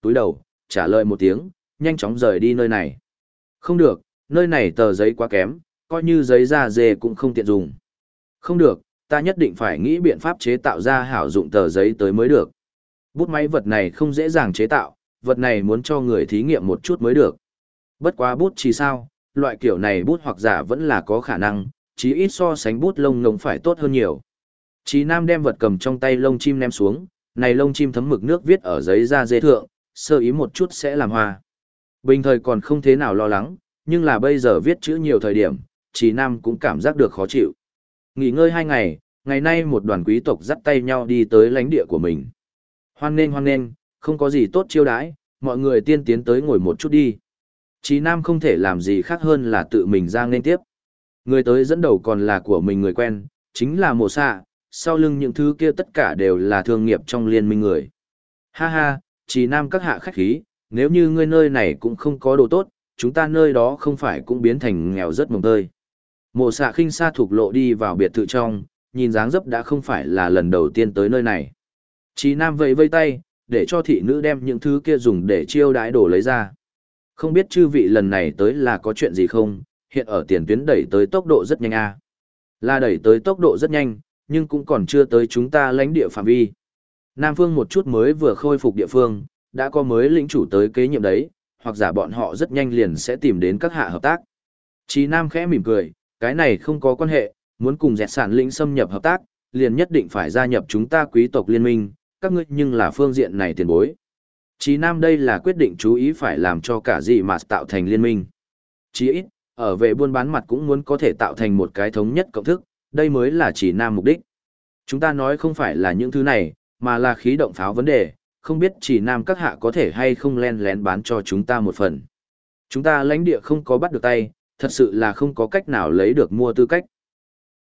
túi đầu, trả lời một tiếng, nhanh chóng rời đi nơi này. Không được, nơi này tờ giấy quá kém, coi như giấy da dê cũng không tiện dùng. Không được, ta nhất định phải nghĩ biện pháp chế tạo ra hảo dụng tờ giấy tới mới được. Bút máy vật này không dễ dàng chế tạo, vật này muốn cho người thí nghiệm một chút mới được. Bất quá bút chì sao, loại kiểu này bút hoặc giả vẫn là có khả năng, chí ít so sánh bút lông ngông phải tốt hơn nhiều. Chí Nam đem vật cầm trong tay lông chim ném xuống, này lông chim thấm mực nước viết ở giấy da dê thượng, sơ ý một chút sẽ làm hoa. Bình thời còn không thế nào lo lắng, nhưng là bây giờ viết chữ nhiều thời điểm, Chí Nam cũng cảm giác được khó chịu. Nghỉ ngơi 2 ngày, ngày nay một đoàn quý tộc dắt tay nhau đi tới lãnh địa của mình. Hoan nghênh, không có gì tốt chiêu đãi, mọi người tiên tiến tới ngồi một chút đi. Chí Nam không thể làm gì khác hơn là tự mình ra nên tiếp. Người tới dẫn đầu còn là của mình người quen, chính là Mộ Xạ, sau lưng những thứ kia tất cả đều là thương nghiệp trong liên minh người. Ha ha, Chí Nam các hạ khách khí, nếu như ngươi nơi này cũng không có đồ tốt, chúng ta nơi đó không phải cũng biến thành nghèo rất mồng tơi. Mộ Xạ khinh xa thục lộ đi vào biệt thự trong, nhìn dáng dấp đã không phải là lần đầu tiên tới nơi này. Chí Nam vẫy vây tay, để cho thị nữ đem những thứ kia dùng để chiêu đãi đồ lấy ra. Không biết chư vị lần này tới là có chuyện gì không, hiện ở tiền tuyến đẩy tới tốc độ rất nhanh à. Là đẩy tới tốc độ rất nhanh, nhưng cũng còn chưa tới chúng ta lãnh địa phạm vi. Nam phương một chút mới vừa khôi phục địa phương, đã có mới lĩnh chủ tới kế nhiệm đấy, hoặc giả bọn họ rất nhanh liền sẽ tìm đến các hạ hợp tác. Chí Nam khẽ mỉm cười, cái này không có quan hệ, muốn cùng dẹt sản lĩnh xâm nhập hợp tác, liền nhất định phải gia nhập chúng ta quý tộc liên minh, các ngươi nhưng là phương diện này tiền bối. Chí Nam đây là quyết định chú ý phải làm cho cả gì mà tạo thành liên minh. Chí ít, ở về buôn bán mặt cũng muốn có thể tạo thành một cái thống nhất cộng thức, đây mới là Chí Nam mục đích. Chúng ta nói không phải là những thứ này, mà là khí động pháo vấn đề, không biết Chí Nam các hạ có thể hay không len lén bán cho chúng ta một phần. Chúng ta lãnh địa không có bắt được tay, thật sự là không có cách nào lấy được mua tư cách.